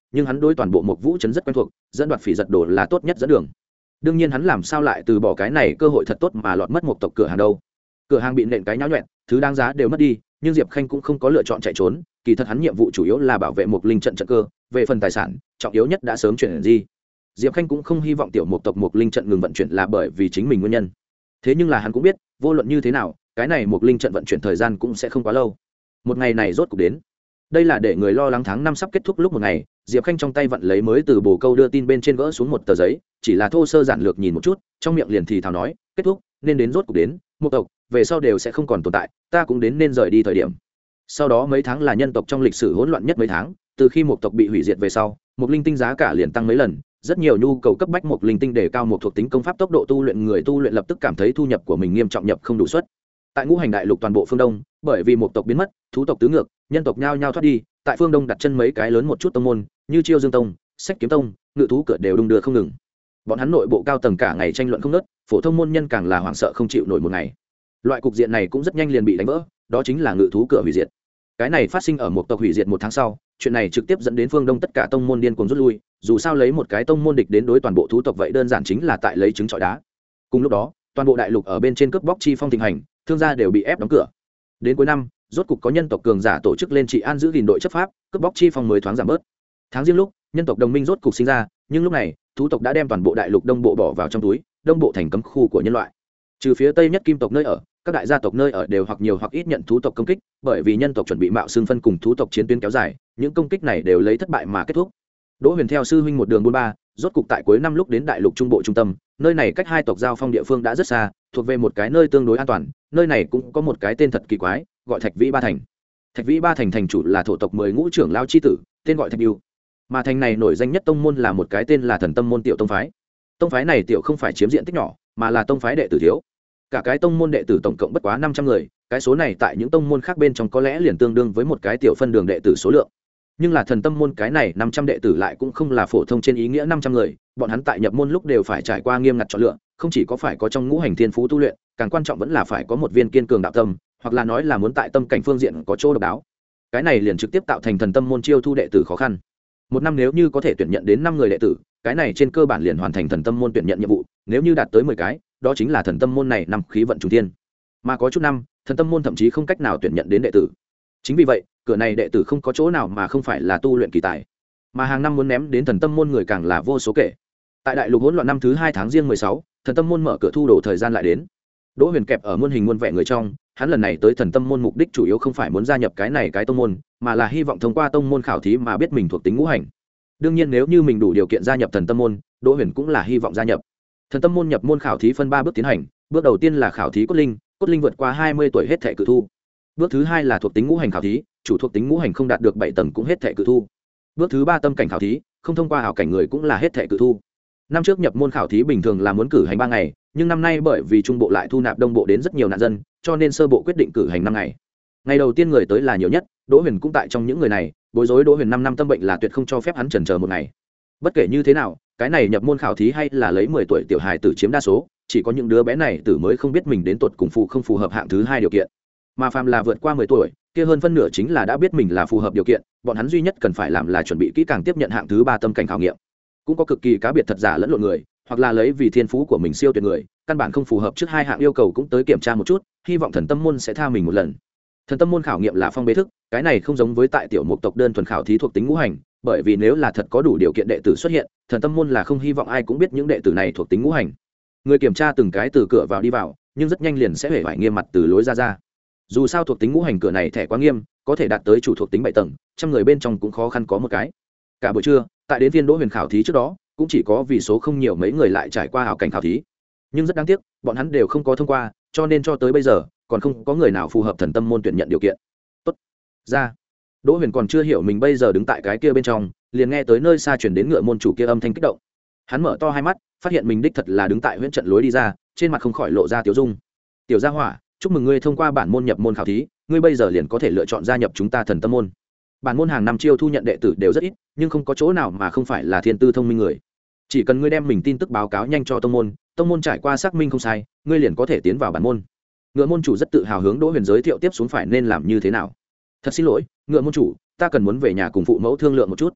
nhưng hắn đối toàn bộ một vũ trấn rất quen thuộc, dẫn đoạt phỉ giật đồ là tốt nhất dẫn đường. Đương nhiên hắn làm sao lại từ bỏ cái này cơ hội thật tốt mà lọt mất một tộc cửa hàng đâu. Cửa hàng bị nện cái nháo nhuẹn, thứ đáng giá đều mất đi, nhưng Diệp Khanh cũng không có lựa chọn chạy trốn, kỳ thật hắn nhiệm vụ chủ yếu là bảo vệ một linh trận trận cơ, về phần tài sản, trọng yếu nhất đã sớm chuyển gì. Diệp Khanh cũng không hy vọng tiểu một tộc một linh trận ngừng vận chuyển là bởi vì chính mình nguyên nhân. Thế nhưng là hắn cũng biết, vô luận như thế nào, cái này một linh trận vận chuyển thời gian cũng sẽ không quá lâu. Một ngày này rốt cục đến. Đây là để người lo lắng tháng năm sắp kết thúc lúc một ngày, Diệp Khanh trong tay vận lấy mới từ bồ câu đưa tin bên trên gỡ xuống một tờ giấy, chỉ là thô sơ giản lược nhìn một chút, trong miệng liền thì thào nói, kết thúc, nên đến rốt cục đến, một tộc, về sau đều sẽ không còn tồn tại, ta cũng đến nên rời đi thời điểm. Sau đó mấy tháng là nhân tộc trong lịch sử hỗn loạn nhất mấy tháng, từ khi một tộc bị hủy diệt về sau, một linh tinh giá cả liền tăng mấy lần, rất nhiều nhu cầu cấp bách một linh tinh để cao một thuộc tính công pháp tốc độ tu luyện, người tu luyện lập tức cảm thấy thu nhập của mình nghiêm trọng nhập không đủ suất. Tại ngũ hành đại lục toàn bộ phương đông, bởi vì một tộc biến mất, thú tộc tứ ngược, nhân tộc nhao nhao thoát đi, tại phương đông đặt chân mấy cái lớn một chút tông môn, như Chiêu Dương Tông, Sách Kiếm Tông, Ngự Thú cửa đều đung đưa không ngừng. Bọn hắn nội bộ cao tầng cả ngày tranh luận không ngớt, phổ thông môn nhân càng là hoảng sợ không chịu nổi một ngày. Loại cục diện này cũng rất nhanh liền bị đánh vỡ, đó chính là Ngự Thú cửa hủy diệt. Cái này phát sinh ở một tộc hủy diệt một tháng sau, chuyện này trực tiếp dẫn đến phương đông tất cả tông môn điên cuồng rút lui, dù sao lấy một cái tông môn địch đến đối toàn bộ thú tộc vậy đơn giản chính là tại lấy trứng trọi đá. Cùng lúc đó, toàn bộ đại lục ở bên trên cướp bóc chi phong thịnh hành, thương gia đều bị ép đóng cửa. Đến cuối năm, rốt cục có nhân tộc cường giả tổ chức lên trị an giữ gìn đội chấp pháp, cướp bóc chi phong mới thoáng giảm bớt. Tháng riêng lúc, nhân tộc đồng minh rốt cục sinh ra, nhưng lúc này, thú tộc đã đem toàn bộ đại lục đông bộ bỏ vào trong túi, đông bộ thành cấm khu của nhân loại. Trừ phía tây nhất kim tộc nơi ở, các đại gia tộc nơi ở đều hoặc nhiều hoặc ít nhận thú tộc công kích, bởi vì nhân tộc chuẩn bị mạo xương phân cùng thú tộc chiến tuyến kéo dài, những công kích này đều lấy thất bại mà kết thúc. Đỗ Huyền theo sư huynh một đường buôn ba, rốt cục tại cuối năm lúc đến đại lục trung bộ trung tâm, nơi này cách hai tộc giao phong địa phương đã rất xa, thuộc về một cái nơi tương đối an toàn, nơi này cũng có một cái tên thật kỳ quái, gọi Thạch Vĩ Ba Thành. Thạch Vĩ Ba Thành thành chủ là thổ tộc mười ngũ trưởng lao chi tử, tên gọi Thạch Bưu. Mà thành này nổi danh nhất tông môn là một cái tên là Thần Tâm môn tiểu tông phái. Tông phái này tiểu không phải chiếm diện tích nhỏ, mà là tông phái đệ tử thiếu. Cả cái tông môn đệ tử tổng cộng bất quá năm trăm người, cái số này tại những tông môn khác bên trong có lẽ liền tương đương với một cái tiểu phân đường đệ tử số lượng. Nhưng là Thần Tâm môn cái này năm trăm đệ tử lại cũng không là phổ thông trên ý nghĩa năm trăm người, bọn hắn tại nhập môn lúc đều phải trải qua nghiêm ngặt chọn lựa, không chỉ có phải có trong ngũ hành thiên phú tu luyện, càng quan trọng vẫn là phải có một viên kiên cường đạo tâm, hoặc là nói là muốn tại tâm cảnh phương diện có chỗ độc đáo. Cái này liền trực tiếp tạo thành Thần Tâm môn chiêu thu đệ tử khó khăn. Một năm nếu như có thể tuyển nhận đến năm người đệ tử, cái này trên cơ bản liền hoàn thành Thần Tâm môn tuyển nhận nhiệm vụ, nếu như đạt tới mười cái, đó chính là Thần Tâm môn này năm khí vận trùng thiên. Mà có chút năm, Thần Tâm môn thậm chí không cách nào tuyển nhận đến đệ tử. Chính vì vậy, cửa này đệ tử không có chỗ nào mà không phải là tu luyện kỳ tài, mà hàng năm muốn ném đến Thần Tâm môn người càng là vô số kể. Tại đại lục hỗn loạn năm thứ hai tháng riêng mười sáu, Thần Tâm môn mở cửa thu đồ thời gian lại đến. Đỗ Huyền kẹp ở muôn hình muôn vẻ người trong, hắn lần này tới Thần Tâm môn mục đích chủ yếu không phải muốn gia nhập cái này cái tông môn, mà là hy vọng thông qua tông môn khảo thí mà biết mình thuộc tính ngũ hành. Đương nhiên nếu như mình đủ điều kiện gia nhập Thần Tâm môn, Đỗ Huyền cũng là hy vọng gia nhập. Thần Tâm môn nhập môn khảo thí phân ba bước tiến hành, bước đầu tiên là khảo thí cốt linh, cốt linh vượt qua hai mươi tuổi hết thảy cự thu. Bước thứ hai là thuộc tính ngũ hành khảo thí, chủ thuộc tính ngũ hành không đạt được bảy tầng cũng hết thảy cự thu. Bước thứ ba tâm cảnh khảo thí, không thông qua hảo cảnh người cũng là hết thảy cự thu. Năm trước nhập môn khảo thí bình thường là muốn cử hành ba ngày, nhưng năm nay bởi vì trung bộ lại thu nạp đông bộ đến rất nhiều nạn dân, cho nên sơ bộ quyết định cử hành năm ngày. Ngày đầu tiên người tới là nhiều nhất, Đỗ Huyền cũng tại trong những người này, bối rối Đỗ Huyền năm năm tâm bệnh là tuyệt không cho phép hắn chần chờ một ngày. Bất kể như thế nào, cái này nhập môn khảo thí hay là lấy mười tuổi tiểu hài tử chiếm đa số, chỉ có những đứa bé này tử mới không biết mình đến tuột cùng phù không phù hợp hạng thứ hai điều kiện. Mà phàm là vượt qua mười tuổi, kia hơn phân nửa chính là đã biết mình là phù hợp điều kiện, bọn hắn duy nhất cần phải làm là chuẩn bị kỹ càng tiếp nhận hạng thứ ba tâm cảnh khảo nghiệm. Cũng có cực kỳ cá biệt thật giả lẫn lộn người, hoặc là lấy vì thiên phú của mình siêu tuyệt người, căn bản không phù hợp trước hai hạng yêu cầu cũng tới kiểm tra một chút, hy vọng Thần Tâm môn sẽ tha mình một lần. Thần Tâm môn khảo nghiệm là phong bế thức, cái này không giống với tại tiểu mục tộc đơn thuần khảo thí thuộc tính ngũ hành, bởi vì nếu là thật có đủ điều kiện đệ tử xuất hiện, Thần Tâm môn là không hy vọng ai cũng biết những đệ tử này thuộc tính ngũ hành. Người kiểm tra từng cái từ cửa vào đi vào, nhưng rất nhanh liền sẽ hề phải nghiêm mặt từ lối ra ra. Dù sao thuộc tính ngũ hành cửa này thẻ quá nghiêm, có thể đạt tới chủ thuộc tính bảy tầng, trăm người bên trong cũng khó khăn có một cái. Cả buổi trưa, tại đến viên Đỗ Huyền khảo thí trước đó, cũng chỉ có vì số không nhiều mấy người lại trải qua hảo cảnh khảo thí. Nhưng rất đáng tiếc, bọn hắn đều không có thông qua, cho nên cho tới bây giờ, còn không có người nào phù hợp Thần Tâm môn tuyển nhận điều kiện. Tốt. Ra. Đỗ Huyền còn chưa hiểu mình bây giờ đứng tại cái kia bên trong, liền nghe tới nơi xa truyền đến ngựa môn chủ kia âm thanh kích động. Hắn mở to hai mắt, phát hiện mình đích thật là đứng tại huyễn trận lối đi ra, trên mặt không khỏi lộ ra tiểu dung. Tiểu Gia Hỏa, chúc mừng ngươi thông qua bản môn nhập môn khảo thí, ngươi bây giờ liền có thể lựa chọn gia nhập chúng ta Thần Tâm môn. Bản môn hàng năm chiêu thu nhận đệ tử đều rất ít, nhưng không có chỗ nào mà không phải là thiên tư thông minh người. Chỉ cần ngươi đem mình tin tức báo cáo nhanh cho tông môn, tông môn trải qua xác minh không sai, ngươi liền có thể tiến vào bản môn. Ngựa môn chủ rất tự hào hướng Đỗ Huyền giới thiệu tiếp xuống phải nên làm như thế nào. Thật xin lỗi, Ngựa môn chủ, ta cần muốn về nhà cùng phụ mẫu thương lượng một chút.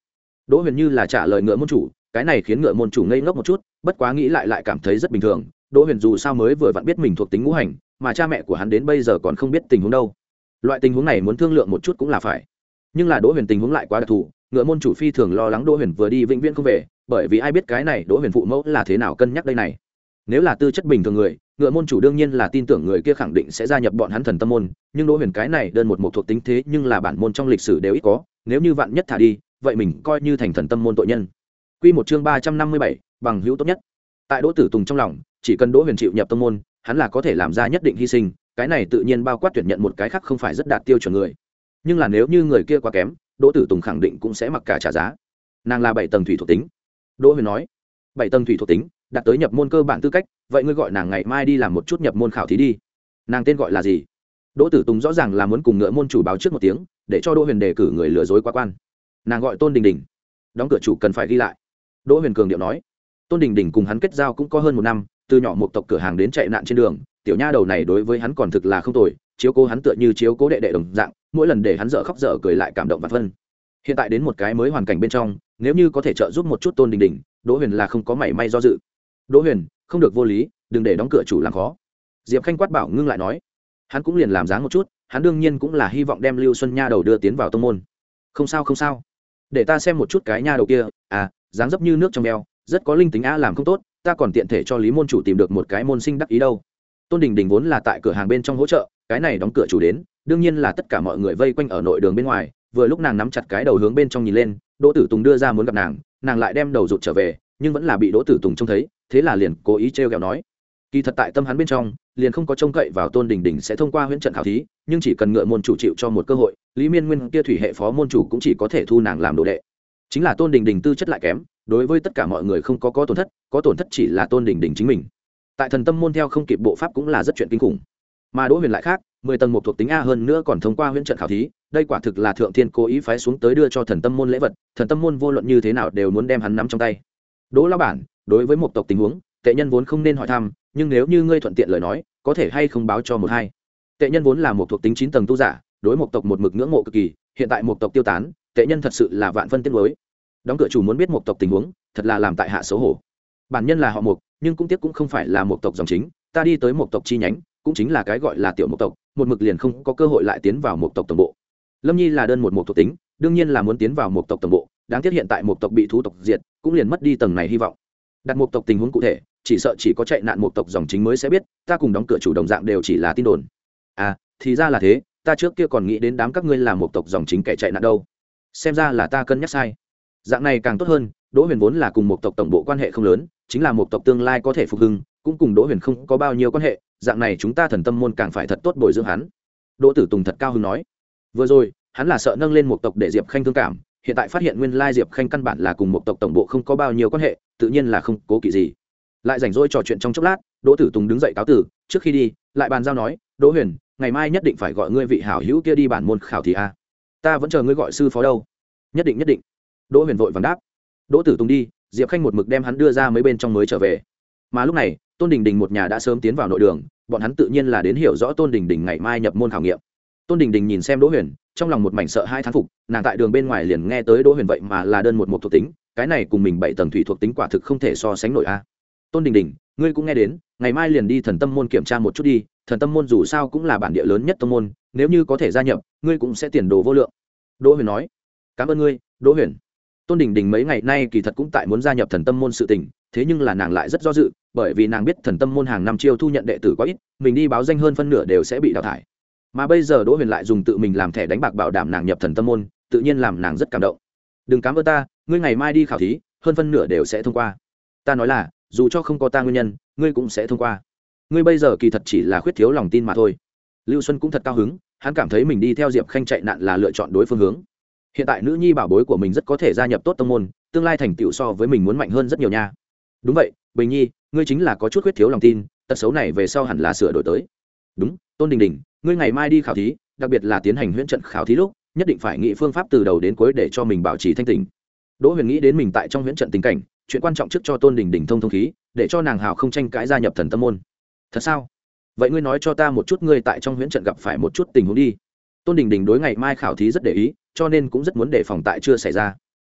Đỗ Huyền như là trả lời ngựa môn chủ, cái này khiến ngựa môn chủ ngây ngốc một chút, bất quá nghĩ lại lại cảm thấy rất bình thường. Đỗ Huyền dù sao mới vừa vặn biết mình thuộc tính ngũ hành, mà cha mẹ của hắn đến bây giờ còn không biết tình huống đâu. Loại tình huống này muốn thương lượng một chút cũng là phải. Nhưng là Đỗ Huyền tình huống lại quá đặc thù, ngựa môn chủ phi thường lo lắng Đỗ Huyền vừa đi vĩnh viễn không về, bởi vì ai biết cái này Đỗ Huyền phụ mẫu là thế nào cân nhắc đây này. Nếu là tư chất bình thường người, ngựa môn chủ đương nhiên là tin tưởng người kia khẳng định sẽ gia nhập bọn hắn thần tâm môn, nhưng Đỗ Huyền cái này đơn một một thuộc tính thế nhưng là bản môn trong lịch sử đều ít có, nếu như vạn nhất thả đi, vậy mình coi như thành thần tâm môn tội nhân. Quy một chương ba trăm năm mươi bảy, bằng hữu tốt nhất. Tại Đỗ Tử Tùng trong lòng, chỉ cần Đỗ Huyền chịu nhập tâm môn, hắn là có thể làm ra nhất định hy sinh, cái này tự nhiên bao quát tuyển nhận một cái khác không phải rất đạt tiêu chuẩn người. Nhưng là nếu như người kia quá kém, Đỗ Tử Tùng khẳng định cũng sẽ mặc cả trả giá. Nàng là bảy tầng thủy thuộc tính. Đỗ Huyền nói, bảy tầng thủy thuộc tính, đạt tới nhập môn cơ bản tư cách, vậy ngươi gọi nàng ngày mai đi làm một chút nhập môn khảo thí đi. Nàng tên gọi là gì? Đỗ Tử Tùng rõ ràng là muốn cùng ngựa môn chủ báo trước một tiếng, để cho Đỗ Huyền đề cử người lừa dối quá quan. Nàng gọi Tôn Đình Đình. Đóng cửa chủ cần phải ghi lại. Đỗ Huyền cường điệu nói. Tôn Đình Đình cùng hắn kết giao cũng có hơn một năm, từ nhỏ một tộc cửa hàng đến chạy nạn trên đường, tiểu nha đầu này đối với hắn còn thực là không tồi, chiếu cố hắn tựa như chiếu cố đệ đệ đồng dạng, mỗi lần để hắn dở khóc dở cười lại cảm động vạn phân. Hiện tại đến một cái mới hoàn cảnh bên trong, nếu như có thể trợ giúp một chút Tôn Đình Đình, Đỗ Huyền là không có mảy may do dự. Đỗ Huyền, không được vô lý, đừng để đóng cửa chủ làm khó. Diệp Khanh quát bảo ngưng lại nói. Hắn cũng liền làm dáng một chút, hắn đương nhiên cũng là hy vọng đem Lưu Xuân nha đầu đưa tiến vào tông môn. Không sao không sao, để ta xem một chút cái nha đầu kia, à, dáng dấp như nước trong eo, rất có linh tính a, làm không tốt ta còn tiện thể cho Lý môn chủ tìm được một cái môn sinh đắc ý đâu. Tôn Đình Đình vốn là tại cửa hàng bên trong hỗ trợ, cái này đóng cửa chủ đến, đương nhiên là tất cả mọi người vây quanh ở nội đường bên ngoài, vừa lúc nàng nắm chặt cái đầu hướng bên trong nhìn lên, Đỗ Tử Tùng đưa ra muốn gặp nàng, nàng lại đem đầu rụt trở về, nhưng vẫn là bị Đỗ Tử Tùng trông thấy, thế là liền cố ý trêu ghẹo nói. Kỳ thật tại tâm hắn bên trong, liền không có trông cậy vào Tôn Đình Đình sẽ thông qua huyễn trận khảo thí, nhưng chỉ cần ngựa môn chủ chịu cho một cơ hội, Lý Miên Nguyên kia thủy hệ phó môn chủ cũng chỉ có thể thu nàng làm đồ đệ. Chính là Tôn Đình Đình tư chất lại kém, đối với tất cả mọi người không có có tổn thất, có tổn thất chỉ là Tôn Đình Đình chính mình. Tại thần tâm môn theo không kịp bộ pháp cũng là rất chuyện kinh khủng. Mà Đỗ Huyền lại khác, mười tầng một thuộc tính a hơn nữa còn thông qua huyễn trận khảo thí, đây quả thực là thượng thiên cố ý phái xuống tới đưa cho thần tâm môn lễ vật, thần tâm môn vô luận như thế nào đều muốn đem hắn nắm trong tay. Đỗ lão bản, đối với một tộc tình huống, tệ nhân vốn không nên hỏi thăm, nhưng nếu như ngươi thuận tiện lời nói, có thể hay không báo cho một hai. Tệ nhân vốn là một thuộc tính chín tầng tu giả, đối một tộc một mực ngưỡng mộ cực kỳ, hiện tại một tộc tiêu tán, tệ nhân thật sự là vạn phân tiếc nuối. Đóng cửa chủ muốn biết một tộc tình huống, thật là làm tại hạ xấu hổ. Bản nhân là họ Mục, nhưng cũng tiếc cũng không phải là một tộc dòng chính, ta đi tới một tộc chi nhánh, cũng chính là cái gọi là tiểu một tộc, một mực liền không có cơ hội lại tiến vào một tộc tổng bộ. Lâm Nhi là đơn một một thuộc tính, đương nhiên là muốn tiến vào một tộc tổng bộ, đáng tiếc hiện tại một tộc bị thú tộc diệt, cũng liền mất đi tầng này hy vọng. Đặt một tộc tình huống cụ thể, chỉ sợ chỉ có chạy nạn một tộc dòng chính mới sẽ biết, ta cùng đóng cửa chủ đồng dạng đều chỉ là tin đồn. À, thì ra là thế, ta trước kia còn nghĩ đến đám các ngươi là một tộc dòng chính kẻ chạy nạn đâu. Xem ra là ta cân nhắc sai. Dạng này càng tốt hơn, Đỗ Huyền vốn là cùng một tộc tổng bộ quan hệ không lớn, chính là một tộc tương lai có thể phục hưng, cũng cùng Đỗ Huyền không có bao nhiêu quan hệ, dạng này chúng ta thần tâm môn càng phải thật tốt bồi dưỡng hắn. Đỗ Tử Tùng thật cao hứng nói. Vừa rồi, hắn là sợ nâng lên một tộc để Diệp Khanh thương cảm, hiện tại phát hiện nguyên lai Diệp Khanh căn bản là cùng một tộc tổng bộ không có bao nhiêu quan hệ, tự nhiên là không cố kỵ gì. Lại rảnh rỗi trò chuyện trong chốc lát, Đỗ Tử Tùng đứng dậy cáo từ, trước khi đi, lại bàn giao nói, Đỗ Huyền, ngày mai nhất định phải gọi ngươi vị hảo hữu kia đi bản môn khảo thí a. Ta vẫn chờ ngươi gọi sư phó đâu. Nhất định nhất định. Đỗ Huyền vội vàng đáp. Đỗ Tử Tùng đi, Diệp Khanh một mực đem hắn đưa ra mấy bên trong mới trở về. Mà lúc này, Tôn Đình Đình một nhà đã sớm tiến vào nội đường, bọn hắn tự nhiên là đến hiểu rõ Tôn Đình Đình ngày mai nhập môn khảo nghiệm. Tôn Đình Đình nhìn xem Đỗ Huyền, trong lòng một mảnh sợ hai thán phục, nàng tại đường bên ngoài liền nghe tới Đỗ Huyền vậy mà là đơn một một thuộc tính, cái này cùng mình bảy tầng thủy thuộc tính quả thực không thể so sánh nổi a. Tôn Đình Đình, ngươi cũng nghe đến, ngày mai liền đi thần tâm môn kiểm tra một chút đi, thần tâm môn dù sao cũng là bản địa lớn nhất tông môn, nếu như có thể gia nhập, ngươi cũng sẽ tiền đồ vô lượng. Đỗ Huyền nói. Cảm ơn ngươi, Đỗ Huyền. Tôn Đình Đình mấy ngày nay kỳ thật cũng tại muốn gia nhập thần tâm môn sự tình, thế nhưng là nàng lại rất do dự, bởi vì nàng biết thần tâm môn hàng năm chiêu thu nhận đệ tử quá ít, mình đi báo danh hơn phân nửa đều sẽ bị đào thải. Mà bây giờ Đỗ Huyền lại dùng tự mình làm thẻ đánh bạc bảo đảm nàng nhập thần tâm môn, tự nhiên làm nàng rất cảm động. Đừng cảm ơn ta, ngươi ngày mai đi khảo thí, hơn phân nửa đều sẽ thông qua. Ta nói là, dù cho không có ta nguyên nhân, ngươi cũng sẽ thông qua. Ngươi bây giờ kỳ thật chỉ là khuyết thiếu lòng tin mà thôi. Lưu Xuân cũng thật cao hứng, hắn cảm thấy mình đi theo Diệp Khanh chạy nạn là lựa chọn đối phương hướng. Hiện tại nữ nhi bảo bối của mình rất có thể gia nhập tốt tông môn, tương lai thành tựu so với mình muốn mạnh hơn rất nhiều nha. Đúng vậy, Bình Nhi, ngươi chính là có chút khuyết thiếu lòng tin, tật xấu này về sau hẳn là sửa đổi tới. Đúng, Tôn Đình Đình, ngươi ngày mai đi khảo thí, đặc biệt là tiến hành huyễn trận khảo thí lúc, nhất định phải nghĩ phương pháp từ đầu đến cuối để cho mình bảo trì thanh tỉnh. Đỗ Huyền nghĩ đến mình tại trong huyễn trận tình cảnh, chuyện quan trọng trước cho Tôn Đình Đình thông thông khí, để cho nàng hào không tranh cãi gia nhập thần tâm môn. Thật sao? Vậy ngươi nói cho ta một chút ngươi tại trong huyễn trận gặp phải một chút tình huống đi. Tôn Đình Đình đối ngày mai khảo thí rất để ý, cho nên cũng rất muốn đề phòng tại chưa xảy ra.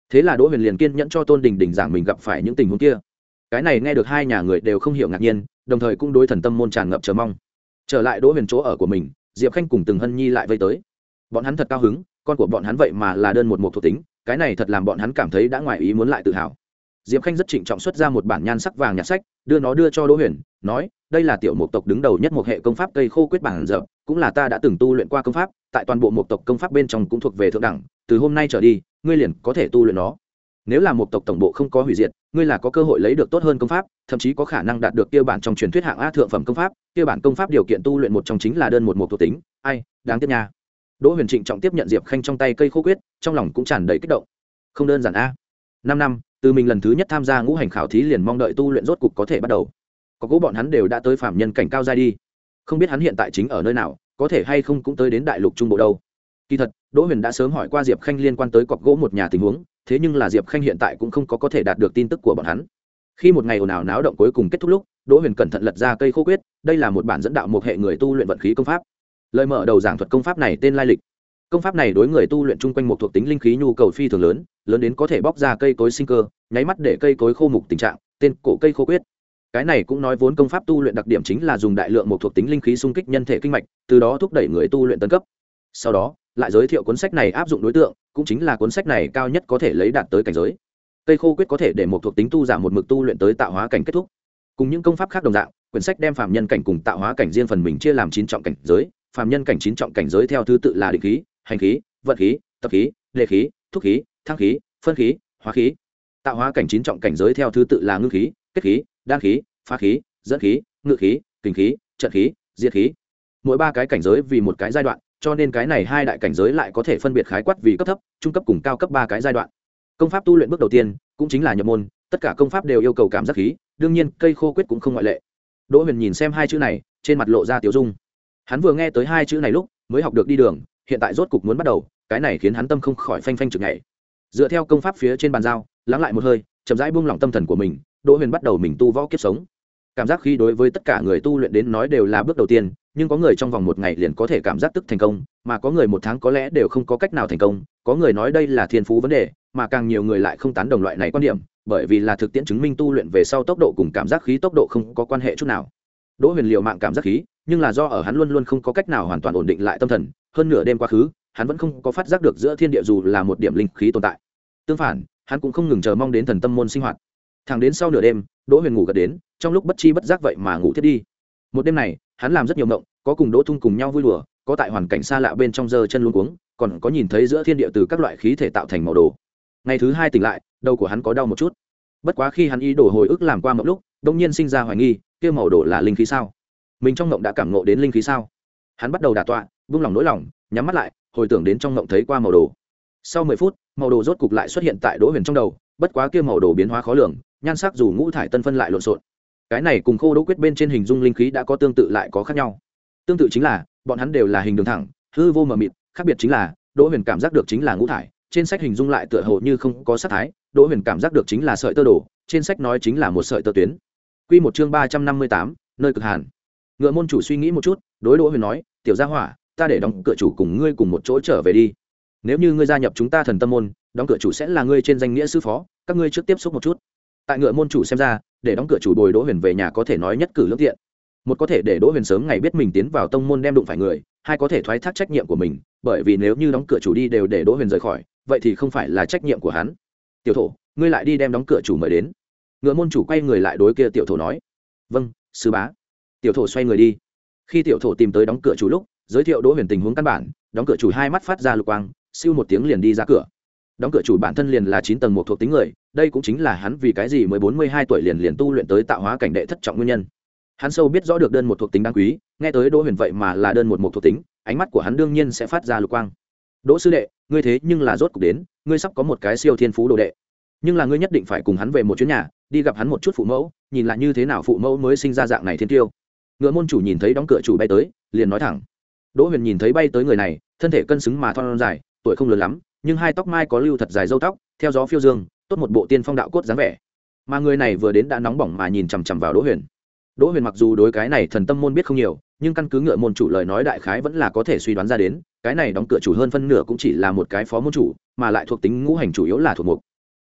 Thế là Đỗ Huyền liền kiên nhẫn cho Tôn Đình Đình giảng mình gặp phải những tình huống kia. Cái này nghe được hai nhà người đều không hiểu ngạc nhiên, đồng thời cũng đối thần tâm môn tràn ngập chờ mong. Trở lại Đỗ Huyền chỗ ở của mình, Diệp Khanh cùng Từng Hân Nhi lại vây tới. Bọn hắn thật cao hứng, con của bọn hắn vậy mà là đơn một một thuộc tính, cái này thật làm bọn hắn cảm thấy đã ngoài ý muốn lại tự hào. Diệp Khanh rất trịnh trọng xuất ra một bản nhan sắc vàng nhạt sách, đưa nó đưa cho Đỗ Huyền, nói: "Đây là tiểu mục tộc đứng đầu nhất một hệ công pháp cây khô quyết bản dập, cũng là ta đã từng tu luyện qua công pháp, tại toàn bộ mục tộc công pháp bên trong cũng thuộc về thượng đẳng, từ hôm nay trở đi, ngươi liền có thể tu luyện nó. Nếu là mục tộc tổng bộ không có hủy diệt, ngươi là có cơ hội lấy được tốt hơn công pháp, thậm chí có khả năng đạt được kia bản trong truyền thuyết hạng A thượng phẩm công pháp, kia bản công pháp điều kiện tu luyện một trong chính là đơn một một thuộc tính, ai, đáng tiếc nha." Đỗ Huyền trịnh trọng tiếp nhận Diệp Khanh trong tay cây khô quyết, trong lòng cũng tràn đầy kích động. Không đơn giản a. năm năm, từ mình lần thứ nhất tham gia ngũ hành khảo thí liền mong đợi tu luyện rốt cục có thể bắt đầu. Có gỗ bọn hắn đều đã tới phàm nhân cảnh cao giai đi. Không biết hắn hiện tại chính ở nơi nào, có thể hay không cũng tới đến đại lục trung bộ đâu. Kỳ thật, Đỗ Huyền đã sớm hỏi qua Diệp Khanh liên quan tới cọc gỗ một nhà tình huống, thế nhưng là Diệp Khanh hiện tại cũng không có có thể đạt được tin tức của bọn hắn. Khi một ngày ồn ào náo động cuối cùng kết thúc lúc, Đỗ Huyền cẩn thận lật ra cây khô quyết, đây là một bản dẫn đạo một hệ người tu luyện vận khí công pháp. Lời mở đầu giảng thuật công pháp này tên lai lịch. Công pháp này đối người tu luyện chung quanh một thuộc tính linh khí nhu cầu phi thường lớn, lớn đến có thể bóc ra cây cối sinh cơ, nháy mắt để cây cối khô mục tình trạng, tên cổ cây khô quyết. Cái này cũng nói vốn công pháp tu luyện đặc điểm chính là dùng đại lượng một thuộc tính linh khí xung kích nhân thể kinh mạch, từ đó thúc đẩy người tu luyện tấn cấp. Sau đó, lại giới thiệu cuốn sách này áp dụng đối tượng, cũng chính là cuốn sách này cao nhất có thể lấy đạt tới cảnh giới. Cây khô quyết có thể để một thuộc tính tu giảm một mực tu luyện tới tạo hóa cảnh kết thúc. Cùng những công pháp khác đồng dạng, quyển sách đem phàm nhân cảnh cùng tạo hóa cảnh riêng phần mình chia làm chín trọng cảnh giới, phàm nhân cảnh chín trọng cảnh giới theo thứ tự là định khí, hành khí, vận khí, tập khí, đề khí, thúc khí, thăng khí, phân khí, hóa khí. Tạo hóa cảnh chín trọng cảnh giới theo thứ tự là ngưng khí, kết khí, đan khí, phá khí, dẫn khí, ngự khí, kình khí, trận khí, diệt khí. Mỗi ba cái cảnh giới vì một cái giai đoạn, cho nên cái này hai đại cảnh giới lại có thể phân biệt khái quát vì cấp thấp, trung cấp cùng cao cấp ba cái giai đoạn. Công pháp tu luyện bước đầu tiên cũng chính là nhập môn, tất cả công pháp đều yêu cầu cảm giác khí, đương nhiên cây khô quyết cũng không ngoại lệ. Đỗ Huyền nhìn xem hai chữ này, trên mặt lộ ra tiểu dung. Hắn vừa nghe tới hai chữ này lúc mới học được đi đường, hiện tại rốt cục muốn bắt đầu, cái này khiến hắn tâm không khỏi phanh phanh chực nhảy. Dựa theo công pháp phía trên bàn giao, lắng lại một hơi, chậm rãi buông lỏng tâm thần của mình, Đỗ Huyền bắt đầu mình tu võ kiếp sống. Cảm giác khí đối với tất cả người tu luyện đến nói đều là bước đầu tiên, nhưng có người trong vòng một ngày liền có thể cảm giác tức thành công, mà có người một tháng có lẽ đều không có cách nào thành công, có người nói đây là thiên phú vấn đề, mà càng nhiều người lại không tán đồng loại này quan điểm, bởi vì là thực tiễn chứng minh tu luyện về sau tốc độ cùng cảm giác khí tốc độ không có quan hệ chút nào. Đỗ Huyền liều mạng cảm giác khí, nhưng là do ở hắn luôn luôn không có cách nào hoàn toàn ổn định lại tâm thần, hơn nửa đêm quá khứ, hắn vẫn không có phát giác được giữa thiên địa dù là một điểm linh khí tồn tại. Tương phản, hắn cũng không ngừng chờ mong đến thần tâm môn sinh hoạt. Thẳng đến sau nửa đêm, Đỗ Huyền ngủ gật đến, trong lúc bất chi bất giác vậy mà ngủ thiết đi. Một đêm này, hắn làm rất nhiều mộng, có cùng Đỗ Thung cùng nhau vui đùa, có tại hoàn cảnh xa lạ bên trong giơ chân luống cuống, còn có nhìn thấy giữa thiên địa từ các loại khí thể tạo thành màu đồ. Ngày thứ hai tỉnh lại, đầu của hắn có đau một chút. Bất quá khi hắn ý đồ hồi ức làm qua mộng lúc, đột nhiên sinh ra hoài nghi, kia màu đồ là linh khí sao? Mình trong mộng đã cảm ngộ đến linh khí sao? Hắn bắt đầu đả tọa, buông lòng nỗi lòng, nhắm mắt lại, hồi tưởng đến trong mộng thấy qua màu đồ. Sau mười phút, màu đồ rốt cục lại xuất hiện tại Đỗ Huyền trong đầu, bất quá kia màu đồ biến hóa khó lường, nhan sắc dù ngũ thải tân phân lại lộn xộn. Cái này cùng Khô Đỗ quyết bên trên hình dung linh khí đã có tương tự lại có khác nhau. Tương tự chính là, bọn hắn đều là hình đường thẳng, hư vô mờ mịt, khác biệt chính là, Đỗ Huyền cảm giác được chính là ngũ thải, trên sách hình dung lại tựa hồ như không có sắc thái, Đỗ Huyền cảm giác được chính là sợi tơ đồ, trên sách nói chính là một sợi tơ tuyến. Quy một chương ba trăm năm mươi tám, nơi cực hàn. Ngựa môn chủ suy nghĩ một chút, đối Đỗ Huyền nói, "Tiểu gia hỏa, ta để đóng cửa chủ cùng ngươi cùng một chỗ trở về đi. Nếu như ngươi gia nhập chúng ta thần tâm môn, đóng cửa chủ sẽ là ngươi trên danh nghĩa sư phó, các ngươi trước tiếp xúc một chút." Tại ngựa môn chủ xem ra, để đóng cửa chủ bồi Đỗ Huyền về nhà có thể nói nhất cử lưỡng tiện. Một có thể để Đỗ Huyền sớm ngày biết mình tiến vào tông môn đem đụng phải người, hai có thể thoái thác trách nhiệm của mình, bởi vì nếu như đóng cửa chủ đi đều để Đỗ Huyền rời khỏi, vậy thì không phải là trách nhiệm của hắn. "Tiểu thổ, ngươi lại đi đem đóng cửa chủ mời đến." Ngựa môn chủ quay người lại đối kia tiểu thổ nói. "Vâng, sư bá." Tiểu thổ xoay người đi. Khi tiểu thổ tìm tới đóng cửa chủ lúc, giới thiệu Đỗ Huyền tình huống căn bản, đóng cửa chủ hai mắt phát ra lục quang, siêu một tiếng liền đi ra cửa. Đóng cửa chủ bản thân liền là chín tầng một thuộc tính người, đây cũng chính là hắn vì cái gì mới bốn mươi hai tuổi liền liền tu luyện tới tạo hóa cảnh đệ thất trọng nguyên nhân. Hắn sâu biết rõ được đơn một thuộc tính đáng quý, nghe tới Đỗ Huyền vậy mà là đơn một một thuộc tính, ánh mắt của hắn đương nhiên sẽ phát ra lục quang. "Đỗ sư đệ, ngươi thế nhưng là rốt cục đến, ngươi sắp có một cái siêu thiên phú đồ đệ. Nhưng là ngươi nhất định phải cùng hắn về một chuyến nhà, đi gặp hắn một chút phụ mẫu, nhìn lại như thế nào phụ mẫu mới sinh ra dạng này thiên tiêu." Ngựa môn chủ nhìn thấy đóng cửa chủ bay tới, liền nói thẳng. Đỗ Huyền nhìn thấy bay tới người này, thân thể cân xứng mà thon dài, tuổi không lớn lắm, nhưng hai tóc mai có lưu thật dài râu tóc, theo gió phiêu dương, tốt một bộ tiên phong đạo cốt dáng vẻ. Mà người này vừa đến đã nóng bỏng mà nhìn chằm chằm vào Đỗ Huyền. Đỗ Huyền mặc dù đối cái này thần tâm môn biết không nhiều, nhưng căn cứ ngựa môn chủ lời nói đại khái vẫn là có thể suy đoán ra đến, cái này đóng cửa chủ hơn phân nửa cũng chỉ là một cái phó môn chủ, mà lại thuộc tính ngũ hành chủ yếu là thuộc mục.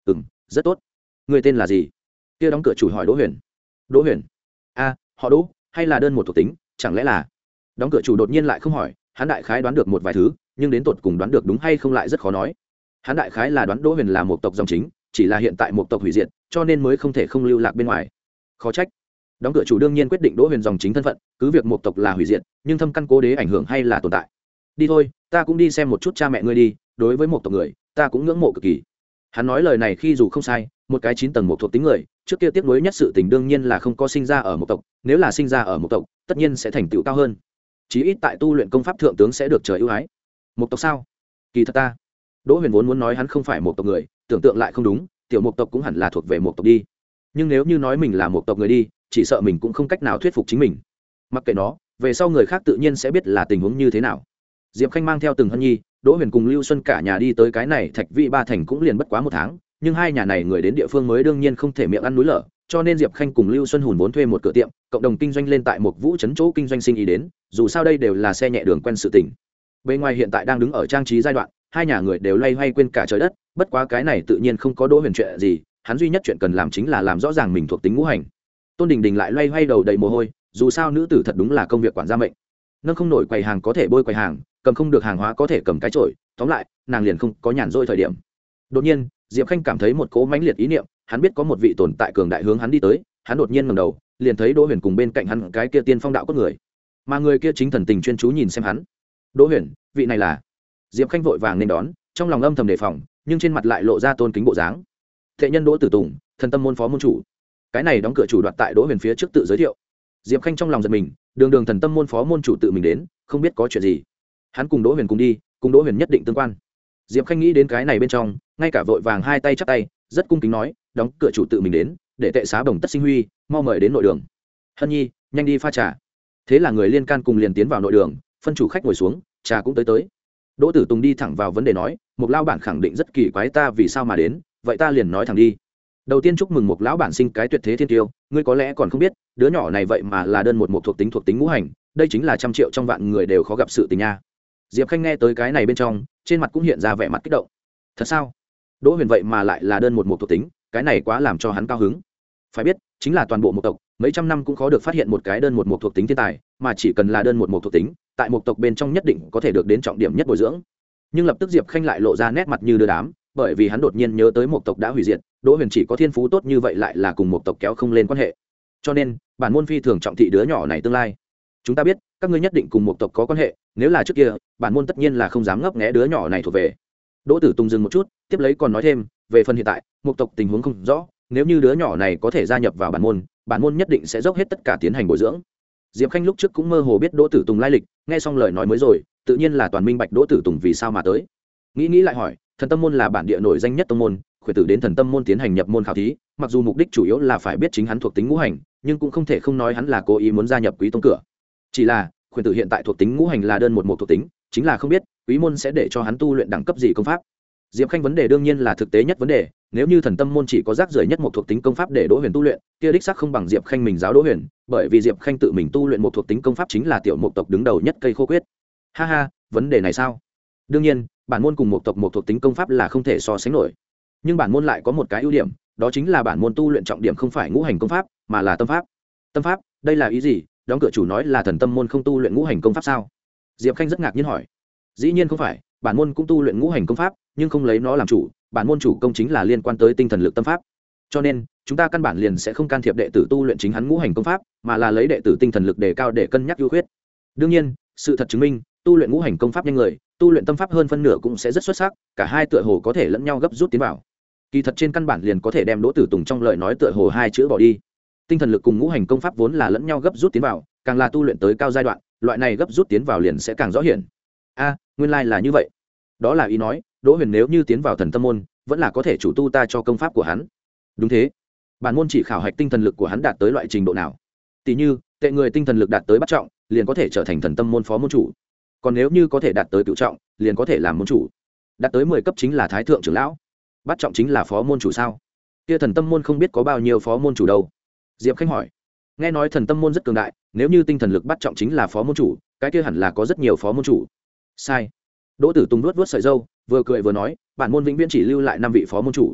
ừ m rất tốt. Người tên là gì? Kia đóng cửa chủ hỏi Đỗ Huyền. Đỗ Huyền? A, họ Đỗ, hay là đơn một thuộc tính, chẳng lẽ là? Đóng cửa chủ đột nhiên lại không hỏi, hắn đại khái đoán được một vài thứ, nhưng đến tột cùng đoán được đúng hay không lại rất khó nói. Hắn đại khái là đoán Đỗ Huyền là một tộc dòng chính, chỉ là hiện tại một tộc hủy diệt, cho nên mới không thể không lưu lạc bên ngoài. Khó trách. Đóng cửa chủ đương nhiên quyết định Đỗ Huyền dòng chính thân phận, cứ việc một tộc là hủy diệt, nhưng thâm căn cố đế ảnh hưởng hay là tồn tại. Đi thôi, ta cũng đi xem một chút cha mẹ ngươi đi, đối với một tộc người, ta cũng ngưỡng mộ cực kỳ. Hắn nói lời này khi dù không sai, một cái chín tầng một thuộc tính người, trước kia tiếc nuối nhất sự tình đương nhiên là không có sinh ra ở một tộc, nếu là sinh ra ở một tộc, tất nhiên sẽ thành tựu cao hơn. Chí ít tại tu luyện công pháp thượng tướng sẽ được trời ưu ái. Một tộc sao? Kỳ thật ta. Đỗ Huyền vốn muốn nói hắn không phải một tộc người, tưởng tượng lại không đúng, tiểu một tộc cũng hẳn là thuộc về một tộc đi. Nhưng nếu như nói mình là một tộc người đi, chỉ sợ mình cũng không cách nào thuyết phục chính mình. Mặc kệ nó, về sau người khác tự nhiên sẽ biết là tình huống như thế nào. Diệp Khanh mang theo Từng Hân Nhi, Đỗ Huyền cùng Lưu Xuân cả nhà đi tới cái này Thạch Vị Ba thành cũng liền bất quá một tháng, nhưng hai nhà này người đến địa phương mới đương nhiên không thể miệng ăn núi lở, cho nên Diệp Khanh cùng Lưu Xuân hùn vốn thuê một cửa tiệm, cộng đồng kinh doanh lên tại một vũ trấn chỗ kinh doanh sinh ý đến, dù sao đây đều là xe nhẹ đường quen sự tình. Bên ngoài hiện tại đang đứng ở trang trí giai đoạn, hai nhà người đều loay hoay quên cả trời đất, bất quá cái này tự nhiên không có Đỗ Huyền chuyện gì, hắn duy nhất chuyện cần làm chính là làm rõ ràng mình thuộc tính ngũ hành. Tôn Đình Đình lại loay hoay đầu đầy mồ hôi, dù sao nữ tử thật đúng là công việc quản gia mệnh. Nâng không nổi quầy hàng có thể bôi quầy hàng, cầm không được hàng hóa có thể cầm cái chổi, tóm lại, nàng liền không có nhàn rỗi thời điểm. Đột nhiên, Diệp Khanh cảm thấy một cỗ mãnh liệt ý niệm, hắn biết có một vị tồn tại cường đại hướng hắn đi tới, hắn đột nhiên ngẩng đầu, liền thấy Đỗ Huyền cùng bên cạnh hắn cái kia tiên phong đạo cốt người. Mà người kia chính thần tình chuyên chú nhìn xem hắn. Đỗ Huyền, vị này là? Diệp Khanh vội vàng nên đón, trong lòng âm thầm đề phòng, nhưng trên mặt lại lộ ra tôn kính bộ dáng. Thệ nhân Đỗ Tử Tùng, thần tâm môn phó môn chủ. Cái này đóng cửa chủ đoạt tại Đỗ Huyền phía trước tự giới thiệu. Diệp Khanh trong lòng giật mình, đường đường thần tâm môn phó môn chủ tự mình đến, không biết có chuyện gì. Hắn cùng Đỗ Huyền cùng đi, cùng Đỗ Huyền nhất định tương quan. Diệp Khanh nghĩ đến cái này bên trong, ngay cả vội vàng hai tay chắp tay, rất cung kính nói, đóng cửa chủ tự mình đến, để tệ xá Bồng Tất Sinh Huy, mau mời đến nội đường. Hân Nhi, nhanh đi pha trà. Thế là người liên can cùng liền tiến vào nội đường, phân chủ khách ngồi xuống, trà cũng tới tới. Đỗ Tử Tùng đi thẳng vào vấn đề nói, một lão bản khẳng định rất kỳ quái ta vì sao mà đến, vậy ta liền nói thẳng đi. Đầu tiên chúc mừng một lão bản sinh cái tuyệt thế thiên tiêu, ngươi có lẽ còn không biết, đứa nhỏ này vậy mà là đơn một một thuộc tính thuộc tính ngũ hành, đây chính là trăm triệu trong vạn người đều khó gặp sự tình nha. Diệp Khanh nghe tới cái này bên trong, trên mặt cũng hiện ra vẻ mặt kích động. Thật sao? Đỗ Huyền vậy mà lại là đơn một một thuộc tính, cái này quá làm cho hắn cao hứng. Phải biết, chính là toàn bộ một tộc, mấy trăm năm cũng khó được phát hiện một cái đơn một một thuộc tính thiên tài, mà chỉ cần là đơn một một thuộc tính, tại một tộc bên trong nhất định có thể được đến trọng điểm nhất bồi dưỡng. Nhưng lập tức Diệp Khanh lại lộ ra nét mặt như đưa đám, bởi vì hắn đột nhiên nhớ tới một tộc đã hủy diệt, Đỗ Huyền chỉ có thiên phú tốt như vậy lại là cùng một tộc kéo không lên quan hệ. Cho nên, bản môn phi thường trọng thị đứa nhỏ này tương lai. Chúng ta biết, các ngươi nhất định cùng một tộc có quan hệ, nếu là trước kia, bản môn tất nhiên là không dám ngấp nghé đứa nhỏ này thuộc về. Đỗ Tử Tùng dừng một chút, tiếp lấy còn nói thêm, về phần hiện tại, một tộc tình huống không rõ, nếu như đứa nhỏ này có thể gia nhập vào bản môn, bản môn nhất định sẽ dốc hết tất cả tiến hành bồi dưỡng. Diệp Khanh lúc trước cũng mơ hồ biết Đỗ Tử Tùng lai lịch, nghe xong lời nói mới rồi, tự nhiên là toàn minh bạch Đỗ Tử Tùng vì sao mà tới. Nghĩ nghĩ lại hỏi, thần tâm môn là bản địa nổi danh nhất tông môn, khuyển tử đến thần tâm môn tiến hành nhập môn khảo thí, mặc dù mục đích chủ yếu là phải biết chính hắn thuộc tính ngũ hành, nhưng cũng không thể không nói hắn là cố ý muốn gia nhập quý tông cửa. Chỉ là khuyển tử hiện tại thuộc tính ngũ hành là đơn một một thuộc tính, chính là không biết quý môn sẽ để cho hắn tu luyện đẳng cấp gì công pháp. Diệp Khanh vấn đề đương nhiên là thực tế nhất vấn đề, nếu như thần tâm môn chỉ có rác rưởi nhất một thuộc tính công pháp để Đỗ Huyền tu luyện, kia đích xác không bằng Diệp Khanh mình giáo Đỗ Huyền, bởi vì Diệp Khanh tự mình tu luyện một thuộc tính công pháp chính là tiểu một tộc đứng đầu nhất cây khô quyết. Ha ha, vấn đề này sao? Đương nhiên, bản môn cùng một tộc một thuộc tính công pháp là không thể so sánh nổi. Nhưng bản môn lại có một cái ưu điểm, đó chính là bản môn tu luyện trọng điểm không phải ngũ hành công pháp, mà là tâm pháp. Tâm pháp, đây là ý gì? Đóng cửa chủ nói là thần tâm môn không tu luyện ngũ hành công pháp sao? Diệp Khanh rất ngạc nhiên hỏi. Dĩ nhiên không phải, bản môn cũng tu luyện ngũ hành công pháp, nhưng không lấy nó làm chủ, bản môn chủ công chính là liên quan tới tinh thần lực tâm pháp. Cho nên, chúng ta căn bản liền sẽ không can thiệp đệ tử tu luyện chính hắn ngũ hành công pháp, mà là lấy đệ tử tinh thần lực đề cao để cân nhắc ưu khuyết. Đương nhiên, sự thật chứng minh, tu luyện ngũ hành công pháp nhanh người, tu luyện tâm pháp hơn phân nửa cũng sẽ rất xuất sắc, cả hai tựa hồ có thể lẫn nhau gấp rút tiến vào. Kỳ thật trên căn bản liền có thể đem Đỗ Tử Tùng trong lời nói tựa hồ hai chữ bỏ đi. Tinh thần lực cùng ngũ hành công pháp vốn là lẫn nhau gấp rút tiến vào, càng là tu luyện tới cao giai đoạn, loại này gấp rút tiến vào liền sẽ càng rõ hiển. A, nguyên lai là như vậy. Đó là ý nói, Đỗ Huyền nếu như tiến vào thần tâm môn, vẫn là có thể chủ tu ta cho công pháp của hắn. Đúng thế. Bản môn chỉ khảo hạch tinh thần lực của hắn đạt tới loại trình độ nào. Tỷ như, tệ người tinh thần lực đạt tới bắt trọng, liền có thể trở thành thần tâm môn phó môn chủ. Còn nếu như có thể đạt tới cửu trọng, liền có thể làm môn chủ. Đạt tới mười cấp chính là thái thượng trưởng lão. Bắt trọng chính là phó môn chủ sao? Kia thần tâm môn không biết có bao nhiêu phó môn chủ đâu. Diệp Khanh hỏi. Nghe nói thần tâm môn rất cường đại, nếu như tinh thần lực bắt trọng chính là phó môn chủ, cái kia hẳn là có rất nhiều phó môn chủ. Sai. Đỗ Tử Tùng nuốt nuốt sợi râu, vừa cười vừa nói, bản môn vĩnh viễn chỉ lưu lại năm vị phó môn chủ.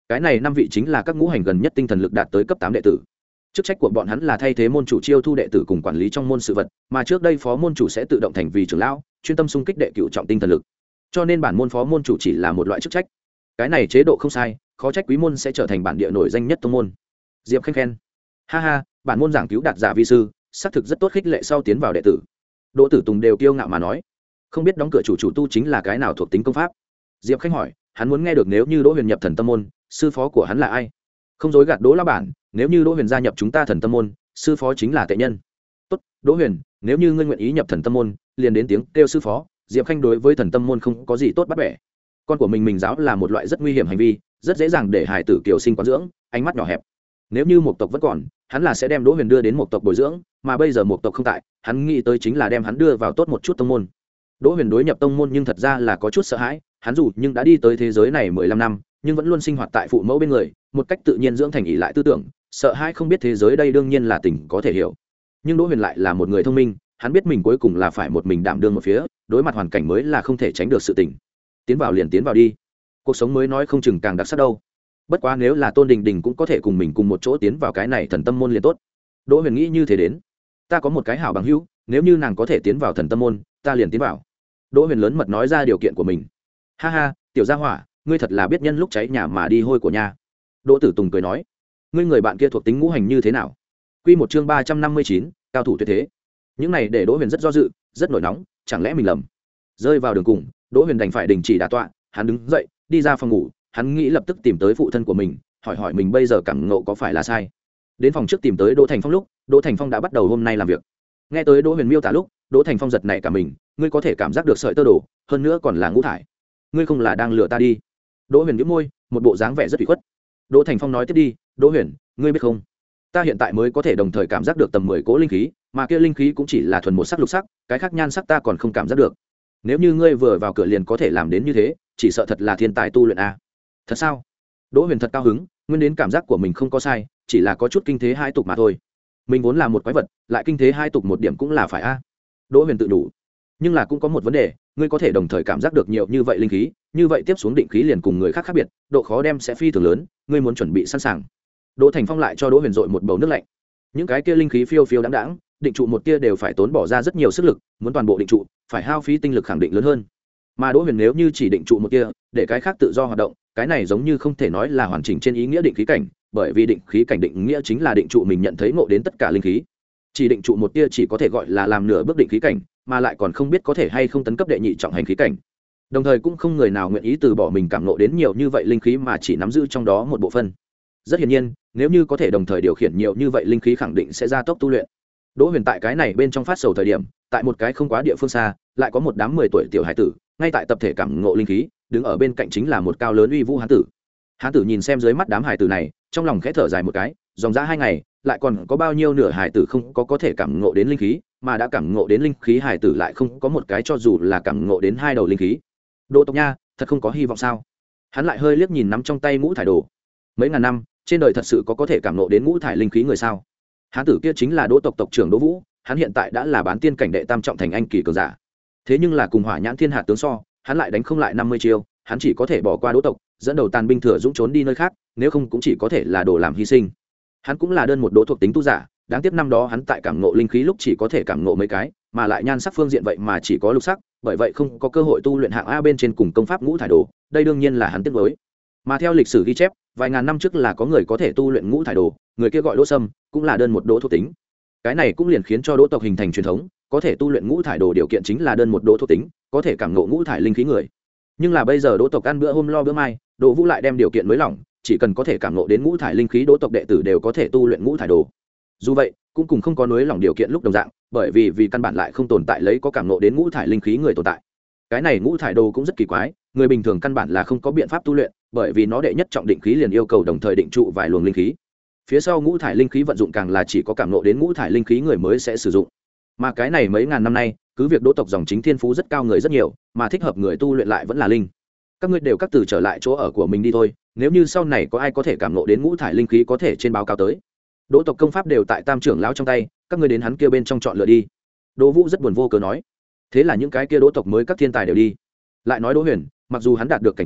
cái này năm vị chính là các ngũ hành gần nhất tinh thần lực đạt tới cấp tám đệ tử. Chức trách của bọn hắn là thay thế môn chủ chiêu thu đệ tử cùng quản lý trong môn sự vật, mà trước đây phó môn chủ sẽ tự động thành vì trưởng lão, chuyên tâm xung kích đệ cửu trọng tinh thần lực. Cho nên bản môn phó môn chủ chỉ là một loại chức trách. Cái này chế độ không sai, khó trách quý môn sẽ trở thành bản địa nổi danh nhất tông môn. Diệp Khanh khen. Ha ha, bản môn giảng cứu đạt giả vi sư, xác thực rất tốt khích lệ sau tiến vào đệ tử. Đỗ Tử Tùng đều kiêu ngạo mà nói, không biết đóng cửa chủ chủ tu chính là cái nào thuộc tính công pháp. Diệp Khanh hỏi, hắn muốn nghe được nếu như Đỗ Huyền nhập thần tâm môn, sư phó của hắn là ai. Không dối gạt Đỗ lão bản, nếu như Đỗ Huyền gia nhập chúng ta thần tâm môn, sư phó chính là tệ nhân. Tốt, Đỗ Huyền, nếu như ngươi nguyện ý nhập thần tâm môn, liền đến tiếng kêu sư phó. Diệp Khanh đối với thần tâm môn không có gì tốt bắt bẻ. Con của mình mình giáo là một loại rất nguy hiểm hành vi, rất dễ dàng để hài tử kiều sinh quán dưỡng, ánh mắt nhỏ hẹp. Nếu như một tộc vẫn còn, hắn là sẽ đem Đỗ Huyền đưa đến một tộc bồi dưỡng, mà bây giờ một tộc không tại, hắn nghĩ tới chính là đem hắn đưa vào tốt một chút tông môn. Đỗ Huyền đối nhập tông môn nhưng thật ra là có chút sợ hãi, hắn dù nhưng đã đi tới thế giới này mười lăm năm, nhưng vẫn luôn sinh hoạt tại phụ mẫu bên người, một cách tự nhiên dưỡng thành ỷ lại tư tưởng, sợ hãi không biết thế giới đây đương nhiên là tình có thể hiểu. Nhưng Đỗ Huyền lại là một người thông minh, hắn biết mình cuối cùng là phải một mình đảm đương một phía, đối mặt hoàn cảnh mới là không thể tránh được sự tình. Tiến vào liền tiến vào đi, cuộc sống mới nói không chừng càng đặc sắc đâu. Bất quá nếu là Tôn Đình Đình cũng có thể cùng mình cùng một chỗ tiến vào cái này thần tâm môn liền tốt. Đỗ Huyền nghĩ như thế đến, ta có một cái hảo bằng hữu, nếu như nàng có thể tiến vào thần tâm môn, ta liền tiến vào. Đỗ Huyền lớn mật nói ra điều kiện của mình. Ha ha, tiểu gia hỏa, ngươi thật là biết nhân lúc cháy nhà mà đi hôi của nhà. Đỗ Tử Tùng cười nói, ngươi người bạn kia thuộc tính ngũ hành như thế nào? Quy một chương ba trăm năm mươi chín, cao thủ tuyệt thế. Những này để Đỗ Huyền rất do dự, rất nổi nóng, chẳng lẽ mình lầm? Rơi vào đường cùng, Đỗ Huyền đành phải đình chỉ đả tọa, hắn đứng dậy, đi ra phòng ngủ, hắn nghĩ lập tức tìm tới phụ thân của mình, hỏi hỏi mình bây giờ cảm ngộ có phải là sai. Đến phòng trước tìm tới Đỗ Thành Phong lúc, Đỗ Thành Phong đã bắt đầu hôm nay làm việc. Nghe tới Đỗ Huyền miêu tả lúc, Đỗ Thành Phong giật nảy cả mình, ngươi có thể cảm giác được sợi tơ đồ, hơn nữa còn là ngũ thải. Ngươi không là đang lừa ta đi? Đỗ Huyền nhếch môi, một bộ dáng vẻ rất ủy khuất. Đỗ Thành Phong nói tiếp đi, Đỗ Huyền, ngươi biết không, ta hiện tại mới có thể đồng thời cảm giác được tầm mười cỗ linh khí, mà kia linh khí cũng chỉ là thuần một sắc lục sắc, cái khác nhan sắc ta còn không cảm giác được. Nếu như ngươi vừa vào cửa liền có thể làm đến như thế, chỉ sợ thật là thiên tài tu luyện a. Thật sao? Đỗ Huyền thật cao hứng, nguyên đến cảm giác của mình không có sai, chỉ là có chút kinh thế hai tục mà thôi. Mình vốn là một quái vật, lại kinh thế hai tục một điểm cũng là phải a. Đỗ Huyền tự đủ. Nhưng là cũng có một vấn đề, ngươi có thể đồng thời cảm giác được nhiều như vậy linh khí, như vậy tiếp xuống định khí liền cùng người khác khác biệt, độ khó đem sẽ phi thường lớn, ngươi muốn chuẩn bị sẵn sàng. Đỗ Thành Phong lại cho Đỗ Huyền dội một bầu nước lạnh. Những cái kia linh khí phiêu phiêu đãng đãng, định trụ một tia đều phải tốn bỏ ra rất nhiều sức lực, muốn toàn bộ định trụ, phải hao phí tinh lực khẳng định lớn hơn. Mà Đỗ Huyền nếu như chỉ định trụ một tia, để cái khác tự do hoạt động, cái này giống như không thể nói là hoàn chỉnh trên ý nghĩa định khí cảnh, bởi vì định khí cảnh định nghĩa chính là định trụ mình nhận thấy ngộ đến tất cả linh khí. Chỉ định trụ một tia chỉ có thể gọi là làm nửa bước định khí cảnh, mà lại còn không biết có thể hay không tấn cấp đệ nhị trọng hành khí cảnh. Đồng thời cũng không người nào nguyện ý từ bỏ mình cảm ngộ đến nhiều như vậy linh khí mà chỉ nắm giữ trong đó một bộ phận. Rất hiển nhiên, nếu như có thể đồng thời điều khiển nhiều như vậy linh khí khẳng định sẽ gia tốc tu luyện. Đỗ Huyền tại cái này bên trong phát sầu thời điểm, tại một cái không quá địa phương xa, lại có một đám mười tuổi tiểu hải tử, ngay tại tập thể cảm ngộ linh khí, đứng ở bên cạnh chính là một cao lớn uy vũ hán tử. Hán tử nhìn xem dưới mắt đám hải tử này, trong lòng khẽ thở dài một cái, dòng ra hai ngày, lại còn có bao nhiêu nửa hải tử không có có thể cảm ngộ đến linh khí, mà đã cảm ngộ đến linh khí hải tử lại không có một cái cho dù là cảm ngộ đến hai đầu linh khí. Đỗ tộc nha, thật không có hy vọng sao? Hắn lại hơi liếc nhìn nắm trong tay ngũ thải đồ. Mấy ngàn năm, trên đời thật sự có có thể cảm ngộ đến ngũ thải linh khí người sao? Hán tử kia chính là Đỗ tộc tộc trưởng Đỗ Vũ, hắn hiện tại đã là bán tiên cảnh đệ tam trọng thành anh kỳ cường giả. Thế nhưng là cùng Hỏa Nhãn Thiên Hạt tướng so, hắn lại đánh không lại năm mươi chiêu, hắn chỉ có thể bỏ qua Đỗ tộc, dẫn đầu tàn binh thừa dũng trốn đi nơi khác, nếu không cũng chỉ có thể là đồ làm hy sinh. Hắn cũng là đơn một Đỗ thuộc tính tu giả, đáng tiếc năm đó hắn tại cảm ngộ linh khí lúc chỉ có thể cảm ngộ mấy cái, mà lại nhan sắc phương diện vậy mà chỉ có lục sắc, bởi vậy không có cơ hội tu luyện hạng A bên trên cùng công pháp ngũ thải đồ, đây đương nhiên là hắn tiếc nuối. Mà theo lịch sử ghi chép, vài ngàn năm trước là có người có thể tu luyện ngũ thải đồ, người kia gọi Đỗ Sâm, cũng là đơn một Đỗ thuộc tính. Cái này cũng liền khiến cho Đỗ tộc hình thành truyền thống, có thể tu luyện ngũ thải đồ điều kiện chính là đơn một Đỗ thuộc tính, có thể cảm ngộ ngũ thải linh khí người. Nhưng là bây giờ Đỗ tộc ăn bữa hôm lo bữa mai, Đỗ Vũ lại đem điều kiện mới lỏng, chỉ cần có thể cảm ngộ đến ngũ thải linh khí Đỗ tộc đệ tử đều có thể tu luyện ngũ thải đồ. Dù vậy, cũng cùng không có nới lỏng điều kiện lúc đồng dạng, bởi vì vì căn bản lại không tồn tại lấy có cảm ngộ đến ngũ thải linh khí người tồn tại. Cái này ngũ thải đồ cũng rất kỳ quái, người bình thường căn bản là không có biện pháp tu luyện, bởi vì nó đệ nhất trọng định khí liền yêu cầu đồng thời định trụ vài luồng linh khí. Phía sau ngũ thải linh khí vận dụng càng là chỉ có cảm ngộ đến ngũ thải linh khí người mới sẽ sử dụng. Mà cái này mấy ngàn năm nay, cứ việc Đỗ tộc dòng chính thiên phú rất cao người rất nhiều, mà thích hợp người tu luyện lại vẫn là linh. Các ngươi đều các từ trở lại chỗ ở của mình đi thôi, nếu như sau này có ai có thể cảm ngộ đến ngũ thải linh khí có thể trên báo cáo tới. Đỗ tộc công pháp đều tại Tam trưởng lão trong tay, các ngươi đến hắn kia bên trong chọn lựa đi. Đỗ Vũ rất buồn vô cớ nói. Thế là những cái kia Đỗ tộc mới các thiên tài đều đi. Lại nói Đỗ Huyền, mặc dù hắn đạt được cảnh cáo,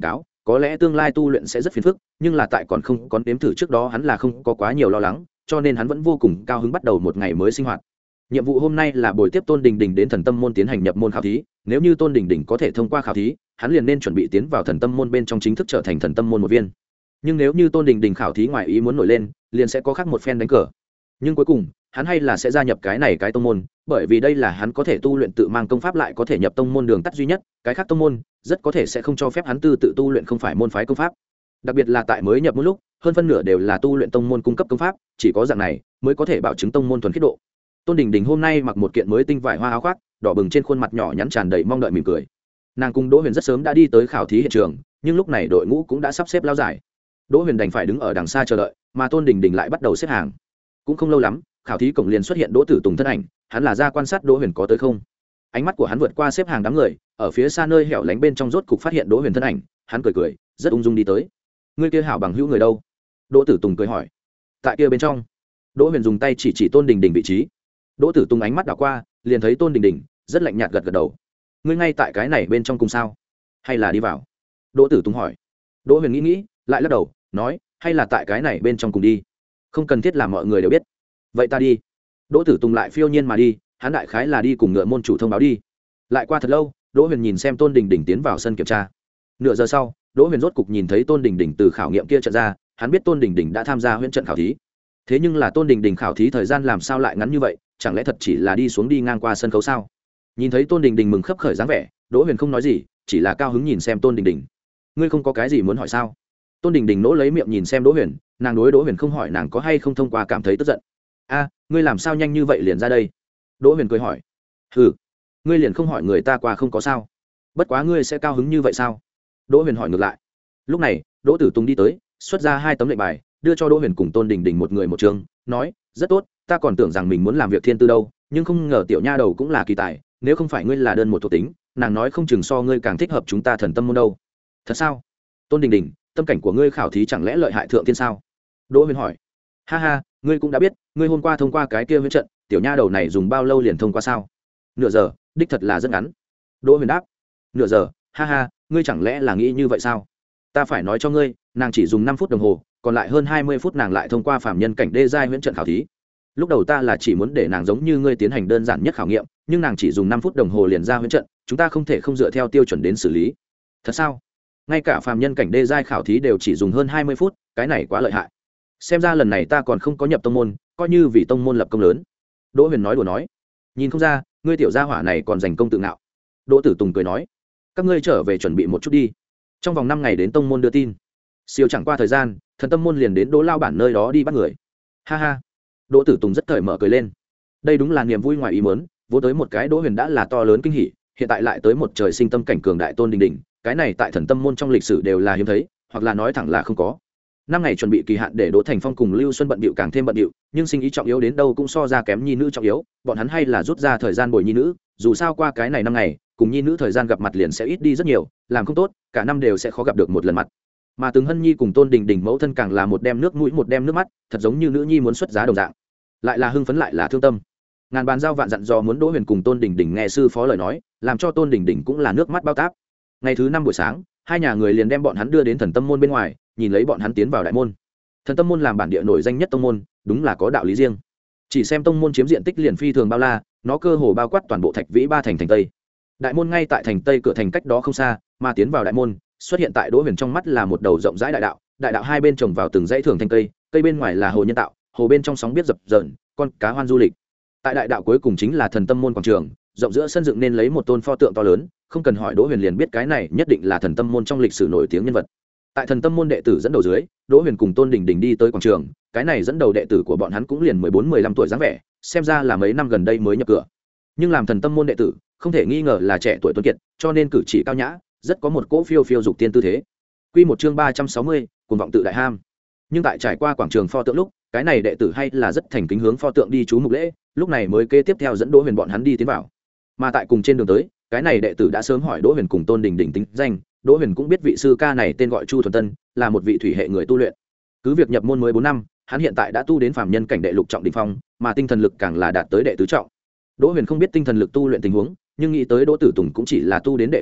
có lẽ tương lai tu luyện sẽ rất phiền phức, nhưng là tại còn không có nếm thử trước đó hắn là không có quá nhiều lo lắng, cho nên hắn vẫn vô cùng cao hứng bắt đầu một ngày mới sinh hoạt. Nhiệm vụ hôm nay là buổi tiếp Tôn Đình Đình đến Thần Tâm môn tiến hành nhập môn khảo thí, nếu như Tôn Đình Đình có thể thông qua khảo thí, hắn liền nên chuẩn bị tiến vào Thần Tâm môn bên trong chính thức trở thành Thần Tâm môn một viên. Nhưng nếu như Tôn Đình Đình khảo thí ngoài ý muốn nổi lên, liền sẽ có khác một phen đánh cờ. Nhưng cuối cùng, hắn hay là sẽ gia nhập cái này cái tông môn, bởi vì đây là hắn có thể tu luyện tự mang công pháp lại có thể nhập tông môn đường tắt duy nhất, cái khác tông môn rất có thể sẽ không cho phép hắn tư tự tu luyện không phải môn phái công pháp. Đặc biệt là tại mới nhập môn lúc, hơn phân nửa đều là tu luyện tông môn cung cấp công pháp, chỉ có dạng này mới có thể bảo chứng tông môn thuần khiết độ. Tôn Đình Đình hôm nay mặc một kiện mới tinh vải hoa áo khoác, đỏ bừng trên khuôn mặt nhỏ nhắn tràn đầy mong đợi mỉm cười. Nàng cùng Đỗ Huyền rất sớm đã đi tới khảo thí hiện trường, nhưng lúc này đội ngũ cũng đã sắp xếp lao giải. Đỗ Huyền đành phải đứng ở đằng xa chờ đợi, mà Tôn Đình Đình lại bắt đầu xếp hàng. Cũng không lâu lắm, khảo thí cổng liền xuất hiện Đỗ Tử Tùng thân ảnh, hắn là ra quan sát Đỗ Huyền có tới không. Ánh mắt của hắn vượt qua xếp hàng đám người, ở phía xa nơi hẻo lánh bên trong rốt cục phát hiện Đỗ Huyền thân ảnh, hắn cười cười, rất ung dung đi tới. Ngươi kia hảo bằng hữu người đâu? Đỗ Tử Tùng cười hỏi. Tại kia bên trong. Đỗ Huyền dùng tay chỉ chỉ Tôn Đình Đình vị trí. Đỗ Tử Tùng ánh mắt đảo qua, liền thấy Tôn Đình Đình, rất lạnh nhạt gật gật đầu. Ngươi ngay tại cái này bên trong cùng sao? Hay là đi vào? Đỗ Tử Tùng hỏi. Đỗ Huyền nghĩ nghĩ, lại lắc đầu, nói, hay là tại cái này bên trong cùng đi. Không cần thiết làm mọi người đều biết. Vậy ta đi. Đỗ Tử Tùng lại phiêu nhiên mà đi, hắn đại khái là đi cùng ngựa môn chủ thông báo đi. Lại qua thật lâu, Đỗ Huyền nhìn xem Tôn Đình Đình tiến vào sân kiểm tra. Nửa giờ sau, Đỗ Huyền rốt cục nhìn thấy Tôn Đình Đình từ khảo nghiệm kia trận ra, hắn biết Tôn Đình Đình đã tham gia huyễn trận khảo thí. Thế nhưng là Tôn Đình Đình khảo thí thời gian làm sao lại ngắn như vậy, chẳng lẽ thật chỉ là đi xuống đi ngang qua sân khấu sao? Nhìn thấy Tôn Đình Đình mừng khấp khởi dáng vẻ, Đỗ Huyền không nói gì, chỉ là cao hứng nhìn xem Tôn Đình Đình. Ngươi không có cái gì muốn hỏi sao? Tôn Đình Đình nỗ lấy miệng nhìn xem Đỗ Huyền, nàng đối Đỗ Huyền không hỏi nàng có hay không thông qua cảm thấy tức giận. A, ngươi làm sao nhanh như vậy liền ra đây? Đỗ Huyền cười hỏi. Hừ, ngươi liền không hỏi người ta qua không có sao? Bất quá ngươi sẽ cao hứng như vậy sao? Đỗ Huyền hỏi ngược lại. Lúc này, Đỗ Tử Tùng đi tới, xuất ra hai tấm lệnh bài, đưa cho Đỗ Huyền cùng Tôn Đình Đình một người một trường, nói, rất tốt, ta còn tưởng rằng mình muốn làm việc thiên tư đâu, nhưng không ngờ tiểu nha đầu cũng là kỳ tài, nếu không phải ngươi là đơn một thuộc tính, nàng nói không chừng so ngươi càng thích hợp chúng ta Thần Tâm môn đâu. Thật sao? Tôn Đình Đình, tâm cảnh của ngươi khảo thí chẳng lẽ lợi hại thượng tiên sao? Đỗ Huyền hỏi. Ha ha, ngươi cũng đã biết, ngươi hôm qua thông qua cái kia huyễn trận, tiểu nha đầu này dùng bao lâu liền thông qua sao? Nửa giờ, đích thật là rất ngắn. Đỗ Huyền đáp. Nửa giờ, ha ha, ngươi chẳng lẽ là nghĩ như vậy sao? Ta phải nói cho ngươi, nàng chỉ dùng năm phút đồng hồ, còn lại hơn hai mươi phút nàng lại thông qua phàm nhân cảnh đê giai huyễn trận khảo thí. Lúc đầu ta là chỉ muốn để nàng giống như ngươi tiến hành đơn giản nhất khảo nghiệm, nhưng nàng chỉ dùng năm phút đồng hồ liền ra huyễn trận, chúng ta không thể không dựa theo tiêu chuẩn đến xử lý. Thật sao? Ngay cả phàm nhân cảnh đê giai khảo thí đều chỉ dùng hơn hai mươi phút, cái này quá lợi hại. Xem ra lần này ta còn không có nhập tông môn, coi như vì tông môn lập công lớn. Đỗ Huyền nói đùa nói. Nhìn không ra, ngươi tiểu gia hỏa này còn giành công tự ngạo. Đỗ Tử Tùng cười nói. Các ngươi trở về chuẩn bị một chút đi. Trong vòng năm ngày đến tông môn đưa tin. Siêu chẳng qua thời gian, Thần Tâm môn liền đến Đỗ lao bản nơi đó đi bắt người. Ha ha. Đỗ Tử Tùng rất cởi mở cười lên. Đây đúng là niềm vui ngoài ý muốn, vốn tới một cái Đỗ Huyền đã là to lớn kinh hỉ, hiện tại lại tới một trời sinh tâm cảnh cường đại Tôn Đình Đình, cái này tại Thần Tâm môn trong lịch sử đều là hiếm thấy, hoặc là nói thẳng là không có. Năm ngày chuẩn bị kỳ hạn để Đỗ Thành Phong cùng Lưu Xuân bận bịu càng thêm bận bịu, nhưng sinh ý trọng yếu đến đâu cũng so ra kém nhi nữ trọng yếu, bọn hắn hay là rút ra thời gian bồi nhi nữ, dù sao qua cái này năm ngày, cùng nhi nữ thời gian gặp mặt liền sẽ ít đi rất nhiều, làm không tốt, cả năm đều sẽ khó gặp được một lần mặt. Mà Từng Hân Nhi cùng Tôn Đình Đình mẫu thân càng là một đem nước mũi một đem nước mắt, thật giống như nữ nhi muốn xuất giá đồng dạng. Lại là hưng phấn lại là thương tâm. Ngàn bàn giao vạn dặn dò muốn Đỗ Huyền cùng Tôn Đình Đình nghe sư phó lời nói, làm cho Tôn Đình Đình cũng là nước mắt bao táp. Ngày thứ năm buổi sáng, hai nhà người liền đem bọn hắn đưa đến Thần Tâm môn bên ngoài, nhìn lấy bọn hắn tiến vào đại môn. Thần Tâm môn làm bản địa nổi danh nhất tông môn, đúng là có đạo lý riêng. Chỉ xem tông môn chiếm diện tích liền phi thường bao la, nó cơ hồ bao quát toàn bộ Thạch Vĩ ba thành thành Tây. Đại môn ngay tại thành Tây cửa thành cách đó không xa, mà tiến vào đại môn, xuất hiện tại Đỗ Huyền trong mắt là một đầu rộng rãi đại đạo, đại đạo hai bên trồng vào từng dãy thường thanh cây, cây bên ngoài là hồ nhân tạo, hồ bên trong sóng biết dập dờn, con cá hoan du lịch. Tại đại đạo cuối cùng chính là Thần Tâm môn quảng trường, rộng giữa sân dựng nên lấy một tôn pho tượng to lớn, không cần hỏi Đỗ Huyền liền biết cái này nhất định là Thần Tâm môn trong lịch sử nổi tiếng nhân vật. Tại Thần Tâm môn đệ tử dẫn đầu dưới, Đỗ Huyền cùng Tôn Đình Đình đi tới quảng trường, cái này dẫn đầu đệ tử của bọn hắn cũng liền mười bốn mười lăm tuổi dáng vẻ, xem ra là mấy năm gần đây mới nhập cửa. Nhưng làm Thần Tâm môn đệ tử, không thể nghi ngờ là trẻ tuổi tuấn kiệt, cho nên cử chỉ cao nhã, rất có một cỗ phiêu phiêu dục tiên tư thế. Quy một chương ba trăm sáu mươi, cuồng vọng tự đại ham. Nhưng tại trải qua quảng trường pho tượng lúc, cái này đệ tử hay là rất thành kính hướng pho tượng đi chú mục lễ, lúc này mới kế tiếp theo dẫn Đỗ Huyền bọn hắn đi tiến vào. Mà tại cùng trên đường tới, cái này đệ tử đã sớm hỏi Đỗ Huyền cùng Tôn Đình Đình tính danh, Đỗ Huyền cũng biết vị sư ca này tên gọi Chu Thuần Tân, là một vị thủy hệ người tu luyện. Cứ việc nhập môn mới bốn năm, hắn hiện tại đã tu đến phàm nhân cảnh đệ lục trọng đỉnh phong, mà tinh thần lực càng là đạt tới đệ tứ trọng. Đỗ Huyền không biết tinh thần lực tu luyện tình huống, nhưng nghĩ tới Đỗ Tử Tùng cũng chỉ là tu đến đệ bát trọng,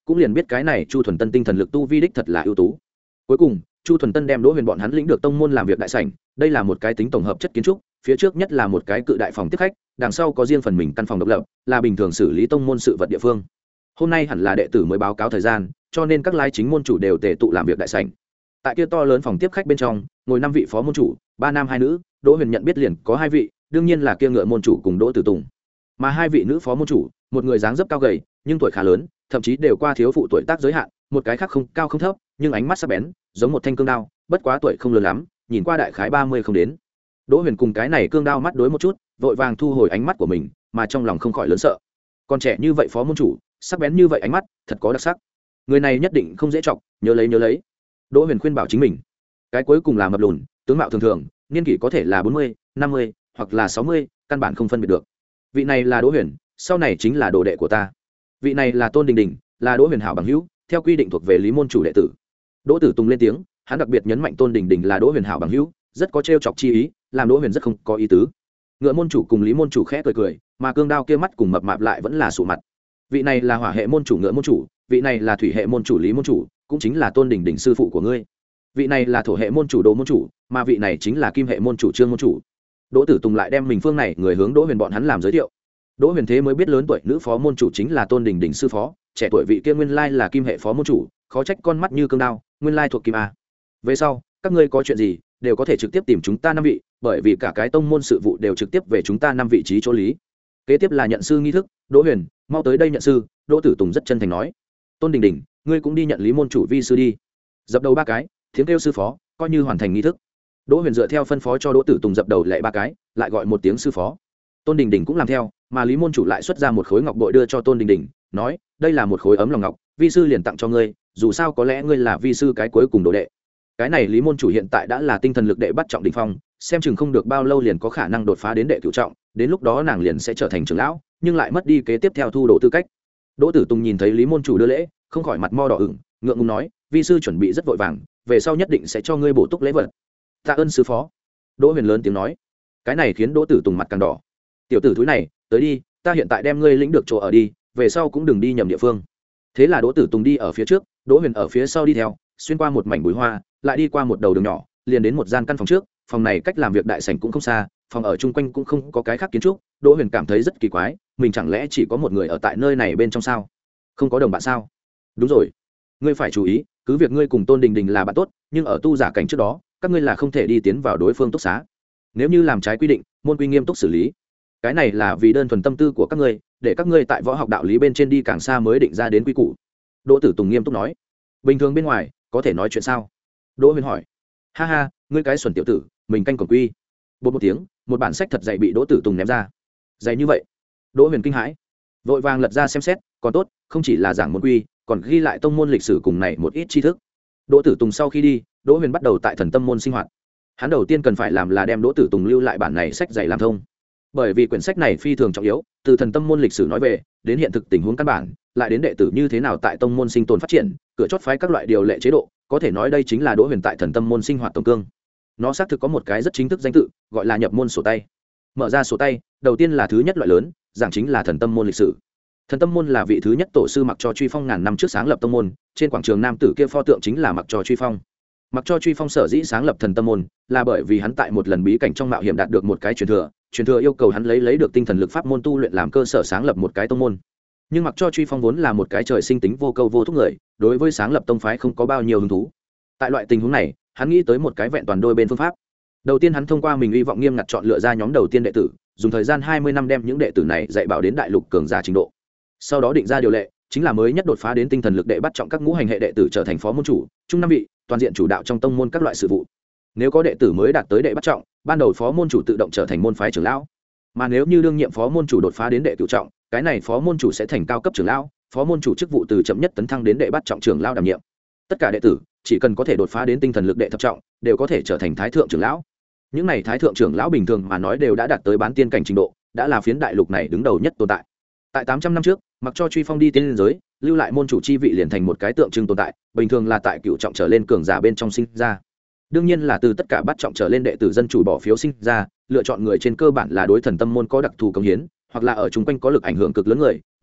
cũng liền biết cái này chu thuần tân tinh thần lực tu vi đích thật là ưu tú. Cuối cùng chu thuần tân đem đỗ huyền bọn hắn lĩnh được tông môn làm việc đại sảnh. Đây là một cái tính tổng hợp chất kiến trúc, phía trước nhất là một cái cự đại phòng tiếp khách, đằng sau có riêng phần mình căn phòng độc lập, là bình thường xử lý tông môn sự vật địa phương. Hôm nay hẳn là đệ tử mới báo cáo thời gian, cho nên các lai chính môn chủ đều tề tụ làm việc đại sảnh. Tại kia to lớn phòng tiếp khách bên trong ngồi năm vị phó môn chủ, ba nam hai nữ. Đỗ huyền nhận biết liền có hai vị, đương nhiên là kia ngựa môn chủ cùng Đỗ Tử Tùng. Mà hai vị nữ phó môn chủ, một người dáng dấp cao gầy nhưng tuổi khá lớn, thậm chí đều qua thiếu phụ tuổi tác giới hạn, một cái khác không cao không thấp nhưng ánh mắt sắc bén giống một thanh cương đao, bất quá tuổi không lớn lắm, nhìn qua đại khái ba mươi không đến. Đỗ huyền cùng cái này cương đao mắt đối một chút, vội vàng thu hồi ánh mắt của mình, mà trong lòng không khỏi lớn sợ. Còn trẻ như vậy phó môn chủ, sắc bén như vậy ánh mắt, thật có đặc sắc. Người này nhất định không dễ chọc, nhớ lấy nhớ lấy. Đỗ huyền khuyên bảo chính mình. Cái cuối cùng là mập lùn, tướng mạo thường thường, niên kỷ có thể là bốn mươi, năm mươi hoặc là sáu mươi, căn bản không phân biệt được. Vị này là Đỗ huyền, sau này chính là đồ đệ của ta. Vị này là Tôn Đình Đình, là Đỗ huyền hảo bằng hữu, theo quy định thuộc về Lý môn chủ đệ tử. Đỗ Tử Tùng lên tiếng, hắn đặc biệt nhấn mạnh Tôn Đình Đình là Đỗ huyền hảo bằng hữu, rất có trêu chọc chi ý, làm Đỗ huyền rất không có ý tứ. Ngựa môn chủ cùng Lý môn chủ khẽ cười cười, mà cương đao kia mắt cùng mập mạp lại vẫn là sụ mặt. Vị này là hỏa hệ môn chủ Ngựa môn chủ, vị này là thủy hệ môn chủ Lý môn chủ, cũng chính là Tôn Đình Đình sư phụ của ngươi. Vị này là thổ hệ môn chủ Đỗ môn chủ, mà vị này chính là kim hệ môn chủ Trương môn chủ. Đỗ Tử Tùng lại đem mình phương này người hướng Đỗ huyền bọn hắn làm giới thiệu. Đỗ huyền thế mới biết lớn tuổi nữ phó môn chủ chính là Tôn Đình Đình sư phó, trẻ tuổi vị kia nguyên lai là kim hệ phó môn chủ, khó trách con mắt như cương đao, nguyên lai thuộc kim a. Về sau các ngươi có chuyện gì đều có thể trực tiếp tìm chúng ta năm vị, bởi vì cả cái tông môn sự vụ đều trực tiếp về chúng ta năm vị trí chỗ lý. Kế tiếp là nhận sư nghi thức. Đỗ huyền, mau tới đây nhận sư. Đỗ Tử Tùng rất chân thành nói. Tôn Đình Đình, ngươi cũng đi nhận Lý môn chủ vi sư đi. Dập đầu ba cái, tiếng kêu sư phó, coi như hoàn thành nghi thức. Đỗ huyền dựa theo phân phó cho Đỗ Tử Tùng dập đầu lệ ba cái, lại gọi một tiếng sư phó. Tôn Đình Đình cũng làm theo, mà Lý môn chủ lại xuất ra một khối ngọc bội đưa cho Tôn Đình Đình, nói, đây là một khối ấm lòng ngọc, vi sư liền tặng cho ngươi, dù sao có lẽ ngươi là vi sư cái cuối cùng đồ đệ. Cái này Lý môn chủ hiện tại đã là tinh thần lực đệ bắt trọng đỉnh phong, xem chừng không được bao lâu liền có khả năng đột phá đến đệ cửu trọng, đến lúc đó nàng liền sẽ trở thành trưởng lão, nhưng lại mất đi kế tiếp theo thu đồ tư cách. Đỗ Tử Tùng nhìn thấy Lý môn chủ đưa lễ, không khỏi mặt mo đỏ ửng, ngượng ngùng nói, vi sư chuẩn bị rất vội vàng, về sau nhất định sẽ cho ngươi bổ túc lễ vật. Tạ ơn sư phó. Đỗ huyền lớn tiếng nói. Cái này khiến Đỗ Tử Tùng mặt càng đỏ. Tiểu tử thúi này, tới đi, ta hiện tại đem ngươi lĩnh được chỗ ở đi, về sau cũng đừng đi nhầm địa phương. Thế là Đỗ Tử Tùng đi ở phía trước, Đỗ huyền ở phía sau đi theo, xuyên qua một mảnh bụi hoa, lại đi qua một đầu đường nhỏ, liền đến một gian căn phòng trước. Phòng này cách làm việc đại sảnh cũng không xa, phòng ở chung quanh cũng không có cái khác kiến trúc. Đỗ huyền cảm thấy rất kỳ quái, mình chẳng lẽ chỉ có một người ở tại nơi này bên trong sao? Không có đồng bạn sao? Đúng rồi, ngươi phải chú ý, cứ việc ngươi cùng Tôn Đình Đình là bạn tốt, nhưng ở tu giả cảnh trước đó, các ngươi là không thể đi tiến vào đối phương túc xá. Nếu như làm trái quy định, môn quy nghiêm túc xử lý. Cái này là vì đơn thuần tâm tư của các ngươi, để các ngươi tại võ học đạo lý bên trên đi càng xa mới định ra đến quy củ. Đỗ Tử Tùng nghiêm túc nói. Bình thường bên ngoài có thể nói chuyện sao? Đỗ huyền hỏi. Ha ha, ngươi cái xuẩn tiểu tử, mình canh cổng quy. Bột một tiếng, một bản sách thật dày bị Đỗ Tử Tùng ném ra. Dày như vậy? Đỗ huyền kinh hãi, vội vàng lật ra xem xét, còn tốt, không chỉ là giảng môn quy, còn ghi lại tông môn lịch sử cùng này một ít tri thức. Đỗ Tử Tùng sau khi đi, Đỗ huyền bắt đầu tại thần tâm môn sinh hoạt. Hắn đầu tiên cần phải làm là đem Đỗ Tử Tùng lưu lại bản này sách dày làm thông, bởi vì quyển sách này phi thường trọng yếu, từ thần tâm môn lịch sử nói về đến hiện thực tình huống căn bản, lại đến đệ tử như thế nào tại tông môn sinh tồn phát triển, cửa chót phái các loại điều lệ chế độ, có thể nói đây chính là Đỗ huyền tại thần tâm môn sinh hoạt tổng cương. Nó xác thực có một cái rất chính thức danh tự, gọi là nhập môn sổ tay. Mở ra sổ tay, đầu tiên là thứ nhất loại lớn, giảng chính là thần tâm môn lịch sử. Thần tâm môn là vị thứ nhất tổ sư Mặc Cho Truy Phong ngàn năm trước sáng lập tông môn, trên quảng trường nam tử kia pho tượng chính là Mặc Cho Truy Phong. Mặc Cho Truy Phong sở dĩ sáng lập thần tâm môn, là bởi vì hắn tại một lần bí cảnh trong mạo hiểm đạt được một cái truyền thừa, truyền thừa yêu cầu hắn lấy lấy được tinh thần lực pháp môn tu luyện làm cơ sở sáng lập một cái tông môn. Nhưng Mặc Cho Truy Phong vốn là một cái trời sinh tính vô câu vô thúc người, đối với sáng lập tông phái không có bao nhiêu hứng thú. Tại loại tình huống này, hắn nghĩ tới một cái vẹn toàn đôi bên phương pháp. Đầu tiên hắn thông qua mình hy vọng nghiêm ngặt chọn lựa ra nhóm đầu tiên đệ tử, dùng thời gian hai mươi năm đem những đệ tử này dạy bảo đến đại lục cường giả trình độ. Sau đó định ra điều lệ, chính là mới nhất đột phá đến tinh thần lực đệ bắt trọng các ngũ hành hệ đệ tử trở thành phó môn chủ, chung năm vị, toàn diện chủ đạo trong tông môn các loại sự vụ. Nếu có đệ tử mới đạt tới đệ bắt trọng, ban đầu phó môn chủ tự động trở thành môn phái trưởng lão. Mà nếu như đương nhiệm phó môn chủ đột phá đến đệ cửu trọng, cái này phó môn chủ sẽ thành cao cấp trưởng lão, phó môn chủ chức vụ từ chậm nhất tấn thăng đến đệ bắt trọng trưởng lão đảm nhiệm. Tất cả đệ tử chỉ cần có thể đột phá đến tinh thần lực đệ thập trọng, đều có thể trở thành thái thượng trưởng lão. Những này thái thượng trưởng lão bình thường mà nói đều đã đạt tới bán tiên cảnh trình độ, đã là phiến đại lục này đứng đầu nhất tồn tại. Tại tám trăm năm trước, Mặc Cho Truy Phong đi tiên giới, lưu lại môn chủ chi vị liền thành một cái tượng trưng tồn tại, bình thường là tại cửu trọng trở lên cường giả bên trong sinh ra. Đương nhiên là từ tất cả bắt trọng trở lên đệ tử dân chủ bỏ phiếu sinh ra, lựa chọn người trên cơ bản là đối thần tâm môn có đặc thù công hiến, hoặc là ở chung quanh có lực ảnh hưởng cực lớn người,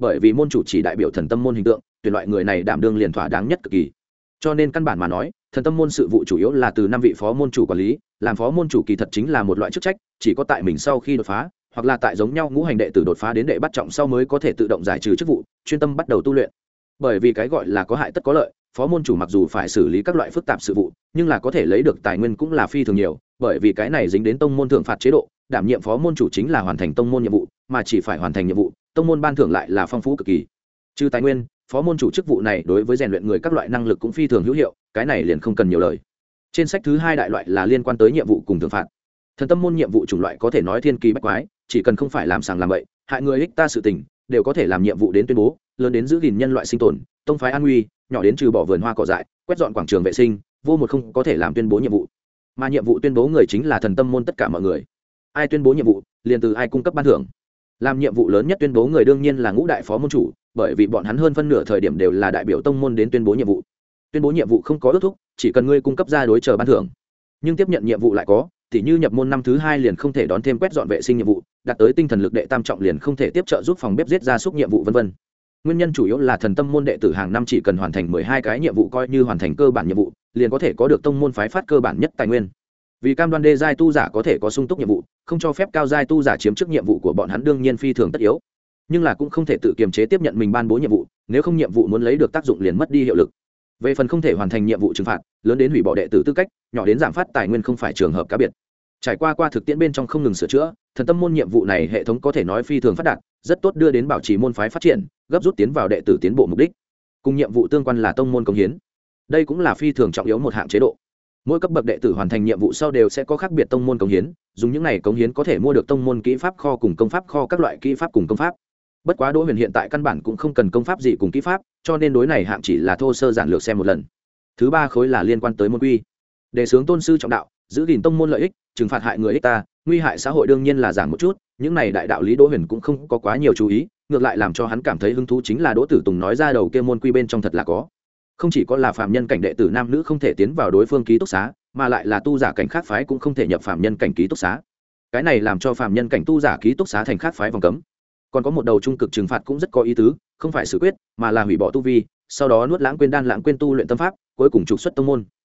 bởi vì môn chủ chỉ đại biểu thần tâm môn hình tượng, tuyển loại người này đảm đương liền thỏa đáng nhất cực kỳ. Cho nên căn bản mà nói, thần tâm môn sự vụ chủ yếu là từ năm vị phó môn chủ quản lý, làm phó môn chủ kỳ thật chính là một loại chức trách, chỉ có tại mình sau khi đột phá, hoặc là tại giống nhau ngũ hành đệ tử đột phá đến đệ bắt trọng sau mới có thể tự động giải trừ chức vụ, chuyên tâm bắt đầu tu luyện. Bởi vì cái gọi là có hại tất có lợi, phó môn chủ mặc dù phải xử lý các loại phức tạp sự vụ, nhưng là có thể lấy được tài nguyên cũng là phi thường nhiều, bởi vì cái này dính đến tông môn thưởng phạt chế độ, đảm nhiệm phó môn chủ chính là hoàn thành tông môn nhiệm vụ, mà chỉ phải hoàn thành nhiệm vụ, tông môn ban thưởng lại là phong phú cực kỳ. Trừ tài nguyên, phó môn chủ chức vụ này đối với rèn luyện người các loại năng lực cũng phi thường hữu hiệu, cái này liền không cần nhiều lời. Trên sách thứ hai đại loại là liên quan tới nhiệm vụ cùng thưởng phạt. Thần tâm môn nhiệm vụ chủng loại có thể nói thiên kỳ bách quái, chỉ cần không phải làm sàng làm bậy, hại người ích ta sự tình, đều có thể làm nhiệm vụ đến tuyên bố, lớn đến giữ gìn nhân loại sinh tồn, tông phái an nguy, nhỏ đến trừ bỏ vườn hoa cỏ dại, quét dọn quảng trường vệ sinh, vô một không có thể làm tuyên bố nhiệm vụ. Mà nhiệm vụ tuyên bố người chính là thần tâm môn tất cả mọi người. Ai tuyên bố nhiệm vụ, liền từ ai cung cấp ban thưởng. Làm nhiệm vụ lớn nhất tuyên bố người đương nhiên là ngũ đại phó môn chủ, bởi vì bọn hắn hơn phân nửa thời điểm đều là đại biểu tông môn đến tuyên bố nhiệm vụ. Tuyên bố nhiệm vụ không có ước thúc, chỉ cần ngươi cung cấp ra đối chờ ban thưởng. Nhưng tiếp nhận nhiệm vụ lại có, thì như nhập môn năm thứ hai liền không thể đón thêm quét dọn vệ sinh nhiệm vụ, đạt tới tinh thần lực đệ tam trọng liền không thể tiếp trợ giúp phòng bếp giết gia súc nhiệm vụ vân vân. Nguyên nhân chủ yếu là thần tâm môn đệ tử hàng năm chỉ cần hoàn thành mười hai cái nhiệm vụ coi như hoàn thành cơ bản nhiệm vụ, liền có thể có được tông môn phái phát cơ bản nhất tài nguyên. Vì cam đoan đê giai tu giả có thể có sung túc nhiệm vụ, không cho phép cao giai tu giả chiếm trước nhiệm vụ của bọn hắn đương nhiên phi thường tất yếu. Nhưng là cũng không thể tự kiềm chế tiếp nhận mình ban bố nhiệm vụ, nếu không nhiệm vụ muốn lấy được tác dụng liền mất đi hiệu lực. Về phần không thể hoàn thành nhiệm vụ trừng phạt, lớn đến hủy bỏ đệ tử tư cách, nhỏ đến giảm phát tài nguyên không phải trường hợp cá biệt. Trải qua qua thực tiễn bên trong không ngừng sửa chữa, thần tâm môn nhiệm vụ này hệ thống có thể nói phi thường phát đạt, rất tốt đưa đến bảo trì môn phái phát triển, gấp rút tiến vào đệ tử tiến bộ mục đích. Cùng nhiệm vụ tương quan là tông môn công hiến. Đây cũng là phi thường trọng yếu một hạng chế độ. Mỗi cấp bậc đệ tử hoàn thành nhiệm vụ sau đều sẽ có khác biệt tông môn công hiến, dùng những này công hiến có thể mua được tông môn kỹ pháp kho cùng công pháp kho các loại kỹ pháp cùng công pháp. Bất quá Đỗ Huyền hiện tại căn bản cũng không cần công pháp gì cùng kỹ pháp, cho nên đối này hạng chỉ là thô sơ giản lược xem một lần. Thứ ba khối là liên quan tới môn quy. Đề xướng tôn sư trọng đạo, giữ gìn tông môn lợi ích, trừng phạt hại người ích ta, nguy hại xã hội đương nhiên là giảng một chút, những này đại đạo lý Đỗ Huyền cũng không có quá nhiều chú ý, ngược lại làm cho hắn cảm thấy hứng thú chính là Đỗ Tử Tùng nói ra đầu kia môn quy bên trong thật là có. Không chỉ có là phàm nhân cảnh đệ tử nam nữ không thể tiến vào đối phương ký túc xá, mà lại là tu giả cảnh khác phái cũng không thể nhập phàm nhân cảnh ký túc xá. Cái này làm cho phàm nhân cảnh tu giả ký túc xá thành khác phái vòng cấm. Còn có một đầu trung cực trừng phạt cũng rất có ý tứ, không phải xử quyết, mà là hủy bỏ tu vi, sau đó nuốt lãng quên đan lãng quên tu luyện tâm pháp, cuối cùng trục xuất tông môn.